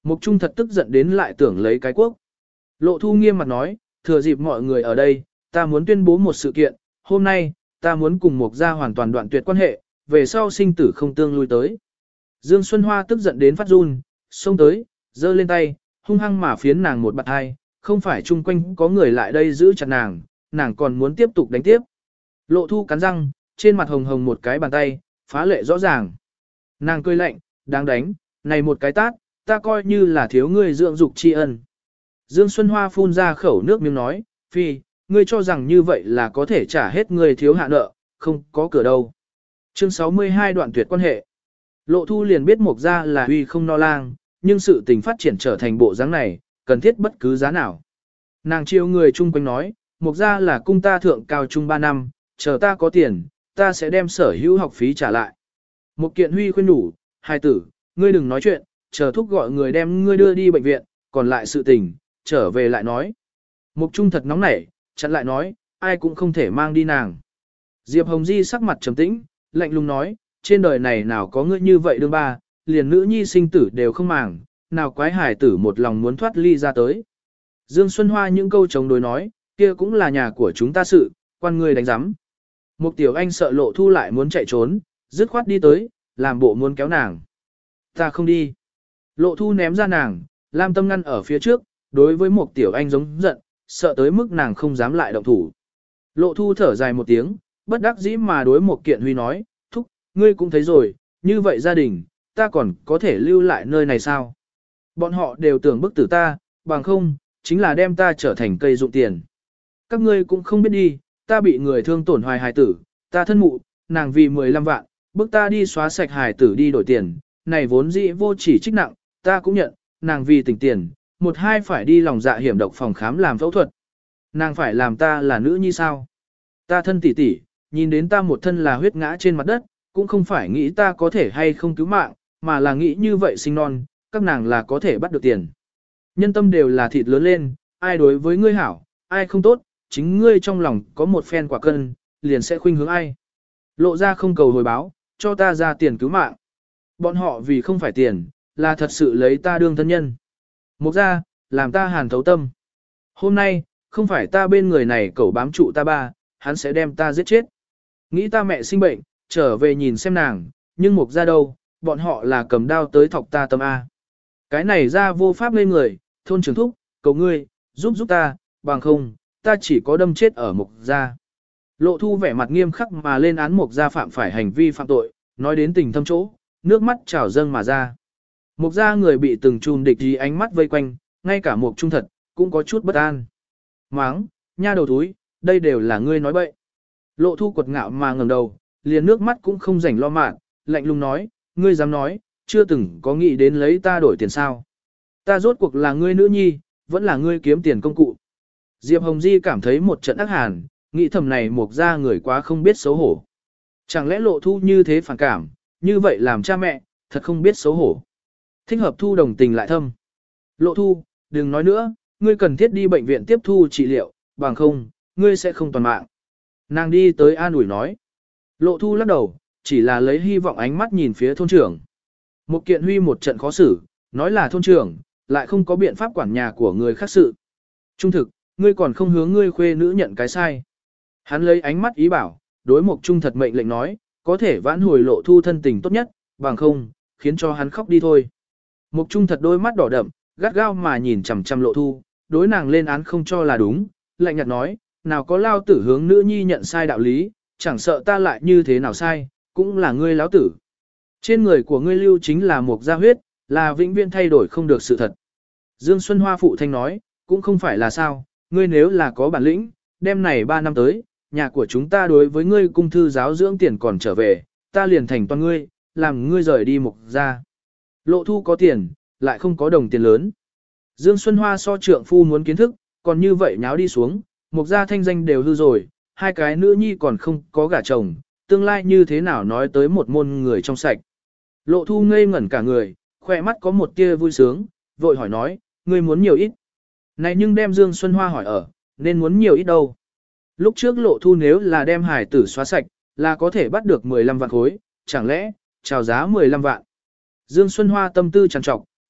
Mục Trung thật tức giận đến lại tưởng lấy cái quốc. Lộ Thu nghiêm mặt nói, thừa dịp mọi người ở đây, ta muốn tuyên bố một sự kiện, hôm nay, ta muốn cùng Mục gia hoàn toàn đoạn tuyệt quan hệ, về sau sinh tử không tương lui tới. Dương Xuân Hoa tức giận đến phát run, xông tới, giơ lên tay, hung hăng mà phiến nàng một bạt hai, không phải chung quanh có người lại đây giữ chặt nàng, nàng còn muốn tiếp tục đánh tiếp. Lộ Thu cắn răng, trên mặt hồng hồng một cái bàn tay, phá lệ rõ ràng. Nàng cười lạnh, đáng đánh, này một cái tát, ta coi như là thiếu ngươi dưỡng dục tri ân. Dương Xuân Hoa phun ra khẩu nước miếng nói, phi, ngươi cho rằng như vậy là có thể trả hết ngươi thiếu hạ nợ, không có cửa đâu. Chương sáu mươi hai đoạn tuyệt quan hệ. Lộ Thu liền biết Mục gia là huy không no lang, nhưng sự tình phát triển trở thành bộ dáng này, cần thiết bất cứ giá nào. Nàng chiêu người chung quanh nói, Mục gia là cung ta thượng cao trung ba năm, chờ ta có tiền, ta sẽ đem sở hữu học phí trả lại. Mục Kiện Huy khuyên nhủ, hai tử, ngươi đừng nói chuyện, chờ thúc gọi người đem ngươi đưa đi bệnh viện, còn lại sự tình, trở về lại nói. Mục Trung thật nóng nảy, chặn lại nói, ai cũng không thể mang đi nàng. Diệp Hồng Di sắc mặt trầm tĩnh, lạnh lùng nói, trên đời này nào có ngươi như vậy đương ba, liền nữ nhi sinh tử đều không màng, nào quái hải tử một lòng muốn thoát ly ra tới. Dương Xuân Hoa những câu chống đối nói, kia cũng là nhà của chúng ta sự, quan ngươi đánh giám. Mục Tiểu Anh sợ Lộ Thu lại muốn chạy trốn, dứt khoát đi tới, làm bộ muốn kéo nàng. Ta không đi. Lộ Thu ném ra nàng, Lam Tâm ngăn ở phía trước, đối với Mục Tiểu Anh giống giận, sợ tới mức nàng không dám lại động thủ. Lộ Thu thở dài một tiếng, bất đắc dĩ mà đối Mục Kiện Huy nói, thúc, ngươi cũng thấy rồi, như vậy gia đình, ta còn có thể lưu lại nơi này sao? Bọn họ đều tưởng bức tử ta, bằng không, chính là đem ta trở thành cây dụng tiền. Các ngươi cũng không biết đi, ta bị người thương tổn hoài hài tử, ta thân mụ, nàng vì mười lăm vạn, bức ta đi xóa sạch hài tử đi đổi tiền, này vốn dĩ vô chỉ trích nặng, ta cũng nhận, nàng vì tỉnh tiền, một hai phải đi lòng dạ hiểm độc phòng khám làm phẫu thuật. Nàng phải làm ta là nữ nhi sao? Ta thân tỷ tỷ, nhìn đến ta một thân là huyết ngã trên mặt đất, cũng không phải nghĩ ta có thể hay không cứu mạng, mà là nghĩ như vậy sinh non, các nàng là có thể bắt được tiền. Nhân tâm đều là thịt lớn lên, ai đối với ngươi hảo, ai không tốt, chính ngươi trong lòng có một phen quả cân, liền sẽ khuynh hướng ai. Lộ ra không cầu hồi báo, cho ta ra tiền cứu mạng. Bọn họ vì không phải tiền, là thật sự lấy ta đương thân nhân. Mục ra, làm ta hàn thấu tâm. Hôm nay, không phải ta bên người này cẩu bám trụ ta ba, hắn sẽ đem ta giết chết. Nghĩ ta mẹ sinh bệnh, trở về nhìn xem nàng, nhưng mục ra đâu, bọn họ là cầm đao tới thọc ta tâm A. Cái này ra vô pháp lên người, thôn trưởng thúc, cầu ngươi, giúp giúp ta, bằng không, ta chỉ có đâm chết ở mục gia. Lộ Thu vẻ mặt nghiêm khắc mà lên án mục gia phạm phải hành vi phạm tội, nói đến tình thâm chỗ, nước mắt trào dâng mà ra. Mục gia người bị từng chùm địch ý ánh mắt vây quanh, ngay cả mục trung thật, cũng có chút bất an. Máng, nha đầu túi, đây đều là ngươi nói bậy. Lộ Thu quật ngạo mà ngẩng đầu, liền nước mắt cũng không rảnh lo mạn, lạnh lùng nói, ngươi dám nói, chưa từng có nghĩ đến lấy ta đổi tiền sao. Ta rốt cuộc là ngươi nữ nhi, vẫn là ngươi kiếm tiền công cụ. Diệp Hồng Di cảm thấy một trận ác hàn, nghĩ thầm này mục ra người quá không biết xấu hổ. Chẳng lẽ Lộ Thu như thế phản cảm, như vậy làm cha mẹ, thật không biết xấu hổ. Thích hợp Thu đồng tình lại thâm. Lộ Thu, đừng nói nữa, ngươi cần thiết đi bệnh viện tiếp thu trị liệu, bằng không, ngươi sẽ không toàn mạng. Nàng đi tới an ủi nói. Lộ Thu lắc đầu, chỉ là lấy hy vọng ánh mắt nhìn phía thôn trưởng. Mục Kiện Huy một trận khó xử, nói là thôn trưởng, lại không có biện pháp quản nhà của người khác sự. Trung thực, ngươi còn không hướng ngươi khuê nữ nhận cái sai. Hắn lấy ánh mắt ý bảo, đối Mục Trung thật mệnh lệnh nói, có thể vãn hồi Lộ Thu thân tình tốt nhất, bằng không, khiến cho hắn khóc đi thôi. Mục Trung thật đôi mắt đỏ đậm, gắt gao mà nhìn chằm chằm Lộ Thu, đối nàng lên án không cho là đúng, lạnh nhạt nói, nào có lao tử hướng nữ nhi nhận sai đạo lý, chẳng sợ ta lại như thế nào sai, cũng là ngươi lão tử. Trên người của ngươi lưu chính là Mục gia huyết, là vĩnh viễn thay đổi không được sự thật. Dương Xuân Hoa phụ thanh nói, cũng không phải là sao, ngươi nếu là có bản lĩnh, đêm này ba năm tới, nhà của chúng ta đối với ngươi cung thư giáo dưỡng tiền còn trở về, ta liền thành toàn ngươi, làm ngươi rời đi Mục gia. Lộ Thu có tiền, lại không có đồng tiền lớn. Dương Xuân Hoa so trượng phu muốn kiến thức, còn như vậy nháo đi xuống, Mục gia thanh danh đều hư rồi, hai cái nữ nhi còn không có gả chồng, tương lai như thế nào nói tới một môn người trong sạch. Lộ Thu ngây ngẩn cả người, khoe mắt có một tia vui sướng, vội hỏi nói, ngươi muốn nhiều ít. Này nhưng đem Dương Xuân Hoa hỏi ở, nên muốn nhiều ít đâu. Lúc trước Lộ Thu nếu là đem hải tử xóa sạch, là có thể bắt được mười lăm vạn khối, chẳng lẽ, chào giá mười lăm vạn. Dương Xuân Hoa tâm tư trằn trọc,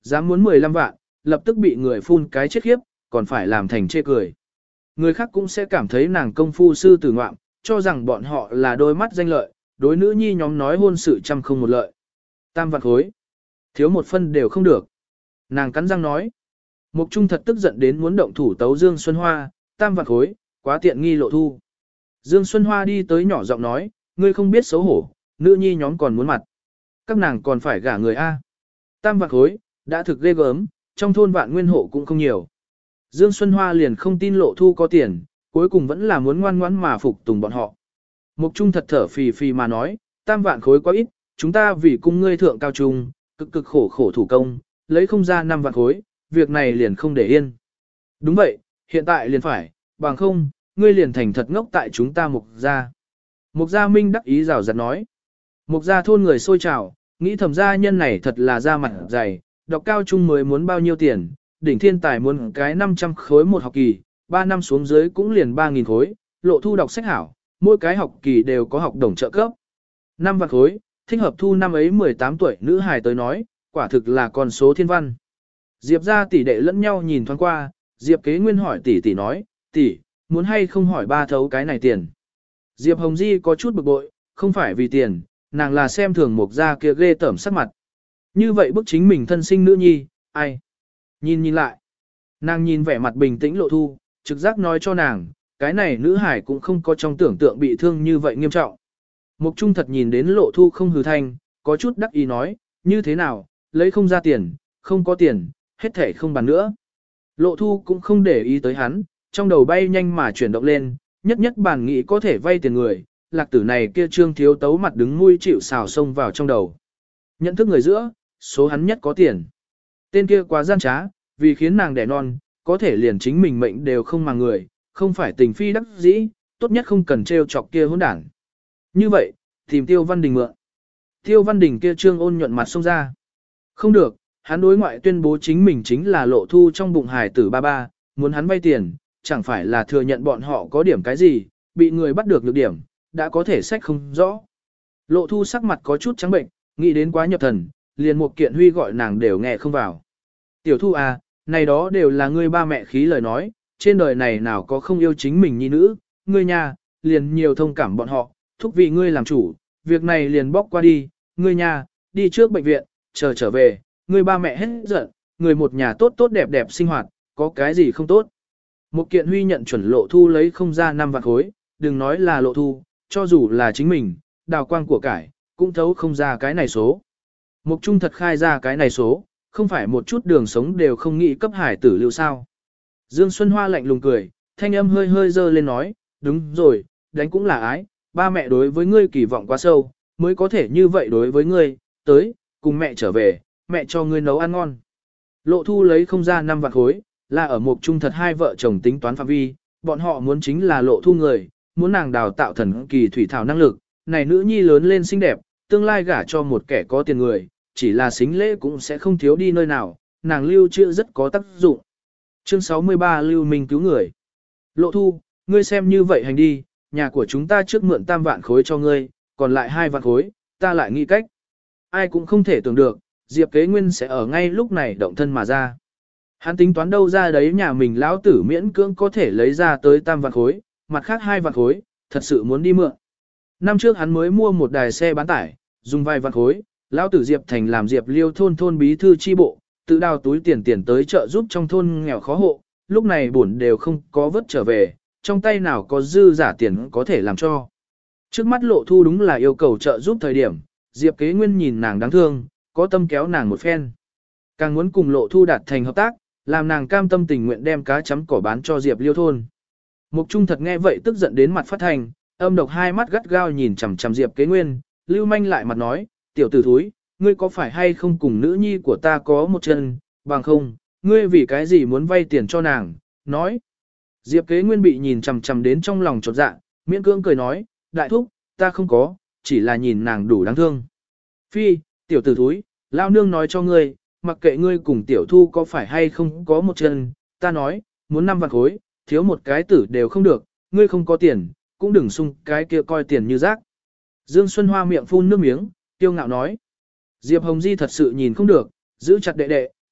dám muốn mười lăm vạn, lập tức bị người phun cái chết khiếp, còn phải làm thành chê cười. Người khác cũng sẽ cảm thấy nàng công phu sư tử ngoạm, cho rằng bọn họ là đôi mắt danh lợi, đối nữ nhi nhóm nói hôn sự trăm không một lợi. Tam vạn khối, thiếu một phân đều không được. Nàng cắn răng nói. Mục Trung thật tức giận đến muốn động thủ tấu Dương Xuân Hoa, tam vạn khối, quá tiện nghi Lộ Thu. Dương Xuân Hoa đi tới nhỏ giọng nói, ngươi không biết xấu hổ, nữ nhi nhóm còn muốn mặt. Các nàng còn phải gả người A. Tam vạn khối, đã thực ghê gớm, trong thôn vạn nguyên hộ cũng không nhiều. Dương Xuân Hoa liền không tin Lộ Thu có tiền, cuối cùng vẫn là muốn ngoan ngoãn mà phục tùng bọn họ. Mục Trung thật thở phì phì mà nói, tam vạn khối quá ít, chúng ta vì cung ngươi thượng cao trung, cực cực khổ khổ thủ công, lấy không ra năm vạn khối, việc này liền không để yên. Đúng vậy, hiện tại liền phải, bằng không, ngươi liền thành thật ngốc tại chúng ta Mục gia. Mục gia Minh đắc ý rào rạt nói. Mục gia thôn người xôi trào, nghĩ thẩm gia nhân này thật là da mặt dày, đọc cao trung mới muốn bao nhiêu tiền, đỉnh thiên tài muốn cái năm trăm khối một học kỳ, ba năm xuống dưới cũng liền ba nghìn khối, Lộ Thu đọc sách hảo, mỗi cái học kỳ đều có học đồng trợ cấp. năm vạn khối, thích hợp thu năm ấy mười tám tuổi nữ hài tới nói, quả thực là con số thiên văn. Diệp ra tỷ đệ lẫn nhau nhìn thoáng qua, Diệp kế nguyên hỏi tỷ tỷ nói, tỷ, muốn hay không hỏi ba thấu cái này tiền. Diệp Hồng Di có chút bực bội, không phải vì tiền, nàng là xem thường Mục gia kia ghê tởm sắc mặt. Như vậy bức chính mình thân sinh nữ nhi, ai? Nhìn nhìn lại. Nàng nhìn vẻ mặt bình tĩnh Lộ Thu, trực giác nói cho nàng, cái này nữ hải cũng không có trong tưởng tượng bị thương như vậy nghiêm trọng. Mục Trung thật nhìn đến Lộ Thu không hừ thanh, có chút đắc ý nói, như thế nào, lấy không ra tiền, không có tiền, hết thể không bàn nữa. Lộ Thu cũng không để ý tới hắn, trong đầu bay nhanh mà chuyển động lên, nhất nhất bản nghĩ có thể vay tiền người, lạc tử này kia trương thiếu tấu mặt đứng mũi chịu xào xông vào trong đầu. Nhận thức người giữa, số hắn nhất có tiền. Tên kia quá gian trá, vì khiến nàng đẻ non, có thể liền chính mình mệnh đều không màng người, không phải tình phi đắc dĩ, tốt nhất không cần trêu chọc kia hỗn đảng. Như vậy, tìm Tiêu Văn Đình mượn. Tiêu Văn Đình kia trương ôn nhuận mặt xông ra. Không được, hắn đối ngoại tuyên bố chính mình chính là Lộ Thu trong bụng hải tử ba ba, muốn hắn vay tiền, chẳng phải là thừa nhận bọn họ có điểm cái gì, bị người bắt được lược điểm, đã có thể sách không rõ. Lộ Thu sắc mặt có chút trắng bệnh, nghĩ đến quá nhập thần, liền một kiện huy gọi nàng đều nghe không vào. Tiểu Thu à, này đó đều là ngươi ba mẹ khí lời nói, trên đời này nào có không yêu chính mình nhi nữ, ngươi nhà, liền nhiều thông cảm bọn họ, thúc vì ngươi làm chủ, việc này liền bóc qua đi, ngươi nhà, đi trước bệnh viện, chờ trở về, ngươi ba mẹ hết giận, người một nhà tốt tốt đẹp đẹp sinh hoạt, có cái gì không tốt. Một kiện huy nhận chuẩn Lộ Thu lấy không ra năm vạn khối, đừng nói là Lộ Thu, cho dù là chính mình, đào quang của cải, cũng thấu không ra cái này số. Mục Trung thật khai ra cái này số, không phải một chút đường sống đều không nghĩ cấp hải tử lưu sao. Dương Xuân Hoa lạnh lùng cười, thanh âm hơi hơi dơ lên nói, đúng rồi, đánh cũng là ái, ba mẹ đối với ngươi kỳ vọng quá sâu, mới có thể như vậy đối với ngươi, tới, cùng mẹ trở về, mẹ cho ngươi nấu ăn ngon. Lộ Thu lấy không ra năm vạn khối, là ở Mục Trung thật hai vợ chồng tính toán phạm vi, bọn họ muốn chính là Lộ Thu người, muốn nàng đào tạo thần kỳ thủy thảo năng lực, này nữ nhi lớn lên xinh đẹp, tương lai gả cho một kẻ có tiền người, chỉ là xính lễ cũng sẽ không thiếu đi nơi nào, nàng lưu trữ rất có tác dụng. Chương sáu mươi ba Lưu Minh cứu người. Lộ Thu, ngươi xem như vậy hành đi, nhà của chúng ta trước mượn tam vạn khối cho ngươi, còn lại hai vạn khối, ta lại nghĩ cách. Ai cũng không thể tưởng được, Diệp Kế Nguyên sẽ ở ngay lúc này động thân mà ra. Hắn tính toán đâu ra đấy nhà mình lão tử miễn cưỡng có thể lấy ra tới tam vạn khối, mặt khác hai vạn khối, thật sự muốn đi mượn. Năm trước hắn mới mua một đài xe bán tải, dùng vài vạn khối, lão tử Diệp Thành làm Diệp Liêu thôn thôn bí thư chi bộ, tự đào túi tiền tiền tới trợ giúp trong thôn nghèo khó hộ, lúc này bổn đều không có vớt trở về, trong tay nào có dư giả tiền có thể làm cho. Trước mắt Lộ Thu đúng là yêu cầu trợ giúp thời điểm, Diệp Kế Nguyên nhìn nàng đáng thương, có tâm kéo nàng một phen. Càng muốn cùng Lộ Thu đạt thành hợp tác, làm nàng cam tâm tình nguyện đem cá chấm cỏ bán cho Diệp Liêu thôn. Mục Trung thật nghe vậy tức giận đến mặt phát thành, âm độc hai mắt gắt gao nhìn chằm chằm Diệp Kế Nguyên, lưu manh lại mặt nói, tiểu tử thúi, ngươi có phải hay không cùng nữ nhi của ta có một chân, bằng không, ngươi vì cái gì muốn vay tiền cho nàng, nói. Diệp Kế Nguyên bị nhìn chằm chằm đến trong lòng chột dạ, miễn cưỡng cười nói, đại thúc, ta không có, chỉ là nhìn nàng đủ đáng thương. Phi, tiểu tử thúi, lao nương nói cho ngươi, mặc kệ ngươi cùng tiểu thu có phải hay không có một chân, ta nói, muốn năm vạn khối, thiếu một cái tử đều không được, ngươi không có tiền, cũng đừng sung cái kia coi tiền như rác. Dương Xuân Hoa miệng phun nước miếng, tiêu ngạo nói. Diệp Hồng Di thật sự nhìn không được, giữ chặt đệ đệ,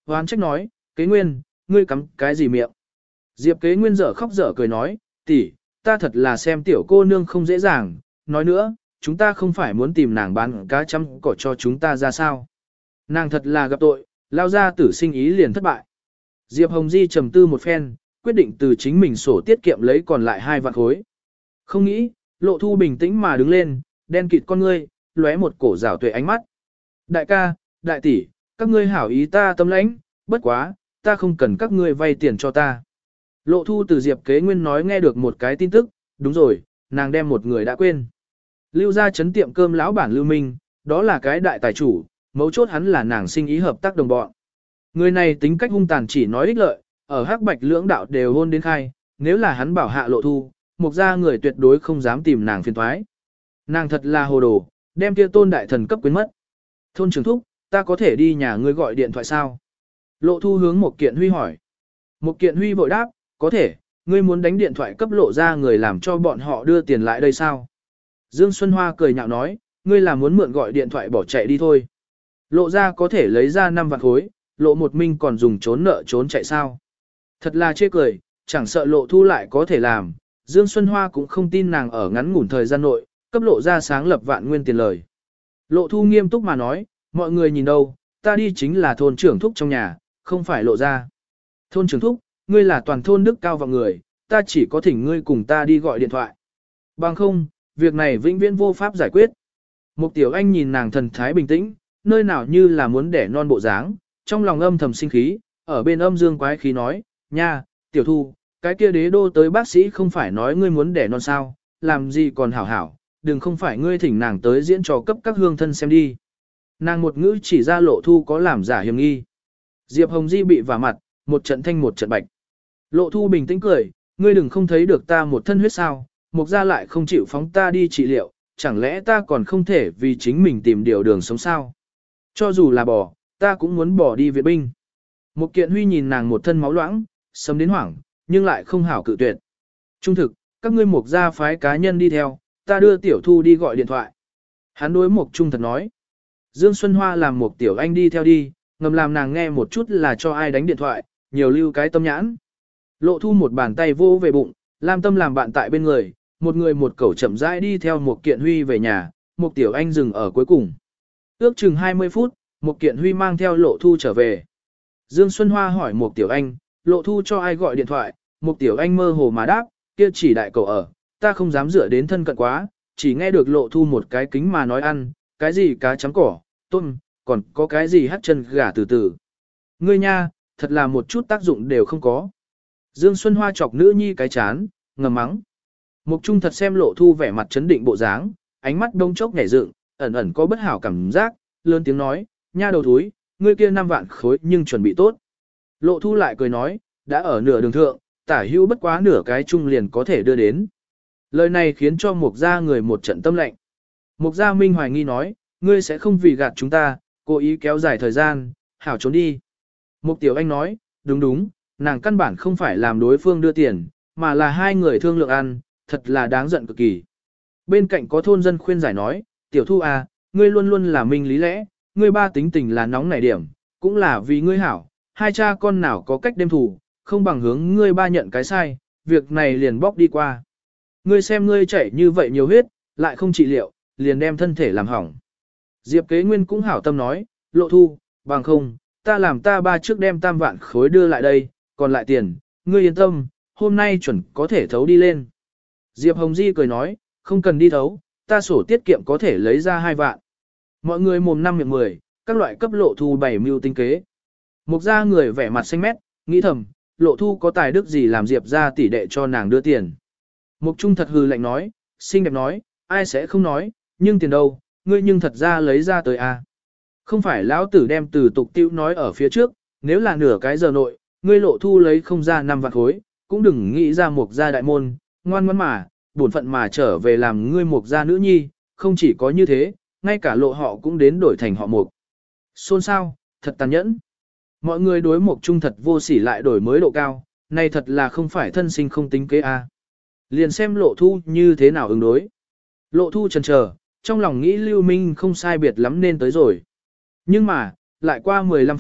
hoán trách nói, kế nguyên, ngươi cắm cái gì miệng. Diệp kế nguyên dở khóc dở cười nói, tỷ, ta thật là xem tiểu cô nương không dễ dàng, nói nữa, chúng ta không phải muốn tìm nàng bán cá chăm cỏ cho chúng ta ra sao. Nàng thật là gặp tội, lao ra tử sinh ý liền thất bại. Diệp Hồng Di trầm tư một phen, quyết định từ chính mình sổ tiết kiệm lấy còn lại hai vạn khối. Không nghĩ, Lộ Thu bình tĩnh mà đứng lên, đen kịt con ngươi, lóe một cổ rảo tuệ ánh mắt. Đại ca, đại tỷ, các ngươi hảo ý ta tâm lãnh, bất quá, ta không cần các ngươi vay tiền cho ta. Lộ Thu từ Diệp Kế Nguyên nói nghe được một cái tin tức, đúng rồi, nàng đem một người đã quên. Lưu gia chấn tiệm cơm lão bản Lưu Minh, đó là cái đại tài chủ, mấu chốt hắn là nàng sinh ý hợp tác đồng bọn. Người này tính cách hung tàn chỉ nói ích lợi, ở hắc bạch lưỡng đạo đều hôn đến khai, nếu là hắn bảo hạ Lộ Thu, Mục gia người tuyệt đối không dám tìm nàng phiền toái. Nàng thật là hồ đồ, đem kia tôn đại thần cấp quyến mất. Thôn trưởng thúc, ta có thể đi nhà ngươi gọi điện thoại sao? Lộ Thu hướng Mục Kiện Huy hỏi. Mục Kiện Huy vội đáp, có thể, ngươi muốn đánh điện thoại cấp Lộ ra người làm cho bọn họ đưa tiền lại đây sao? Dương Xuân Hoa cười nhạo nói, ngươi là muốn mượn gọi điện thoại bỏ chạy đi thôi. Lộ ra có thể lấy ra năm vạn khối, Lộ một minh còn dùng trốn nợ trốn chạy sao? Thật là chê cười, chẳng sợ Lộ Thu lại có thể làm, Dương Xuân Hoa cũng không tin nàng ở ngắn ngủn thời gian nội, cấp Lộ ra sáng lập vạn nguyên tiền lời. Lộ Thu nghiêm túc mà nói, mọi người nhìn đâu, ta đi chính là thôn trưởng thúc trong nhà, không phải Lộ ra. Thôn trưởng thúc, ngươi là toàn thôn đức cao vọng người, ta chỉ có thỉnh ngươi cùng ta đi gọi điện thoại. Bằng không, việc này vĩnh viễn vô pháp giải quyết. Mục Tiểu Anh nhìn nàng thần thái bình tĩnh, nơi nào như là muốn đẻ non bộ dáng, trong lòng âm thầm sinh khí, ở bên âm dương quái khí nói, nha, Tiểu Thu, cái kia đế đô tới bác sĩ không phải nói ngươi muốn đẻ non sao, làm gì còn hảo hảo, đừng không phải ngươi thỉnh nàng tới diễn trò cấp các hương thân xem đi. Nàng một ngữ chỉ ra Lộ Thu có làm giả hiểm nghi. Diệp Hồng Di bị vả mặt, một trận thanh một trận bạch. Lộ Thu bình tĩnh cười, ngươi đừng không thấy được ta một thân huyết sao, Mục gia lại không chịu phóng ta đi trị liệu, chẳng lẽ ta còn không thể vì chính mình tìm điều đường sống sao? Cho dù là bỏ, ta cũng muốn bỏ đi viện binh. Mục Kiện Huy nhìn nàng một thân máu loãng, sấm đến hoảng, nhưng lại không hảo cự tuyệt. Trung thực, các ngươi Mục gia phái cá nhân đi theo, ta đưa Tiểu Thu đi gọi điện thoại. Hắn đối Mục Trung thật nói. Dương Xuân Hoa làm Mục Tiểu Anh đi theo đi, ngầm làm nàng nghe một chút là cho ai đánh điện thoại, nhiều lưu cái tâm nhãn. Lộ Thu một bàn tay vô về bụng, Lam Tâm làm bạn tại bên người, một người một cẩu chậm rãi đi theo Mục Kiện Huy về nhà, Mục Tiểu Anh dừng ở cuối cùng. Ước chừng hai mươi phút, Mục Kiện Huy mang theo Lộ Thu trở về. Dương Xuân Hoa hỏi Mục Tiểu Anh, Lộ Thu cho ai gọi điện thoại, Mục Tiểu Anh mơ hồ mà đáp, kia chỉ đại cậu ở, ta không dám dựa đến thân cận quá, chỉ nghe được Lộ Thu một cái kính mà nói ăn, cái gì cá chấm cỏ, tôm, còn có cái gì hắt chân gà từ từ. Ngươi nha, thật là một chút tác dụng đều không có. Dương Xuân Hoa chọc nữ nhi cái chán, ngầm mắng. Mục Trung thật xem Lộ Thu vẻ mặt chấn định bộ dáng, ánh mắt đông chốc nhảy dựng, ẩn ẩn có bất hảo cảm giác, lớn tiếng nói, nha đầu thúi, ngươi kia năm vạn khối nhưng chuẩn bị tốt. Lộ Thu lại cười nói, đã ở nửa đường thượng, tả hữu bất quá nửa cái chung liền có thể đưa đến. Lời này khiến cho Mục gia người một trận tâm lệnh. Mục gia Minh hoài nghi nói, ngươi sẽ không vì gạt chúng ta, cố ý kéo dài thời gian, hảo trốn đi. Mục Tiểu Anh nói, đúng đúng, nàng căn bản không phải làm đối phương đưa tiền, mà là hai người thương lượng ăn, thật là đáng giận cực kỳ. Bên cạnh có thôn dân khuyên giải nói, Tiểu Thu à, ngươi luôn luôn là minh lý lẽ, ngươi ba tính tình là nóng nảy điểm, cũng là vì ngươi hảo, hai cha con nào có cách đêm thủ, không bằng hướng ngươi ba nhận cái sai, việc này liền bóc đi qua. Ngươi xem ngươi chảy như vậy nhiều huyết, lại không trị liệu, liền đem thân thể làm hỏng. Diệp Kế Nguyên cũng hảo tâm nói, Lộ Thu, bằng không, ta làm ta ba trước đem tam vạn khối đưa lại đây, còn lại tiền, ngươi yên tâm, hôm nay chuẩn có thể thấu đi lên. Diệp Hồng Di cười nói, không cần đi thấu, ta sổ tiết kiệm có thể lấy ra hai vạn. Mọi người mồm năm miệng mười, các loại cấp Lộ Thu bảy mưu tinh kế. Mục gia người vẻ mặt xanh mét, nghĩ thầm, Lộ Thu có tài đức gì làm Diệp gia tỷ đệ cho nàng đưa tiền. Mục Trung thật hừ lạnh nói, xinh đẹp nói, ai sẽ không nói, nhưng tiền đâu, ngươi nhưng thật ra lấy ra tới à. Không phải lão tử đem từ tục tiêu nói ở phía trước, nếu là nửa cái giờ nội, ngươi Lộ Thu lấy không ra năm vạn khối, cũng đừng nghĩ ra Mục gia đại môn, ngoan ngoãn mà, bổn phận mà trở về làm ngươi Mục gia nữ nhi, không chỉ có như thế, ngay cả Lộ họ cũng đến đổi thành họ Mục. Xôn xao, thật tàn nhẫn. Mọi người đối Mục Trung thật vô sỉ lại đổi mới độ cao, này thật là không phải thân sinh không tính kế a. À. Liền xem Lộ Thu như thế nào ứng đối. Lộ Thu chần chờ, trong lòng nghĩ Lưu Minh không sai biệt lắm nên tới rồi. Nhưng mà, lại qua mười lăm phút,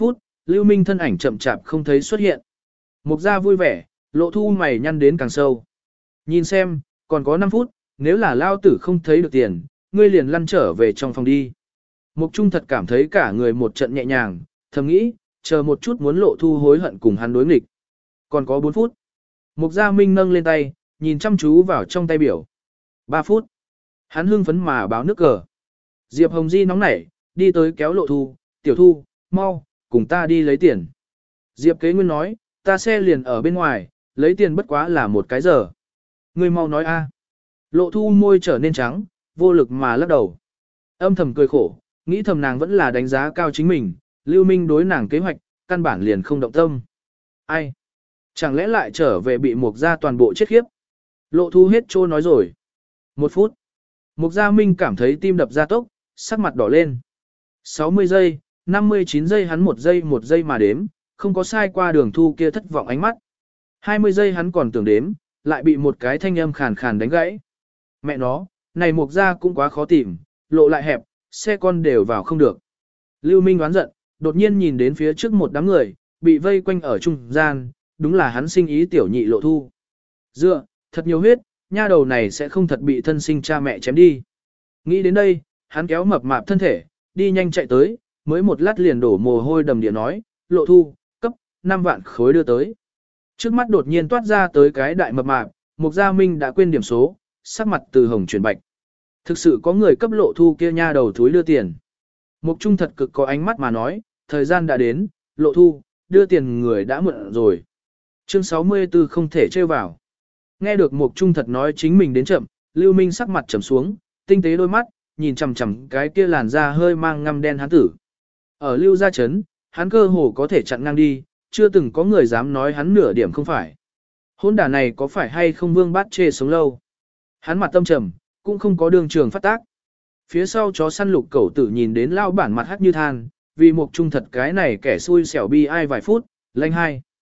Lưu Minh thân ảnh chậm chạp không thấy xuất hiện. Mục gia vui vẻ, Lộ Thu mày nhăn đến càng sâu. Nhìn xem, còn có năm phút, nếu là lao tử không thấy được tiền, ngươi liền lăn trở về trong phòng đi. Mục Trung thật cảm thấy cả người một trận nhẹ nhàng, thầm nghĩ, chờ một chút muốn Lộ Thu hối hận cùng hắn đối nghịch. Còn có bốn phút. Mục Gia Minh nâng lên tay, nhìn chăm chú vào trong tay biểu. ba phút. Hắn hưng phấn mà báo nước cờ. Diệp Hồng Di nóng nảy, đi tới kéo Lộ Thu, tiểu Thu, mau, cùng ta đi lấy tiền. Diệp Kế Nguyên nói, ta xe liền ở bên ngoài, lấy tiền bất quá là một cái giờ. Ngươi mau nói a. Lộ Thu môi trở nên trắng, vô lực mà lắc đầu. Âm thầm cười khổ, nghĩ thầm nàng vẫn là đánh giá cao chính mình, Lưu Minh đối nàng kế hoạch, căn bản liền không động tâm. Ai? Chẳng lẽ lại trở về bị Mục Gia toàn bộ chết khiếp? Lộ Thu hết trô nói rồi. Một phút. Mục Gia Minh cảm thấy tim đập ra tốc, sắc mặt đỏ lên. sáu mươi giây, năm mươi chín giây hắn một giây một giây mà đếm, không có sai qua đường Thu kia thất vọng ánh mắt. hai mươi giây hắn còn tưởng đếm, lại bị một cái thanh âm khàn khàn đánh gãy. Mẹ nó, này Mục Gia cũng quá khó tìm, lộ lại hẹp, xe con đều vào không được. Lưu Minh đoán giận, đột nhiên nhìn đến phía trước một đám người, bị vây quanh ở trung gian, đúng là hắn sinh ý tiểu nhị Lộ Thu. Dựa, thật nhiều huyết, nha đầu này sẽ không thật bị thân sinh cha mẹ chém đi. Nghĩ đến đây, hắn kéo mập mạp thân thể, đi nhanh chạy tới, mới một lát liền đổ mồ hôi đầm địa nói, Lộ Thu, cấp, năm vạn khối đưa tới. Trước mắt đột nhiên toát ra tới cái đại mập mạp, Mục Gia Minh đã quên điểm số, sắc mặt từ hồng chuyển bạch. Thực sự có người cấp Lộ Thu kia nha đầu thúi đưa tiền. Mục Trung thật cực có ánh mắt mà nói, thời gian đã đến, Lộ Thu, đưa tiền người đã mượn rồi. Chương sáu mươi tư không thể trêu vào. Nghe được Mục Trung thật nói chính mình đến chậm, Lưu Minh sắc mặt trầm xuống, tinh tế đôi mắt, nhìn chằm chằm cái kia làn da hơi mang ngăm đen hắn tử. Ở Lưu gia trấn, hắn cơ hồ có thể chặn ngang đi, chưa từng có người dám nói hắn nửa điểm không phải. Hôn đả này có phải hay không Vương Bát chê sống lâu. Hắn mặt tâm trầm, cũng không có đường trường phát tác. Phía sau chó săn Lục Cẩu Tử nhìn đến lao bản mặt hắt như than, vì Mục Trung thật cái này kẻ xui xẻo bi ai vài phút, lanh hai.